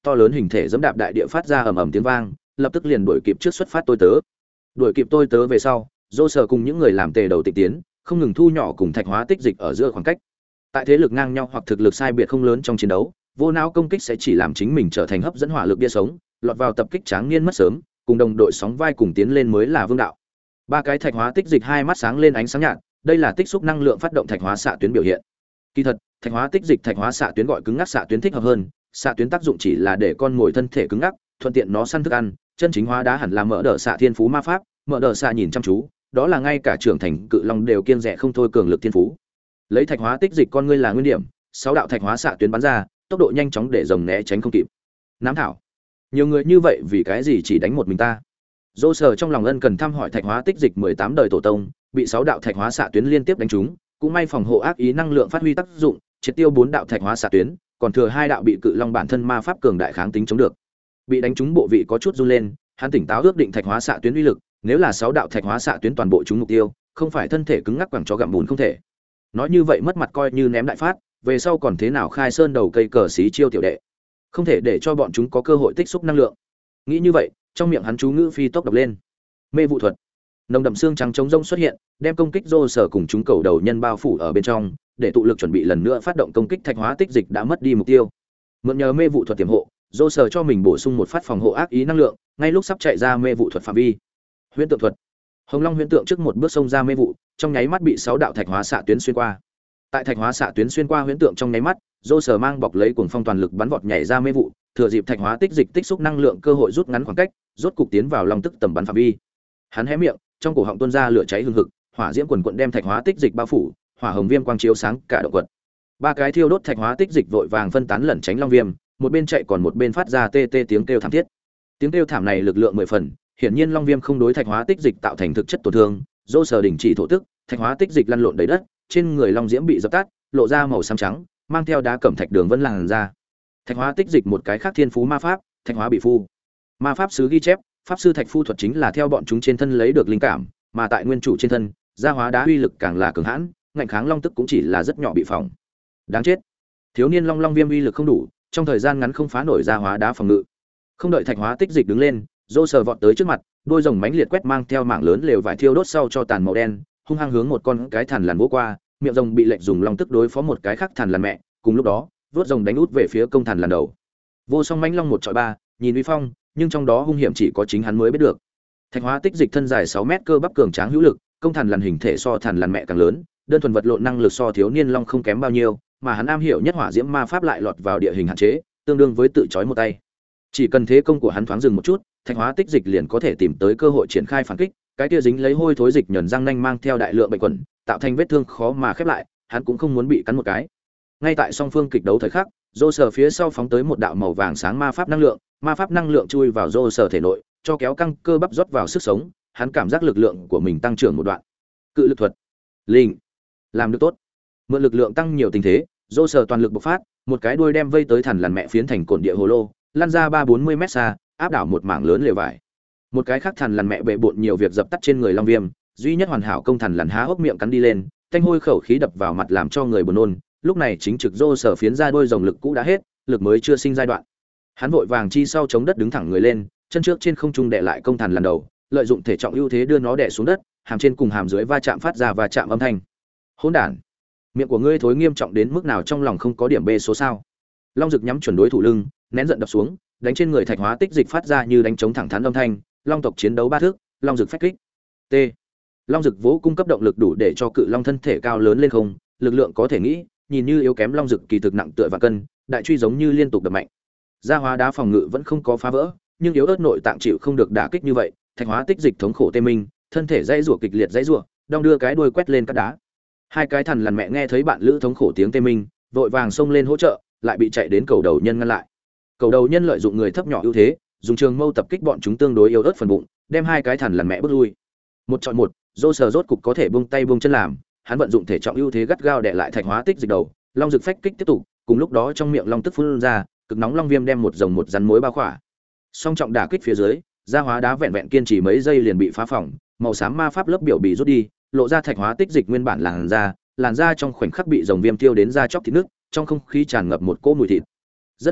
to lớn hình thể giẫm đạp đại địa phát ra ầm ầm tiếng vang, lập tức liền đuổi kịp trước xuất phát tôi tớ. Đuổi kịp tôi tớ về sau, Dô Sở cùng những người làm tề đầu tịch tiến, không ngừng thu nhỏ cùng thạch hóa tích dịch ở giữa khoảng cách. Tại thế lực ngang nhau hoặc thực lực sai biệt không lớn trong chiến đấu, vô não công kích sẽ chỉ làm chính mình trở thành hấp dẫn hỏa lực bia sống, lọt vào tập kích tráng niên mất sớm, cùng đồng đội sóng vai cùng tiến lên mới là vương đạo. Ba cái thạch hóa tích dịch hai mắt sáng lên ánh sáng nhạt, đây là tích xúc năng lượng phát động thạch hóa xạ tuyến biểu hiện. Kỳ thật, thạch hóa tích dịch thạch hóa xạ tuyến gọi cứng ngắc xạ tuyến thích hợp hơn, xạ tuyến tác dụng chỉ là để con mồi thân thể cứng ngắc, thuận tiện nó săn thức ăn, chân chính hóa đá hẳn là mở đỡ xạ thiên phú ma pháp, mở đỡ xạ nhìn chăm chú, đó là ngay cả trưởng thành cự long đều kiêng dè không thôi cường lực thiên phú. Lấy thạch hóa tích dịch con ngươi là nguyên điểm, 6 đạo thạch hóa xạ tuyến bắn ra, tốc độ nhanh chóng để rồng né tránh không kịp. Nám thảo, nhiều người như vậy vì cái gì chỉ đánh một mình ta? Dô Sở trong lòng ân cần thăm hỏi thạch hóa tích dịch 18 đời tổ tông, bị 6 đạo thạch hóa xạ tuyến liên tiếp đánh trúng, cũng may phòng hộ ác ý năng lượng phát huy tác dụng, triệt tiêu 4 đạo thạch hóa xạ tuyến, còn thừa 2 đạo bị cự long bản thân ma pháp cường đại kháng tính chống được. Bị đánh trúng bộ vị có chút run lên, hắn tỉnh táo ước định thạch hóa xạ tuyến uy lực, nếu là 6 đạo thạch hóa xạ tuyến toàn bộ trúng mục tiêu, không phải thân thể cứng ngắc quẳng cho gặm bùn không thể. Nói như vậy mất mặt coi như ném đại phát, về sau còn thế nào khai sơn đầu cây cờ xí chiêu tiểu đệ. Không thể để cho bọn chúng có cơ hội tích xúc năng lượng. Nghĩ như vậy, trong miệng hắn chú ngữ phi tốc đọc lên. Mê vụ thuật. Nồng đậm xương trắng trống rông xuất hiện, đem công kích Dô Sở cùng chúng cầu đầu nhân bao phủ ở bên trong, để tụ lực chuẩn bị lần nữa phát động công kích thạch hóa tích dịch đã mất đi mục tiêu. Mượn nhờ mê vụ thuật tiềm hộ, Dô Sở cho mình bổ sung một phát phòng hộ ác ý năng lượng, ngay lúc sắp chạy ra mê vụ thuật phạm vi. Huyễn tượng thuật. Hồng Long huyễn tượng trước một bước xông ra mê vụ, trong nháy mắt bị 6 đạo thạch hóa xạ tuyến xuyên qua. Tại thạch hóa xạ tuyến xuyên qua huyễn tượng trong nháy mắt, Dô Sở mang bọc lấy cuồng phong toàn lực bắn vọt nhảy ra mê vụ, thừa dịp thạch hóa tích dịch tích xúc năng lượng cơ hội rút ngắn khoảng cách, rốt cục tiến vào long tức tầm bắn phạm vi. Hắn hé miệng, trong cổ họng tuôn ra lửa cháy hừng hực, hỏa diễm quần quần đem thạch hóa tích dịch bao phủ, hỏa hồng viêm quang chiếu sáng cả động quật. Ba cái thiêu đốt thạch hóa tích dịch vội vàng phân tán lẩn tránh long viêm, một bên chạy còn một bên phát ra tê tê tiếng kêu thảm thiết. Tiếng kêu thảm này lực lượng 10 phần, hiển nhiên long viêm không đối thạch hóa tích dịch tạo thành thực chất tổn thương. Dô Sở đình chỉ thổ tức, thạch hóa tích dịch lăn lộn đầy đất, trên người long diễm bị dập tắt, lộ ra màu xám trắng, mang theo đá cẩm thạch đường vân làn ra. Thạch hóa tích dịch một cái khác thiên phú ma pháp, thạch hóa bị phu. Ma pháp sứ ghi chép, pháp sư thạch phu thuật chính là theo bọn chúng trên thân lấy được linh cảm, mà tại nguyên chủ trên thân, gia hóa đá uy lực càng là cường hãn, ngạnh kháng long tức cũng chỉ là rất nhỏ bị phỏng. Đáng chết. Thiếu niên long viêm uy lực không đủ, trong thời gian ngắn không phá nổi gia hóa đá phòng ngự. Không đợi thạch hóa tích dịch đứng lên, Dô Sở vọt tới trước mặt, đôi rồng mãnh liệt quét mang theo mảng lớn lều vải thiêu đốt sau cho tàn màu đen, hung hăng hướng một con cái thằn lằn vỗ qua, miệng rồng bị lệnh dùng long tức đối phó một cái khác thằn lằn mẹ, cùng lúc đó, vớt rồng đánh út về phía công thằn lằn đầu. Vô song mãnh long một chọi ba, nhìn uy phong, nhưng trong đó hung hiểm chỉ có chính hắn mới biết được. Thạch hóa tích dịch thân dài 6 mét cơ bắp cường tráng hữu lực, công thằn lằn hình thể so thằn lằn mẹ càng lớn, đơn thuần vật lộn năng lực so thiếu niên long không kém bao nhiêu, mà hắn am hiểu nhất hỏa diễm ma pháp lại lọt vào địa hình hạn chế, tương đương với tự chói một tay. Chỉ cần thế công của hắn thoáng dừng một chút, thạch hóa tích dịch liền có thể tìm tới cơ hội triển khai phản kích, cái kia dính lấy hôi thối dịch nhẫn răng nanh mang theo đại lượng bệnh quẩn, tạo thành vết thương khó mà khép lại, hắn cũng không muốn bị cắn một cái. Ngay tại song phương kịch đấu thời khắc, Dô Sở phía sau phóng tới một đạo màu vàng sáng ma pháp năng lượng chui vào Dô Sở thể nội, cho kéo căng cơ bắp rót vào sức sống, hắn cảm giác lực lượng của mình tăng trưởng một đoạn. Cự lực thuật, linh, làm được tốt. Mượn lực lượng tăng nhiều tình thế, Dô Sở toàn lực bộc phát, một cái đuôi đem vây tới thằn lằn mẹ phiến thành cồn địa hồ lô, lăn ra 3-40 mét xa, áp đảo một mảng lớn lều vải. Một cái khác thằn lằn mẹ bệ bội nhiều việc dập tắt trên người long viêm, duy nhất hoàn hảo công thằn lằn há hốc miệng cắn đi lên, tanh hôi khẩu khí đập vào mặt làm cho người buồn nôn. Lúc này chính trực Dô Sở phiến ra đôi rồng lực cũ đã hết, lực mới chưa sinh giai đoạn. Hắn vội vàng chi sau chống đất đứng thẳng người lên, chân trước trên không trung đè lại công thằn lằn đầu, lợi dụng thể trọng ưu thế đưa nó đè xuống đất, hàm trên cùng hàm dưới va chạm phát ra và chạm âm thanh. Hỗn đản, miệng của ngươi thối nghiêm trọng đến mức nào trong lòng không có điểm B số sao? Long Dực nhắm chuẩn đối thủ lưng, nén giận đập xuống, đánh trên người thạch hóa tích dịch phát ra như đánh trống thẳng thắn âm thanh. Long tộc chiến đấu 3 thước, Long Dực phách kích. T. Long Dực vỗ cung cấp động lực đủ để cho cự long thân thể cao lớn lên không, lực lượng có thể nghĩ, nhìn như yếu kém Long Dực kỳ thực nặng tựa và cân, đại truy giống như liên tục đập mạnh. Gia hóa đá phòng ngự vẫn không có phá vỡ, nhưng yếu ớt nội tạng chịu không được đả kích như vậy, thạch hóa tích dịch thống khổ tê minh, thân thể dãy rủa kịch liệt dãy rủa, đong đưa cái đuôi quét lên các đá. Hai cái thằn lằn mẹ nghe thấy bạn lữ thống khổ tiếng tê minh, vội vàng xông lên hỗ trợ, lại bị chạy đến cầu đầu nhân ngăn lại. Cầu đầu nhân lợi dụng người thấp nhỏ ưu thế, dùng trường mâu tập kích bọn chúng tương đối yếu ớt phần bụng, đem hai cái thằn lằn mẹ bước lui. Một chọi một, Dô Sở rốt cục có thể buông tay buông chân làm, hắn vận dụng thể trọng ưu thế gắt gao đè lại thạch hóa tích dịch đầu, Long Dực phách kích tiếp tục, cùng lúc đó trong miệng long tức phun ra, cực nóng long viêm đem một rồng một rắn mối bao khỏa. Song trọng đả kích phía dưới, gia hóa đá vẹn vẹn kiên trì mấy giây liền bị phá phỏng, màu xám ma pháp lớp biểu bị rút đi, lộ ra thạch hóa tích dịch nguyên bản làn da trong khoảnh khắc bị rồng viêm tiêu đến da chóc thịt nước, trong không khí tràn ngập một cỗ mùi thịt. Rất nhanh,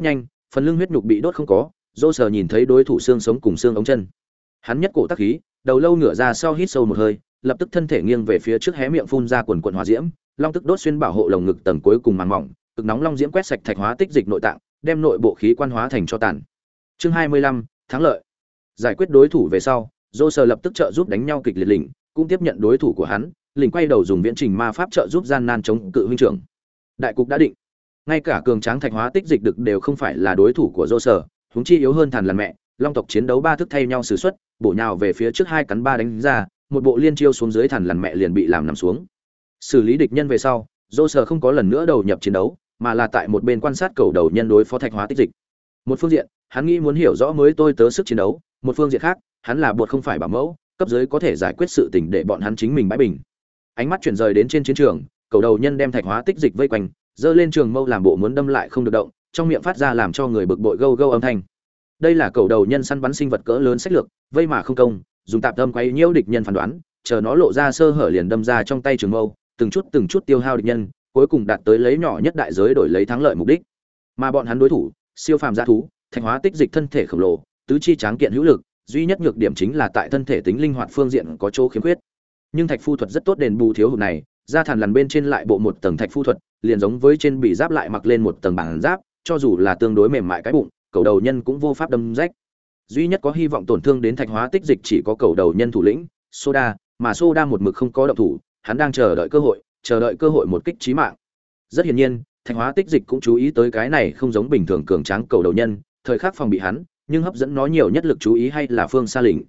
phần lưng huyết nhục bị đốt không có, dô sờ nhìn thấy đối thủ xương sống cùng xương ống chân. Hắn nhất cổ tắc khí, đầu lâu ngửa ra sau hít sâu một hơi, lập tức thân thể nghiêng về phía trước hé miệng phun ra quần quần hỏa diễm, long tức đốt xuyên bảo hộ lồng ngực tầng cuối cùng màng mỏng, cực nóng long diễm quét sạch thạch hóa tích dịch nội tạng, đem nội bộ khí quan hóa thành cho tàn. Chương 25, thắng lợi. Giải quyết đối thủ về sau, dô sờ lập tức trợ giúp đánh nhau kịch liệt lĩnh, cũng tiếp nhận đối thủ của hắn, lĩnh quay đầu dùng viễn trình ma pháp trợ giúp gian nan chống cự huynh trưởng. Đại cục đã định, ngay cả cường tráng thạch hóa tích dịch được đều không phải là đối thủ của dô sờ, huống chi yếu hơn Thằn Lằn mẹ. Long tộc chiến đấu ba thức thay nhau sử xuất, bổ nhào về phía trước hai cắn ba đánh ra, một bộ liên chiêu xuống dưới Thằn Lằn mẹ liền bị làm nằm xuống. Xử lý địch nhân về sau, dô sờ không có lần nữa đầu nhập chiến đấu, mà là tại một bên quan sát cầu đầu nhân đối phó thạch hóa tích dịch. Một phương diện, hắn nghĩ muốn hiểu rõ mới tôi tớ sức chiến đấu, một phương diện khác, hắn là bột không phải bảo mẫu, cấp dưới có thể giải quyết sự tình để bọn hắn chính mình bãi bình. Ánh mắt chuyển rời đến trên chiến trường, cầu đầu nhân đem thạch hóa tích dịch vây quanh, giơ lên trường mâu làm bộ muốn đâm lại không được động, trong miệng phát ra làm cho người bực bội gâu gâu âm thanh. Đây là cầu đầu nhân săn bắn sinh vật cỡ lớn sách lược, vây mà không công, dùng tạp âm quấy nhiễu địch nhân phán đoán, chờ nó lộ ra sơ hở liền đâm ra trong tay trường mâu, từng chút tiêu hao địch nhân, cuối cùng đạt tới lấy nhỏ nhất đại giới đổi lấy thắng lợi mục đích. Mà bọn hắn đối thủ, siêu phàm dã thú, thạch hóa tích dịch thân thể khổng lồ, tứ chi tráng kiện hữu lực, duy nhất nhược điểm chính là tại thân thể tính linh hoạt phương diện có chỗ khiếm khuyết. Nhưng thạch phu thuật rất tốt đền bù thiếu hụt này, da Thằn Lằn bên trên lại bộ một tầng thạch phu thuật, liền giống với trên bị giáp lại mặc lên một tầng bản giáp, cho dù là tương đối mềm mại cái bụng, cầu đầu nhân cũng vô pháp đâm rách. Duy nhất có hy vọng tổn thương đến thạch hóa tích dịch chỉ có cầu đầu nhân thủ lĩnh Soda, mà Soda một mực không có động thủ, hắn đang chờ đợi cơ hội một kích chí mạng. Rất hiển nhiên, thạch hóa tích dịch cũng chú ý tới cái này không giống bình thường cường tráng cầu đầu nhân, thời khắc phòng bị hắn, nhưng hấp dẫn nó nhiều nhất lực chú ý hay là Phương Sa Lĩnh.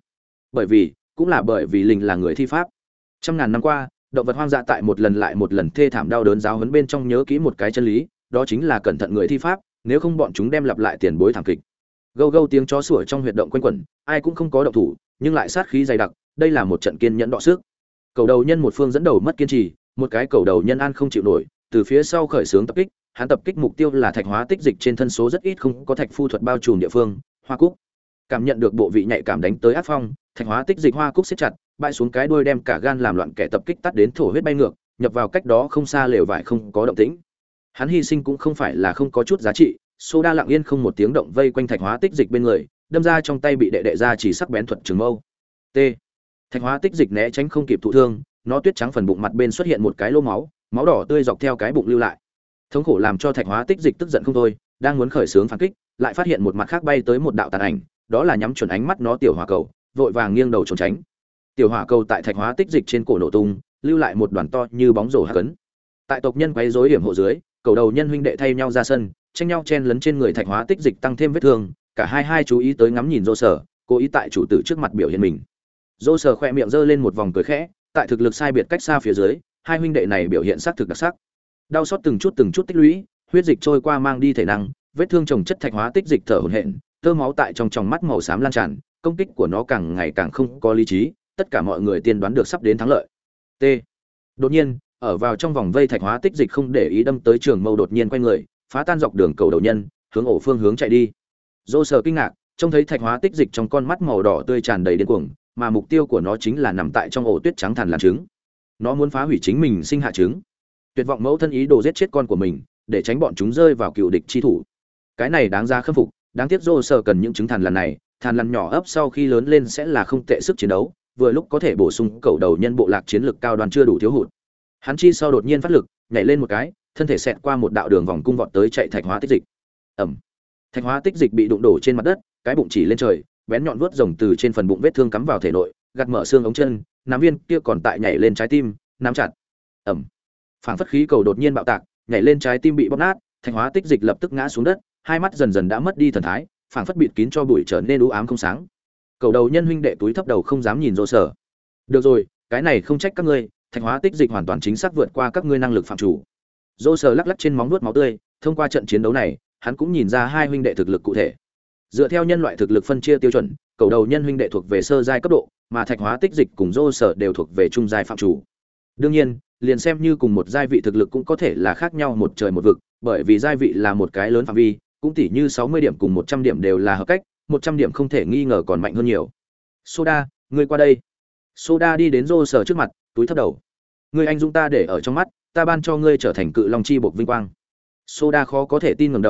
Bởi vì Lĩnh là người thi pháp. Trăm ngàn năm qua, động vật hoang dã tại một lần lại một lần thê thảm đau đớn giáo huấn bên trong nhớ kỹ một cái chân lý, đó chính là cẩn thận người thi pháp, nếu không bọn chúng đem lặp lại tiền bối thảm kịch. Gâu gâu tiếng chó sủa trong huyệt động quanh quẩn, ai cũng không có động thủ, nhưng lại sát khí dày đặc, đây là một trận kiên nhẫn đọ sức. Cầu đầu nhân một phương dẫn đầu mất kiên trì, một cái cầu đầu nhân an không chịu nổi, từ phía sau khởi xướng tập kích, hắn tập kích mục tiêu là thạch hóa tích dịch trên thân số rất ít không có thạch phu thuật bao trùm địa phương, hoa cúc. Cảm nhận được bộ vị nhạy cảm đánh tới ác phong, thạch hóa tích dịch hoa cúc siết chặt, bãi xuống cái đuôi đem cả gan làm loạn kẻ tập kích tắt đến thổ huyết bay ngược, nhập vào cách đó không xa lều vải không có động tĩnh. Hắn hy sinh cũng không phải là không có chút giá trị, Soda lặng yên không một tiếng động vây quanh thạch hóa tích dịch bên người, đâm ra trong tay bị đệ đệ ra chỉ sắc bén thuật trường mâu. T. Thạch hóa tích dịch né tránh không kịp thụ thương, nó tuyết trắng phần bụng mặt bên xuất hiện một cái lỗ máu, máu đỏ tươi dọc theo cái bụng lưu lại. Thống khổ làm cho thạch hóa tích dịch tức giận không thôi, đang muốn khởi xướng phản kích, lại phát hiện một mặt khác bay tới một đạo tàn ảnh, đó là nhắm chuẩn ánh mắt nó tiểu hỏa cầu, vội vàng nghiêng đầu trốn tránh. Tiểu hỏa cầu tại thạch hóa tích dịch trên cổ nổ tung, lưu lại một đoàn to như bóng rổ hạt cấn. Tại tộc nhân quấy rối hiểm hộ dưới, cầu đầu nhân huynh đệ thay nhau ra sân, tranh nhau chen lấn trên người thạch hóa tích dịch tăng thêm vết thương, cả hai chú ý tới ngắm nhìn Dô Sở, cố ý tại chủ tử trước mặt biểu hiện mình. Dô Sở khoe miệng giơ lên một vòng cười khẽ, tại thực lực sai biệt cách xa phía dưới, hai huynh đệ này biểu hiện sắc thực đặc sắc. Đau xót từng chút tích lũy, huyết dịch trôi qua mang đi thể năng, vết thương chồng chất thạch hóa tích dịch thở hổn hển, tơ máu tại trong tròng mắt màu xám lan tràn, công kích của nó càng ngày càng không có lý trí, tất cả mọi người tiên đoán được sắp đến thắng lợi. T. Đột nhiên, ở vào trong vòng vây thạch hóa tích dịch không để ý đâm tới trường mâu đột nhiên quay người, phá tan dọc đường cầu đầu nhân, hướng ổ phương hướng chạy đi. Dô Sở kinh ngạc, trông thấy thạch hóa tích dịch trong con mắt màu đỏ tươi tràn đầy điên cuồng, mà mục tiêu của nó chính là nằm tại trong ổ tuyết trắng Thằn Lằn trứng. Nó muốn phá hủy chính mình sinh hạ trứng. Tuyệt vọng mẫu thân ý đồ giết chết con của mình, để tránh bọn chúng rơi vào cựu địch chi thủ. Cái này đáng ra khâm phục, đáng tiếc Dô Sở cần những trứng Thằn Lằn này, Thằn Lằn nhỏ ấp sau khi lớn lên sẽ là không tệ sức chiến đấu, vừa lúc có thể bổ sung cầu đầu nhân bộ lạc chiến lực cao đoàn chưa đủ thiếu hụt. Hắn chi sau đột nhiên phát lực, nhảy lên một cái, thân thể xẹt qua một đạo đường vòng cung vọt tới chạy thạch hóa tích dịch. Ẩm. Thạch hóa tích dịch bị đụng đổ trên mặt đất, cái bụng chỉ lên trời, bén nhọn vuốt rồng từ trên phần bụng vết thương cắm vào thể nội, gạt mở xương ống chân, nắm viên kia còn tại nhảy lên trái tim, nắm chặt. Ẩm. Phảng phất khí cầu đột nhiên bạo tạc, nhảy lên trái tim bị bóp nát, thạch hóa tích dịch lập tức ngã xuống đất, hai mắt dần dần đã mất đi thần thái, phảng phất bịt kín cho bụi trở nên u ám không sáng. Cầu đầu nhân huynh đệ túi thấp đầu không dám nhìn Dô Sở. Được rồi, cái này không trách các ngươi, thạch hóa tích dịch hoàn toàn chính xác vượt qua các ngươi năng lực phạm chủ. Dô Sở lắc lắc trên móng nuốt máu tươi, thông qua trận chiến đấu này, hắn cũng nhìn ra hai huynh đệ thực lực cụ thể. Dựa theo nhân loại thực lực phân chia tiêu chuẩn, cầu đầu nhân huynh đệ thuộc về sơ giai cấp độ, mà thạch hóa tích dịch cùng Dô Sở đều thuộc về trung giai phạm chủ. Đương nhiên, liền xem như cùng một giai vị thực lực cũng có thể là khác nhau một trời một vực, bởi vì giai vị là một cái lớn phạm vi, cũng tỉ như 60 điểm cùng 100 điểm đều là hợp cách, 100 điểm không thể nghi ngờ còn mạnh hơn nhiều. Soda, ngươi qua đây. Soda đi đến Dô Sở trước mặt, túi thấp đầu. Ngươi anh dũng ta để ở trong mắt, ta ban cho ngươi trở thành cự long chi bộc vinh quang. Soda khó có thể tin ngẩng đầu,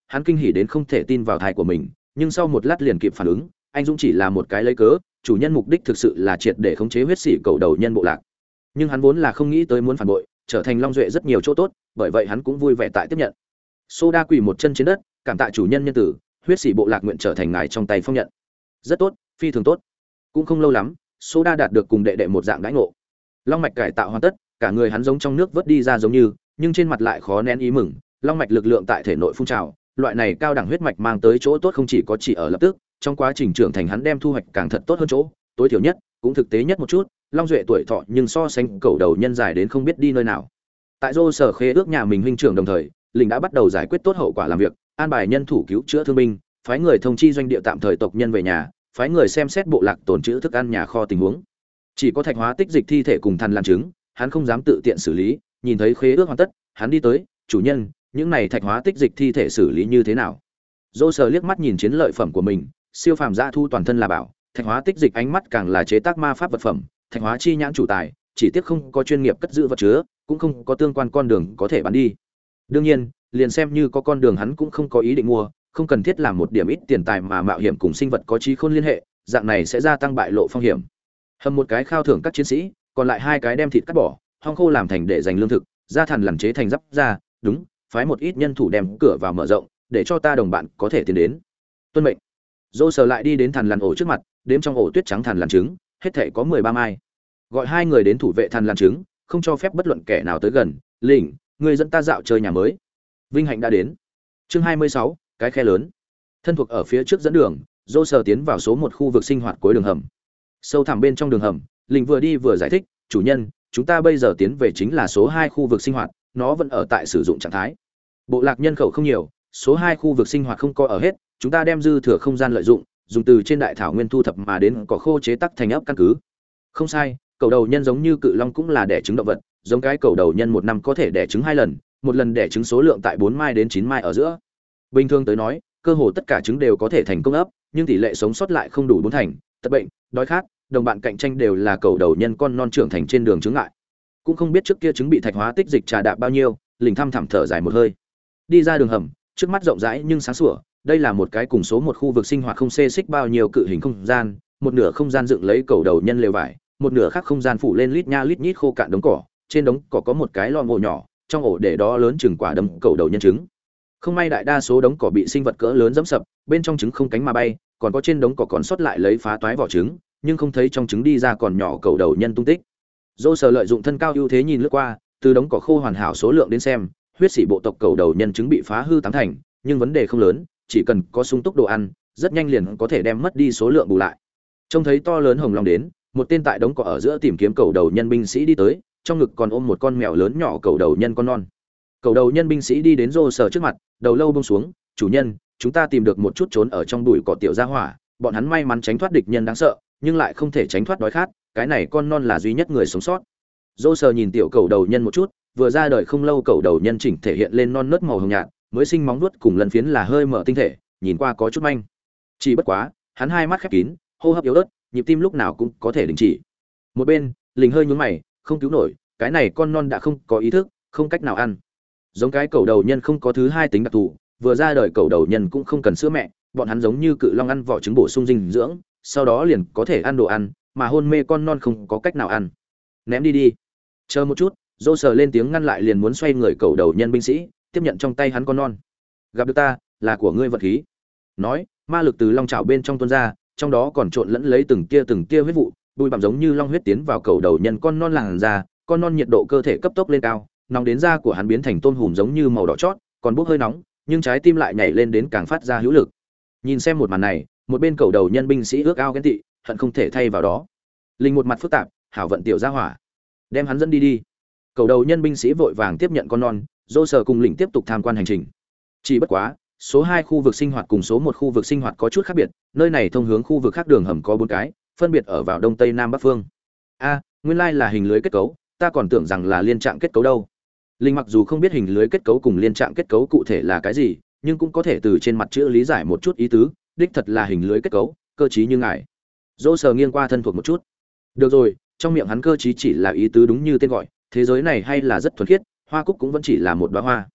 hắn kinh hỉ đến không thể tin vào thai của mình, nhưng sau một lát liền kịp phản ứng, anh Dũng chỉ là một cái lấy cớ, chủ nhân mục đích thực sự là triệt để khống chế huyết sỉ cầu đầu nhân bộ lạc. Nhưng hắn vốn là không nghĩ tới muốn phản bội, trở thành Long Duệ rất nhiều chỗ tốt, bởi vậy hắn cũng vui vẻ tại tiếp nhận. Soda quỳ một chân trên đất, cảm tạ chủ nhân nhân tử, huyết sỉ bộ lạc nguyện trở thành ngài trong tay phong nhận. Rất tốt, phi thường tốt. Cũng không lâu lắm, Soda đạt được cùng đệ đệ một dạng đãi ngộ. Long mạch cải tạo hoàn tất, cả người hắn giống trong nước vớt đi ra giống như, nhưng trên mặt lại khó nén ý mừng, long mạch lực lượng tại thể nội phun trào, loại này cao đẳng huyết mạch mang tới chỗ tốt không chỉ có chỉ ở lập tức, trong quá trình trưởng thành hắn đem thu hoạch càng thật tốt hơn chỗ, tối thiểu nhất, cũng thực tế nhất một chút, Long Duệ tuổi thọ nhưng so sánh cầu đầu nhân dài đến không biết đi nơi nào. Tại Dô Sở khế ước nhà mình huynh trưởng đồng thời, Lĩnh đã bắt đầu giải quyết tốt hậu quả làm việc, an bài nhân thủ cứu chữa thương binh, phái người thông chi doanh địa tạm thời tộc nhân về nhà, phái người xem xét bộ lạc tồn trữ thức ăn nhà kho tình huống. Chỉ có Thạch Hóa tích dịch thi thể cùng thằn lằn trứng, hắn không dám tự tiện xử lý, nhìn thấy khế ước hoàn tất, hắn đi tới, "Chủ nhân, những này Thạch Hóa tích dịch thi thể xử lý như thế nào?" Dô Sở liếc mắt nhìn chiến lợi phẩm của mình, siêu phàm dã thu toàn thân là bảo, Thạch Hóa tích dịch ánh mắt càng là chế tác ma pháp vật phẩm, Thạch Hóa chi nhãn chủ tài, chỉ tiếc không có chuyên nghiệp cất giữ vật chứa, cũng không có tương quan con đường có thể bán đi. Đương nhiên, liền xem như có con đường hắn cũng không có ý định mua, không cần thiết làm một điểm ít tiền tài mà mạo hiểm cùng sinh vật có trí khôn liên hệ, dạng này sẽ gia tăng bại lộ phong hiểm. Hầm một cái khao thưởng các chiến sĩ, còn lại hai cái đem thịt cắt bỏ, hong khô làm thành để dành lương thực, da thằn lằn chế thành giáp da, đúng, phái một ít nhân thủ đem cửa vào mở rộng, để cho ta đồng bạn có thể tiến đến. Tuân mệnh. Dô Sở lại đi đến thằn lằn ổ trước mặt, đếm trong ổ tuyết trắng thằn lằn trứng, hết thảy có 13 mai. Gọi hai người đến thủ vệ thằn lằn trứng, không cho phép bất luận kẻ nào tới gần. Lĩnh, người dẫn ta dạo chơi nhà mới. Vinh hạnh đã đến. Chương 26, cái khe lớn. Thân thuộc ở phía trước dẫn đường, Dô Sở tiến vào số 1 khu vực sinh hoạt cuối đường hầm. Sâu thẳm bên trong đường hầm, Lĩnh vừa đi vừa giải thích, "Chủ nhân, chúng ta bây giờ tiến về chính là số 2 khu vực sinh hoạt, nó vẫn ở tại sử dụng trạng thái. Bộ lạc nhân khẩu không nhiều, số 2 khu vực sinh hoạt không có ở hết, chúng ta đem dư thừa không gian lợi dụng, dùng từ trên đại thảo nguyên thu thập mà đến cỏ khô chế tác thành ấp căn cứ." Không sai, cầu đầu nhân giống như cự long cũng là đẻ trứng động vật, giống cái cầu đầu nhân một năm có thể đẻ trứng 2 lần, một lần đẻ trứng số lượng tại 4 mai đến 9 mai ở giữa. Bình thường tới nói, cơ hồ tất cả trứng đều có thể thành công ấp, nhưng tỷ lệ sống sót lại không đủ 4 thành, tật bệnh, đói khát, đồng bạn cạnh tranh đều là cầu đầu nhân con non trưởng thành trên đường chướng ngại. Cũng không biết trước kia trứng bị Thạch Hóa tích dịch trà đạp bao nhiêu, Lĩnh thăm thẳm thở dài một hơi. Đi ra đường hầm, trước mắt rộng rãi nhưng sáng sủa, đây là một cái cùng số một khu vực sinh hoạt không xê xích bao nhiêu cự hình không gian, một nửa không gian dựng lấy cầu đầu nhân lều vải, một nửa khác không gian phủ lên lít nha lít nhít khô cạn đống cỏ, trên đống cỏ có một cái lon ổ nhỏ, trong ổ để đó lớn chừng quả đấm cầu đầu nhân trứng. Không may đại đa số đống cỏ bị sinh vật cỡ lớn giẫm sập, bên trong trứng không cánh mà bay, còn có trên đống cỏ còn sót lại lấy phá toái vỏ trứng, nhưng không thấy trong trứng đi ra còn nhỏ cầu đầu nhân tung tích. Dô Sở lợi dụng thân cao ưu thế nhìn lướt qua, từ đống cỏ khô hoàn hảo số lượng đến xem, huyết sĩ bộ tộc cầu đầu nhân trứng bị phá hư 8 thành, nhưng vấn đề không lớn, chỉ cần có sung túc đồ ăn, rất nhanh liền có thể đem mất đi số lượng bù lại. Trông thấy to lớn hồng long đến, một tên tại đống cỏ ở giữa tìm kiếm cầu đầu nhân binh sĩ đi tới, trong ngực còn ôm một con mèo lớn nhỏ cầu đầu nhân con non. Cầu đầu nhân binh sĩ đi đến Dô Sở trước mặt, đầu lâu buông xuống, "Chủ nhân, chúng ta tìm được một chút trốn ở trong bụi cỏ tiểu gia hỏa, bọn hắn may mắn tránh thoát địch nhân đáng sợ, nhưng lại không thể tránh thoát đói khát, cái này con non là duy nhất người sống sót." Dô Sở nhìn tiểu cầu đầu nhân một chút, vừa ra đời không lâu cầu đầu nhân chỉnh thể hiện lên non nớt màu hồng nhạt, mới sinh móng vuốt cùng lần phiến là hơi mở tinh thể, nhìn qua có chút manh. Chỉ bất quá, hắn hai mắt khép kín, hô hấp yếu ớt, nhịp tim lúc nào cũng có thể đình chỉ. Một bên, Lĩnh hơi nhướng mày, không cứu nổi, cái này con non đã không có ý thức, không cách nào ăn. Giống cái cầu đầu nhân không có thứ hai tính đặc thù, vừa ra đời cầu đầu nhân cũng không cần sữa mẹ, bọn hắn giống như cự long ăn vỏ trứng bổ sung dinh dưỡng, sau đó liền có thể ăn đồ ăn, mà hôn mê con non không có cách nào ăn. Ném đi đi. Chờ một chút, Dô Sở lên tiếng ngăn lại liền muốn xoay người cầu đầu nhân binh sĩ, tiếp nhận trong tay hắn con non. "Gặp được ta, là của ngươi vật khí." Nói, ma lực từ long chảo bên trong tuôn ra, trong đó còn trộn lẫn lấy từng tia huyết vụ, bụi bặm giống như long huyết tiến vào cầu đầu nhân con non làn da, con non nhiệt độ cơ thể cấp tốc lên cao, nóng đến da của hắn biến thành tôm hùm giống như màu đỏ chót, còn bốc hơi nóng, nhưng trái tim lại nhảy lên đến càng phát ra hữu lực. Nhìn xem một màn này, một bên cầu đầu nhân binh sĩ ước ao ghen tị, hận không thể thay vào đó. Linh một mặt phức tạp, "Hảo vận tiểu gia hỏa, đem hắn dẫn đi đi." Cầu đầu nhân binh sĩ vội vàng tiếp nhận con non, Dô Sở cùng Lĩnh tiếp tục tham quan hành trình. Chỉ bất quá, số 2 khu vực sinh hoạt cùng số 1 khu vực sinh hoạt có chút khác biệt, nơi này thông hướng khu vực khác đường hầm có 4 cái, phân biệt ở vào đông tây nam bắc phương. Nguyên lai là hình lưới kết cấu, ta còn tưởng rằng là liên trạng kết cấu đâu. Linh mặc dù không biết hình lưới kết cấu cùng liên trạng kết cấu cụ thể là cái gì, nhưng cũng có thể từ trên mặt chữ lý giải một chút ý tứ, đích thật là hình lưới kết cấu, cơ trí như ngài. Dô Sở nghiêng qua thân thuộc một chút. Được rồi, trong miệng hắn cơ trí chỉ là ý tứ đúng như tên gọi, thế giới này hay là rất thuần khiết, hoa cúc cũng vẫn chỉ là một đóa hoa.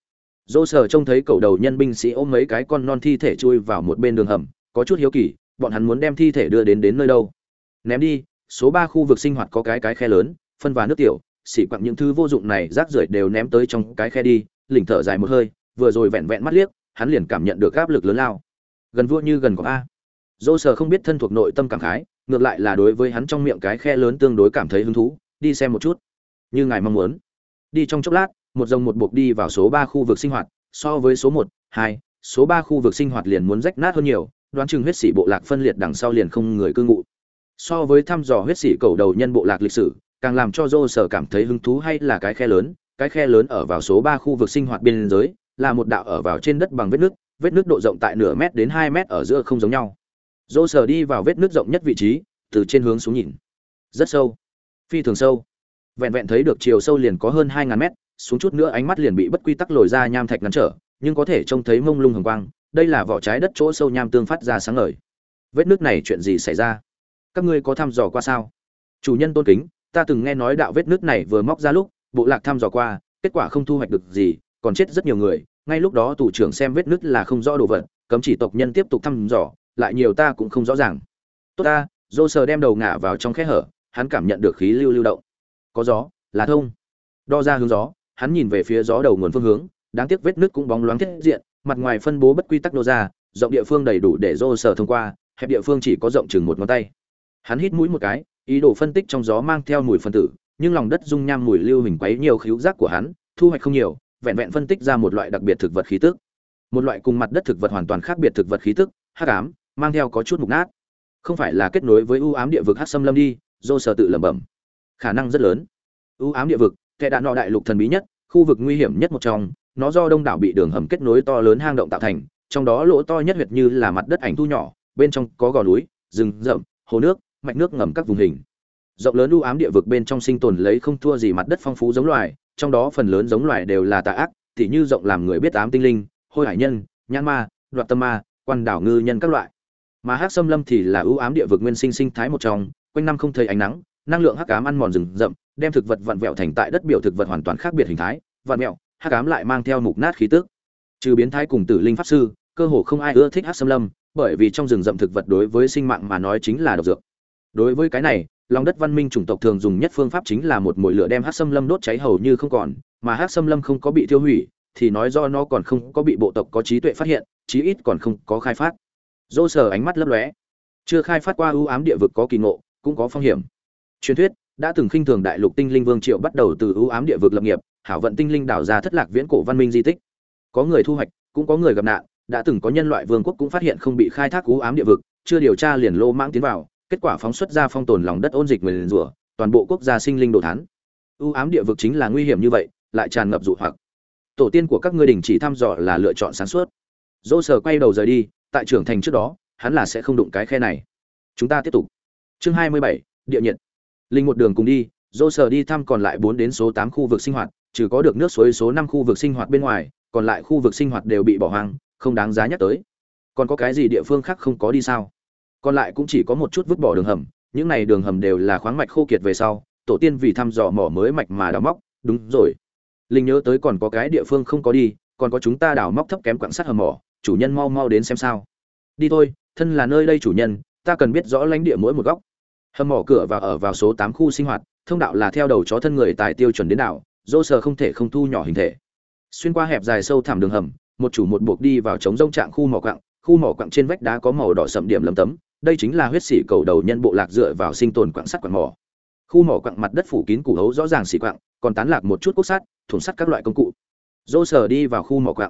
Dô Sở trông thấy cầu đầu nhân binh sĩ ôm mấy cái con non thi thể chui vào một bên đường hầm, có chút hiếu kỳ, bọn hắn muốn đem thi thể đưa đến nơi đâu? Ném đi, số 3 khu vực sinh hoạt có cái khe lớn, phân và nước tiểu, xỉ quặng những thứ vô dụng này rác rưởi đều ném tới trong cái khe đi, lỉnh thở dài một hơi, vừa rồi vẹn vẹn mắt liếc, hắn liền cảm nhận được áp lực lớn lao. Gần vua như gần cọp a. Dô Sở không biết thân thuộc nội tâm cảm khái, ngược lại là đối với hắn trong miệng cái khe lớn tương đối cảm thấy hứng thú, đi xem một chút. Như ngài mong muốn. Đi trong chốc lát, một dòng một buộc đi vào số 3 khu vực sinh hoạt, so với số 1, 2, số 3 khu vực sinh hoạt liền muốn rách nát hơn nhiều, đoán chừng huyết sĩ bộ lạc phân liệt đằng sau liền không người cư ngụ. So với thăm dò huyết sĩ cầu đầu nhân bộ lạc lịch sử, càng làm cho Dô Sở cảm thấy hứng thú hay là cái khe lớn ở vào số 3 khu vực sinh hoạt biên giới, là một đạo ở vào trên đất bằng vết nước độ rộng tại nửa mét đến 2 mét ở giữa không giống nhau. Dô Sở đi vào vết nước rộng nhất vị trí, từ trên hướng xuống nhìn. Rất sâu, phi thường sâu. Vẹn vẹn thấy được chiều sâu liền có hơn 2000 mét, xuống chút nữa ánh mắt liền bị bất quy tắc lồi ra nham thạch ngăn trở, nhưng có thể trông thấy mông lung hồng quang, đây là vỏ trái đất chỗ sâu nham tương phát ra sáng ngời. Vết nước này chuyện gì xảy ra? Các ngươi có thăm dò qua sao? Chủ nhân tôn kính, ta từng nghe nói đạo vết nước này vừa móc ra lúc, bộ lạc thăm dò qua, kết quả không thu hoạch được gì, còn chết rất nhiều người, ngay lúc đó tù trưởng xem vết nước là không rõ đồ vật, cấm chỉ tộc nhân tiếp tục thăm dò, lại nhiều ta cũng không rõ ràng. Tốt ta, Dô Sở đem đầu ngả vào trong khe hở, hắn cảm nhận được khí lưu lưu động. Có gió, là thông. Đo ra hướng gió, hắn nhìn về phía gió đầu nguồn phương hướng, đáng tiếc vết nước cũng bóng loáng thiết diện, mặt ngoài phân bố bất quy tắc nô ra, rộng địa phương đầy đủ để Dô Sở thông qua, hẹp địa phương chỉ có rộng chừng một ngón tay. Hắn hít mũi một cái, ý đồ phân tích trong gió mang theo mùi phân tử, nhưng lòng đất dung nham mùi lưu hình quấy nhiều khứu giác của hắn, thu hoạch không nhiều, vẹn vẹn phân tích ra một loại đặc biệt thực vật khí tức. Một loại cùng mặt đất thực vật hoàn toàn khác biệt thực vật khí tức, hắc ám, mang theo có chút mục nát. Không phải là kết nối với u ám địa vực hắc xâm lâm đi, Dô Sở tự lẩm bẩm. Khả năng rất lớn. U ám địa vực, kẻ đạn nọ đại lục thần bí nhất, khu vực nguy hiểm nhất một trong, nó do đông đảo bị đường hầm kết nối to lớn hang động tạo thành, trong đó lỗ to nhất huyệt như là mặt đất ảnh thu nhỏ, bên trong có gò núi, rừng rậm, hồ nước, mạch nước ngầm các vùng hình. Rộng lớn u ám địa vực bên trong sinh tồn lấy không thua gì mặt đất phong phú giống loài, trong đó phần lớn giống loài đều là tà ác, tỉ như rộng làm người biết ám tinh linh, hôi hải nhân, nhãn ma, đoạt tâm ma, quan đảo ngư nhân các loại. Mà hắc xâm lâm thì là u ám địa vực nguyên sinh sinh thái một trong, quanh năm không thấy ánh nắng, năng lượng hắc ám ăn mòn rừng rậm, đem thực vật vặn vẹo thành tại đất biểu thực vật hoàn toàn khác biệt hình thái, vặn vẹo, hắc ám lại mang theo mục nát khí tức. Trừ biến thái cùng tử linh pháp sư, cơ hồ không ai ưa thích hắc xâm lâm, bởi vì trong rừng rậm thực vật đối với sinh mạng mà nói chính là độc dược. Đối với cái này, lòng đất văn minh chủng tộc thường dùng nhất phương pháp chính là một mồi lửa đem hắc xâm lâm đốt cháy hầu như không còn, mà hắc xâm lâm không có bị tiêu hủy, thì nói do nó còn không có bị bộ tộc có trí tuệ phát hiện, chí ít còn không có khai phát. Dô Sở ánh mắt lấp lóe, chưa khai phát qua ưu ám địa vực có kỳ ngộ, cũng có phong hiểm. Truyền thuyết đã từng khinh thường đại lục tinh linh vương triệu bắt đầu từ ưu ám địa vực lập nghiệp, hảo vận tinh linh đào ra thất lạc viễn cổ văn minh di tích. Có người thu hoạch, cũng có người gặp nạn, đã từng có nhân loại vương quốc cũng phát hiện không bị khai thác ưu ám địa vực, chưa điều tra liền lô mãng tiến vào, kết quả phóng xuất ra phong tồn lòng đất ôn dịch nguyền rủa, toàn bộ quốc gia sinh linh đồ thán. Ưu ám địa vực chính là nguy hiểm như vậy, lại tràn ngập dụ hoặc. Tổ tiên của các ngươi đình chỉ thăm dò là lựa chọn sáng suốt. Dô Sở quay đầu rời đi, tại trưởng thành trước đó, hắn là sẽ không đụng cái khe này. Chúng ta tiếp tục. Chương 27, địa nhiệt. Linh một đường cùng đi, Dô Sở đi thăm còn lại 4 đến số 8 khu vực sinh hoạt, trừ có được nước suối số 5 khu vực sinh hoạt bên ngoài, còn lại khu vực sinh hoạt đều bị bỏ hoang, không đáng giá nhắc tới. Còn có cái gì địa phương khác không có đi sao? Còn lại cũng chỉ có một chút vứt bỏ đường hầm, những này đường hầm đều là khoáng mạch khô kiệt về sau, tổ tiên vì thăm dò mỏ mới mạch mà đào móc, đúng rồi. Linh nhớ tới còn có cái địa phương không có đi, còn có chúng ta đào móc thấp kém quặng sắt hầm mỏ, chủ nhân mau mau đến xem sao. Đi thôi, thân là nơi đây chủ nhân, ta cần biết rõ lãnh địa mỗi một góc. Hầm mỏ cửa vào ở vào số 8 khu sinh hoạt, thông đạo là theo đầu chó thân người tài tiêu chuẩn đến đảo, Dô Sở không thể không thu nhỏ hình thể. Xuyên qua hẹp dài sâu thẳm đường hầm, một chủ một buộc đi vào trống rông trạng khu mỏ quặng trên vách đá có màu đỏ sậm điểm lấm tấm, đây chính là huyết sĩ cầu đầu nhân bộ lạc dựa vào sinh tồn quặng sắt quặng mỏ. Khu mỏ quặng mặt đất phủ kín củ hấu rõ ràng xỉ quặng, còn tán lạc một chút cuốc sắt, thùng sắt các loại công cụ. Dô Sở đi vào khu mỏ quặng.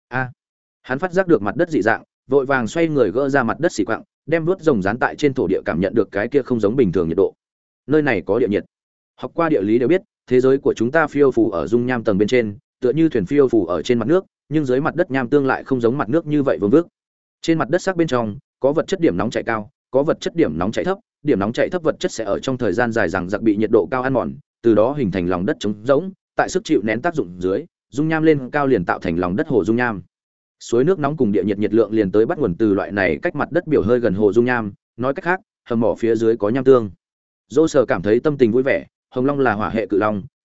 Hắn phát giác được mặt đất dị dạng, vội vàng xoay người gỡ ra mặt đất xỉ quặng, đem vuốt rồng dán tại trên thổ địa cảm nhận được cái kia không giống bình thường nhiệt độ. Nơi này có địa nhiệt. Học qua địa lý đều biết, thế giới của chúng ta phiêu phù ở dung nham tầng bên trên, tựa như thuyền phiêu phù ở trên mặt nước, nhưng dưới mặt đất nham tương lại không giống mặt nước như vậy vương vước. Trên mặt đất sắc bên trong, có vật chất điểm nóng chảy cao, có vật chất điểm nóng chảy thấp, điểm nóng chảy thấp vật chất sẽ ở trong thời gian dài rằng giặc bị nhiệt độ cao ăn mòn, từ đó hình thành lòng đất trống rỗng, tại sức chịu nén tác dụng dưới, dung nham lên cao liền tạo thành lòng đất hồ dung nham. Suối nước nóng cùng địa nhiệt lượng liền tới bắt nguồn từ loại này cách mặt đất biểu hơi gần hồ dung nham, nói cách khác, hầm mỏ phía dưới có nham tương. Dô Sở cảm thấy tâm tình vui vẻ, Hồng Long là hỏa hệ cự long,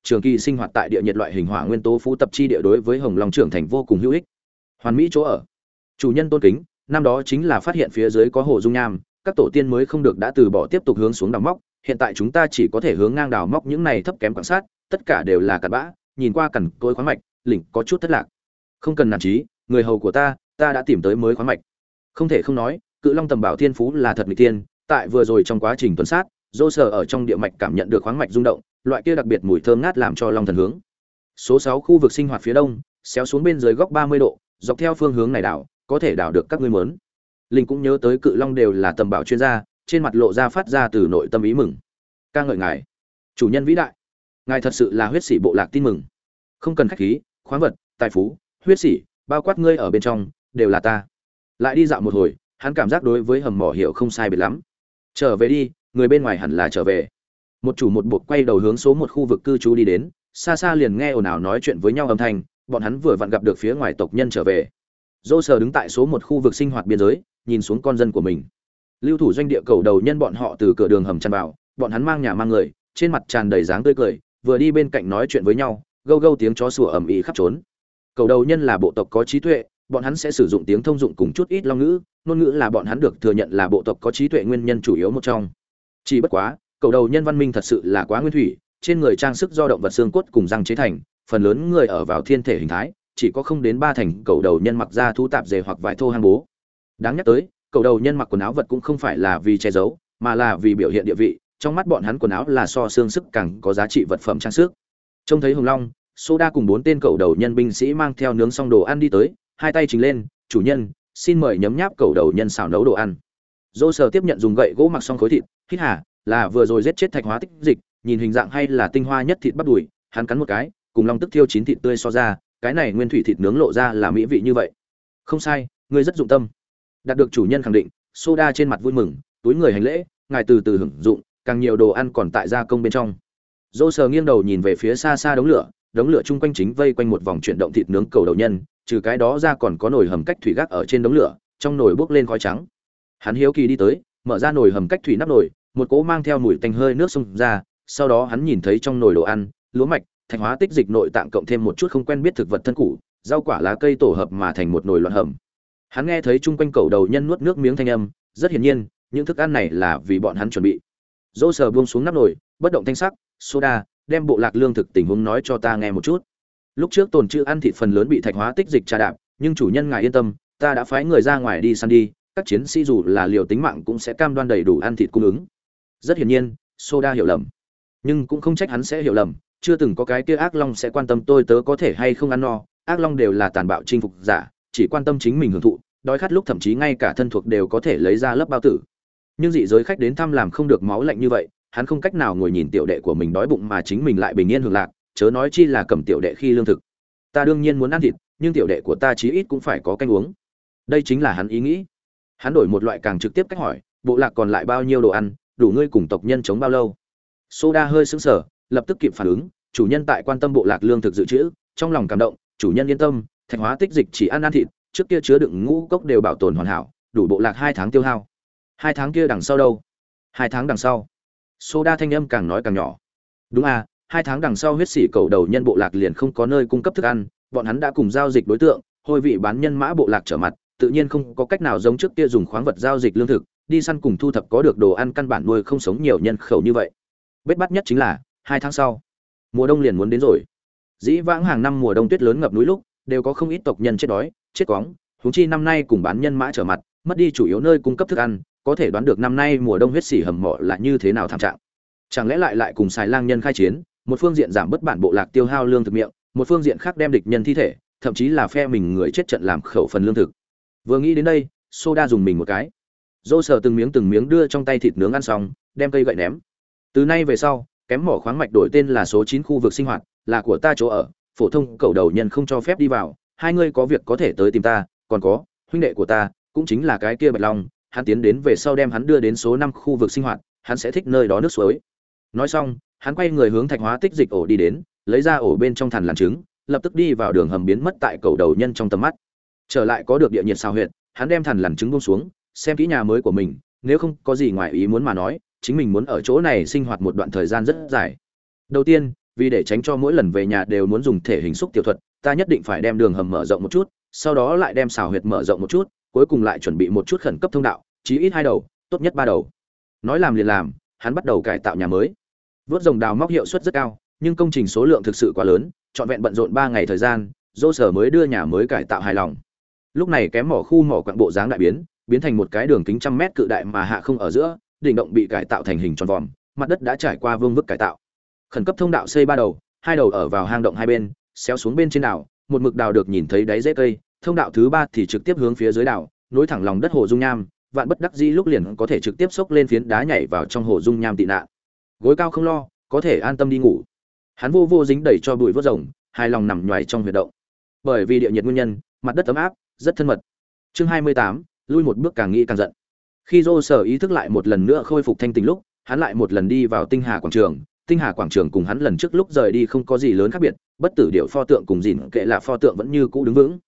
trường kỳ sinh hoạt tại địa nhiệt loại hình hỏa nguyên tố phú tập chi địa đối với hồng long trưởng thành vô cùng hữu ích. Hoàn mỹ chỗ ở, chủ nhân tôn kính, năm đó chính là phát hiện phía dưới có hồ dung nham, các tổ tiên mới không được đã từ bỏ tiếp tục hướng xuống đào móc, hiện tại chúng ta chỉ có thể hướng ngang đào móc những này thấp kém quan sát, tất cả đều là cặn bã, nhìn qua cằn cỗi khoáng mạch, lỉnh có chút thất lạc. Không cần nản chí, người hầu của ta đã tìm tới mới khoáng mạch. Không thể không nói, Cự Long Tầm Bảo Thiên Phú là thật nghịch tiên, tại vừa rồi trong quá trình tuần sát, Dô Sở ở trong địa mạch cảm nhận được khoáng mạch rung động, loại kia đặc biệt mùi thơm ngát làm cho Long Thần hướng. Số 6 khu vực sinh hoạt phía đông, xéo xuống bên dưới góc 30 độ, dọc theo phương hướng này đảo, có thể đảo được các ngươi muốn. Linh cũng nhớ tới Cự Long đều là tầm bảo chuyên gia, trên mặt lộ ra phát ra từ nội tâm ý mừng. Ca ngợi ngài, chủ nhân vĩ đại. Ngài thật sự là huyết sĩ bộ lạc tin mừng. Không cần khách khí, khoáng vật, tài phú, huyết sĩ, bao quát ngươi ở bên trong, đều là ta. Lại đi dạo một hồi, hắn cảm giác đối với hầm mỏ hiểu không sai biệt lắm. Trở về đi, người bên ngoài hẳn là trở về. Một chủ một buộc quay đầu hướng số một khu vực cư trú đi đến, xa xa liền nghe ồn ào nói chuyện với nhau âm thanh, bọn hắn vừa vặn gặp được phía ngoài tộc nhân trở về. Dô Sở đứng tại số một khu vực sinh hoạt biên giới, nhìn xuống con dân của mình. Lưu thủ doanh địa cầu đầu nhân bọn họ từ cửa đường hầm tràn vào, bọn hắn mang nhà mang người, trên mặt tràn đầy dáng tươi cười, vừa đi bên cạnh nói chuyện với nhau, gâu gâu tiếng chó sủa ầm ĩ khắp trốn. Cầu đầu nhân là bộ tộc có trí tuệ, bọn hắn sẽ sử dụng tiếng thông dụng cùng chút ít long ngữ, ngôn ngữ là bọn hắn được thừa nhận là bộ tộc có trí tuệ nguyên nhân chủ yếu một trong. Chỉ bất quá, cầu đầu nhân văn minh thật sự là quá nguyên thủy, trên người trang sức do động vật xương cốt cùng răng chế thành, phần lớn người ở vào thiên thể hình thái, chỉ có không đến 3 thành cầu đầu nhân mặc da thú tạp dề hoặc vải thô hang bố. Đáng nhắc tới, cầu đầu nhân mặc quần áo vật cũng không phải là vì che giấu, mà là vì biểu hiện địa vị, trong mắt bọn hắn quần áo là so xương sức càng có giá trị vật phẩm trang sức. Trông thấy Hồng Long, Soda cùng 4 tên cầu đầu nhân binh sĩ mang theo nướng xong đồ ăn đi tới, hai tay trình lên, "Chủ nhân, xin mời nhấm nháp cầu đầu nhân xào nấu đồ ăn." Dô Sở tiếp nhận dùng gậy gỗ mặc xong khối thịt, hít hà, là vừa rồi giết chết thạch hóa tích dịch, nhìn hình dạng hay là tinh hoa nhất thịt bắp đùi, hắn cắn một cái, cùng long tức thiêu chín thịt tươi so ra, cái này nguyên thủy thịt nướng lộ ra là mỹ vị như vậy. Không sai, ngươi rất dụng tâm. Đạt được chủ nhân khẳng định, Soda trên mặt vui mừng, túi người hành lễ, ngài từ từ hưởng dụng, càng nhiều đồ ăn còn tại gia công bên trong. Dô Sở nghiêng đầu nhìn về phía xa xa đống lửa chung quanh chính vây quanh một vòng chuyển động thịt nướng cầu đầu nhân, trừ cái đó ra còn có nồi hầm cách thủy gác ở trên đống lửa, trong nồi bốc lên khói trắng. Hắn hiếu kỳ đi tới, mở ra nồi hầm cách thủy nắp nồi, một cỗ mang theo mùi tanh hơi nước xông ra, sau đó hắn nhìn thấy trong nồi đồ ăn, lúa mạch, thạch hóa tích dịch nội tạng cộng thêm một chút không quen biết thực vật thân củ, rau quả lá cây tổ hợp mà thành một nồi loạn hầm. Hắn nghe thấy chung quanh cầu đầu nhân nuốt nước miếng thanh âm, rất hiển nhiên, những thức ăn này là vì bọn hắn chuẩn bị. Dô Sở buông xuống nắp nồi, bất động thanh sắc, "Soda, đem bộ lạc lương thực tình huống nói cho ta nghe một chút." Lúc trước tồn trữ ăn thịt phần lớn bị thạch hóa tích dịch trà đạp, nhưng chủ nhân ngài yên tâm, ta đã phái người ra ngoài đi săn đi, các chiến sĩ dù là liều tính mạng cũng sẽ cam đoan đầy đủ ăn thịt cung ứng. Rất hiển nhiên, Soda hiểu lầm, nhưng cũng không trách hắn sẽ hiểu lầm, chưa từng có cái kia ác long sẽ quan tâm tôi tớ có thể hay không ăn no, ác long đều là tàn bạo chinh phục giả, chỉ quan tâm chính mình hưởng thụ, đói khát lúc thậm chí ngay cả thân thuộc đều có thể lấy ra lớp bao tử. Nhưng dị giới khách đến thăm làm không được máu lạnh như vậy, hắn không cách nào ngồi nhìn tiểu đệ của mình đói bụng mà chính mình lại bình yên hưởng lạc, chớ nói chi là cầm tiểu đệ khi lương thực. Ta đương nhiên muốn ăn thịt, nhưng tiểu đệ của ta chí ít cũng phải có canh uống. Đây chính là hắn ý nghĩ. Hắn đổi một loại càng trực tiếp cách hỏi, bộ lạc còn lại bao nhiêu đồ ăn, đủ ngươi cùng tộc nhân chống bao lâu? Soda hơi sững sờ, lập tức kịp phản ứng, chủ nhân tại quan tâm bộ lạc lương thực dự trữ, trong lòng cảm động, chủ nhân yên tâm, thạch hóa tích dịch chỉ ăn thịt, trước kia chứa đựng ngũ cốc đều bảo tồn hoàn hảo, đủ bộ lạc 2 tháng tiêu hao. 2 tháng kia đằng sau đâu? 2 tháng đằng sau. Soda thanh âm càng nói càng nhỏ. Đúng à, 2 tháng đằng sau huyết sĩ cầu đầu nhân bộ lạc liền không có nơi cung cấp thức ăn, bọn hắn đã cùng giao dịch đối tượng, hôi vị bán nhân mã bộ lạc trở mặt, tự nhiên không có cách nào giống trước kia dùng khoáng vật giao dịch lương thực, đi săn cùng thu thập có được đồ ăn căn bản nuôi không sống nhiều nhân khẩu như vậy. Bết bắt nhất chính là 2 tháng sau, mùa đông liền muốn đến rồi. Dĩ vãng hàng năm mùa đông tuyết lớn ngập núi lúc, đều có không ít tộc nhân chết đói, chết quóng, huống chi năm nay cùng bán nhân mã trở mặt, mất đi chủ yếu nơi cung cấp thức ăn, có thể đoán được năm nay mùa đông huyết sĩ hầm mộ là như thế nào thảm trạng. Chẳng lẽ lại cùng xài lang nhân khai chiến, một phương diện giảm bớt bản bộ lạc tiêu hao lương thực miệng, một phương diện khác đem địch nhân thi thể, thậm chí là phe mình người chết trận làm khẩu phần lương thực. Vừa nghĩ đến đây, Soda dùng mình một cái. Dô Sở từng miếng đưa trong tay thịt nướng ăn xong, đem cây gậy ném. Từ nay về sau, kém mỏ khoáng mạch đổi tên là số 9 khu vực sinh hoạt, là của ta chỗ ở, phổ thông cầu đầu nhân không cho phép đi vào, hai ngươi có việc có thể tới tìm ta, còn có, huynh đệ của ta, cũng chính là cái kia Bạch Long, hắn tiến đến về sau đem hắn đưa đến số 5 khu vực sinh hoạt, hắn sẽ thích nơi đó nước suối. Nói xong, hắn quay người hướng thạch hóa tích dịch ổ đi đến, lấy ra ổ bên trong thằn lằn trứng, lập tức đi vào đường hầm biến mất tại cầu đầu nhân trong tầm mắt. Trở lại có được địa nhiệt sao huyệt, hắn đem thằn lằn trứng buông xuống, xem kỹ nhà mới của mình, nếu không có gì ngoài ý muốn mà nói, chính mình muốn ở chỗ này sinh hoạt một đoạn thời gian rất dài. Đầu tiên, vì để tránh cho mỗi lần về nhà đều muốn dùng thể hình xúc tiểu thuật, ta nhất định phải đem đường hầm mở rộng một chút, sau đó lại đem xào huyệt mở rộng một chút, cuối cùng lại chuẩn bị một chút khẩn cấp thông đạo, chí ít 2 đầu, tốt nhất 3 đầu. Nói làm liền làm, hắn bắt đầu cải tạo nhà mới. Vớt rồng đào móc hiệu suất rất cao, nhưng công trình số lượng thực sự quá lớn, trọn vẹn bận rộn 3 ngày thời gian, Dô Sở mới đưa nhà mới cải tạo hài lòng. Lúc này kém mỏ khu mỏ quặng bộ dáng đại biến thành một cái đường kính trăm mét cự đại mà hạ không ở giữa, đỉnh động bị cải tạo thành hình tròn vòm, mặt đất đã trải qua vương vức cải tạo. Khẩn cấp thông đạo xây 3 đầu, 2 đầu ở vào hang động hai bên, xéo xuống bên trên đảo, một mực đào được nhìn thấy đáy rễ cây, thông đạo thứ 3 thì trực tiếp hướng phía dưới đảo, nối thẳng lòng đất hồ dung nham, vạn bất đắc dĩ lúc liền có thể trực tiếp xốc lên phiến đá nhảy vào trong hồ dung nham tị nạn. Gối cao không lo, có thể an tâm đi ngủ. Hắn vô dính đẩy cho bụi vớt rồng, hài lòng nằm nhoài trong huyệt động. Bởi vì địa nhiệt nguyên nhân, mặt đất ấm áp, rất thân mật. Chương 28, lui một bước càng nghĩ càng giận. Khi Dô Sở ý thức lại một lần nữa khôi phục thanh tỉnh lúc, hắn lại một lần đi vào Tinh Hà quảng trường. Tinh Hà quảng trường cùng hắn lần trước lúc rời đi không có gì lớn khác biệt, bất tử điệu pho tượng cùng gìn kệ là pho tượng vẫn như cũ đứng vững.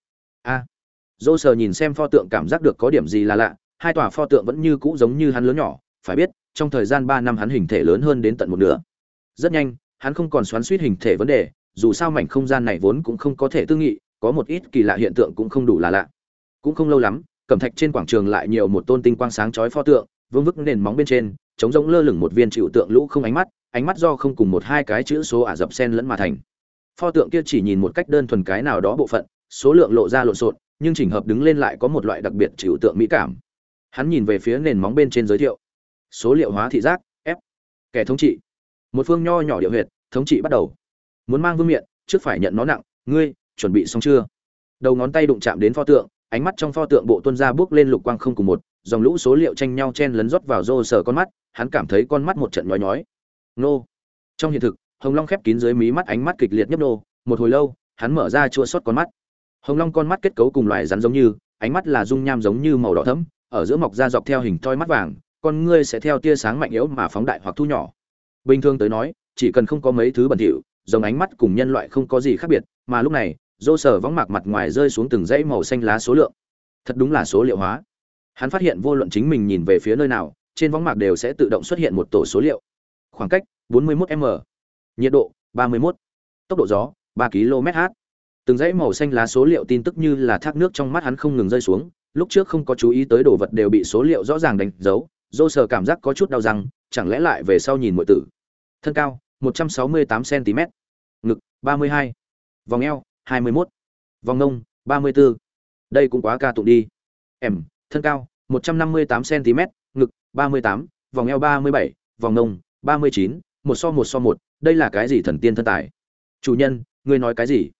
Dô Sở nhìn xem pho tượng cảm giác được có điểm gì là lạ, hai tòa pho tượng vẫn như cũ giống như hắn lớn nhỏ, phải biết, trong thời gian 3 năm hắn hình thể lớn hơn đến tận một nửa. Rất nhanh, hắn không còn xoắn xuýt hình thể vấn đề, dù sao mảnh không gian này vốn cũng không có thể tư nghị, có một ít kỳ lạ hiện tượng cũng không đủ là lạ. Cũng không lâu lắm, cẩm thạch trên quảng trường lại nhiều một tôn tinh quang sáng chói pho tượng, vương vức nền móng bên trên, trống rỗng lơ lửng một viên chịu tượng lũ không ánh mắt do không cùng một hai cái chữ số ả dập sen lẫn mà thành. Pho tượng kia chỉ nhìn một cách đơn thuần cái nào đó bộ phận, số lượng lộ ra lộn xộn, nhưng chỉnh hợp đứng lên lại có một loại đặc biệt chịu tượng mỹ cảm. Hắn nhìn về phía nền móng bên trên giới thiệu. Số liệu hóa thị giác, F. Kẻ thống trị. Một phương nho nhỏ điệu huyệt, thống trị bắt đầu. Muốn mang vương miện, trước phải nhận nó nặng, ngươi, chuẩn bị xong chưa? Đầu ngón tay đụng chạm đến pho tượng, ánh mắt trong pho tượng bộ tuân ra bước lên lục quang không cùng một, dòng lũ số liệu tranh nhau chen lấn rót vào Dô Sở con mắt, hắn cảm thấy con mắt một trận nhói nhói. Nô. Trong hiện thực, Hồng Long khép kín dưới mí mắt ánh mắt kịch liệt nhấp nô, một hồi lâu, hắn mở ra chua xót con mắt. Hồng Long con mắt kết cấu cùng loài rắn giống như, ánh mắt là dung nham giống như màu đỏ thẫm, ở giữa mọc ra dọc theo hình thoi mắt vàng, con ngươi sẽ theo tia sáng mạnh yếu mà phóng đại hoặc thu nhỏ. Bình thường tới nói, chỉ cần không có mấy thứ bẩn thỉu, giống ánh mắt cùng nhân loại không có gì khác biệt, mà lúc này, Dô Sở võng mạc mặt ngoài rơi xuống từng dãy màu xanh lá số lượng. Thật đúng là số liệu hóa. Hắn phát hiện vô luận chính mình nhìn về phía nơi nào, trên võng mạc đều sẽ tự động xuất hiện một tổ số liệu. Khoảng cách 41m, nhiệt độ 31, tốc độ gió 3 km/h. Từng dãy màu xanh lá số liệu tin tức như là thác nước trong mắt hắn không ngừng rơi xuống, lúc trước không có chú ý tới đồ vật đều bị số liệu rõ ràng đánh dấu. Dô Sở cảm giác có chút đau răng, chẳng lẽ lại về sau nhìn muội tử. Thân cao 168 cm, ngực 32, vòng eo 21, vòng ngông 34. Đây cũng quá ca tụng đi. Thân cao 158 cm, ngực 38, vòng eo 37, vòng ngông 39, một so một, đây là cái gì thần tiên thân tài? Chủ nhân, ngươi nói cái gì?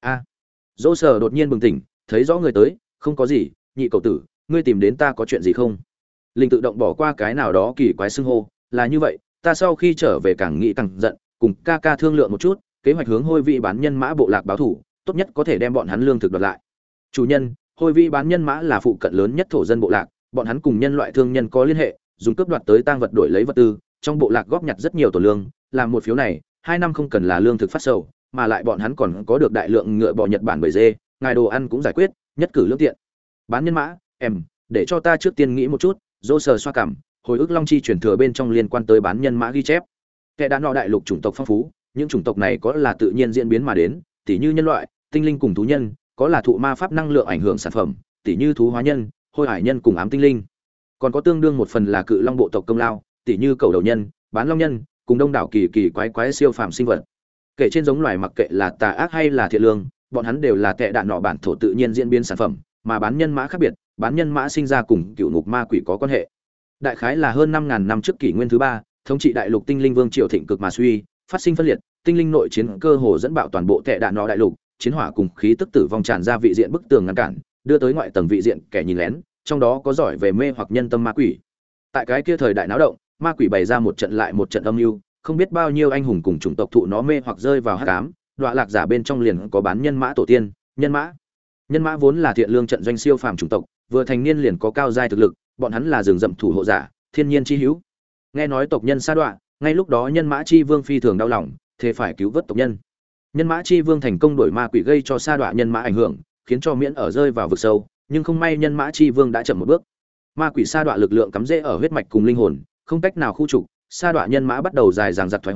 Dô Sở đột nhiên bừng tỉnh, thấy rõ người tới, không có gì, nhị cậu tử, ngươi tìm đến ta có chuyện gì không? Linh tự động bỏ qua cái nào đó kỳ quái xưng hô, là như vậy, ta sau khi trở về càng nghĩ càng giận, cùng ca ca thương lượng một chút, kế hoạch hướng Hôi Vị bán nhân mã bộ lạc báo thủ, tốt nhất có thể đem bọn hắn lương thực đoạt lại. Chủ nhân, Hôi Vị bán nhân mã là phụ cận lớn nhất thổ dân bộ lạc, bọn hắn cùng nhân loại thương nhân có liên hệ, dùng cướp đoạt tới tang vật đổi lấy vật tư, trong bộ lạc góp nhặt rất nhiều tổ lương, làm một phiếu này, 2 năm không cần là lương thực phát sầu, mà lại bọn hắn còn có được đại lượng ngựa bò Nhật Bản bầy dê, ngài đồ ăn cũng giải quyết, nhất cử lương tiện. Bán nhân mã, để cho ta trước tiên nghĩ một chút. Dô Sở xoa cằm, hồi ức long chi truyền thừa bên trong liên quan tới bán nhân mã ghi chép. Kẻ đã nọ đại lục chủng tộc phong phú, những chủng tộc này có là tự nhiên diễn biến mà đến, tỉ như nhân loại, tinh linh cùng thú nhân, có là thụ ma pháp năng lượng ảnh hưởng sản phẩm, tỉ như thú hóa nhân, hôi hải nhân cùng ám tinh linh. Còn có tương đương một phần là cự long bộ tộc công lao, tỉ như cầu đầu nhân, bán long nhân, cùng đông đảo kỳ kỳ quái quái siêu phàm sinh vật. Kể trên giống loài mặc kệ là tà ác hay là thiện lương, bọn hắn đều là kẻ đạn nọ bản thổ tự nhiên diễn biến sản phẩm, mà bán nhân mã khác biệt, bán nhân mã sinh ra cùng cựu ngục ma quỷ có quan hệ. Đại khái là hơn 5000 năm trước kỷ nguyên thứ 3, thống trị đại lục tinh linh vương triều thịnh cực mà suy, phát sinh phân liệt, tinh linh nội chiến cơ hồ dẫn bạo toàn bộ kẻ đạn nọ đại lục, chiến hỏa cùng khí tức tử vong tràn ra vị diện bức tường ngăn cản, đưa tới ngoại tầng vị diện kẻ nhìn lén, trong đó có giỏi về mê hoặc nhân tâm ma quỷ. Tại cái kia thời đại náo động, ma quỷ bày ra một trận lại một trận âm mưu, không biết bao nhiêu anh hùng cùng chủng tộc thụ nó mê hoặc rơi vào hắc ám, đọa lạc giả bên trong liền có bán nhân mã tổ tiên, nhân mã. Nhân mã vốn là thiện lương trận doanh siêu phàm chủng tộc, vừa thành niên liền có cao giai thực lực, bọn hắn là rừng rậm thủ hộ giả, thiên nhiên chi hữu. Nghe nói tộc nhân sa đọa, ngay lúc đó nhân mã chi vương phi thường đau lòng, thế phải cứu vớt tộc nhân. Nhân mã chi vương thành công đuổi ma quỷ gây cho sa đọa nhân mã ảnh hưởng, khiến cho miễn ở rơi vào vực sâu, nhưng không may nhân mã chi vương đã chậm một bước. Ma quỷ sa đọa lực lượng cắm rễ ở huyết mạch cùng linh hồn, không cách nào khu trục, sa đọa nhân mã bắt đầu dài dằng dặc thoái hóa,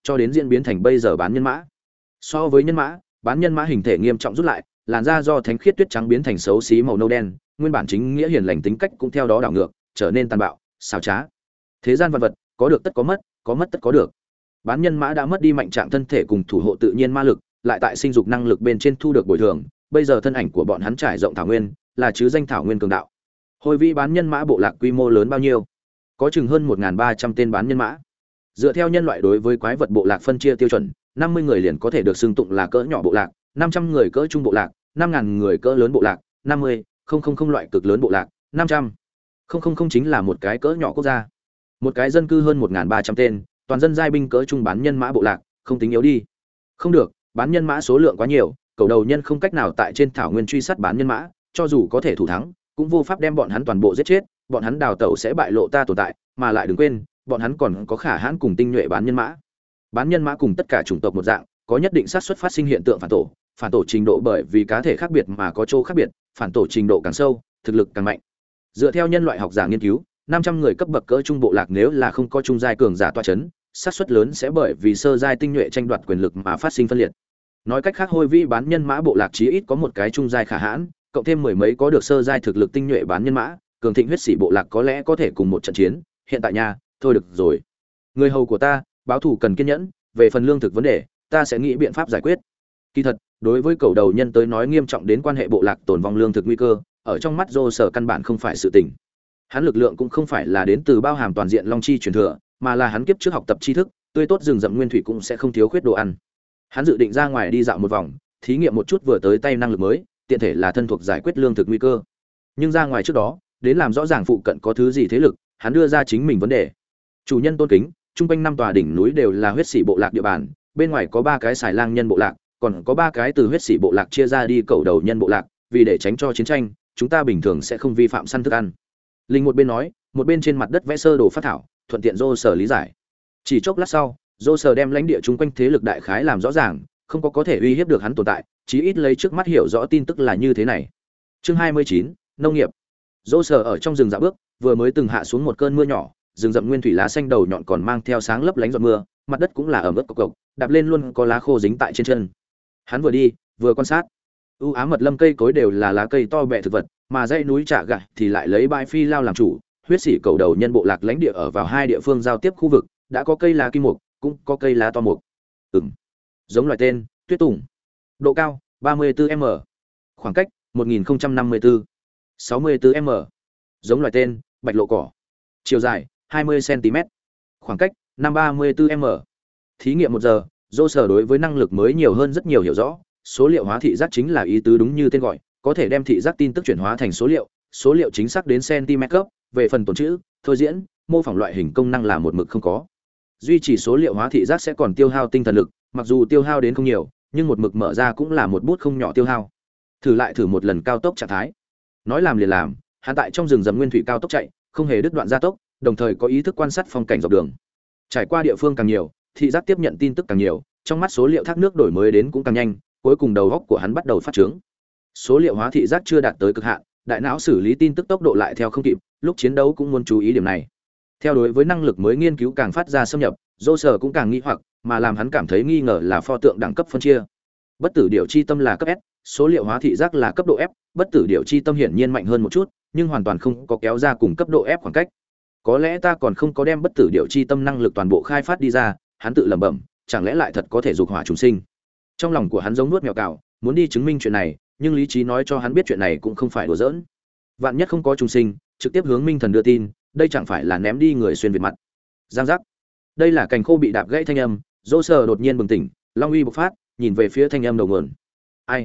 cho đến diễn biến thành bây giờ bán nhân mã. So với nhân mã, bán nhân mã hình thể nghiêm trọng rút lại, làn da do thánh khiết tuyết trắng biến thành xấu xí màu nâu đen, nguyên bản chính nghĩa hiền lành tính cách cũng theo đó đảo ngược, trở nên tàn bạo, xảo trá. Thế gian vật vật, có được tất có mất tất có được. Bán nhân mã đã mất đi mạnh trạng thân thể cùng thủ hộ tự nhiên ma lực, lại tại sinh dục năng lực bên trên thu được bồi thường, bây giờ thân ảnh của bọn hắn trải rộng thảo nguyên, là chứ danh thảo nguyên cường đạo. Hồi vĩ bán nhân mã bộ lạc quy mô lớn bao nhiêu? Có chừng hơn 1300 tên bán nhân mã. Dựa theo nhân loại đối với quái vật bộ lạc phân chia tiêu chuẩn, 50 người liền có thể được xưng tụng là cỡ nhỏ bộ lạc, 500 người cỡ trung bộ lạc, 5000 người cỡ lớn bộ lạc, 50 loại cực lớn bộ lạc, 500 chính là một cái cỡ nhỏ quốc gia. Một cái dân cư hơn 1300 tên, toàn dân giai binh cỡ trung bán nhân mã bộ lạc, không tính yếu đi. Không được, bán nhân mã số lượng quá nhiều, cầu đầu nhân không cách nào tại trên thảo nguyên truy sát bán nhân mã, cho dù có thể thủ thắng, cũng vô pháp đem bọn hắn toàn bộ giết chết, bọn hắn đào tẩu sẽ bại lộ ta tồn tại, mà lại đừng quên, bọn hắn còn có khả hãn cùng tinh nhuệ bán nhân mã. Bán nhân mã cùng tất cả chủng tộc một dạng, có nhất định xác suất phát sinh hiện tượng phản tổ trình độ bởi vì cá thể khác biệt mà có chỗ khác biệt, phản tổ trình độ càng sâu, thực lực càng mạnh. Dựa theo nhân loại học giả nghiên cứu, 500 người cấp bậc cỡ trung bộ lạc nếu là không có trung giai cường giả tọa chấn, xác suất lớn sẽ bởi vì sơ giai tinh nhuệ tranh đoạt quyền lực mà phát sinh phân liệt. Nói cách khác, Hôi Vĩ bán nhân mã bộ lạc chí ít có một cái trung giai khả hãn, cộng thêm mười mấy có được sơ giai thực lực tinh nhuệ bán nhân mã, cường thịnh huyết sĩ bộ lạc có lẽ có thể cùng một trận chiến. Hiện tại nha, thôi được rồi. Người hầu của ta, báo thủ cần kiên nhẫn, về phần lương thực vấn đề, ta sẽ nghĩ biện pháp giải quyết. Kỳ thật, đối với cầu đầu nhân tới nói nghiêm trọng đến quan hệ bộ lạc tồn vong lương thực nguy cơ, ở trong mắt Dô Sở căn bản không phải sự tình. Hắn lực lượng cũng không phải là đến từ bao hàm toàn diện long chi truyền thừa, mà là hắn kiếp trước học tập tri thức, tươi tốt rừng rậm nguyên thủy cũng sẽ không thiếu khuyết đồ ăn. Hắn dự định ra ngoài đi dạo một vòng, thí nghiệm một chút vừa tới tay năng lực mới, tiện thể là thân thuộc giải quyết lương thực nguy cơ. Nhưng ra ngoài trước đó, đến làm rõ ràng phụ cận có thứ gì thế lực, hắn đưa ra chính mình vấn đề. Chủ nhân tôn kính, trung quanh 5 tòa đỉnh núi đều là huyết sĩ bộ lạc địa bàn, bên ngoài có 3 cái xài lang nhân bộ lạc, còn có 3 cái từ huyết sĩ bộ lạc chia ra đi cầu đầu nhân bộ lạc, vì để tránh cho chiến tranh, chúng ta bình thường sẽ không vi phạm săn thức ăn. Linh một bên nói, một bên trên mặt đất vẽ sơ đồ phát thảo, thuận tiện Dô Sở lý giải. Chỉ chốc lát sau, Dô Sở đem lãnh địa chung quanh thế lực đại khái làm rõ ràng, không có thể uy hiếp được hắn tồn tại, chí ít lấy trước mắt hiểu rõ tin tức là như thế này. Chương 29, nông nghiệp. Dô Sở ở trong rừng dạo bước, vừa mới từng hạ xuống một cơn mưa nhỏ, rừng rậm nguyên thủy lá xanh đầu nhọn còn mang theo sáng lấp lánh giọt mưa, mặt đất cũng là ẩm ướt cộc cộc, đạp lên luôn có lá khô dính tại trên chân. Hắn vừa đi, vừa quan sát. U ám mật lâm cây cối đều là lá cây to bẹ thực vật, mà dãy núi Trạ Gạ thì lại lấy bãi phi lao làm chủ, huyết sĩ cầu đầu nhân bộ lạc lãnh địa ở vào hai địa phương giao tiếp khu vực, đã có cây lá kim mục, cũng có cây lá to mục. Giống loài tên, tuyết tùng. Độ cao, 34m. Khoảng cách, 1054. 64m. Giống loài tên, bạch lộ cỏ. Chiều dài, 20cm. Khoảng cách, 534m. Thí nghiệm 1 giờ, Dô Sở đối với năng lực mới nhiều hơn rất nhiều hiểu rõ, số liệu hóa thị giác chính là ý tứ đúng như tên gọi, có thể đem thị giác tin tức chuyển hóa thành số liệu chính xác đến cm cấp, về phần tồn chữ, thôi diễn, mô phỏng loại hình công năng là một mực không có. Duy trì số liệu hóa thị giác sẽ còn tiêu hao tinh thần lực, mặc dù tiêu hao đến không nhiều, nhưng một mực mở ra cũng là một bút không nhỏ tiêu hao. Thử một lần cao tốc trạng thái. Nói làm liền làm, hắn tại trong rừng rậm nguyên thủy cao tốc chạy, không hề đứt đoạn gia tốc, đồng thời có ý thức quan sát phong cảnh dọc đường. Trải qua địa phương càng nhiều, thị giác tiếp nhận tin tức càng nhiều, trong mắt số liệu thác nước đổi mới đến cũng càng nhanh, cuối cùng đầu óc của hắn bắt đầu phát trướng. Số liệu hóa thị giác chưa đạt tới cực hạn, đại não xử lý tin tức tốc độ lại theo không kịp, lúc chiến đấu cũng muốn chú ý điểm này. Theo đối với năng lực mới nghiên cứu càng phát ra xâm nhập, Dô Sở cũng càng nghi hoặc, mà làm hắn cảm thấy nghi ngờ là pho tượng đẳng cấp phân chia. Bất tử điểu chi tâm là cấp S, số liệu hóa thị giác là cấp độ F, bất tử điểu chi tâm hiển nhiên mạnh hơn một chút, nhưng hoàn toàn không có kéo ra cùng cấp độ F khoảng cách. Có lẽ ta còn không có đem bất tử điểu chi tâm năng lực toàn bộ khai phát đi ra, hắn tự lẩm bẩm, chẳng lẽ lại thật có thể dục hỏa trùng sinh. Trong lòng của hắn giống nuốt mèo cào, muốn đi chứng minh chuyện này, nhưng lý trí nói cho hắn biết chuyện này cũng không phải đùa giỡn. Vạn nhất không có trùng sinh, trực tiếp hướng Minh Thần đưa tin, đây chẳng phải là ném đi người xuyên việt mặt. Giang giác. Đây là cành khô bị đạp gãy thanh âm, Dô Sở đột nhiên bừng tỉnh, long uy bộc phát, nhìn về phía thanh âm đầu nguồn. Ai?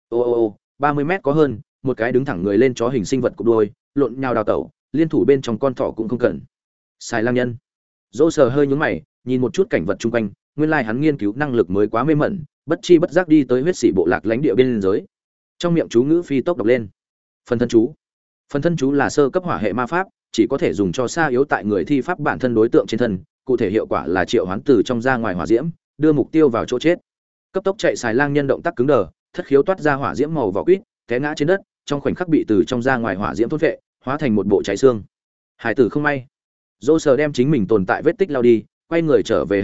Ô, 30 mét có hơn, một cái đứng thẳng người lên chó hình sinh vật cục đuôi, lộn nhào đào tẩu, liên thủ bên trong con thỏ cũng không cần. Xài lang nhân. Dô Sở hơi nhướng mày, nhìn một chút cảnh vật xung quanh, nguyên lai hắn nghiên cứu năng lực mới quá mê mẩn, bất chi bất giác đi tới huyết sĩ bộ lạc lãnh địa biên giới. Trong miệng chú ngữ phi tốc đọc lên. Phần thân chú. Phần thân chú là sơ cấp hỏa hệ ma pháp, chỉ có thể dùng cho xa yếu tại người thi pháp bản thân đối tượng trên thân, cụ thể hiệu quả là triệu hoán từ trong ra ngoài hỏa diễm, đưa mục tiêu vào chỗ chết. Cấp tốc chạy xài lang nhân động tác cứng đờ, thất khiếu toát ra hỏa diễm màu vỏ quýt, té ngã trên đất, trong khoảnh khắc bị từ trong ra ngoài hỏa diễm thôn phệ, hóa thành một bộ cháy xương. Hải tử không may. Dô Sở đem chính mình tồn tại vết tích lao đi, quay người trở về hang động,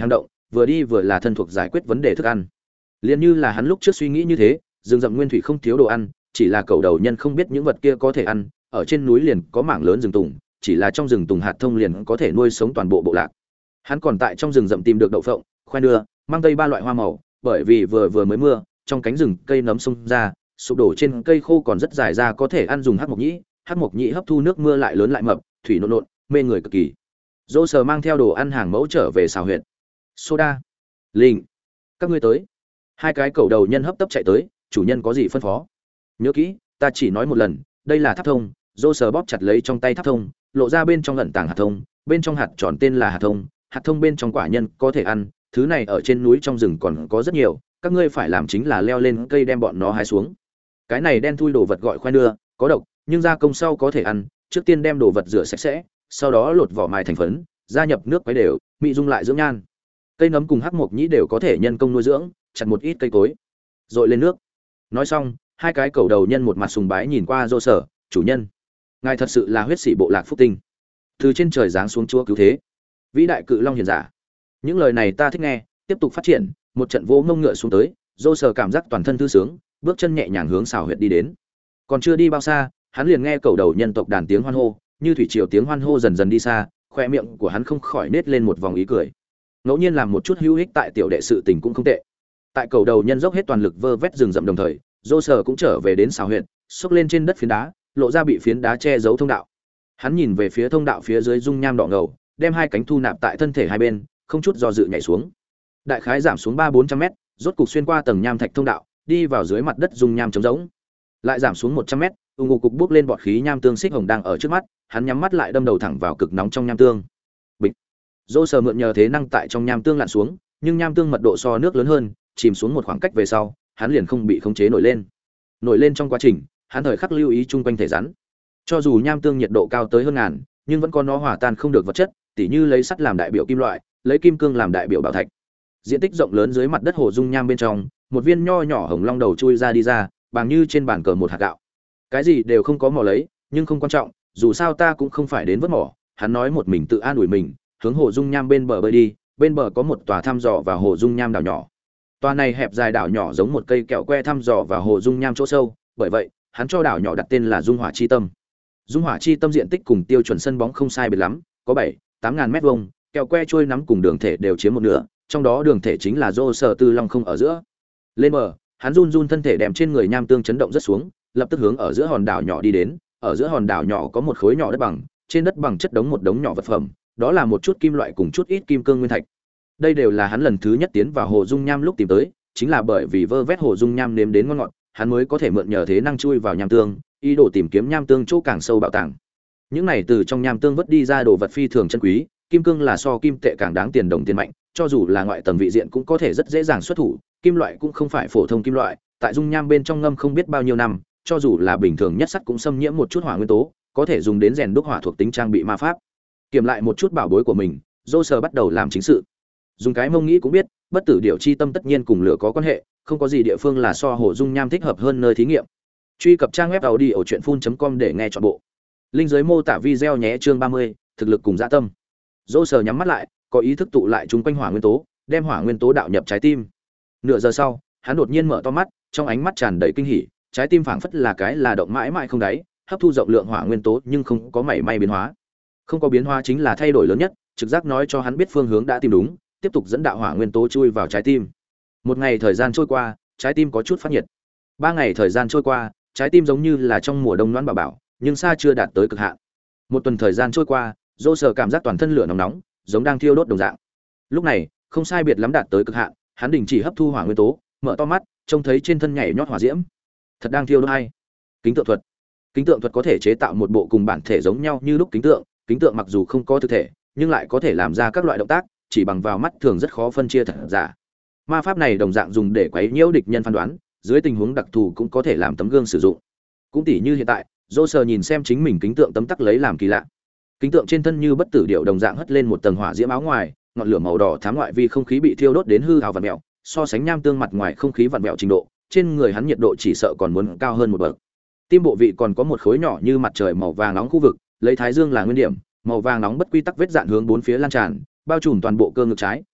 vừa đi vừa là thân thuộc giải quyết vấn đề thức ăn. Liên như là hắn lúc trước suy nghĩ như thế, rừng rậm nguyên thủy không thiếu đồ ăn, chỉ là cầu đầu nhân không biết những vật kia có thể ăn, ở trên núi liền có mảng lớn rừng tùng, chỉ là trong rừng tùng hạt thông liền có thể nuôi sống toàn bộ bộ lạc. Hắn còn tại trong rừng rậm tìm được đậu phộng, khoai nưa, mang tây ba loại hoa màu, bởi vì vừa mới mưa, trong cánh rừng cây nấm xông ra, sụp đổ trên cây khô còn rất dài ra có thể ăn dùng hắc mộc nhĩ hấp thu nước mưa lại lớn lại mập, thủy nộn nộn, mê người cực kỳ. Dỗ Sở mang theo đồ ăn hàng mẫu trở về xào huyện. Soda, Linh, các ngươi tới. Hai cái cầu đầu nhân hấp tấp chạy tới, chủ nhân có gì phân phó? Nhớ kỹ, ta chỉ nói một lần, đây là tháp thông. Dỗ Sở bóp chặt lấy trong tay tháp thông, lộ ra bên trong ẩn tàng hạt thông, bên trong hạt tròn tên là hạt thông bên trong quả nhân có thể ăn, thứ này ở trên núi trong rừng còn có rất nhiều, các ngươi phải làm chính là leo lên cây đem bọn nó hái xuống. Cái này đen thui đồ vật gọi khoai nưa, có độc, nhưng gia công sau có thể ăn, trước tiên đem đồ vật rửa sạch sẽ, sau đó lột vỏ mài thành phấn, gia nhập nước quấy đều, mị dung lại dưỡng nhan. Cây nấm cùng hắc mộc nhĩ đều có thể nhân công nuôi dưỡng, chặt một ít cây cối, dội lên nước. Nói xong, hai cái cầu đầu nhân một mặt sùng bái nhìn qua Dỗ Sở, chủ nhân, ngài thật sự là huyết sĩ bộ lạc phúc tinh, từ trên trời giáng xuống chúa cứu thế, vĩ đại cự long hiền giả. Những lời này ta thích nghe, tiếp tục phát triển. Một trận vỗ ngông ngựa xuống tới, Dỗ Sở cảm giác toàn thân thư sướng, bước chân nhẹ nhàng hướng xào huyệt đi đến. Còn chưa đi bao xa, hắn liền nghe cầu đầu nhân tộc đàn tiếng hoan hô, như thủy triều tiếng hoan hô dần dần đi xa, khoe miệng của hắn không khỏi nết lên một vòng ý cười. Ngẫu nhiên làm một chút hữu ích tại tiểu đệ sự tình cũng không tệ. Tại cầu đầu nhân dốc hết toàn lực vơ vét rừng rậm đồng thời, Dỗ Sở cũng trở về đến xào huyệt, xốc lên trên đất phiến đá, lộ ra bị phiến đá che giấu thông đạo. Hắn nhìn về phía thông đạo phía dưới dung nham đỏ ngầu, đem hai cánh thu nạp tại thân thể hai bên, không chút do dự nhảy xuống. Đại khái giảm xuống 300-400 mét, rốt cục xuyên qua tầng nham thạch thông đạo, đi vào dưới mặt đất dung nham trống rỗng. Lại giảm xuống 100 mét, ngục cục bước lên bọt khí nham tương xích hồng đang ở trước mắt, hắn nhắm mắt lại đâm đầu thẳng vào cực nóng trong nham tương. Bịch. Dỗ Sở mượn nhờ thế năng tại trong nham tương lặn xuống, nhưng nham tương mật độ so nước lớn hơn, chìm xuống một khoảng cách về sau, hắn liền không bị khống chế nổi lên. Nổi lên trong quá trình, hắn thời khắc lưu ý chung quanh thể rắn. Cho dù nham tương nhiệt độ cao tới hơn ngàn, nhưng vẫn có nó hòa tan không được vật chất, tỉ như lấy sắt làm đại biểu kim loại, lấy kim cương làm đại biểu bảo thạch. Diện tích rộng lớn dưới mặt đất hồ dung nham bên trong, một viên nho nhỏ hồng long đầu chui ra đi ra, bằng như trên bàn cờ một hạt gạo. Cái gì đều không có mò lấy, nhưng không quan trọng, dù sao ta cũng không phải đến vớt mỏ. Hắn nói một mình tự an ủi mình, hướng hồ dung nham bên bờ bơi đi. Bên bờ có một tòa thăm dò vào hồ dung nham đảo nhỏ. Tòa này hẹp dài đảo nhỏ giống một cây kẹo que thăm dò vào hồ dung nham chỗ sâu, bởi vậy hắn cho đảo nhỏ đặt tên là Dung Hỏa Chi Tâm. Dung Hỏa Chi Tâm diện tích cùng tiêu chuẩn sân bóng không sai biệt lắm, có 7-8 ngàn mét vuông, kẹo que trôi nắm cùng đường thể đều chiếm một nửa, trong đó đường thể chính là Dỗ Sở Tư Long không ở giữa. Lên bờ, hắn run run thân thể đem trên người nham tương chấn động rất xuống, lập tức hướng ở giữa hòn đảo nhỏ đi đến. Ở giữa hòn đảo nhỏ có một khối nhỏ đất bằng, trên đất bằng chất đống một đống nhỏ vật phẩm, đó là một chút kim loại cùng chút ít kim cương nguyên thạch. Đây đều là hắn lần thứ nhất tiến vào hồ dung nham lúc tìm tới, chính là bởi vì vơ vét hồ dung nham nếm đến ngon ngọt, hắn mới có thể mượn nhờ thế năng chui vào nham tương, ý đồ tìm kiếm nham tương chỗ càng sâu bảo tàng. Những này từ trong nham tương vớt đi ra đồ vật phi thường chân quý, kim cương là so kim tệ càng đáng tiền đồng tiền mạnh, cho dù là ngoại tầng vị diện cũng có thể rất dễ dàng xuất thủ, kim loại cũng không phải phổ thông kim loại, tại dung nham bên trong ngâm không biết bao nhiêu năm, cho dù là bình thường nhất sắt cũng xâm nhiễm một chút hỏa nguyên tố, có thể dùng đến rèn đúc hỏa thuộc tính trang bị ma pháp. Kiểm lại một chút bảo bối của mình, Dỗ Sở bắt đầu làm chính sự. Dùng cái mông nghĩ cũng biết, bất tử điểu chi tâm tất nhiên cùng lửa có quan hệ, không có gì địa phương là so hồ dung nham thích hợp hơn nơi thí nghiệm. Truy cập trang web audiochuyenphun.com để nghe trọn bộ. Link dưới mô tả video nhé. Chương 30, thực lực cùng dạ tâm. Dỗ Sở nhắm mắt lại, có ý thức tụ lại chúng quanh hỏa nguyên tố, đem hỏa nguyên tố đạo nhập trái tim. Nửa giờ sau, hắn đột nhiên mở to mắt, trong ánh mắt tràn đầy kinh hỉ, trái tim phảng phất là cái là động mãi mãi không đáy, hấp thu rộng lượng hỏa nguyên tố nhưng không có mảy may biến hóa. Không có biến hóa chính là thay đổi lớn nhất, trực giác nói cho hắn biết phương hướng đã tìm đúng, tiếp tục dẫn đạo hỏa nguyên tố chui vào trái tim. Một ngày thời gian trôi qua, trái tim có chút phát nhiệt. 3 ngày thời gian trôi qua, trái tim giống như là trong mùa đông loãng bảo bảo, nhưng xa chưa đạt tới cực hạn. Một tuần thời gian trôi qua, Dỗ Sở cảm giác toàn thân lửa nóng nóng, giống đang thiêu đốt đồng dạng. Lúc này, không sai biệt lắm đạt tới cực hạn, hắn đình chỉ hấp thu hỏa nguyên tố, mở to mắt, trông thấy trên thân nhảy nhót hỏa diễm. Thật đang thiêu đốt hay. Kính tượng thuật. Kính tượng thuật có thể chế tạo một bộ cùng bản thể giống nhau như lúc kính tượng mặc dù không có thực thể, nhưng lại có thể làm ra các loại động tác, chỉ bằng vào mắt thường rất khó phân chia thật giả. Ma pháp này đồng dạng dùng để quấy nhiễu địch nhân phán đoán, dưới tình huống đặc thù cũng có thể làm tấm gương sử dụng. Cũng tỉ như hiện tại, Dỗ Sở nhìn xem chính mình kính tượng tấm tắc lấy làm kỳ lạ. Kính tượng trên thân như bất tử điệu đồng dạng hất lên một tầng hỏa diễm áo ngoài, ngọn lửa màu đỏ thám ngoại vi không khí bị thiêu đốt đến hư hào vặn mèo, so sánh nham tương mặt ngoài không khí vặn mèo trình độ, trên người hắn nhiệt độ chỉ sợ còn muốn cao hơn một bậc. Tim bộ vị còn có một khối nhỏ như mặt trời màu vàng nóng khu vực, lấy thái dương là nguyên điểm, màu vàng nóng bất quy tắc vết dạn hướng bốn phía lan tràn, bao trùm toàn bộ cơ ngực trái,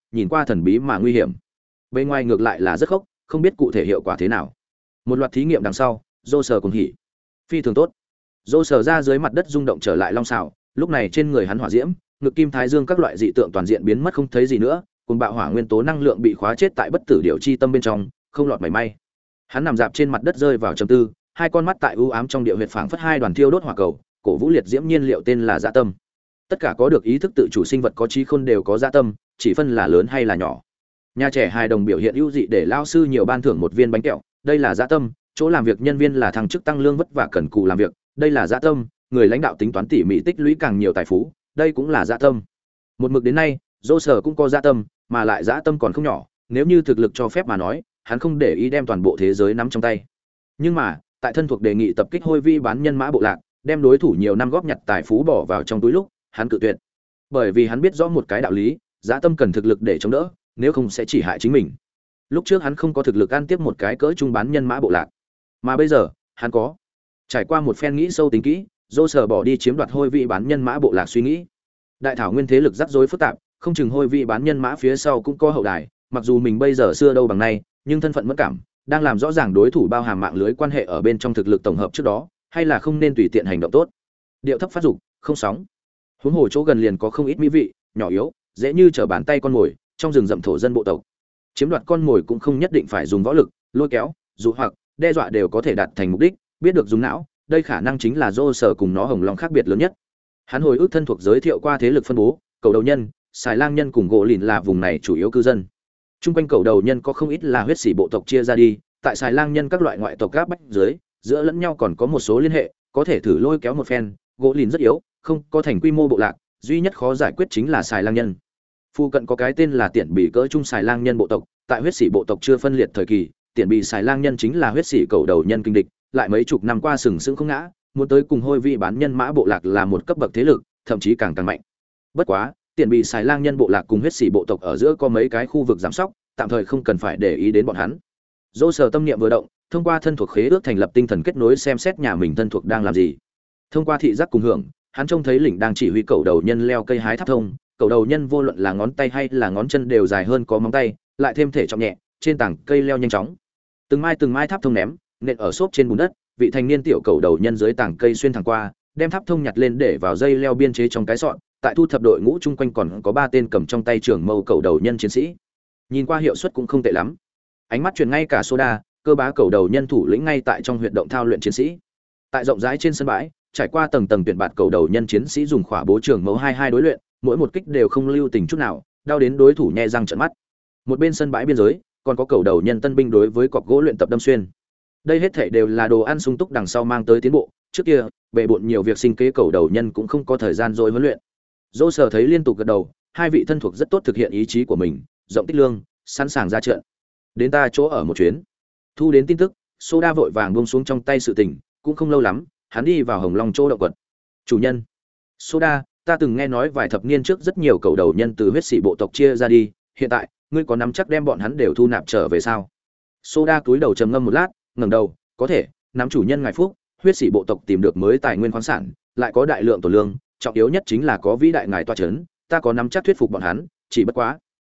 nhìn qua thần bí mà nguy hiểm. Bên ngoài ngược lại là rất khốc, không biết cụ thể hiệu quả thế nào. Một loạt thí nghiệm đằng sau, Dô Sở cùng hỉ phi thường tốt. Dô Sở ra dưới mặt đất rung động trở lại long xảo, lúc này trên người hắn hỏa diễm, ngực kim thái dương các loại dị tượng toàn diện biến mất không thấy gì nữa, cùng bạo hỏa nguyên tố năng lượng bị khóa chết tại bất tử điệu chi tâm bên trong, không lọt mảy may. Hắn nằm dạp trên mặt đất rơi vào trầm tư, hai con mắt tại u ám trong địa huyệt phảng phất hai đoàn thiêu đốt hỏa cầu, cổ vũ liệt diễm nhiên liệu tên là dạ tâm. Tất cả có được ý thức tự chủ sinh vật có trí khôn đều có dạ tâm, chỉ phân là lớn hay là nhỏ. Nhà trẻ hài đồng biểu hiện ưu dị để lao sư nhiều ban thưởng một viên bánh kẹo, đây là dạ tâm, chỗ làm việc nhân viên là thăng chức tăng lương vất vả cần cù làm việc, đây là dạ tâm, người lãnh đạo tính toán tỉ mỉ tích lũy càng nhiều tài phú, đây cũng là dạ tâm. Một mực đến nay, Dô Sở cũng có dạ tâm, mà lại dạ tâm còn không nhỏ, nếu như thực lực cho phép mà nói, hắn không để ý đem toàn bộ thế giới nắm trong tay. Nhưng mà, tại thân thuộc đề nghị tập kích Hôi Vi bán nhân mã bộ lạc, đem đối thủ nhiều năm góp nhặt tài phú bỏ vào trong túi lúc, hắn cự tuyệt. Bởi vì hắn biết rõ một cái đạo lý, dạ tâm cần thực lực để chống đỡ, nếu không sẽ chỉ hại chính mình. Lúc trước hắn không có thực lực ăn tiếp một cái cỡ trung bán nhân mã bộ lạc, mà bây giờ, hắn có. Trải qua một phen nghĩ sâu tính kỹ, Dô Sở bỏ đi chiếm đoạt Hôi Vi bán nhân mã bộ lạc suy nghĩ. Đại thảo nguyên thế lực rắc rối phức tạp, không chừng Hôi Vi bán nhân mã phía sau cũng có hậu đài, mặc dù mình bây giờ xưa đâu bằng nay, nhưng thân phận mất cảm, đang làm rõ ràng đối thủ bao hàm mạng lưới quan hệ ở bên trong thực lực tổng hợp trước đó, hay là không nên tùy tiện hành động tốt. Điệu thấp phát dục, không sóng. Huống hồ chỗ gần liền có không ít mỹ vị, nhỏ yếu, dễ như trở bàn tay con mồi, trong rừng rậm thổ dân bộ tộc. Chiếm đoạt con mồi cũng không nhất định phải dùng võ lực, lôi kéo, dụ hoặc đe dọa đều có thể đạt thành mục đích, biết được dùng não, đây khả năng chính là Dô Sở cùng nó Hồng Long khác biệt lớn nhất. Hắn hồi ức thân thuộc giới thiệu qua thế lực phân bố, cầu đầu nhân, xài lang nhân cùng gỗ lìn là vùng này chủ yếu cư dân. Trung quanh cầu đầu nhân có không ít là huyết sĩ bộ tộc chia ra đi, tại xài lang nhân các loại ngoại tộc gáp bách dưới, giữa lẫn nhau còn có một số liên hệ, có thể thử lôi kéo một phen. Gỗ lìn rất yếu, không có thành quy mô bộ lạc, duy nhất khó giải quyết chính là xài lang nhân. Phu cận có cái tên là Tiện Bỉ cỡ trung xài lang nhân bộ tộc, tại huyết sĩ bộ tộc chưa phân liệt thời kỳ, Tiện Bỉ xài lang nhân chính là huyết sĩ cầu đầu nhân kinh địch, lại mấy chục năm qua sừng sững không ngã, muốn tới cùng Hôi Vi bán nhân mã bộ lạc là một cấp bậc thế lực, thậm chí càng mạnh. Bất quá, Tiện Bỉ xài lang nhân bộ lạc cùng huyết sĩ bộ tộc ở giữa có mấy cái khu vực giám sóc, tạm thời không cần phải để ý đến bọn hắn. Dô Sở tâm niệm vừa động, thông qua thân thuộc khế ước thành lập tinh thần kết nối xem xét nhà mình thân thuộc đang làm gì. Thông qua thị giác cùng hưởng, hắn trông thấy lĩnh đang chỉ huy cầu đầu nhân leo cây hái tháp thông, cầu đầu nhân vô luận là ngón tay hay là ngón chân đều dài hơn có móng tay, lại thêm thể trọng nhẹ, trên tảng cây leo nhanh chóng. Từng mai tháp thông ném, nện ở xốp trên bùn đất, vị thành niên tiểu cầu đầu nhân dưới tảng cây xuyên thẳng qua, đem tháp thông nhặt lên để vào dây leo biên chế trong cái sọt. Tại thu thập đội ngũ chung quanh còn có 3 tên cầm trong tay trường mâu cầu đầu nhân chiến sĩ. Nhìn qua hiệu suất cũng không tệ lắm. Ánh mắt chuyển ngay cả Soda, cơ bá cầu đầu nhân thủ lĩnh ngay tại trong huyệt động thao luyện chiến sĩ. Tại rộng rãi trên sân bãi, trải qua tầng tầng tuyển bạt cầu đầu nhân chiến sĩ dùng khỏa bố trường mâu 22 đối luyện, mỗi một kích đều không lưu tình chút nào, đau đến đối thủ nhe răng trợn mắt. Một bên sân bãi biên giới, còn có cầu đầu nhân tân binh đối với cọc gỗ luyện tập đâm xuyên. Đây hết thảy đều là đồ ăn sung túc đằng sau mang tới tiến bộ, trước kia, bệ bội nhiều việc sinh kế cầu đầu nhân cũng không có thời gian rồi huấn luyện. Dô Sở thấy liên tục gật đầu, hai vị thân thuộc rất tốt thực hiện ý chí của mình, rộng tích lương, sẵn sàng ra trận. Đến ta chỗ ở một chuyến. Thu đến tin tức, Soda vội vàng buông xuống trong tay sự tình, cũng không lâu lắm, hắn đi vào Hồng Long chỗ động quật. Chủ nhân, Soda, ta từng nghe nói vài thập niên trước rất nhiều cầu đầu nhân từ huyết sĩ bộ tộc chia ra đi, hiện tại, ngươi có nắm chắc đem bọn hắn đều thu nạp trở về sao? Soda cúi đầu trầm ngâm một lát, ngẩng đầu, có thể, nắm chủ nhân ngài phúc, huyết sĩ bộ tộc tìm được mới tài nguyên khoáng sản, lại có đại lượng tổ lương, trọng yếu nhất chính là có vĩ đại ngài tọa chấn, ta có nắm chắc thuyết phục bọn hắn, chỉ bất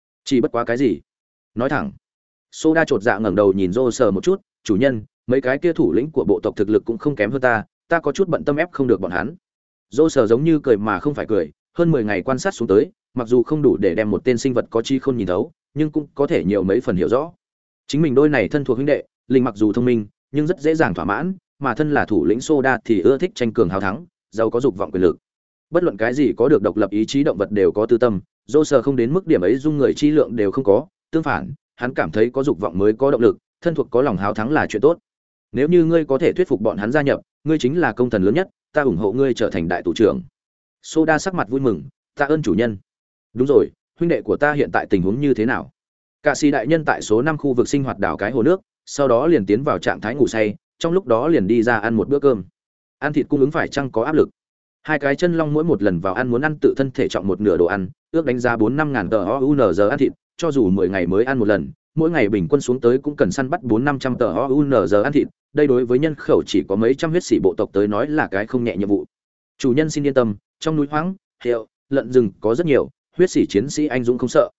quá cái gì? Nói thẳng. Soda chột dạ ngẩng đầu nhìn Dô Sở một chút, chủ nhân, mấy cái kia thủ lĩnh của bộ tộc thực lực cũng không kém hơn ta có chút bận tâm ép không được bọn hắn. Dô Sở giống như cười mà không phải cười, hơn 10 ngày quan sát xuống tới, mặc dù không đủ để đem một tên sinh vật có chi khôn nhìn thấu, nhưng cũng có thể nhiều mấy phần hiểu rõ. Chính mình đôi này thân thuộc huynh đệ, linh mặc dù thông minh, nhưng rất dễ dàng thỏa mãn, mà thân là thủ lĩnh Soda thì ưa thích tranh cường hào thắng, giàu có dục vọng quyền lực. Bất luận cái gì có được độc lập ý chí động vật đều có tư tâm, Dô Sở không đến mức điểm ấy dung người chi lượng đều không có, tương phản, hắn cảm thấy có dục vọng mới có động lực, thân thuộc có lòng háo thắng là chuyện tốt. Nếu như ngươi có thể thuyết phục bọn hắn gia nhập, ngươi chính là công thần lớn nhất, ta ủng hộ ngươi trở thành đại tù trưởng. Soda sắc mặt vui mừng, tạ ơn chủ nhân. Đúng rồi, huynh đệ của ta hiện tại tình huống như thế nào? Cả sĩ đại nhân tại số 5 khu vực sinh hoạt đảo cái hồ nước, sau đó liền tiến vào trạng thái ngủ say, trong lúc đó liền đi ra ăn một bữa cơm. Ăn thịt cung ứng phải chăng có áp lực? Hai cái chân long mỗi một lần vào ăn muốn ăn tự thân thể trọng một nửa đồ ăn, ước đánh giá 4-5 ngàn tờ OUNZ ăn thịt, cho dù 10 ngày mới ăn một lần, mỗi ngày bình quân xuống tới cũng cần săn bắt 400-500 tờ OUNZ ăn thịt, đây đối với nhân khẩu chỉ có mấy trăm huyết sĩ bộ tộc tới nói là cái không nhẹ nhiệm vụ. Chủ nhân xin yên tâm, trong núi hoang, heo, lợn rừng có rất nhiều, huyết sĩ chiến sĩ anh dũng không sợ.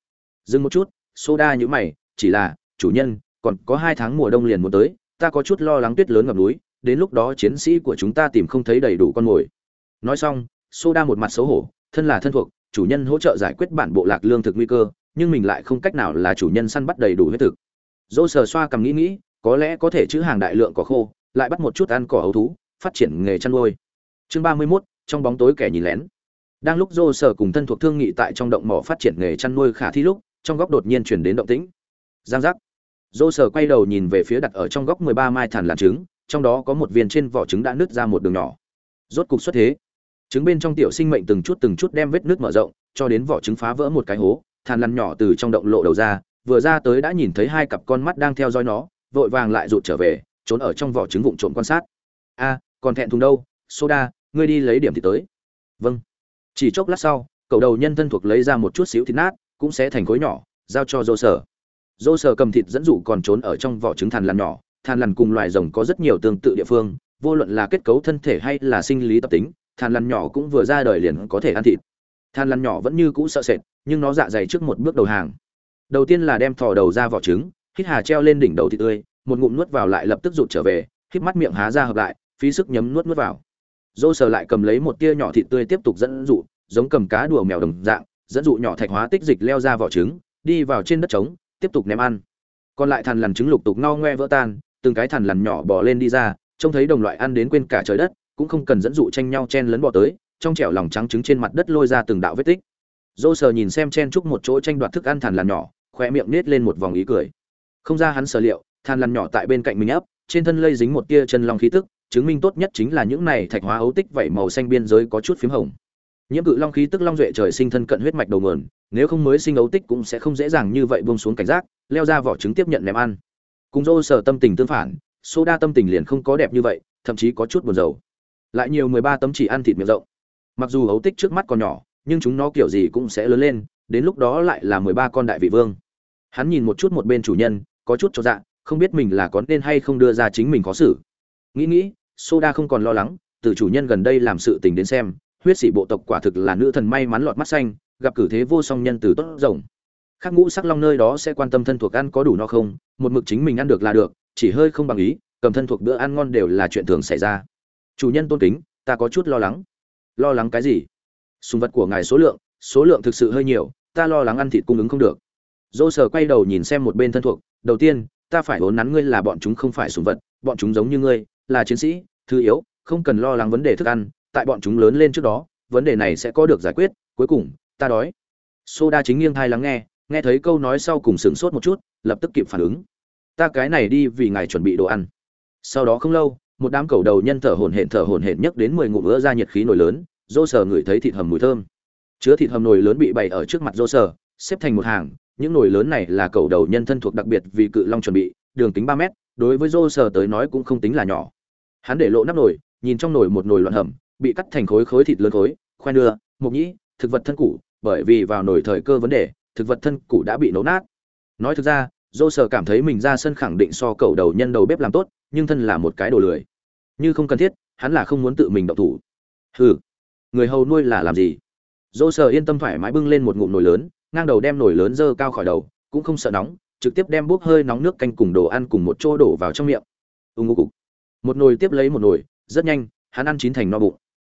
Dừng một chút, Soda nhíu mày, chỉ là, chủ nhân, còn có 2 tháng mùa đông liền muốn tới, ta có chút lo lắng tuyết lớn ngập núi, đến lúc đó chiến sĩ của chúng ta tìm không thấy đầy đủ con mồi. Nói xong, Soda một mặt xấu hổ, thân là thân thuộc, chủ nhân hỗ trợ giải quyết bản bộ lạc lương thực nguy cơ, nhưng mình lại không cách nào là chủ nhân săn bắt đầy đủ huyết thực. Dỗ sờ xoa cầm nghĩ, có lẽ có thể trữ hàng đại lượng cỏ khô, lại bắt một chút ăn cỏ ấu thú, phát triển nghề chăn nuôi. Chương 31, trong bóng tối kẻ nhìn lén. Đang lúc Dỗ sờ cùng thân thuộc thương nghị tại trong động mỏ phát triển nghề chăn nuôi khả thi lúc, trong góc đột nhiên truyền đến động tĩnh. Giang giác. Dỗ sờ quay đầu nhìn về phía đặt ở trong góc 13 mai thằn lằn trứng, trong đó có một viên trên vỏ trứng đã nứt ra một đường nhỏ. Rốt cục xuất thế. Trứng bên trong tiểu sinh mệnh từng chút đem vết nứt mở rộng, cho đến vỏ trứng phá vỡ một cái hố, thằn lằn nhỏ từ trong động lộ đầu ra, vừa ra tới đã nhìn thấy 2 cặp con mắt đang theo dõi nó, vội vàng lại rụt trở về, trốn ở trong vỏ trứng vụng trộm quan sát. A, còn thẹn thùng đâu, Soda, ngươi đi lấy điểm thịt tới. Vâng. Chỉ chốc lát sau, cậu đầu nhân thân thuộc lấy ra một chút xíu thịt nát, cũng xé thành khối nhỏ, giao cho Dô Sở. Dô Sở cầm thịt dẫn dụ còn trốn ở trong vỏ trứng thằn lằn nhỏ, thằn lằn cùng loài rồng có rất nhiều tương tự địa phương, vô luận là kết cấu thân thể hay là sinh lý tập tính, thằn lằn nhỏ cũng vừa ra đời liền có thể ăn thịt. Thằn lằn nhỏ vẫn như cũ sợ sệt, nhưng nó dạ dày trước một bước đầu hàng. Đầu tiên là đem thò đầu ra vỏ trứng, hít hà treo lên đỉnh đầu thịt tươi, một ngụm nuốt vào lại lập tức rụt trở về, híp mắt miệng há ra hợp lại, phí sức nhấm nuốt vào. Dô Sở lại cầm lấy một tia nhỏ thịt tươi tiếp tục dẫn dụ, giống cầm cá đùa mèo đồng dạng, dẫn dụ nhỏ thạch hóa tích dịch leo ra vỏ trứng, đi vào trên đất trống, tiếp tục ném ăn. Còn lại thằn lằn trứng lục tục ngao ngoe vỡ tan, từng cái thằn lằn nhỏ bò lên đi ra, trông thấy đồng loại ăn đến quên cả trời đất, cũng không cần dẫn dụ tranh nhau chen lấn bò tới, trong chẻo lòng trắng trứng trên mặt đất lôi ra từng đạo vết tích. Dô Sở nhìn xem chen chúc một chỗ tranh đoạt thức ăn thằn lằn nhỏ, khóe miệng nết lên một vòng ý cười. Không ra hắn sở liệu, thằn lằn nhỏ tại bên cạnh mình ấp, trên thân lây dính một tia chân long khí tức, chứng minh tốt nhất chính là những này thạch hóa ấu tích vảy màu xanh biên giới có chút phím hồng. Nhiễm cự long khí tức long duệ trời sinh thân cận huyết mạch đầu nguồn, nếu không mới sinh ấu tích cũng sẽ không dễ dàng như vậy buông xuống cảnh giác, leo ra vỏ trứng tiếp nhận ném ăn. Cùng Dô Sở tâm tình tương phản, Soda tâm tình liền không có đẹp như vậy, thậm chí có chút buồn rầu. Lại nhiều 13 tấm chỉ ăn thịt miệng rộng. Mặc dù ấu tích trước mắt còn nhỏ, nhưng chúng nó kiểu gì cũng sẽ lớn lên, đến lúc đó lại là 13 con đại vị vương. Hắn nhìn một chút một bên chủ nhân, có chút chột dạ, không biết mình là có nên hay không đưa ra chính mình khó xử. Nghĩ, Soda không còn lo lắng, từ chủ nhân gần đây làm sự tình đến xem, huyết sĩ bộ tộc quả thực là nữ thần may mắn lọt mắt xanh, gặp cử thế vô song nhân từ tốt rồng. Khác ngũ sắc long nơi đó sẽ quan tâm thân thuộc ăn có đủ no không, một mực chính mình ăn được là được, chỉ hơi không bằng ý, cầm thân thuộc bữa ăn ngon đều là chuyện thường xảy ra. Chủ nhân tôn kính, ta có chút lo lắng. Lo lắng cái gì? Sùng vật của ngài số lượng thực sự hơi nhiều, ta lo lắng ăn thịt cung ứng không được. Dô Sở quay đầu nhìn xem một bên thân thuộc, đầu tiên, ta phải vốn nắn ngươi là bọn chúng không phải sùng vật, bọn chúng giống như ngươi, là chiến sĩ, thứ yếu, không cần lo lắng vấn đề thức ăn, tại bọn chúng lớn lên trước đó, vấn đề này sẽ có được giải quyết, cuối cùng, ta đói. Soda chính nghiêng tai lắng nghe, nghe thấy câu nói sau cùng sửng sốt một chút, lập tức kịp phản ứng. Ta cái này đi vì ngài chuẩn bị đồ ăn. Sau đó không lâu, một đám cẩu đầu nhân thở hổn hển nhấc đến 10 ngụm ứa ra nhiệt khí nồi lớn, Dô Sở ngửi thấy thịt hầm mùi thơm. Chứa thịt hầm nồi lớn bị bày ở trước mặt Dô Sở, xếp thành một hàng, những nồi lớn này là cẩu đầu nhân thân thuộc đặc biệt vì cự long chuẩn bị, đường kính 3 mét, đối với Dô Sở tới nói cũng không tính là nhỏ. Hắn để lộ nắp nồi, nhìn trong nồi một nồi loạn hầm, bị cắt thành khối thịt lớn khối, khoai đưa, mộc nhĩ, thực vật thân củ, bởi vì vào nồi thời cơ vấn đề, thực vật thân củ đã bị nấu nát. Nói thực ra, Dô Sở cảm thấy mình ra sân khẳng định so cẩu đầu nhân đầu bếp làm tốt, nhưng thân là một cái đồ lười. Như không cần thiết, hắn là không muốn tự mình động thủ. Hừ, người hầu nuôi là làm gì? Dô Sở yên tâm thoải mái bưng lên một ngụm nồi lớn, ngang đầu đem nồi lớn dơ cao khỏi đầu, cũng không sợ nóng, trực tiếp đem bốc hơi nóng nước canh cùng đồ ăn cùng một chỗ đổ vào trong miệng. Ngô cục. Một nồi tiếp lấy một nồi, rất nhanh, hắn ăn chín thành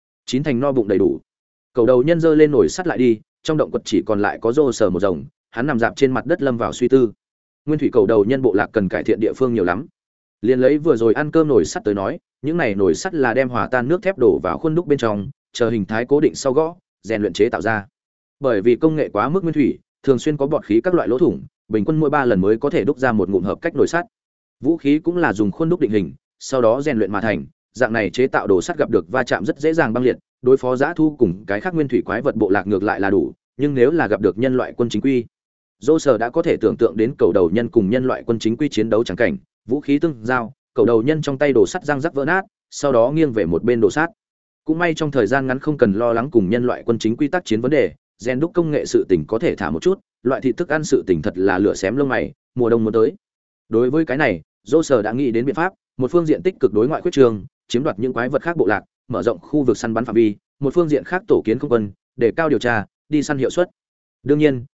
no bụng đầy đủ. Cẩu đầu nhân dơ lên nồi sắt lại đi, trong động quật chỉ còn lại có Dô Sở một rồng, hắn nằm dạp trên mặt đất lâm vào suy tư. Nguyên thủy cẩu đầu nhân bộ lạc cần cải thiện địa phương nhiều lắm. Liên lấy vừa rồi ăn cơm nồi sắt tới nói, những này nồi sắt là đem hòa tan nước thép đổ vào khuôn đúc bên trong, chờ hình thái cố định sau gõ, rèn luyện chế tạo ra. Bởi vì công nghệ quá mức nguyên thủy, thường xuyên có bọt khí các loại lỗ thủng, bình quân mỗi 3 lần mới có thể đúc ra một ngụm hợp cách nồi sắt. Vũ khí cũng là dùng khuôn đúc định hình, sau đó rèn luyện mà thành, dạng này chế tạo đồ sắt gặp được va chạm rất dễ dàng băng liệt, đối phó dã thu cùng cái khác nguyên thủy quái vật bộ lạc ngược lại là đủ, nhưng nếu là gặp được nhân loại quân chính quy, Dô Sở đã có thể tưởng tượng đến cầu đầu nhân cùng nhân loại quân chính quy chiến đấu chẳng cảnh, vũ khí tương giao, cầu đầu nhân trong tay đồ sắt răng rắc vỡ nát, sau đó nghiêng về một bên đồ sắt. Cũng may trong thời gian ngắn không cần lo lắng cùng nhân loại quân chính quy tác chiến vấn đề, rèn đúc công nghệ sự tình có thể thả một chút, loại thịt thức ăn sự tình thật là lửa xém lông mày, mùa đông muốn tới. Đối với cái này, Dô Sở đã nghĩ đến biện pháp, một phương diện tích cực đối ngoại khuyết trường, chiếm đoạt những quái vật khác bộ lạc, mở rộng khu vực săn bắn phạm vi, một phương diện khác tổ kiến không quân, để cao điều tra, đi săn hiệu suất. Đương nhiên,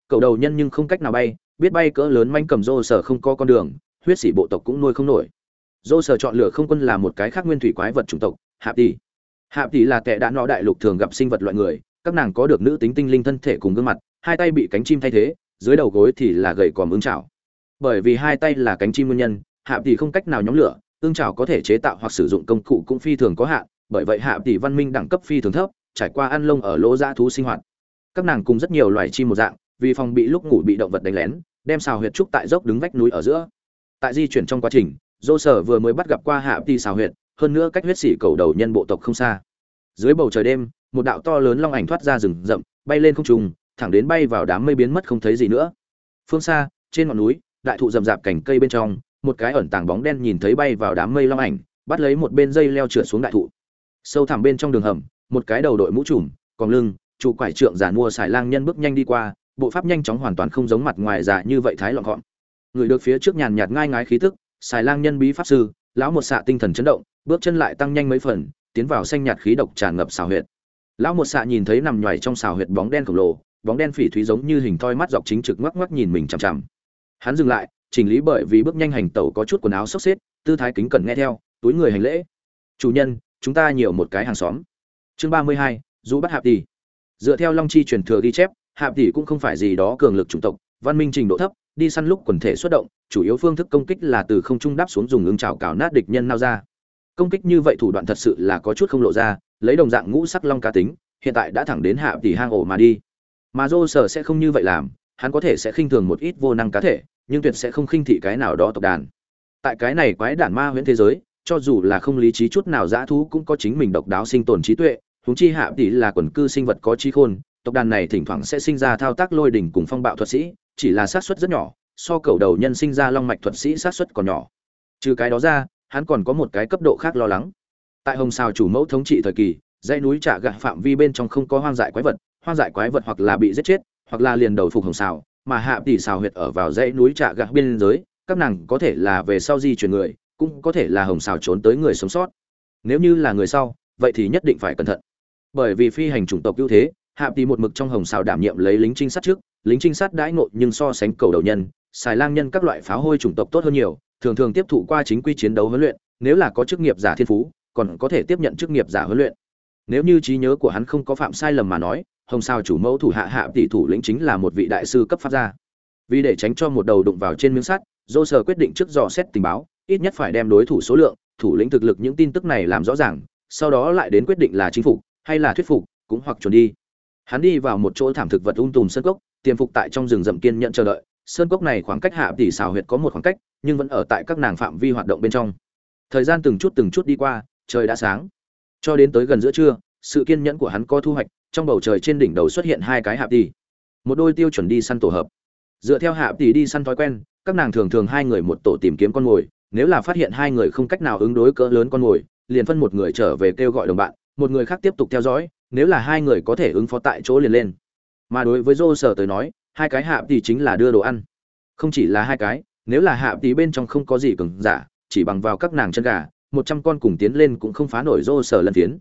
cậu đầu nhân nhưng không cách nào bay, biết bay cỡ lớn manh cầm rô sở không có con đường, huyết sĩ bộ tộc cũng nuôi không nổi. Rô sở chọn lựa không quân là một cái khác nguyên thủy quái vật chủng tộc, hạp tỷ. Hạp tỷ là kẻ đã nọ đại lục thường gặp sinh vật loại người, các nàng có được nữ tính tinh linh thân thể cùng gương mặt, hai tay bị cánh chim thay thế, dưới đầu gối thì là gầy còm ưng chảo. Bởi vì hai tay là cánh chim nguyên nhân, hạp tỷ không cách nào nhóm lửa, ưng chảo có thể chế tạo hoặc sử dụng công cụ cũng phi thường có hạn, bởi vậy hạp tỷ văn minh đẳng cấp phi thường thấp, trải qua ăn lông ở lỗ dã thú sinh hoạt. Các nàng cùng rất nhiều loài chim một dạng, vì phòng bị lúc ngủ bị động vật đánh lén, đem xào huyệt trúc tại dốc đứng vách núi ở giữa. Tại di chuyển trong quá trình, dô sở vừa mới bắt gặp qua hạp tỷ xào huyệt, hơn nữa cách huyết sĩ cầu đầu nhân bộ tộc không xa. Dưới bầu trời đêm, một đạo to lớn long ảnh thoát ra rừng rậm, bay lên không trung, thẳng đến bay vào đám mây biến mất không thấy gì nữa. Phương xa, trên ngọn núi, đại thụ rậm rạp cành cây bên trong, một cái ẩn tàng bóng đen nhìn thấy bay vào đám mây long ảnh, bắt lấy một bên dây leo trượt xuống đại thụ. Sâu thẳm bên trong đường hầm, một cái đầu đội mũ trùm, còn lưng, trụ quải trượng giàn mua xài lang nhân bước nhanh đi qua, bộ pháp nhanh chóng hoàn toàn không giống mặt ngoài giả như vậy thái loạn gọn. Người được phía trước nhàn nhạt ngai ngái khí tức, xài lang nhân bí pháp sư, lão một xạ tinh thần chấn động, bước chân lại tăng nhanh mấy phần, tiến vào xanh nhạt khí độc tràn ngập xào huyệt. Lão một xạ nhìn thấy nằm nhoài trong xào huyệt bóng đen khổng lồ, bóng đen phỉ thúy giống như hình thoi mắt dọc chính trực ngoắc ngoắc nhìn mình chằm chằm. Hắn dừng lại, chỉnh lý bởi vì bước nhanh hành tẩu có chút quần áo xốc xếch, tư thái kính cẩn nghe theo, túi người hành lễ. "Chủ nhân, chúng ta nhiều một cái hàng xóm." Chương 32, Dụ bắt Hạp tỷ. Dựa theo Long Chi truyền thừa ghi chép, Hạp tỷ cũng không phải gì đó cường lực chủng tộc, văn minh trình độ thấp, đi săn lúc quần thể xuất động, chủ yếu phương thức công kích là từ không trung đáp xuống dùng ứng chảo cào nát địch nhân nao ra. Công kích như vậy thủ đoạn thật sự là có chút không lộ ra, lấy đồng dạng ngũ sắc long cá tính, hiện tại đã thẳng đến Hạp tỷ hang ổ mà đi. Mà Dô Sở sẽ không như vậy làm, hắn có thể sẽ khinh thường một ít vô năng cá thể, nhưng tuyệt sẽ không khinh thị cái nào đó tộc đàn. Tại cái này quái đản ma huyễn thế giới, cho dù là không lý trí chút nào dã thú cũng có chính mình độc đáo sinh tồn trí tuệ, huống chi Hạp tỷ là quần cư sinh vật có trí khôn, tộc đàn này thỉnh thoảng sẽ sinh ra thao tác lôi đỉnh cùng phong bạo thuật sĩ, chỉ là xác suất rất nhỏ, so cầu đầu nhân sinh ra long mạch thuật sĩ xác suất còn nhỏ. Trừ cái đó ra, hắn còn có một cái cấp độ khác lo lắng. Tại Hồng Sào chủ mẫu thống trị thời kỳ, dãy núi Trạ Gạ phạm vi bên trong không có hoang dại quái vật hoặc là bị giết chết, hoặc là liền đầu phục Hồng Sào, mà Hạp tỷ xào huyệt ở vào dãy núi Trạ Gạ biên giới, các nàng có thể là về sau di chuyển người, cũng có thể là Hồng Sào trốn tới người sống sót. Nếu như là người sau, vậy thì nhất định phải cẩn thận. Bởi vì phi hành chủng tộc ưu thế, Hạp tỷ một mực trong Hồng Sào đảm nhiệm lấy lính trinh sát trước, lính trinh sát đãi ngộ nhưng so sánh cầu đầu nhân, xài lang nhân các loại pháo hôi chủng tộc tốt hơn nhiều, thường thường tiếp thụ qua chính quy chiến đấu huấn luyện, nếu là có chức nghiệp giả thiên phú, còn có thể tiếp nhận chức nghiệp giả huấn luyện. Nếu như trí nhớ của hắn không có phạm sai lầm mà nói, Hồng Sào chủ mẫu thủ hạ Hạp tỷ thủ lĩnh chính là một vị đại sư cấp pháp gia. Vì để tránh cho một đầu đụng vào trên miếng sắt, Dô Sở quyết định trước dò xét tình báo, ít nhất phải đem đối thủ số lượng, thủ lĩnh thực lực những tin tức này làm rõ ràng, sau đó lại đến quyết định là chính phục hay là thuyết phục, cũng hoặc chuẩn đi. Hắn đi vào một chỗ thảm thực vật tùm sơn cốc, tiềm phục tại trong rừng rậm kiên nhận chờ đợi. Sơn cốc này khoảng cách Hạp tỷ xào huyệt có một khoảng cách, nhưng vẫn ở tại các nàng phạm vi hoạt động bên trong. Thời gian từng chút đi qua, trời đã sáng. Cho đến tới gần giữa trưa, sự kiên nhẫn của hắn có thu hoạch, trong bầu trời trên đỉnh đầu xuất hiện hai cái Hạp tỷ. Một đôi tiêu chuẩn đi săn tổ hợp. Dựa theo Hạp tỷ đi săn thói quen, các nàng thường hai người một tổ tìm kiếm con mồi, nếu là phát hiện hai người không cách nào ứng đối cỡ lớn con mồi, liền phân một người trở về kêu gọi đồng bạn, một người khác tiếp tục theo dõi, nếu là hai người có thể ứng phó tại chỗ liền lên. Mà đối với Dô Sở tới nói, hai cái Hạp tỷ chính là đưa đồ ăn. Không chỉ là hai cái, nếu là Hạp tỷ bên trong không có gì cường giả, chỉ bằng vào các nàng chân gà, 100 con cùng tiến lên cũng không phá nổi Dô Sở lần tiến.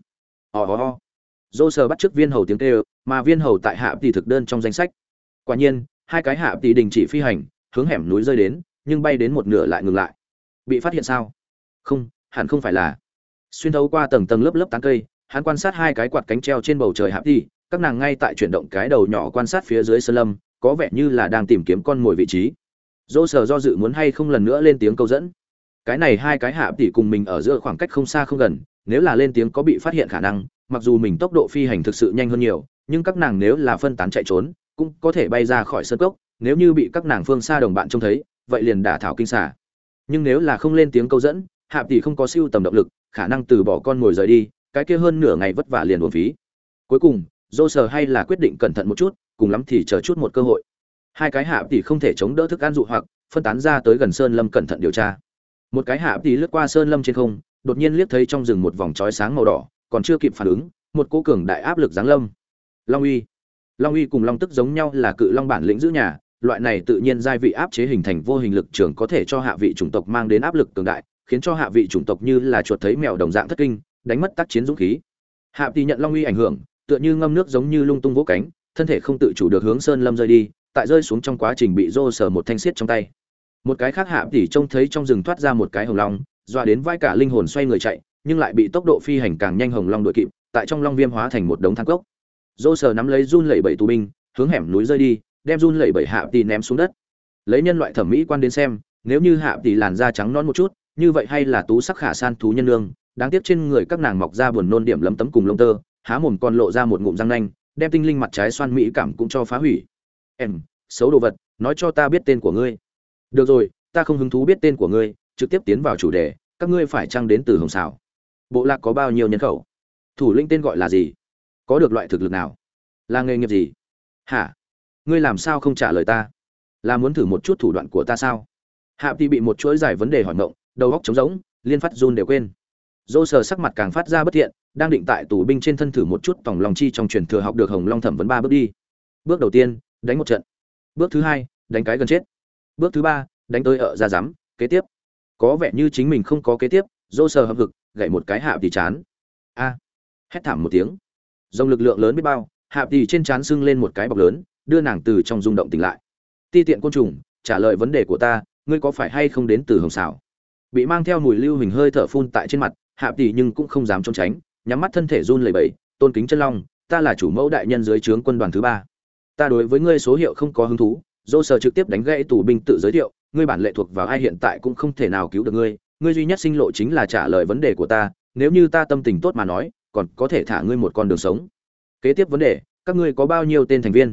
Dô Sở bắt chước viên hầu tiếng kêu, mà viên hầu tại Hạp tỷ thực đơn trong danh sách. Quả nhiên, hai cái Hạp tỷ đình chỉ phi hành, hướng hẻm núi rơi đến, nhưng bay đến một nửa lại ngừng lại. Bị phát hiện sao? Không, hẳn không phải là. Xuyên thấu qua tầng lớp tán cây, hắn quan sát hai cái quạt cánh treo trên bầu trời Hạp tỷ, các nàng ngay tại chuyển động cái đầu nhỏ quan sát phía dưới sơn lâm, có vẻ như là đang tìm kiếm con mồi vị trí. Dô Sở do dự muốn hay không lần nữa lên tiếng câu dẫn. Cái này hai cái Hạp tỷ cùng mình ở giữa khoảng cách không xa không gần, nếu là lên tiếng có bị phát hiện khả năng, mặc dù mình tốc độ phi hành thực sự nhanh hơn nhiều, nhưng các nàng nếu là phân tán chạy trốn, cũng có thể bay ra khỏi sơn cốc, nếu như bị các nàng phương xa đồng bạn trông thấy, vậy liền đả thảo kinh xà. Nhưng nếu là không lên tiếng câu dẫn, Hạp tỷ không có siêu tầm động lực, khả năng từ bỏ con mồi rời đi, cái kia hơn nửa ngày vất vả liền uổng phí. Cuối cùng, Dô Sở hay là quyết định cẩn thận một chút, cùng lắm thì chờ chút một cơ hội. Hai cái Hạp tỷ không thể chống đỡ thức ăn dụ hoặc, phân tán ra tới gần sơn lâm cẩn thận điều tra. Một cái Hạp tỷ lướt qua sơn lâm trên không, đột nhiên liếc thấy trong rừng một vòng chói sáng màu đỏ, còn chưa kịp phản ứng, một cỗ cường đại áp lực giáng lâm. Long uy cùng long tức giống nhau là cự long bản lĩnh giữ nhà, loại này tự nhiên giai vị áp chế hình thành vô hình lực trường có thể cho hạ vị chủng tộc mang đến áp lực cường đại, khiến cho hạ vị chủng tộc như là chuột thấy mèo đồng dạng thất kinh, đánh mất tác chiến dũng khí. Hạp tỷ nhận long uy ảnh hưởng, tựa như ngâm nước giống như lung tung vỗ cánh, thân thể không tự chủ được hướng sơn lâm rơi đi, tại rơi xuống trong quá trình bị rô sờ một thanh xiết trong tay. Một cái khác hạ tỷ trông thấy trong rừng thoát ra một cái hồng long, dọa đến vai cả linh hồn xoay người chạy, nhưng lại bị tốc độ phi hành càng nhanh hồng long đuổi kịp, tại trong long viêm hóa thành một đống than cốc. Rô sờ nắm lấy run lẩy bẩy tù binh, hướng hẻm núi rơi đi, đem run lẩy bẩy hạ tỷ ném xuống đất. Lấy nhân loại thẩm mỹ quan đến xem, nếu như hạ tỷ làn da trắng nõn một chút, như vậy hay là tú sắc khả san thú nhân lương, đáng tiếc trên người các nàng mọc ra buồn nôn điểm lấm tấm cùng lông tơ, há mồm còn lộ ra một ngụm răng nanh, đem tinh linh mặt trái xoan mỹ cảm cũng cho phá hủy. Em, xấu đồ vật, nói cho ta biết tên của ngươi. Được rồi, ta không hứng thú biết tên của ngươi, trực tiếp tiến vào chủ đề, các ngươi phải chăng đến từ Hồng Sào? Bộ lạc có bao nhiêu nhân khẩu? Thủ lĩnh tên gọi là gì? Có được loại thực lực nào? Là nghề nghiệp gì? Hả? Ngươi làm sao không trả lời ta? Là muốn thử một chút thủ đoạn của ta sao? Hạ Tỷ bị một chuỗi dài vấn đề hỏi ngộng, đầu óc trống rỗng, liên phát run đều quên. Dô sờ sắc mặt càng phát ra bất thiện, đang định tại tù binh trên thân thử một chút tòng lòng chi trong truyền thừa học được Hồng Long thẩm vấn 3 bước đi. Bước đầu tiên, đánh một trận. Bước thứ hai, đánh cái gần chết. Bước thứ ba, đánh tới ở ra rắm. Kế tiếp, có vẻ như chính mình không có kế tiếp, Dô sờ hậm hực, gậy một cái Hạ Tỷ chán. A! Hét thảm một tiếng. Dòng lực lượng lớn biết bao, Hạ Tỷ trên trán sưng lên một cái bọc lớn, đưa nàng từ trong rung động tỉnh lại. Ti tiện côn trùng, trả lời vấn đề của ta, ngươi có phải hay không đến từ Hồng Sào? Bị mang theo mùi lưu huỳnh hơi thở phun tại trên mặt, Hạ Tỷ nhưng cũng không dám trốn tránh, nhắm mắt thân thể run lẩy bẩy, tôn kính chân long, ta là chủ mẫu đại nhân dưới trướng quân đoàn thứ 3. Ta đối với ngươi số hiệu không có hứng thú. Dô sờ trực tiếp đánh gãy tù binh tự giới thiệu, ngươi bản lệ thuộc vào ai hiện tại cũng không thể nào cứu được ngươi, ngươi duy nhất sinh lộ chính là trả lời vấn đề của ta, nếu như ta tâm tình tốt mà nói, còn có thể thả ngươi một con đường sống. Kế tiếp vấn đề, các ngươi có bao nhiêu tên thành viên?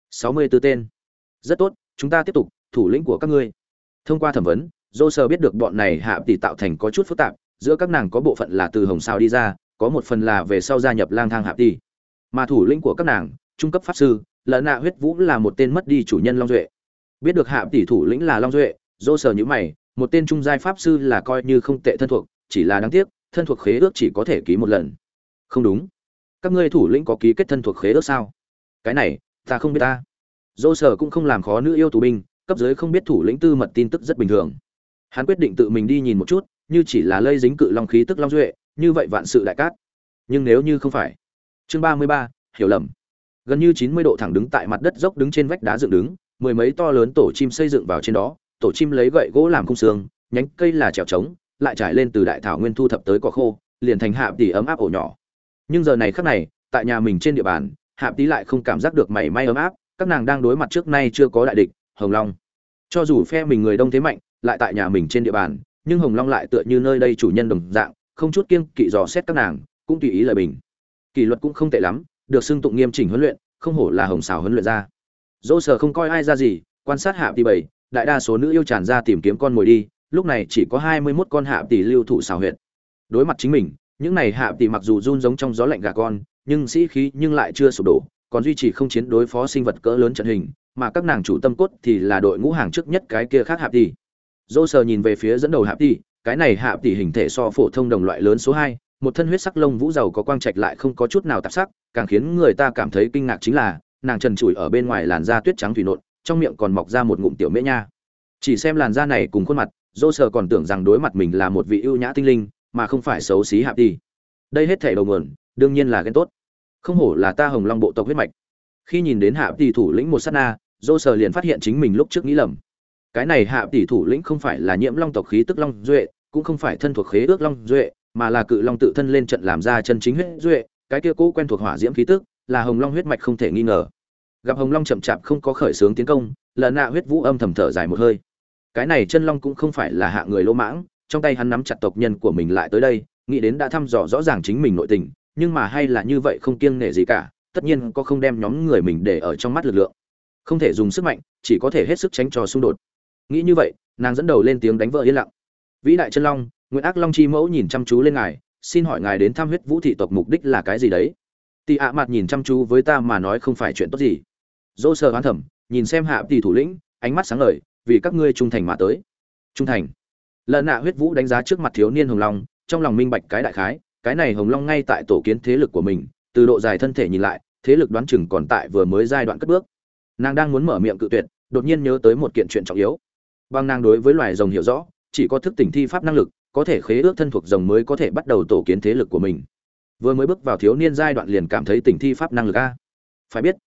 64 tên. Rất tốt, chúng ta tiếp tục, thủ lĩnh của các ngươi. Thông qua thẩm vấn, Dô sờ biết được bọn này Hạ Tỷ tạo thành có chút phức tạp, giữa các nàng có bộ phận là từ Hồng Sao đi ra, có một phần là về sau gia nhập Lang Thang Hạ Tỷ. Mà thủ lĩnh của các nàng, trung cấp pháp sư, Lợn Nạ Huyết Vũ là một tên mất đi chủ nhân Long Duệ. Biết được Hạ Tỷ thủ lĩnh là Long Duệ, Dô sờ nhíu mày, một tên trung giai pháp sư là coi như không tệ thân thuộc, chỉ là đáng tiếc, thân thuộc khế ước chỉ có thể ký một lần. Không đúng, các ngươi thủ lĩnh có ký kết thân thuộc khế ước sao? Cái này, ta không biết ta. Dô sờ cũng không làm khó nữ yêu tù binh, cấp dưới không biết thủ lĩnh tư mật tin tức rất bình thường. Hắn quyết định tự mình đi nhìn một chút, như chỉ là lây dính cự long khí tức Long Duệ, như vậy vạn sự đại cát. Nhưng nếu như không phải. Chương 33, hiểu lầm. Gần như 90 độ thẳng đứng tại mặt đất dốc đứng trên vách đá dựng đứng, mười mấy to lớn tổ chim xây dựng vào trên đó, tổ chim lấy gậy gỗ làm khung xương, nhánh cây là trèo trống, lại trải lên từ đại thảo nguyên thu thập tới cỏ khô, liền thành Hạ Tỷ ấm áp ổ nhỏ. Nhưng giờ này khắc này, tại nhà mình trên địa bàn, Hạ Tỷ lại không cảm giác được mảy may ấm áp, các nàng đang đối mặt trước nay chưa có đại địch, Hồng Long. Cho dù phe mình người đông thế mạnh, lại tại nhà mình trên địa bàn, nhưng Hồng Long lại tựa như nơi đây chủ nhân đồng dạng, không chút kiêng kỵ dò xét các nàng, cũng tùy ý lời bình. Kỷ luật cũng không tệ lắm, được xưng tụng nghiêm chỉnh huấn luyện, không hổ là Hồng Sào huấn luyện ra. Dỗ sở không coi ai ra gì, quan sát Hạ Tỷ bảy, đại đa số nữ yêu tràn ra tìm kiếm con mồi đi, lúc này chỉ có 21 con Hạ Tỷ lưu thủ xào huyệt. Đối mặt chính mình, những này Hạ Tỷ mặc dù run giống trong gió lạnh gà con, nhưng sĩ khí nhưng lại chưa sụp đổ, còn duy trì không chiến đối phó sinh vật cỡ lớn trận hình, mà các nàng chủ tâm cốt thì là đội ngũ hàng trước nhất cái kia khác Hạ Tỷ. Dỗ sở nhìn về phía dẫn đầu Hạ Tỷ, cái này Hạ Tỷ hình thể so phổ thông đồng loại lớn số 2, một thân huyết sắc lông vũ giàu có quang trạch lại không có chút nào tạp sắc, càng khiến người ta cảm thấy kinh ngạc chính là, nàng trần trụi ở bên ngoài làn da tuyết trắng thủy nộn, trong miệng còn mọc ra một ngụm tiểu mễ nha. Chỉ xem làn da này cùng khuôn mặt, Dỗ sở còn tưởng rằng đối mặt mình là một vị ưu nhã tinh linh, mà không phải xấu xí Hạ Tỷ. Đây hết thảy đầu nguồn, đương nhiên là ghen tốt. Không hổ là ta Hồng Long bộ tộc huyết mạch. Khi nhìn đến Hạ Tỷ thủ lĩnh một sát na, Dỗ sở liền phát hiện chính mình lúc trước nghĩ lầm. Cái này Hạ Tỷ thủ lĩnh không phải là nhiễm long tộc khí tức Long Duệ, cũng không phải thân thuộc khế ước Long Duệ, mà là cự long tự thân lên trận làm ra chân chính huyết duệ, cái kia cố quen thuộc hỏa diễm khí tức, là Hồng Long huyết mạch không thể nghi ngờ. Gặp Hồng Long chậm chạp không có khởi xướng tiến công, Lợn Nạ Huyết Vũ âm thầm thở dài một hơi. Cái này chân long cũng không phải là hạ người lỗ mãng, trong tay hắn nắm chặt tộc nhân của mình lại tới đây, nghĩ đến đã thăm dò rõ ràng chính mình nội tình, nhưng mà hay là như vậy không kiêng nể gì cả, tất nhiên có không đem nhóm người mình để ở trong mắt lực lượng. Không thể dùng sức mạnh, chỉ có thể hết sức tránh cho xung đột. Nghĩ như vậy, nàng dẫn đầu lên tiếng đánh vỡ yên lặng. Vĩ đại chân long, Nguyệt Ác Long chi mẫu nhìn chăm chú lên ngài, xin hỏi ngài đến thăm huyết vũ thị tộc mục đích là cái gì đấy? Tỷ ạ mặt nhìn chăm chú với ta mà nói không phải chuyện tốt gì. Dỗ sờ oán thầm, nhìn xem Hạ Tỷ thủ lĩnh, ánh mắt sáng ngời, vì các ngươi trung thành mà tới. Trung thành? Lợn Nạ Huyết Vũ đánh giá trước mặt thiếu niên Hồng Long, trong lòng minh bạch cái đại khái, cái này Hồng Long ngay tại tổ kiến thế lực của mình, từ độ dài thân thể nhìn lại, thế lực đoán chừng còn tại vừa mới giai đoạn cất bước. Nàng đang muốn mở miệng cự tuyệt, đột nhiên nhớ tới một kiện chuyện trọng yếu. Bằng nàng đối với loài rồng hiểu rõ, chỉ có thức tỉnh thi pháp năng lực, có thể khế ước thân thuộc rồng mới có thể bắt đầu tổ kiến thế lực của mình. Vừa mới bước vào thiếu niên giai đoạn liền cảm thấy tỉnh thi pháp năng lực a. Phải biết,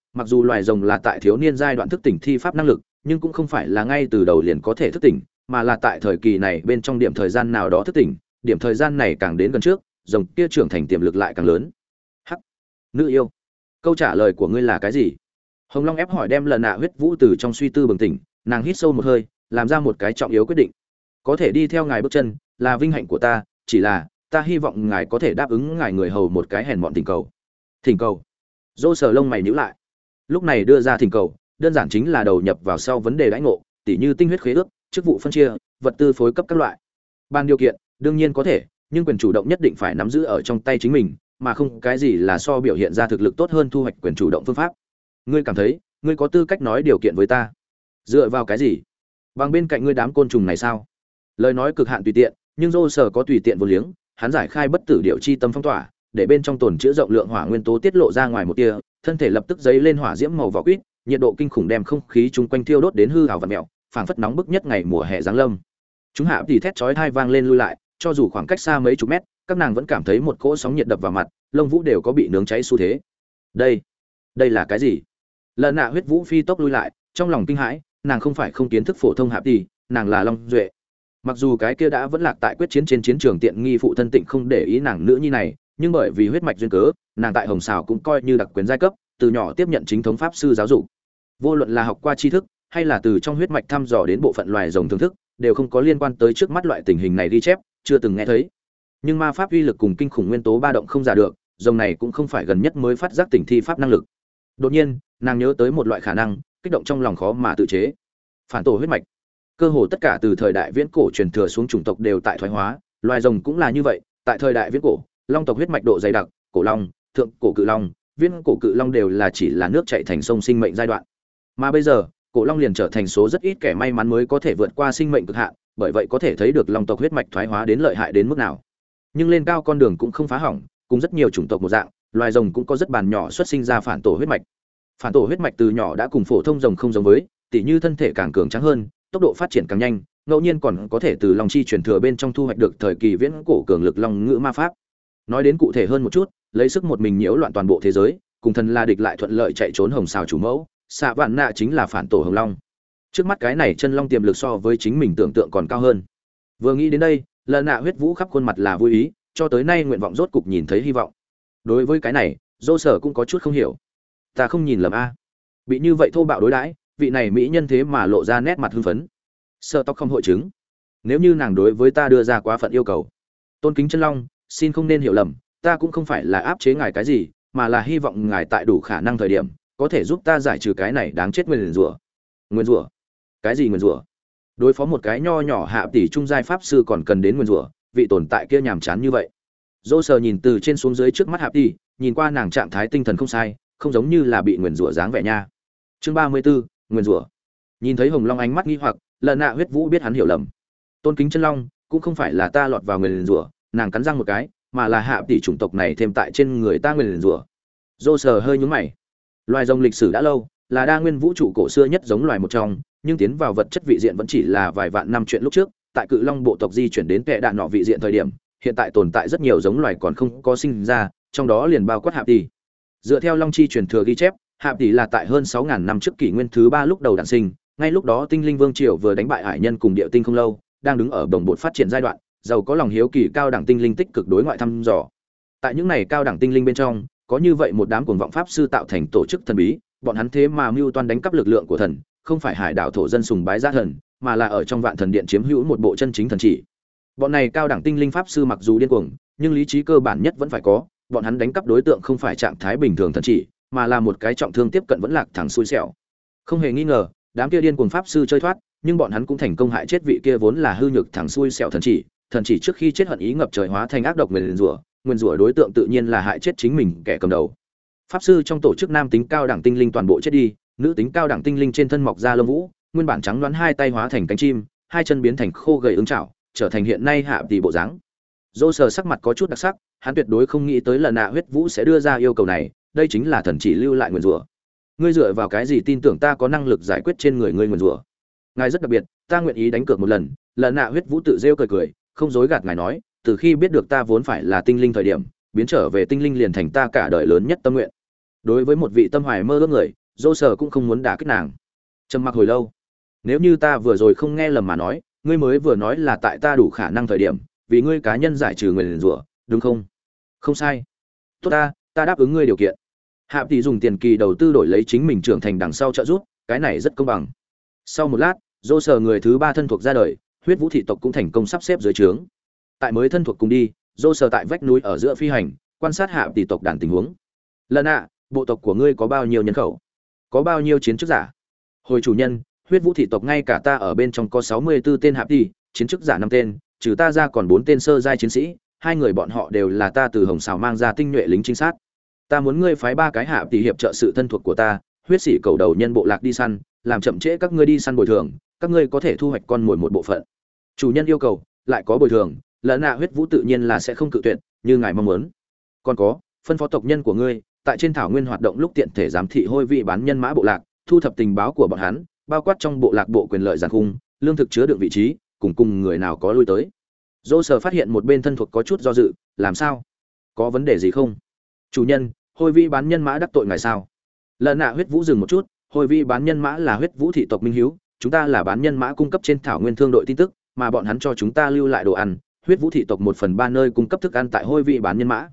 mặc dù loài rồng là tại thiếu niên giai đoạn thức tỉnh thi pháp năng lực, nhưng cũng không phải là ngay từ đầu liền có thể thức tỉnh, mà là tại thời kỳ này bên trong điểm thời gian nào đó thức tỉnh, điểm thời gian này càng đến gần trước, rồng kia trưởng thành tiềm lực lại càng lớn. Hắc, nữ yêu, câu trả lời của ngươi là cái gì? Hồng Long ép hỏi, đem lần nạ huyết vũ từ trong suy tư bừng tỉnh, nàng hít sâu một hơi, làm ra một cái trọng yếu quyết định. Có thể đi theo ngài bước chân là vinh hạnh của ta, chỉ là ta hy vọng ngài có thể đáp ứng ngài người hầu một cái hèn mọn thỉnh cầu. Thỉnh cầu? Dô sờ lông mày nhíu lại. Lúc này đưa ra thỉnh cầu, đơn giản chính là đầu nhập vào sau vấn đề đãi ngộ, tỉ như tinh huyết khế ước, chức vụ phân chia, vật tư phối cấp các loại. Ban điều kiện, đương nhiên có thể, nhưng quyền chủ động nhất định phải nắm giữ ở trong tay chính mình, mà không cái gì là so biểu hiện ra thực lực tốt hơn thu hoạch quyền chủ động phương pháp. Ngươi cảm thấy, ngươi có tư cách nói điều kiện với ta? Dựa vào cái gì? Bằng bên cạnh ngươi đám côn trùng này sao? Lời nói cực hạn tùy tiện, nhưng Dô Sở có tùy tiện vô liếng, hắn giải khai bất tử điệu chi tâm phong tỏa, để bên trong tồn chứa rộng lượng hỏa nguyên tố tiết lộ ra ngoài một tia, thân thể lập tức dấy lên hỏa diễm màu vỏ quýt, nhiệt độ kinh khủng đem không khí chung quanh thiêu đốt đến hư ảo vặn mèo, phảng phất nóng bức nhất ngày mùa hè giáng lâm. Chúng hạ thì thét chói tai vang lên lui lại, cho dù khoảng cách xa mấy chục mét, các nàng vẫn cảm thấy một cỗ sóng nhiệt đập vào mặt, lông vũ đều có bị nướng cháy xu thế. Đây là cái gì? Lần nạ huyết vũ phi tốc lui lại, trong lòng kinh hãi, nàng không phải không kiến thức phổ thông hạ tỷ, nàng là Long Duệ. Mặc dù cái kia đã vẫn lạc tại quyết chiến trên chiến trường tiện nghi phụ thân Tịnh không để ý nàng nữ nhi này, nhưng bởi vì huyết mạch duyên cớ, nàng tại Hồng Sào cũng coi như đặc quyền giai cấp, từ nhỏ tiếp nhận chính thống pháp sư giáo dục. Vô luận là học qua tri thức, hay là từ trong huyết mạch thăm dò đến bộ phận loài rồng thưởng thức, đều không có liên quan tới trước mắt loại tình hình này ghi chép, chưa từng nghe thấy. Nhưng ma pháp uy lực cùng kinh khủng nguyên tố ba động không giả được, rồng này cũng không phải gần nhất mới phát giác tỉnh thi pháp năng lực. Đột nhiên, nàng nhớ tới một loại khả năng, kích động trong lòng khó mà tự chế. Phản tổ huyết mạch. Cơ hồ tất cả từ thời đại viễn cổ truyền thừa xuống chủng tộc đều tại thoái hóa, loài rồng cũng là như vậy, tại thời đại viễn cổ, long tộc huyết mạch độ dày đặc, cổ long, thượng cổ cự long, viễn cổ cự long đều là chỉ là nước chảy thành sông sinh mệnh giai đoạn. Mà bây giờ, cổ long liền trở thành số rất ít kẻ may mắn mới có thể vượt qua sinh mệnh cực hạn, bởi vậy có thể thấy được long tộc huyết mạch thoái hóa đến lợi hại đến mức nào. Nhưng lên cao con đường cũng không phá hỏng, cùng rất nhiều chủng tộc một dạng, loài rồng cũng có rất bàn nhỏ xuất sinh ra phản tổ huyết mạch. Phản tổ huyết mạch từ nhỏ đã cùng phổ thông rồng không giống với, tỉ như thân thể càng cường tráng hơn, tốc độ phát triển càng nhanh, ngẫu nhiên còn có thể từ long chi truyền thừa bên trong thu hoạch được thời kỳ viễn cổ cường lực long ngữ ma pháp. Nói đến cụ thể hơn một chút, lấy sức một mình nhiễu loạn toàn bộ thế giới, cùng thần la địch lại thuận lợi chạy trốn Hồng Sào chủ mẫu, xạ vạn nạ chính là phản tổ hồng long. Trước mắt cái này chân long tiềm lực so với chính mình tưởng tượng còn cao hơn. Vừa nghĩ đến đây, lần nạ huyết vũ khắp khuôn mặt là vui ý, cho tới nay nguyện vọng rốt cục nhìn thấy hy vọng. Đối với cái này, Dô Sở cũng có chút không hiểu. Ta không nhìn lầm a? Bị như vậy thô bạo đối đãi, vị này mỹ nhân thế mà lộ ra nét mặt hưng phấn. Sợ tóc không hội chứng. Nếu như nàng đối với ta đưa ra quá phận yêu cầu, tôn kính chân long, xin không nên hiểu lầm, ta cũng không phải là áp chế ngài cái gì, mà là hy vọng ngài tại đủ khả năng thời điểm, có thể giúp ta giải trừ cái này đáng chết nguyền rủa. Nguyền rủa? Cái gì nguyền rủa? Đối phó một cái nho nhỏ hạ tỷ trung giai pháp sư còn cần đến nguyền rủa, vị tồn tại kia nhàm chán như vậy. Dô Sờ nhìn từ trên xuống dưới trước mắt hạ tỷ, nhìn qua nàng trạng thái tinh thần không sai, không giống như là bị nguyền rủa dáng vẻ nha. Chương 34, nguyền rủa. Nhìn thấy Hồng Long ánh mắt nghi hoặc, lần nạ huyết vũ biết hắn hiểu lầm. Tôn kính chân long, cũng không phải là ta lọt vào nguyền rủa, nàng cắn răng một cái, mà là hạ tỷ chủng tộc này thêm tại trên người ta nguyền rủa. Dô Sờ hơi nhướng mày. Loài rồng lịch sử đã lâu, là đa nguyên vũ trụ cổ xưa nhất giống loài một trong, nhưng tiến vào vật chất vị diện vẫn chỉ là vài vạn năm chuyện lúc trước. Tại cự long bộ tộc di chuyển đến kẻ đạn nọ vị diện thời điểm, hiện tại tồn tại rất nhiều giống loài còn không có sinh ra, trong đó liền bao quát hạ tỷ. Dựa theo long chi truyền thừa ghi chép, hạ tỷ là tại hơn 6.000 năm trước kỷ nguyên thứ 3 lúc đầu đản sinh, ngay lúc đó tinh linh vương triều vừa đánh bại hải nhân cùng địa tinh không lâu, đang đứng ở đồng bộ phát triển giai đoạn, giàu có lòng hiếu kỳ cao đẳng tinh linh tích cực đối ngoại thăm dò. Tại những này cao đẳng tinh linh bên trong, có như vậy một đám cuồng vọng pháp sư tạo thành tổ chức thần bí, bọn hắn thế mà mưu toan đánh cắp lực lượng của thần, không phải hải đảo thổ dân sùng bái giá thần, mà là ở trong vạn thần điện chiếm hữu một bộ chân chính thần chỉ. Bọn này cao đẳng tinh linh pháp sư mặc dù điên cuồng, nhưng lý trí cơ bản nhất vẫn phải có, bọn hắn đánh cắp đối tượng không phải trạng thái bình thường thần chỉ, mà là một cái trọng thương tiếp cận vẫn lạc thẳng xui xẻo. Không hề nghi ngờ, đám kia điên cuồng pháp sư chơi thoát, nhưng bọn hắn cũng thành công hại chết vị kia vốn là hư nhược thẳng xui xẻo thần chỉ trước khi chết hận ý ngập trời hóa thành ác độc nguyên rủa đối tượng tự nhiên là hại chết chính mình kẻ cầm đầu. Pháp sư trong tổ chức nam tính cao đẳng tinh linh toàn bộ chết đi, nữ tính cao đẳng tinh linh trên thân mọc ra lông vũ, nguyên bản trắng đoán hai tay hóa thành cánh chim, hai chân biến thành khô gầy ứng chảo, trở thành hiện nay hạ tỷ bộ dáng. Dô Sờ sắc mặt có chút đặc sắc, hắn tuyệt đối không nghĩ tới lần nạ huyết vũ sẽ đưa ra yêu cầu này, đây chính là thần chỉ lưu lại nguyên rủa. Ngươi dựa vào cái gì tin tưởng ta có năng lực giải quyết trên người ngươi nguyên rủa? Ngài rất đặc biệt, ta nguyện ý đánh cược một lần. Lần nạ huyết vũ tự rêu cười, không dối gạt ngài nói, từ khi biết được ta vốn phải là tinh linh thời điểm, biến trở về tinh linh liền thành ta cả đời lớn nhất tâm nguyện. Đối với một vị tâm hoài mơ ước người, dô sờ cũng không muốn đả kích nàng. Trầm mặc hồi lâu. Nếu như ta vừa rồi không nghe lầm mà nói, ngươi mới vừa nói là tại ta đủ khả năng thời điểm, vì ngươi cá nhân giải trừ người nguyền rủa, đúng không? Không sai. Tốt, ta đáp ứng ngươi điều kiện. Hạ tỷ dùng tiền kỳ đầu tư đổi lấy chính mình trưởng thành đằng sau trợ giúp, cái này rất công bằng. Sau một lát, dô sờ người thứ 3 thân thuộc ra đời, huyết vũ thị tộc cũng thành công sắp xếp dưới trướng. Tại mới thân thuộc cùng đi, dô sờ tại vách núi ở giữa phi hành, quan sát hạ tỷ tộc đàn tình huống. Lần ạ, bộ tộc của ngươi có bao nhiêu nhân khẩu? Có bao nhiêu chiến chức giả? Hồi chủ nhân, huyết vũ thị tộc ngay cả ta ở bên trong có 64 tên hạ tỷ, chiến chức giả 5 tên, trừ ta ra còn 4 tên sơ giai chiến sĩ, 2 người bọn họ đều là ta từ Hồng Sào mang ra tinh nhuệ lính trinh sát. Ta muốn ngươi phái 3 cái hạ tỷ hiệp trợ sự thân thuộc của ta, huyết sĩ cầu đầu nhân bộ lạc đi săn, làm chậm trễ các ngươi đi săn bồi thường, các ngươi có thể thu hoạch con mồi một bộ phận. Chủ nhân yêu cầu, lại có bồi thường, lợn nạ huyết vũ tự nhiên là sẽ không cự tuyệt, như ngài mong muốn. Còn có, phân phó tộc nhân của ngươi, tại trên thảo nguyên hoạt động lúc tiện thể giám thị hôi vị bán nhân mã bộ lạc, thu thập tình báo của bọn hắn, bao quát trong bộ lạc bộ quyền lợi giàn khung, lương thực chứa đựng vị trí, cùng người nào có lui tới. Dô sờ phát hiện một bên thân thuộc có chút do dự, làm sao? Có vấn đề gì không? Chủ nhân, hôi vị bán nhân mã đắc tội ngài sao? Lợn nạ huyết vũ dừng một chút, hôi vị bán nhân mã là huyết vũ thị tộc minh hiếu, chúng ta là bán nhân mã cung cấp trên thảo nguyên thương đội tin tức, mà bọn hắn cho chúng ta lưu lại đồ ăn, huyết vũ thị tộc 1/3 nơi cung cấp thức ăn tại hôi vị bán nhân mã.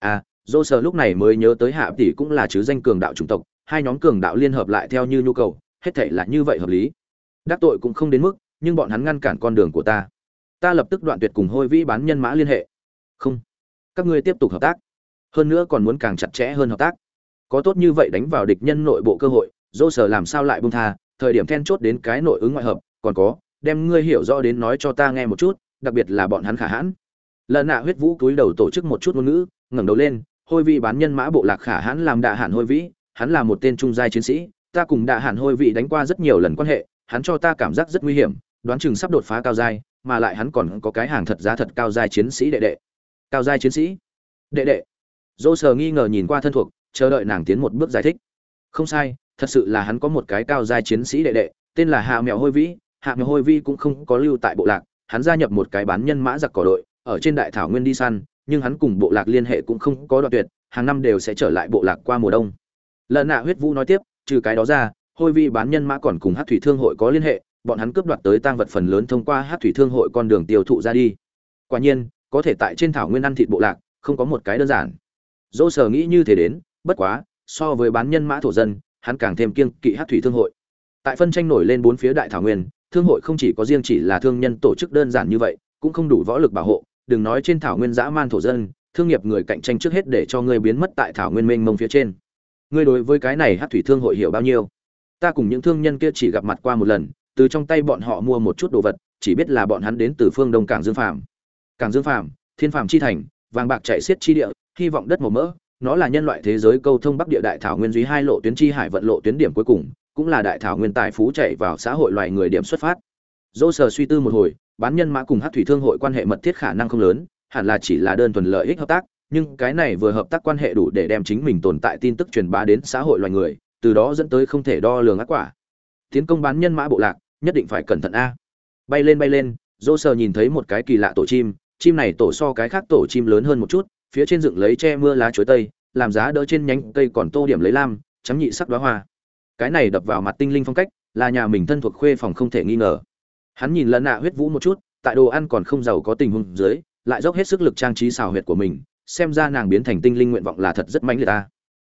Dô sờ lúc này mới nhớ tới hạ tỷ cũng là chứ danh cường đạo chủng tộc, hai nhóm cường đạo liên hợp lại theo như nhu cầu, hết thảy là như vậy hợp lý. Đắc tội cũng không đến mức, nhưng bọn hắn ngăn cản con đường của ta. Ta lập tức đoạn tuyệt cùng hôi vĩ bán nhân mã liên hệ. Không, các ngươi tiếp tục hợp tác, hơn nữa còn muốn càng chặt chẽ hơn hợp tác. Có tốt như vậy đánh vào địch nhân nội bộ cơ hội, dô sờ làm sao lại buông tha, thời điểm then chốt đến cái nội ứng ngoại hợp, còn có, đem ngươi hiểu rõ đến nói cho ta nghe một chút, đặc biệt là bọn hắn khả hãn. Lần nạ huyết vũ cúi đầu tổ chức một chút ngôn ngữ, ngẩng đầu lên, hôi vĩ bán nhân mã bộ lạc khả hãn làm đạ hạn hôi vĩ, hắn là một tên trung giai chiến sĩ, ta cùng đạ hạn hôi vĩ đánh qua rất nhiều lần quan hệ, hắn cho ta cảm giác rất nguy hiểm, đoán chừng sắp đột phá cao giai, mà lại hắn còn có cái hàng thật giá thật cao giai chiến sĩ đệ đệ. Cao giai chiến sĩ? Đệ đệ? Dô sờ nghi ngờ nhìn qua thân thuộc, chờ đợi nàng tiến một bước giải thích. Không sai, thật sự là hắn có một cái cao giai chiến sĩ đệ đệ, tên là Hạ Mèo Hôi Vĩ, Hạ Mèo Hôi Vĩ cũng không có lưu tại bộ lạc, hắn gia nhập một cái bán nhân mã giặc cỏ đội, ở trên đại thảo nguyên đi săn, nhưng hắn cùng bộ lạc liên hệ cũng không có đoạn tuyệt, hàng năm đều sẽ trở lại bộ lạc qua mùa đông. Lần nạ huyết vũ nói tiếp, trừ cái đó ra, Hôi Vĩ bán nhân mã còn cùng Hắc thủy thương hội có liên hệ, bọn hắn cướp đoạt tới tang vật phần lớn thông qua Hắc thủy thương hội con đường tiêu thụ ra đi. Quả nhiên, có thể tại trên thảo nguyên ăn thịt bộ lạc, không có một cái đơn giản. Dỗ sở nghĩ như thế đến, bất quá, so với bán nhân mã thổ dân, hắn càng thêm kiêng kỵ Hắc thủy thương hội. Tại phân tranh nổi lên bốn phía đại thảo nguyên, thương hội không chỉ có riêng chỉ là thương nhân tổ chức đơn giản như vậy, cũng không đủ võ lực bảo hộ, đừng nói trên thảo nguyên dã man thổ dân, thương nghiệp người cạnh tranh trước hết để cho ngươi biến mất tại thảo nguyên mênh mông phía trên. Ngươi đối với cái này Hắc thủy thương hội hiểu bao nhiêu? Ta cùng những thương nhân kia chỉ gặp mặt qua một lần, từ trong tay bọn họ mua một chút đồ vật, chỉ biết là bọn hắn đến từ phương Đông Cảng Dương Phàm. Cảng Dương Phàm, Thiên Phàm chi thành, vàng bạc chạy xiết chi địa, hy vọng đất màu mỡ, nó là nhân loại thế giới câu thông bắc địa đại thảo nguyên duy hai lộ tuyến chi hải vận lộ tuyến điểm cuối cùng, cũng là đại thảo nguyên tài phú chạy vào xã hội loài người điểm xuất phát. Dỗ sở suy tư một hồi, bán nhân mã cùng Hắc thủy thương hội quan hệ mật thiết khả năng không lớn, hẳn là chỉ là đơn thuần lợi ích hợp tác, nhưng cái này vừa hợp tác quan hệ đủ để đem chính mình tồn tại tin tức truyền bá đến xã hội loài người, từ đó dẫn tới không thể đo lường ác quả. Tiến công bán nhân mã bộ lạc, nhất định phải cẩn thận a. Bay lên, Dỗ sở nhìn thấy một cái kỳ lạ tổ chim, chim này tổ so cái khác tổ chim lớn hơn một chút, phía trên dựng lấy che mưa lá chuối tây, làm giá đỡ trên nhánh cây còn tô điểm lấy lam, trắng nhị sắc đóa hoa. Cái này đập vào mặt tinh linh phong cách, là nhà mình thân thuộc khuê phòng không thể nghi ngờ. Hắn nhìn Lần nạ huyết vũ một chút, tại đồ ăn còn không giàu có tình huống dưới, lại dốc hết sức lực trang trí xào huyệt của mình, xem ra nàng biến thành tinh linh nguyện vọng là thật rất mãnh liệt ta.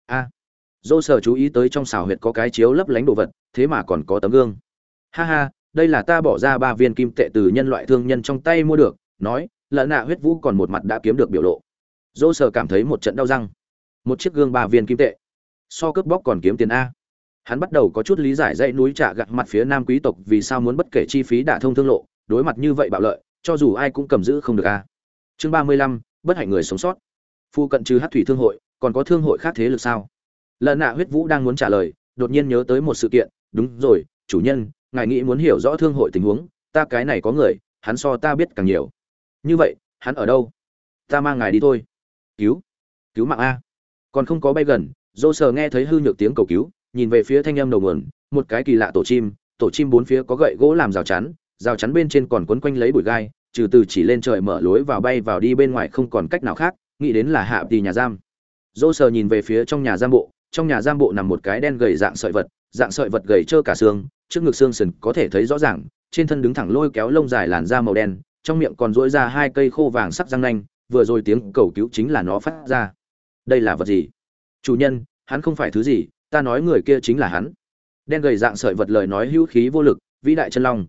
Dô sở chú ý tới trong xào huyệt có cái chiếu lấp lánh đồ vật, thế mà còn có tấm gương. Ha, đây là ta bỏ ra 3 viên kim tệ từ nhân loại thương nhân trong tay mua được, nói, Lần nạ huyết vũ còn một mặt đã kiếm được biểu lộ. Dô sở cảm thấy một trận đau răng. Một chiếc gương 3 viên kim tệ, so cướp bóc còn kiếm tiền a. Hắn bắt đầu có chút lý giải dãy núi trả gặt mặt phía nam quý tộc vì sao muốn bất kể chi phí đả thông thương lộ, đối mặt như vậy bạo lợi, cho dù ai cũng cầm giữ không được a. Chương 35, bất hạnh người sống sót. Phu cận trừ Hắc thủy thương hội, còn có thương hội khác thế lực sao? Lần nạ huyết vũ đang muốn trả lời, đột nhiên nhớ tới một sự kiện, đúng rồi, chủ nhân, ngài nghĩ muốn hiểu rõ thương hội tình huống, ta cái này có người, hắn so ta biết càng nhiều. Như vậy, hắn ở đâu? Ta mang ngài đi thôi. Cứu mạng a. Còn không có bay gần, Dô sờ nghe thấy hư nhược tiếng cầu cứu, nhìn về phía thanh âm đầu nguồn, một cái kỳ lạ tổ chim bốn phía có gậy gỗ làm rào chắn bên trên còn quấn quanh lấy bụi gai, trừ từ chỉ lên trời mở lối vào bay vào đi bên ngoài không còn cách nào khác, nghĩ đến là hạ tỷ nhà giam. Dô sờ nhìn về phía trong nhà giam bộ, trong nhà giam bộ nằm một cái đen gầy dạng sợi vật gầy trơ cả xương, trước ngực xương sườn có thể thấy rõ ràng, trên thân đứng thẳng lôi kéo lông dài làn da màu đen, trong miệng còn duỗi ra hai cây khô vàng sắc răng nanh, vừa rồi tiếng cầu cứu chính là nó phát ra. Đây là vật gì? Chủ nhân, hắn không phải thứ gì, ta nói người kia chính là hắn. Đen gầy dạng sợi vật lời nói hữu khí vô lực, vĩ đại chân long,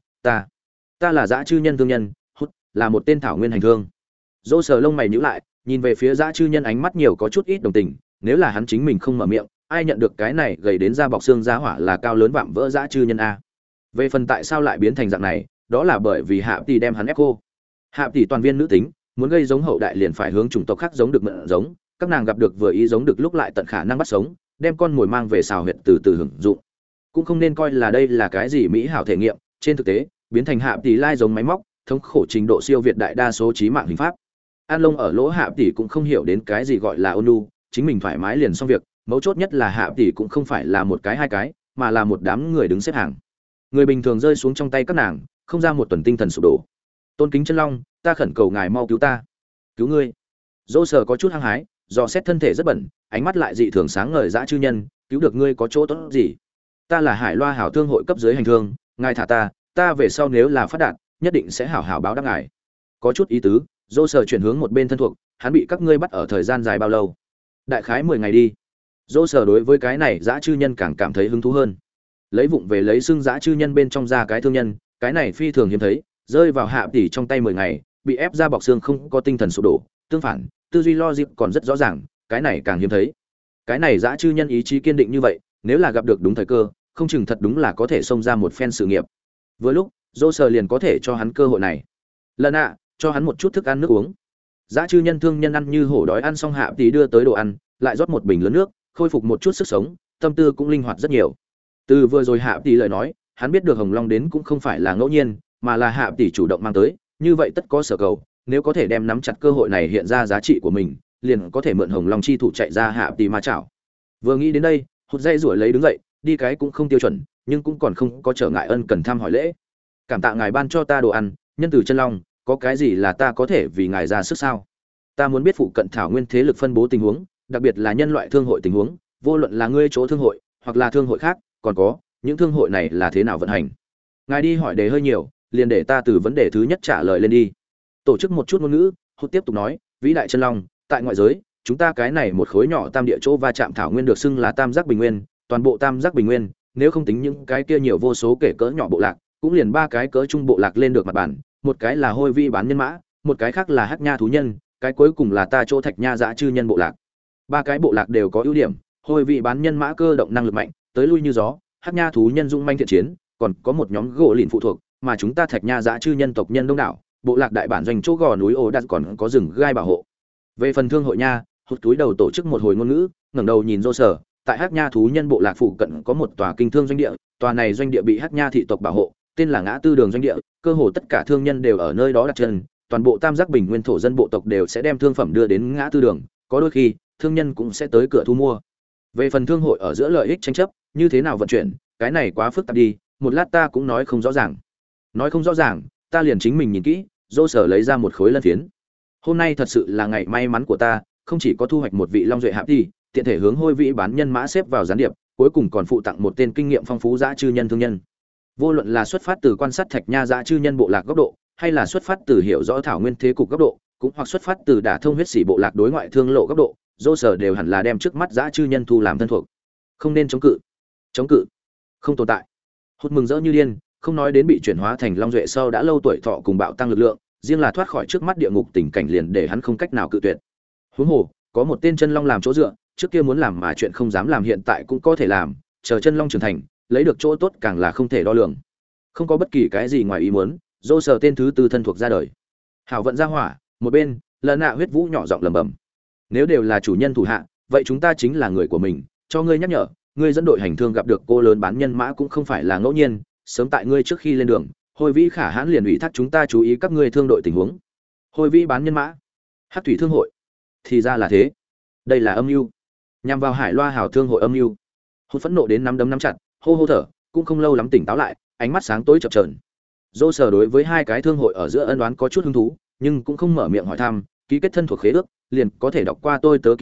ta là dã chư nhân thương nhân, hút, là một tên thảo nguyên hành thương. Dỗ Sở lông mày nhíu lại, nhìn về phía dã chư nhân ánh mắt nhiều có chút ít đồng tình, nếu là hắn chính mình không mở miệng, ai nhận được cái này gầy đến da bọc xương giá hỏa là cao lớn vạm vỡ dã chư nhân a. Về phần tại sao lại biến thành dạng này, đó là bởi vì Hạ tỷ đem hắn ép cô. Hạ tỷ toàn viên nữ tính, muốn gây giống hậu đại liền phải hướng chủng tộc khác giống được mượn giống, các nàng gặp được vừa ý giống được lúc lại tận khả năng bắt sống, đem con mồi mang về xào huyệt từ từ hưởng dụng. Cũng không nên coi là đây là cái gì mỹ hảo thể nghiệm, trên thực tế, biến thành Hạ tỷ lai giống máy móc, thống khổ trình độ siêu việt đại đa số chí mạng hình pháp. An Long ở lỗ Hạ tỷ cũng không hiểu đến cái gì gọi là ôn nhu, chính mình thoải mái liền xong việc, mấu chốt nhất là Hạ tỷ cũng không phải là một cái hai cái, mà là một đám người đứng xếp hàng. Người bình thường rơi xuống trong tay các nàng, không ra một tuần tinh thần sụp đổ. Tôn kính chân long, ta khẩn cầu ngài mau cứu ta, cứu ngươi. Dỗ Sở có chút hăng hái, dò xét thân thể rất bẩn, ánh mắt lại dị thường sáng ngời dã chư nhân, cứu được ngươi có chỗ tốt gì? Ta là Hải Loa Hảo Thương hội cấp dưới hành thương, ngài thả ta về sau nếu là phát đạt, nhất định sẽ hảo hảo báo đáp ngài. Có chút ý tứ, Dỗ Sở chuyển hướng một bên thân thuộc, hắn bị các ngươi bắt ở thời gian dài bao lâu? Đại khái 10 ngày đi. Dỗ Sở đối với cái này dã chư nhân càng cảm thấy hứng thú hơn. Lấy vụng về lấy xương dã chư nhân bên trong ra cái thương nhân, cái này phi thường hiếm thấy, rơi vào Hạ tỷ trong tay 10 ngày, bị ép ra bọc xương không có tinh thần sụp đổ, tương phản, tư duy logic còn rất rõ ràng, cái này càng hiếm thấy. Cái này dã chư nhân ý chí kiên định như vậy, nếu là gặp được đúng thời cơ, không chừng thật đúng là có thể xông ra một phen sự nghiệp. Vừa lúc, Dỗ Sở liền có thể cho hắn cơ hội này. Lần cho hắn một chút thức ăn nước uống. Dã chư nhân thương nhân ăn như hổ đói, ăn xong Hạ tỷ đưa tới đồ ăn, lại rót một bình lớn nước, khôi phục một chút sức sống, tâm tư cũng linh hoạt rất nhiều. Từ vừa rồi Hạ tỷ lời nói, hắn biết được Hồng Long đến cũng không phải là ngẫu nhiên, mà là Hạ tỷ chủ động mang tới, như vậy tất có sở cầu, nếu có thể đem nắm chặt cơ hội này hiện ra giá trị của mình, liền có thể mượn Hồng Long chi thủ chạy ra Hạ tỷ ma chảo. Vừa nghĩ đến đây, hụt dây rủi lấy đứng dậy, đi cái cũng không tiêu chuẩn, nhưng cũng còn không có trở ngại ân cần thăm hỏi lễ. Cảm tạ ngài ban cho ta đồ ăn, nhân từ chân long, có cái gì là ta có thể vì ngài ra sức sao? Ta muốn biết phụ cận thảo nguyên thế lực phân bố tình huống, đặc biệt là nhân loại thương hội tình huống, vô luận là ngươi chỗ thương hội hoặc là thương hội khác, còn có những thương hội này là thế nào vận hành. Ngài đi hỏi đề hơi nhiều, liền để ta từ vấn đề thứ nhất trả lời lên đi. Tổ chức một chút ngôn ngữ, hốt tiếp tục nói, vĩ đại chân long, tại ngoại giới, chúng ta cái này một khối nhỏ tam địa chỗ va chạm thảo nguyên được xưng là tam giác bình nguyên, toàn bộ tam giác bình nguyên, nếu không tính những cái kia nhiều vô số kể cỡ nhỏ bộ lạc, cũng liền 3 cái cỡ trung bộ lạc lên được mặt bản, một cái là Hôi Vi bán nhân mã, một cái khác là Hắc Nha thú nhân, cái cuối cùng là ta chỗ Thạch Nha dã chư nhân bộ lạc. 3 cái bộ lạc đều có ưu điểm, Hôi Vi bán nhân mã cơ động năng lực mạnh, tới lui như gió, Hắc Nha thú nhân dũng manh thiện chiến, còn có một nhóm gỗ lìn phụ thuộc, mà chúng ta Thạch Nha dã chư nhân tộc nhân đông đảo, bộ lạc đại bản doanh chỗ gò núi Ổ Đạt còn có rừng gai bảo hộ. Về phần thương hội nha, hụt túi đầu tổ chức một hồi ngôn ngữ, ngẩng đầu nhìn Dô Sở, tại Hắc Nha thú nhân bộ lạc phụ cận có một tòa kinh thương doanh địa, tòa này doanh địa bị Hắc Nha thị tộc bảo hộ, tên là Ngã Tư Đường doanh địa, cơ hồ tất cả thương nhân đều ở nơi đó đặt chân, toàn bộ Tam Giác Bình Nguyên thổ dân bộ tộc đều sẽ đem thương phẩm đưa đến Ngã Tư Đường, có đôi khi, thương nhân cũng sẽ tới cửa thu mua. Về phần thương hội ở giữa lợi ích tranh chấp, như thế nào vận chuyển, cái này quá phức tạp đi, một lát ta cũng nói không rõ ràng. Nói không rõ ràng, ta liền chính mình nhìn kỹ. Dô Sở lấy ra một khối lân phiến. Hôm nay thật sự là ngày may mắn của ta, không chỉ có thu hoạch một vị long duệ hạp đi, tiện thể hướng Hôi Vĩ bán nhân mã xếp vào gián điệp, cuối cùng còn phụ tặng một tên kinh nghiệm phong phú dã chư nhân thương nhân. Vô luận là xuất phát từ quan sát Thạch Nha dã chư nhân bộ lạc góc độ, hay là xuất phát từ hiểu rõ thảo nguyên thế cục góc độ, cũng hoặc xuất phát từ đả thông huyết sĩ bộ lạc đối ngoại thương lộ góc độ, Dô Sở đều hẳn là đem trước mắt dã chư nhân thu làm thân thuộc. Không nên chống cự. Chống cự không tồn tại. Hốt mừng rỡ như điên, không nói đến bị chuyển hóa thành long duệ sau đã lâu tuổi thọ cùng bạo tăng lực lượng, riêng là thoát khỏi trước mắt địa ngục tình cảnh liền để hắn không cách nào cự tuyệt. Huống hồ, có một tên chân long làm chỗ dựa, trước kia muốn làm mà chuyện không dám làm hiện tại cũng có thể làm, chờ chân long trưởng thành, lấy được chỗ tốt càng là không thể đo lường. Không có bất kỳ cái gì ngoài ý muốn, Dô Sở tên thứ tư thân thuộc ra đời. Hảo vận ra hỏa, một bên, Lần Nạ huyết vũ nhỏ giọng lẩm bẩm. Nếu đều là chủ nhân thủ hạ, vậy chúng ta chính là người của mình, cho ngươi nhắc nhở, ngươi dẫn đội hành thương gặp được cô lớn bán nhân mã cũng không phải là ngẫu nhiên, sớm tại ngươi trước khi lên đường, Hôi Vĩ Khả Hãn liền ủy thác chúng ta chú ý các ngươi thương đội tình huống. Hôi Vĩ bán nhân mã, Hắc thủy thương hội, thì ra là thế, đây là âm mưu, nhằm vào Hải Loa Hảo thương hội âm mưu. Hốt phẫn nộ đến nắm đấm nắm chặt, hô hô thở, cũng không lâu lắm tỉnh táo lại, ánh mắt sáng tối chập chờn. Dô Sở đối với hai cái thương hội ở giữa ân đoán có chút hứng thú, nhưng cũng không mở miệng hỏi thăm, ký kết thân thuộc khế ước, liền có thể đọc qua tôi tớ ký ức,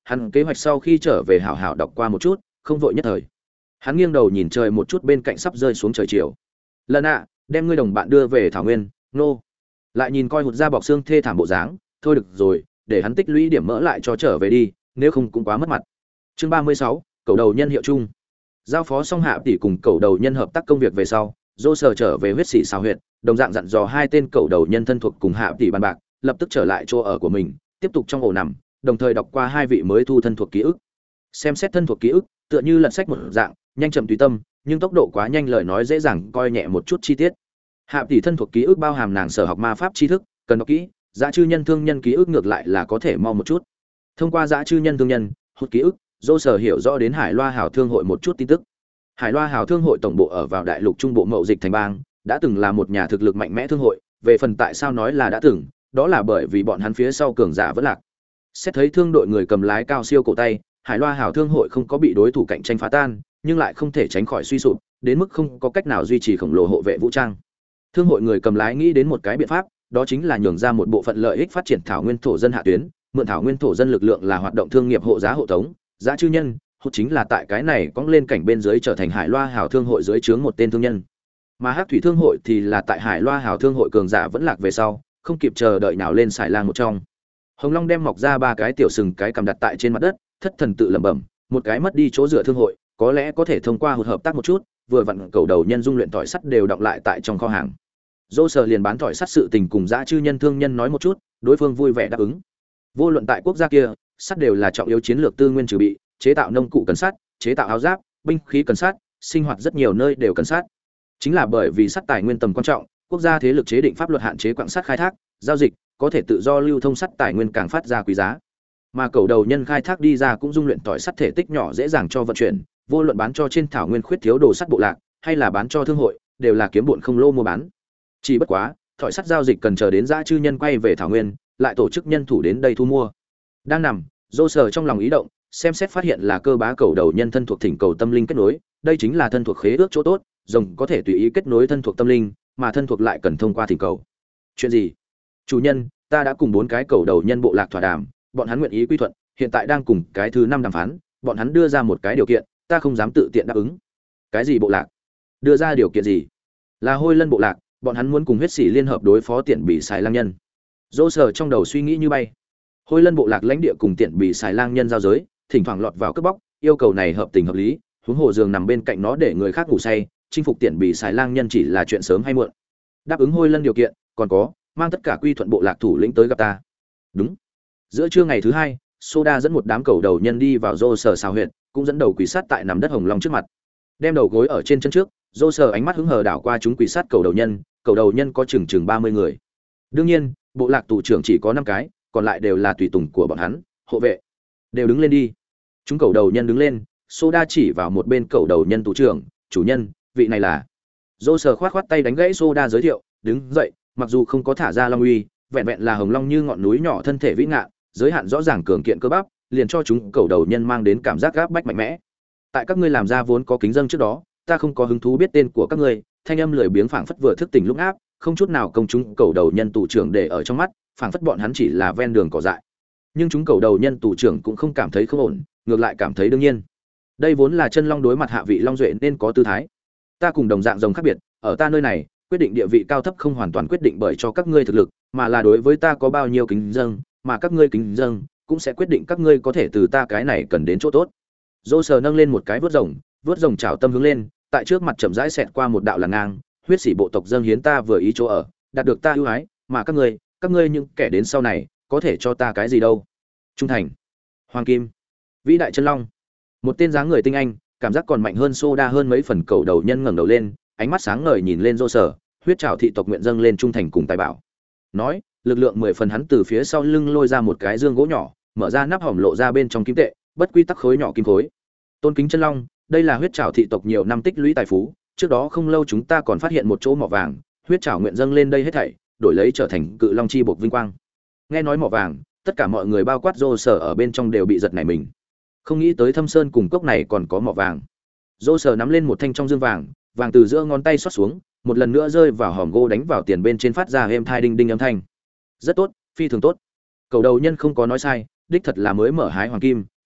hắn kế hoạch sau khi trở về hảo hảo đọc qua một chút, không vội nhất thời. Hắn nghiêng đầu nhìn trời một chút bên cạnh sắp rơi xuống trời chiều. Lần ạ, đem ngươi đồng bạn đưa về thảo nguyên, nô. Lại nhìn coi hụt ra bọc xương thê thảm bộ dáng, thôi được rồi, để hắn tích lũy điểm mỡ lại cho trở về đi, nếu không cũng quá mất mặt. Chương 36, cầu đầu nhân hiệu chung. Giao phó xong Hạ tỷ cùng cầu đầu nhân hợp tác công việc về sau, Dô Sở trở về huyết sĩ xào huyệt, đồng dạng dặn dò hai tên cầu đầu nhân thân thuộc cùng Hạ tỷ bàn bạc, lập tức trở lại chỗ ở của mình, tiếp tục trong ổ nằm, đồng thời đọc qua hai vị mới thu thân thuộc ký ức. Xem xét thân thuộc ký ức, tựa như lật sách một dạng, nhanh chậm tùy tâm, nhưng tốc độ quá nhanh lời nói dễ dàng coi nhẹ một chút chi tiết. Hạ tỷ thân thuộc ký ức bao hàm nàng sở học ma pháp tri thức, cần đọc kỹ, dã chư nhân thương nhân ký ức ngược lại là có thể mau một chút. Thông qua dã chư nhân thương nhân, hút ký ức, Dô Sở hiểu rõ đến Hải Loa Hào Thương hội một chút tin tức. Hải Loa Hào Thương hội tổng bộ ở vào đại lục trung bộ mậu dịch thành bang, đã từng là một nhà thực lực mạnh mẽ thương hội, về phần tại sao nói là đã từng, đó là bởi vì bọn hắn phía sau cường giả vẫn lạc. Xét thấy thương đội người cầm lái cao siêu cổ tay, Hải Loa Hào Thương hội không có bị đối thủ cạnh tranh phá tan, nhưng lại không thể tránh khỏi suy sụp, đến mức không có cách nào duy trì khổng lồ hộ vệ vũ trang. Thương hội người cầm lái nghĩ đến một cái biện pháp, đó chính là nhường ra một bộ phận lợi ích phát triển thảo nguyên thổ dân hạ tuyến, mượn thảo nguyên thổ dân lực lượng là hoạt động thương nghiệp hộ giá hộ tống, giá chư nhân, hút chính là tại cái này cong lên cảnh bên dưới trở thành Hải Loa Hào Thương hội dưới trướng một tên thương nhân. Mà Hắc Thủy Thương hội thì là tại Hải Loa Hào Thương hội cường giả vẫn lạc về sau, không kịp chờ đợi nào lên xài lang một trong. Hồng Long đem mọc ra ba cái tiểu sừng cái cầm đặt tại trên mặt đất, thất thần tự lẩm bẩm, một cái mất đi chỗ dựa thương hội, có lẽ có thể thông qua hợp tác một chút, vừa vặn cầu đầu nhân dung luyện tỏi sắt đều đọng lại tại trong kho hàng. Dô Sở liền bán tỏi sắt sự tình cùng dã chư nhân thương nhân nói một chút, đối phương vui vẻ đáp ứng. Vô luận tại quốc gia kia, sắt đều là trọng yếu chiến lược tư nguyên trừ bị, chế tạo nông cụ cần sắt, chế tạo áo giáp, binh khí cần sắt, sinh hoạt rất nhiều nơi đều cần sắt. Chính là bởi vì sắt tài nguyên tầm quan trọng, quốc gia thế lực chế định pháp luật hạn chế quặng sắt khai thác, giao dịch, có thể tự do lưu thông sắt tài nguyên càng phát ra quý giá. Mà cầu đầu nhân khai thác đi ra cũng dung luyện tỏi sắt thể tích nhỏ dễ dàng cho vận chuyển, vô luận bán cho trên thảo nguyên khuyết thiếu đồ sắt bộ lạc, hay là bán cho thương hội, đều là kiếm bộn không lô mua bán. Chỉ bất quá, tỏi sắt giao dịch cần chờ đến dã chư nhân quay về thảo nguyên, lại tổ chức nhân thủ đến đây thu mua. Đang nằm, Dô Sở trong lòng ý động, xem xét phát hiện là cơ bá cầu đầu nhân thân thuộc thỉnh cầu tâm linh kết nối, đây chính là thân thuộc khế ước chỗ tốt, rồng có thể tùy ý kết nối thân thuộc tâm linh, mà thân thuộc lại cần thông qua thỉnh cầu. Chuyện gì? Chủ nhân, ta đã cùng 4 cái cầu đầu nhân bộ lạc thỏa đàm, bọn hắn nguyện ý quy thuận, hiện tại đang cùng cái thứ 5 đàm phán, bọn hắn đưa ra một cái điều kiện, ta không dám tự tiện đáp ứng. Cái gì bộ lạc? Đưa ra điều kiện gì? Là Hôi Lân bộ lạc, bọn hắn muốn cùng huyết sĩ liên hợp đối phó Tiện Bị Xài Lang nhân. Dỗ Sở trong đầu suy nghĩ như bay. Hôi Lân bộ lạc lãnh địa cùng Tiện Bị Xài Lang nhân giao giới, thỉnh thoảng lọt vào cướp bóc, yêu cầu này hợp tình hợp lý, huống hồ giường nằm bên cạnh nó để người khác ngủ say, chinh phục Tiện Bị Xài Lang nhân chỉ là chuyện sớm hay muộn. Đáp ứng Hôi Lân điều kiện, còn có, mang tất cả quy thuận bộ lạc thủ lĩnh tới gặp ta. Đúng. Giữa trưa ngày thứ 2, Soda dẫn một đám cầu đầu nhân đi vào Dô Sở xào huyệt, cũng dẫn đầu quỳ sát tại nằm đất hồng long trước mặt. Đem đầu gối ở trên chân trước, Dô Sở ánh mắt hứng hờ đảo qua chúng quỳ sát cầu đầu nhân có chừng 30 người. Đương nhiên, bộ lạc tù trưởng chỉ có 5 cái, còn lại đều là tùy tùng của bọn hắn, hộ vệ. Đều đứng lên đi. Chúng cầu đầu nhân đứng lên, Soda chỉ vào một bên cầu đầu nhân tù trưởng, chủ nhân, vị này là. Dô Sở khoát tay đánh gãy Soda giới thiệu, đứng dậy, mặc dù không có thả ra long uy, vẹn vẹn là hồng long như ngọn núi nhỏ thân thể vĩ ngạn, giới hạn rõ ràng cường kiện cơ bắp, liền cho chúng cầu đầu nhân mang đến cảm giác gáp bách mạnh mẽ. Tại các ngươi làm ra vốn có kính dâng trước đó, ta không có hứng thú biết tên của các ngươi, thanh âm lười biếng phảng phất vừa thức tỉnh lúc áp, không chút nào công chúng cầu đầu nhân tù trưởng để ở trong mắt, phảng phất bọn hắn chỉ là ven đường cỏ dại. Nhưng chúng cầu đầu nhân tù trưởng cũng không cảm thấy không ổn, ngược lại cảm thấy đương nhiên. Đây vốn là chân long đối mặt hạ vị long duệ nên có tư thái. Ta cùng đồng dạng rồng khác biệt, ở ta nơi này, quyết định địa vị cao thấp không hoàn toàn quyết định bởi cho các ngươi thực lực, mà là đối với ta có bao nhiêu kính dâng, mà các ngươi kính dâng cũng sẽ quyết định các ngươi có thể từ ta cái này cần đến chỗ tốt. Dô Sở nâng lên một cái vớt rồng chảo tâm hướng lên, tại trước mặt chậm rãi xẹt qua một đạo làn ngang, huyết sĩ bộ tộc dâng hiến ta vừa ý chỗ ở, đạt được ta ưu ái, mà các ngươi những kẻ đến sau này, có thể cho ta cái gì đâu? Trung thành, hoàng kim, vĩ đại chân long. Một tên dáng người tinh anh, cảm giác còn mạnh hơn Soda hơn mấy phần cầu đầu nhân ngẩng đầu lên, ánh mắt sáng ngời nhìn lên Dô Sở, huyết trảo thị tộc nguyện dâng lên trung thành cùng tài bảo. Nói, lực lượng 10 phần hắn từ phía sau lưng lôi ra một cái dương gỗ nhỏ, mở ra nắp hòm lộ ra bên trong kim tệ, bất quy tắc khối nhỏ kim khối. Tôn kính chân long, đây là huyết trảo thị tộc nhiều năm tích lũy tài phú, trước đó không lâu chúng ta còn phát hiện một chỗ mỏ vàng, huyết trảo nguyện dâng lên đây hết thảy, đổi lấy trở thành cự long chi buộc vinh quang. Nghe nói mỏ vàng, tất cả mọi người bao quát Dô Sở ở bên trong đều bị giật nảy mình. Không nghĩ tới Thâm Sơn cùng cốc này còn có mỏ vàng. Dô Sở nắm lên một thanh trong dương vàng, vàng từ giữa ngón tay xót xuống, một lần nữa rơi vào hòm gỗ đánh vào tiền bên trên phát ra êm thai đinh đinh âm thanh. Rất tốt, phi thường tốt. Cầu đầu nhân không có nói sai, đích thật là mới mở hái hoàng kim,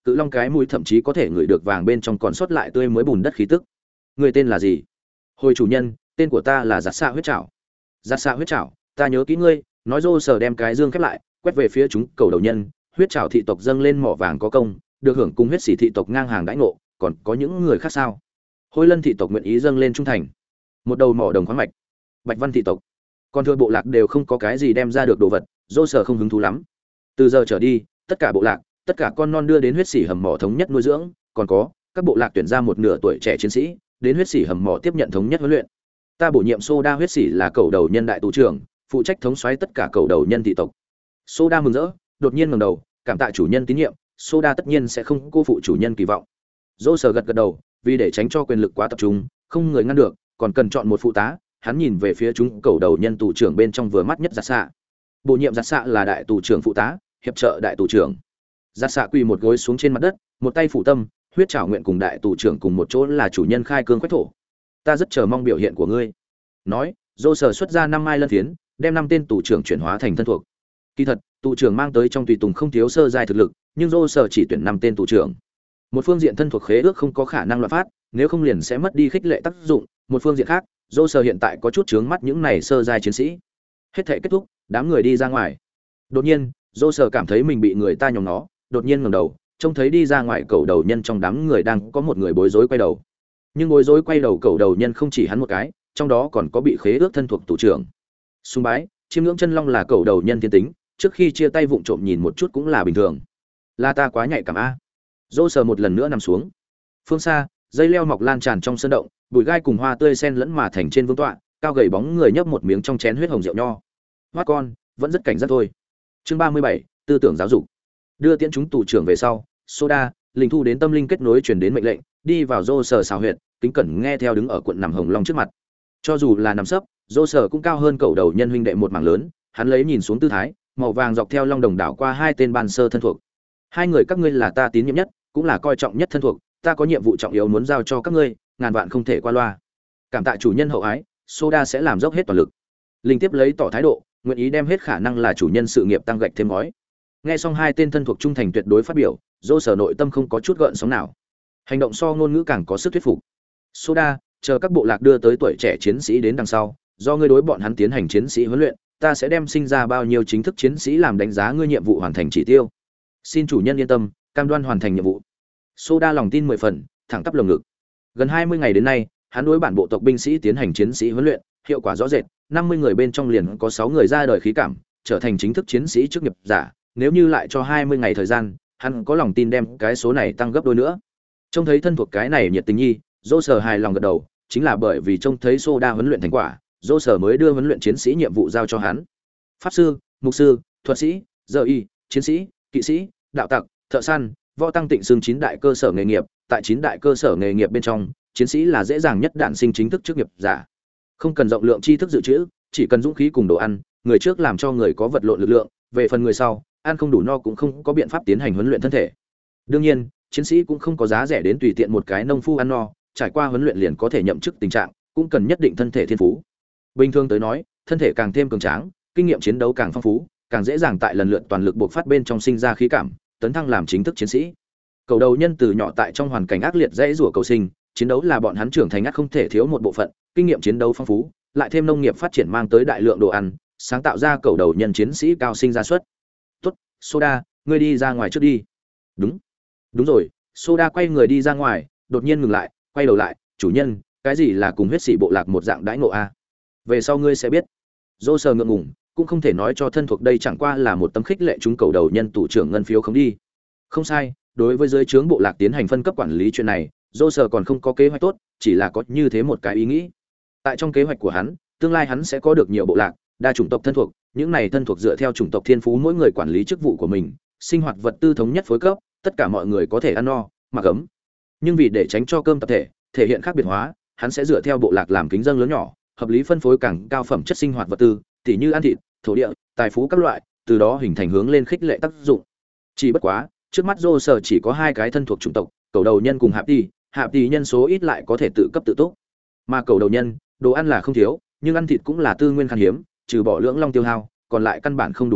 cự long cái mũi thậm chí có thể ngửi được vàng bên trong còn sót lại tươi mới bùn đất khí tức. Người tên là gì? Hồi chủ nhân, tên của ta là Giặt Xạ huyết trảo. Giặt Xạ huyết trảo, ta nhớ kỹ ngươi. Nói rô sờ đem cái dương khép lại, quét về phía chúng cầu đầu nhân. Huyết trảo thị tộc dâng lên mỏ vàng có công, được hưởng cùng huyết sĩ thị tộc ngang hàng đãi ngộ, còn có những người khác sao? Hôi Lân thị tộc nguyện ý dâng lên trung thành. Một đầu mỏ đồng khoáng mạch. Bạch Văn thị tộc, còn thừa bộ lạc đều không có cái gì đem ra được đồ vật, rô sờ không hứng thú lắm. Từ giờ trở đi, tất cả bộ lạc, tất cả con non đưa đến huyết sĩ hầm mỏ thống nhất nuôi dưỡng, còn có các bộ lạc tuyển ra một nửa tuổi trẻ chiến sĩ đến huyết sĩ hầm mỏ tiếp nhận thống nhất huấn luyện. Ta bổ nhiệm Soda huyết sĩ là cầu đầu nhân đại tù trưởng, phụ trách thống soái tất cả cầu đầu nhân thị tộc. Soda mừng rỡ, đột nhiên ngẩng đầu, cảm tạ chủ nhân tín nhiệm, Soda tất nhiên sẽ không cô phụ chủ nhân kỳ vọng. Dô sờ gật gật đầu, vì để tránh cho quyền lực quá tập trung, không người ngăn được, còn cần chọn một phụ tá. Hắn nhìn về phía chúng cầu đầu nhân tù trưởng bên trong vừa mắt nhất Giặt Xạ. Bổ nhiệm Giặt Xạ là đại tù trưởng phụ tá, hiệp trợ đại tù trưởng. Giặt Xạ quỳ một gối xuống trên mặt đất, một tay phủ tâm, huyết trảo nguyện cùng đại tù trưởng cùng một chỗ là chủ nhân khai cương quách thổ. Ta rất chờ mong biểu hiện của ngươi. Nói, Dô sờ xuất ra 5 mai lân phiến, đem 5 tên tù trưởng chuyển hóa thành thân thuộc. Kỳ thật, tù trưởng mang tới trong tùy tùng không thiếu sơ giai thực lực, nhưng Dô sờ chỉ tuyển 5 tên tù trưởng. Một phương diện thân thuộc khế ước không có khả năng loạn phát, nếu không liền sẽ mất đi khích lệ tác dụng, một phương diện khác, Dô sờ hiện tại có chút chướng mắt những này sơ giai chiến sĩ. Hết thảy kết thúc, đám người đi ra ngoài. Đột nhiên, Dô sờ cảm thấy mình bị người ta nhòm nó, đột nhiên ngẩng đầu, trông thấy đi ra ngoài cầu đầu nhân trong đám người đang có một người bối rối quay đầu. Nhưng bối rối quay đầu cầu đầu nhân không chỉ hắn một cái, trong đó còn có bị khế ước thân thuộc tù trưởng. Sùng bái, chiêm ngưỡng chân long là cầu đầu nhân thiên tính, trước khi chia tay vụng trộm nhìn một chút cũng là bình thường. Là ta quá nhạy cảm a. Dô sờ một lần nữa nằm xuống. Phương xa, dây leo mọc lan tràn trong sân động, bụi gai cùng hoa tươi xen lẫn mà thành trên vương tọa, cao gầy bóng người nhấp một miếng trong chén huyết hồng rượu nho. Hoát con, vẫn rất cảnh giác thôi. Chương 37, tư tưởng giáo dục. Đưa tiễn chúng tù trưởng về sau, Soda, linh thu đến tâm linh kết nối truyền đến mệnh lệnh, đi vào Dô sờ xào huyệt, kính cẩn nghe theo đứng ở cuộn nằm hồng long trước mặt. Cho dù là nằm sấp, Dô sờ cũng cao hơn cậu đầu nhân huynh đệ một mảng lớn, hắn lấy nhìn xuống tư thái, màu vàng dọc theo long đồng đảo qua hai tên ban sơ thân thuộc. Hai người các ngươi là ta tín nhiệm nhất, cũng là coi trọng nhất thân thuộc, ta có nhiệm vụ trọng yếu muốn giao cho các ngươi, ngàn vạn không thể qua loa. Cảm tạ chủ nhân hậu ái, Soda sẽ làm dốc hết toàn lực. Linh tiếp lấy tỏ thái độ, nguyện ý đem hết khả năng là chủ nhân sự nghiệp tăng gạch thêm ngói. Nghe xong hai tên thân thuộc trung thành tuyệt đối phát biểu, Dô sở nội tâm không có chút gợn sóng nào. Hành động so ngôn ngữ càng có sức thuyết phục. Soda, chờ các bộ lạc đưa tới tuổi trẻ chiến sĩ đến đằng sau, do ngươi đối bọn hắn tiến hành chiến sĩ huấn luyện, ta sẽ đem sinh ra bao nhiêu chính thức chiến sĩ làm đánh giá ngươi nhiệm vụ hoàn thành chỉ tiêu. Xin chủ nhân yên tâm, cam đoan hoàn thành nhiệm vụ. Soda lòng tin 10 phần, thẳng tắp lồng ngực. Gần 20 ngày đến nay, hắn đối bản bộ tộc binh sĩ tiến hành chiến sĩ huấn luyện, hiệu quả rõ rệt, 50 người bên trong liền có 6 người ra đời khí cảm, trở thành chính thức chiến sĩ chức nghiệp giả, nếu như lại cho 20 ngày thời gian, hắn có lòng tin đem cái số này tăng gấp đôi nữa. Trông thấy thân thuộc cái này nhiệt tình nhi, Dô sở hài lòng gật đầu, chính là bởi vì trông thấy Soda huấn luyện thành quả, Dô sở mới đưa huấn luyện chiến sĩ nhiệm vụ giao cho hắn. Pháp sư, mục sư, thuật sĩ, giờ y, chiến sĩ, kỵ sĩ, đạo tặc, thợ săn, võ tăng tịnh xương 9 đại cơ sở nghề nghiệp, tại 9 đại cơ sở nghề nghiệp bên trong, chiến sĩ là dễ dàng nhất đản sinh chính thức chức nghiệp giả. Không cần rộng lượng tri thức dự trữ, chỉ cần dũng khí cùng đồ ăn, người trước làm cho người có vật lộn lực lượng, về phần người sau, ăn không đủ no cũng không có biện pháp tiến hành huấn luyện thân thể. Đương nhiên, chiến sĩ cũng không có giá rẻ đến tùy tiện một cái nông phu ăn no, trải qua huấn luyện liền có thể nhậm chức tình trạng, cũng cần nhất định thân thể thiên phú. Bình thường tới nói, thân thể càng thêm cường tráng, kinh nghiệm chiến đấu càng phong phú, càng dễ dàng tại lần lượt toàn lực buộc phát bên trong sinh ra khí cảm, tấn thăng làm chính thức chiến sĩ. Cầu đầu nhân từ nhỏ tại trong hoàn cảnh ác liệt dễ rủa cầu sinh, chiến đấu là bọn hắn trưởng thành ác không thể thiếu một bộ phận, kinh nghiệm chiến đấu phong phú, lại thêm nông nghiệp phát triển mang tới đại lượng đồ ăn, sáng tạo ra cầu đầu nhân chiến sĩ cao sinh ra suất. Tốt, Soda, ngươi đi ra ngoài trước đi. Đúng, đúng rồi. Soda quay người đi ra ngoài, đột nhiên ngừng lại, quay đầu lại, chủ nhân, cái gì là cùng huyết sĩ bộ lạc một dạng đãi ngộ a? Về sau ngươi sẽ biết. Dô sờ ngượng ngùng, cũng không thể nói cho thân thuộc đây chẳng qua là một tấm khích lệ chúng cầu đầu nhân tụ trưởng ngân phiếu không đi. Không sai, đối với giới trướng bộ lạc tiến hành phân cấp quản lý chuyện này, Dô sờ còn không có kế hoạch tốt, chỉ là có như thế một cái ý nghĩ. Tại trong kế hoạch của hắn, tương lai hắn sẽ có được nhiều bộ lạc, đa chủng tộc thân thuộc, những này thân thuộc dựa theo chủng tộc thiên phú mỗi người quản lý chức vụ của mình, sinh hoạt vật tư thống nhất phối cấp, tất cả mọi người có thể ăn no, mặc ấm. Nhưng vì để tránh cho cơm tập thể thể hiện khác biệt hóa, hắn sẽ dựa theo bộ lạc làm kính dâng lớn nhỏ, hợp lý phân phối càng cao phẩm chất sinh hoạt vật tư, tỉ như ăn thịt, thổ địa, tài phú các loại, từ đó hình thành hướng lên khích lệ tác dụng. Chỉ bất quá, trước mắt Dô sở chỉ có 2 cái thân thuộc chủng tộc, cầu đầu nhân cùng hạp tỷ nhân số ít lại có thể tự cấp tự túc. Mà cầu đầu nhân, đồ ăn là không thiếu, nhưng ăn thịt cũng là tư nguyên khan hiếm, trừ bỏ lưỡng long tiêu hao, còn lại căn bản không đủ phát,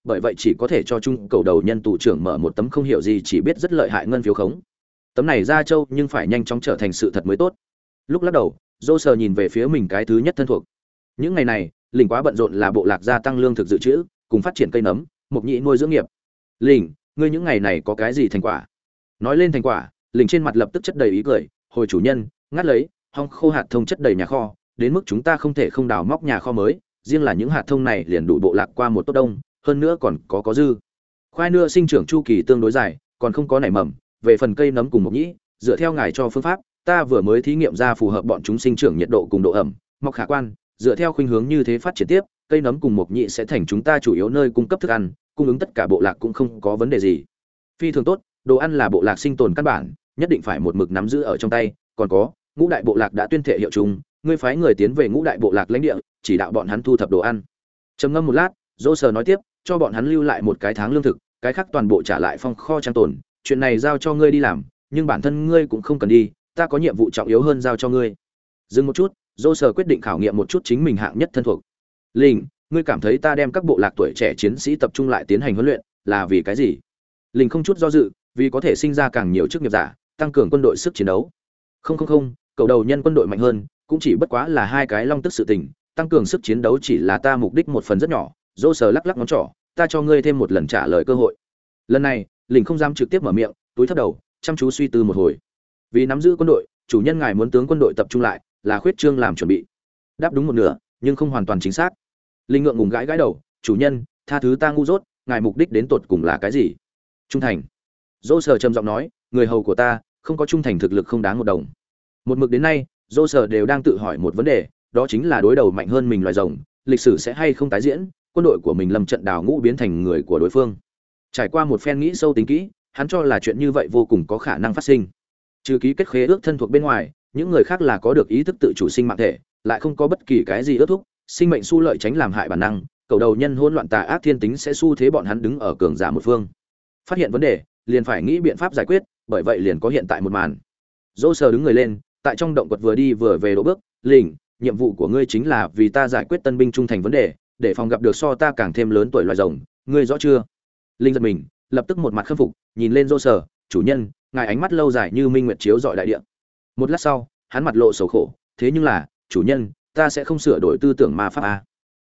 bởi vậy chỉ có thể cho trung cầu đầu nhân tù trưởng mở một tấm không hiểu gì chỉ biết rất lợi hại ngân phiếu khống. Tấm này ra châu nhưng phải nhanh chóng trở thành sự thật mới tốt. Lúc lắc đầu, dô sờ nhìn về phía mình cái thứ nhất thân thuộc. Những ngày này lình quá bận rộn là bộ lạc gia tăng lương thực dự trữ cùng phát triển cây nấm mộc nhị nuôi dưỡng nghiệp. Lình, ngươi những ngày này có cái gì thành quả? Nói lên thành quả, lình trên mặt lập tức chất đầy ý cười. Hồi chủ nhân, ngắt lấy hong khô hạt thông chất đầy nhà kho, đến mức chúng ta không thể không đào móc nhà kho mới, riêng là những hạt thông này liền đủ bộ lạc qua một tốt đông, hơn nữa còn có dư. Khoai nưa sinh trưởng chu kỳ tương đối dài, còn không có nảy mầm, về phần cây nấm cùng mộc nhĩ, dựa theo ngài cho phương pháp, ta vừa mới thí nghiệm ra phù hợp bọn chúng sinh trưởng nhiệt độ cùng độ ẩm, mọc khả quan, dựa theo khuynh hướng như thế phát triển tiếp, cây nấm cùng mộc nhĩ sẽ thành chúng ta chủ yếu nơi cung cấp thức ăn, cung ứng tất cả bộ lạc cũng không có vấn đề gì. Phi thường tốt, đồ ăn là bộ lạc sinh tồn căn bản, nhất định phải một mực nắm giữ ở trong tay, còn có, ngũ đại bộ lạc đã tuyên thệ hiệu chung, ngươi phái người tiến về ngũ đại bộ lạc lãnh địa, chỉ đạo bọn hắn thu thập đồ ăn. Trầm ngâm một lát, Dỗ Sở nói tiếp, cho bọn hắn lưu lại một cái tháng lương thực, cái khác toàn bộ trả lại phong kho trang tồn, chuyện này giao cho ngươi đi làm, nhưng bản thân ngươi cũng không cần đi, ta có nhiệm vụ trọng yếu hơn giao cho ngươi. Dừng một chút, Dỗ Sở quyết định khảo nghiệm một chút chính mình hạng nhất thân thuộc. Linh, ngươi cảm thấy ta đem các bộ lạc tuổi trẻ chiến sĩ tập trung lại tiến hành huấn luyện, là vì cái gì? Linh không chút do dự, vì có thể sinh ra càng nhiều chức nghiệp giả, tăng cường quân đội sức chiến đấu. Không, cầu đầu nhân quân đội mạnh hơn, cũng chỉ bất quá là hai cái long tức sự tình, tăng cường sức chiến đấu chỉ là ta mục đích một phần rất nhỏ. Dỗ Sở lắc lắc ngón trỏ, ta cho ngươi thêm một lần trả lời cơ hội. Lần này, Linh không dám trực tiếp mở miệng, túi thấp đầu, chăm chú suy tư một hồi. Vì nắm giữ quân đội, chủ nhân ngài muốn tướng quân đội tập trung lại, là khuyết trương làm chuẩn bị. Đáp đúng một nửa, nhưng không hoàn toàn chính xác. Linh ngượng ngùng gãi đầu, chủ nhân, tha thứ ta ngu dốt, ngài mục đích đến tột cùng là cái gì? Trung thành. Dỗ Sở trầm giọng nói, người hầu của ta không có trung thành thực lực không đáng một đồng. Một mực đến nay, Dỗ Sở đều đang tự hỏi một vấn đề, đó chính là đối đầu mạnh hơn mình loài rồng, lịch sử sẽ hay không tái diễn, quân đội của mình lâm trận đào ngũ biến thành người của đối phương. Trải qua một phen nghĩ sâu tính kỹ, hắn cho là chuyện như vậy vô cùng có khả năng phát sinh. Trừ ký kết khế ước thân thuộc bên ngoài, những người khác là có được ý thức tự chủ sinh mạng thể, lại không có bất kỳ cái gì ước thúc, sinh mệnh xu lợi tránh làm hại bản năng, cầu đầu nhân hỗn loạn tà ác thiên tính sẽ xu thế bọn hắn đứng ở cường giả một phương. Phát hiện vấn đề, liền phải nghĩ biện pháp giải quyết, bởi vậy liền có hiện tại một màn. Dỗ Sở đứng người lên, tại trong động quật vừa đi vừa về độ bước, "Lĩnh, nhiệm vụ của ngươi chính là vì ta giải quyết tân binh trung thành vấn đề, để phòng gặp được so ta càng thêm lớn tuổi loài rồng, ngươi rõ chưa?" Linh giật mình, lập tức một mặt khâm phục, nhìn lên Dỗ Sở, "Chủ nhân, ngài ánh mắt lâu dài như minh nguyệt chiếu rọi đại địa." Một lát sau, hắn mặt lộ sầu khổ, "Thế nhưng là, chủ nhân, ta sẽ không sửa đổi tư tưởng ma pháp à?"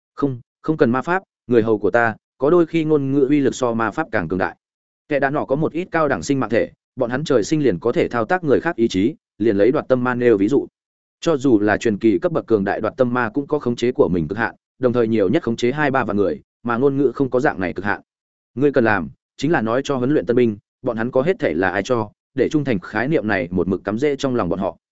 Không cần ma pháp, người hầu của ta, có đôi khi ngôn ngữ uy lực so ma pháp càng cường đại. Kẻ đàn nọ có một ít cao đẳng sinh mạng thể, bọn hắn trời sinh liền có thể thao tác người khác ý chí, liền lấy đoạt tâm ma nêu ví dụ. Cho dù là truyền kỳ cấp bậc cường đại đoạt tâm ma cũng có khống chế của mình cực hạn, đồng thời nhiều nhất khống chế 2-3 vạn người, mà ngôn ngữ không có dạng này cực hạn. Ngươi cần làm chính là nói cho huấn luyện tân binh, bọn hắn có hết thể là ai cho, để trung thành khái niệm này một mực cắm rễ trong lòng bọn họ.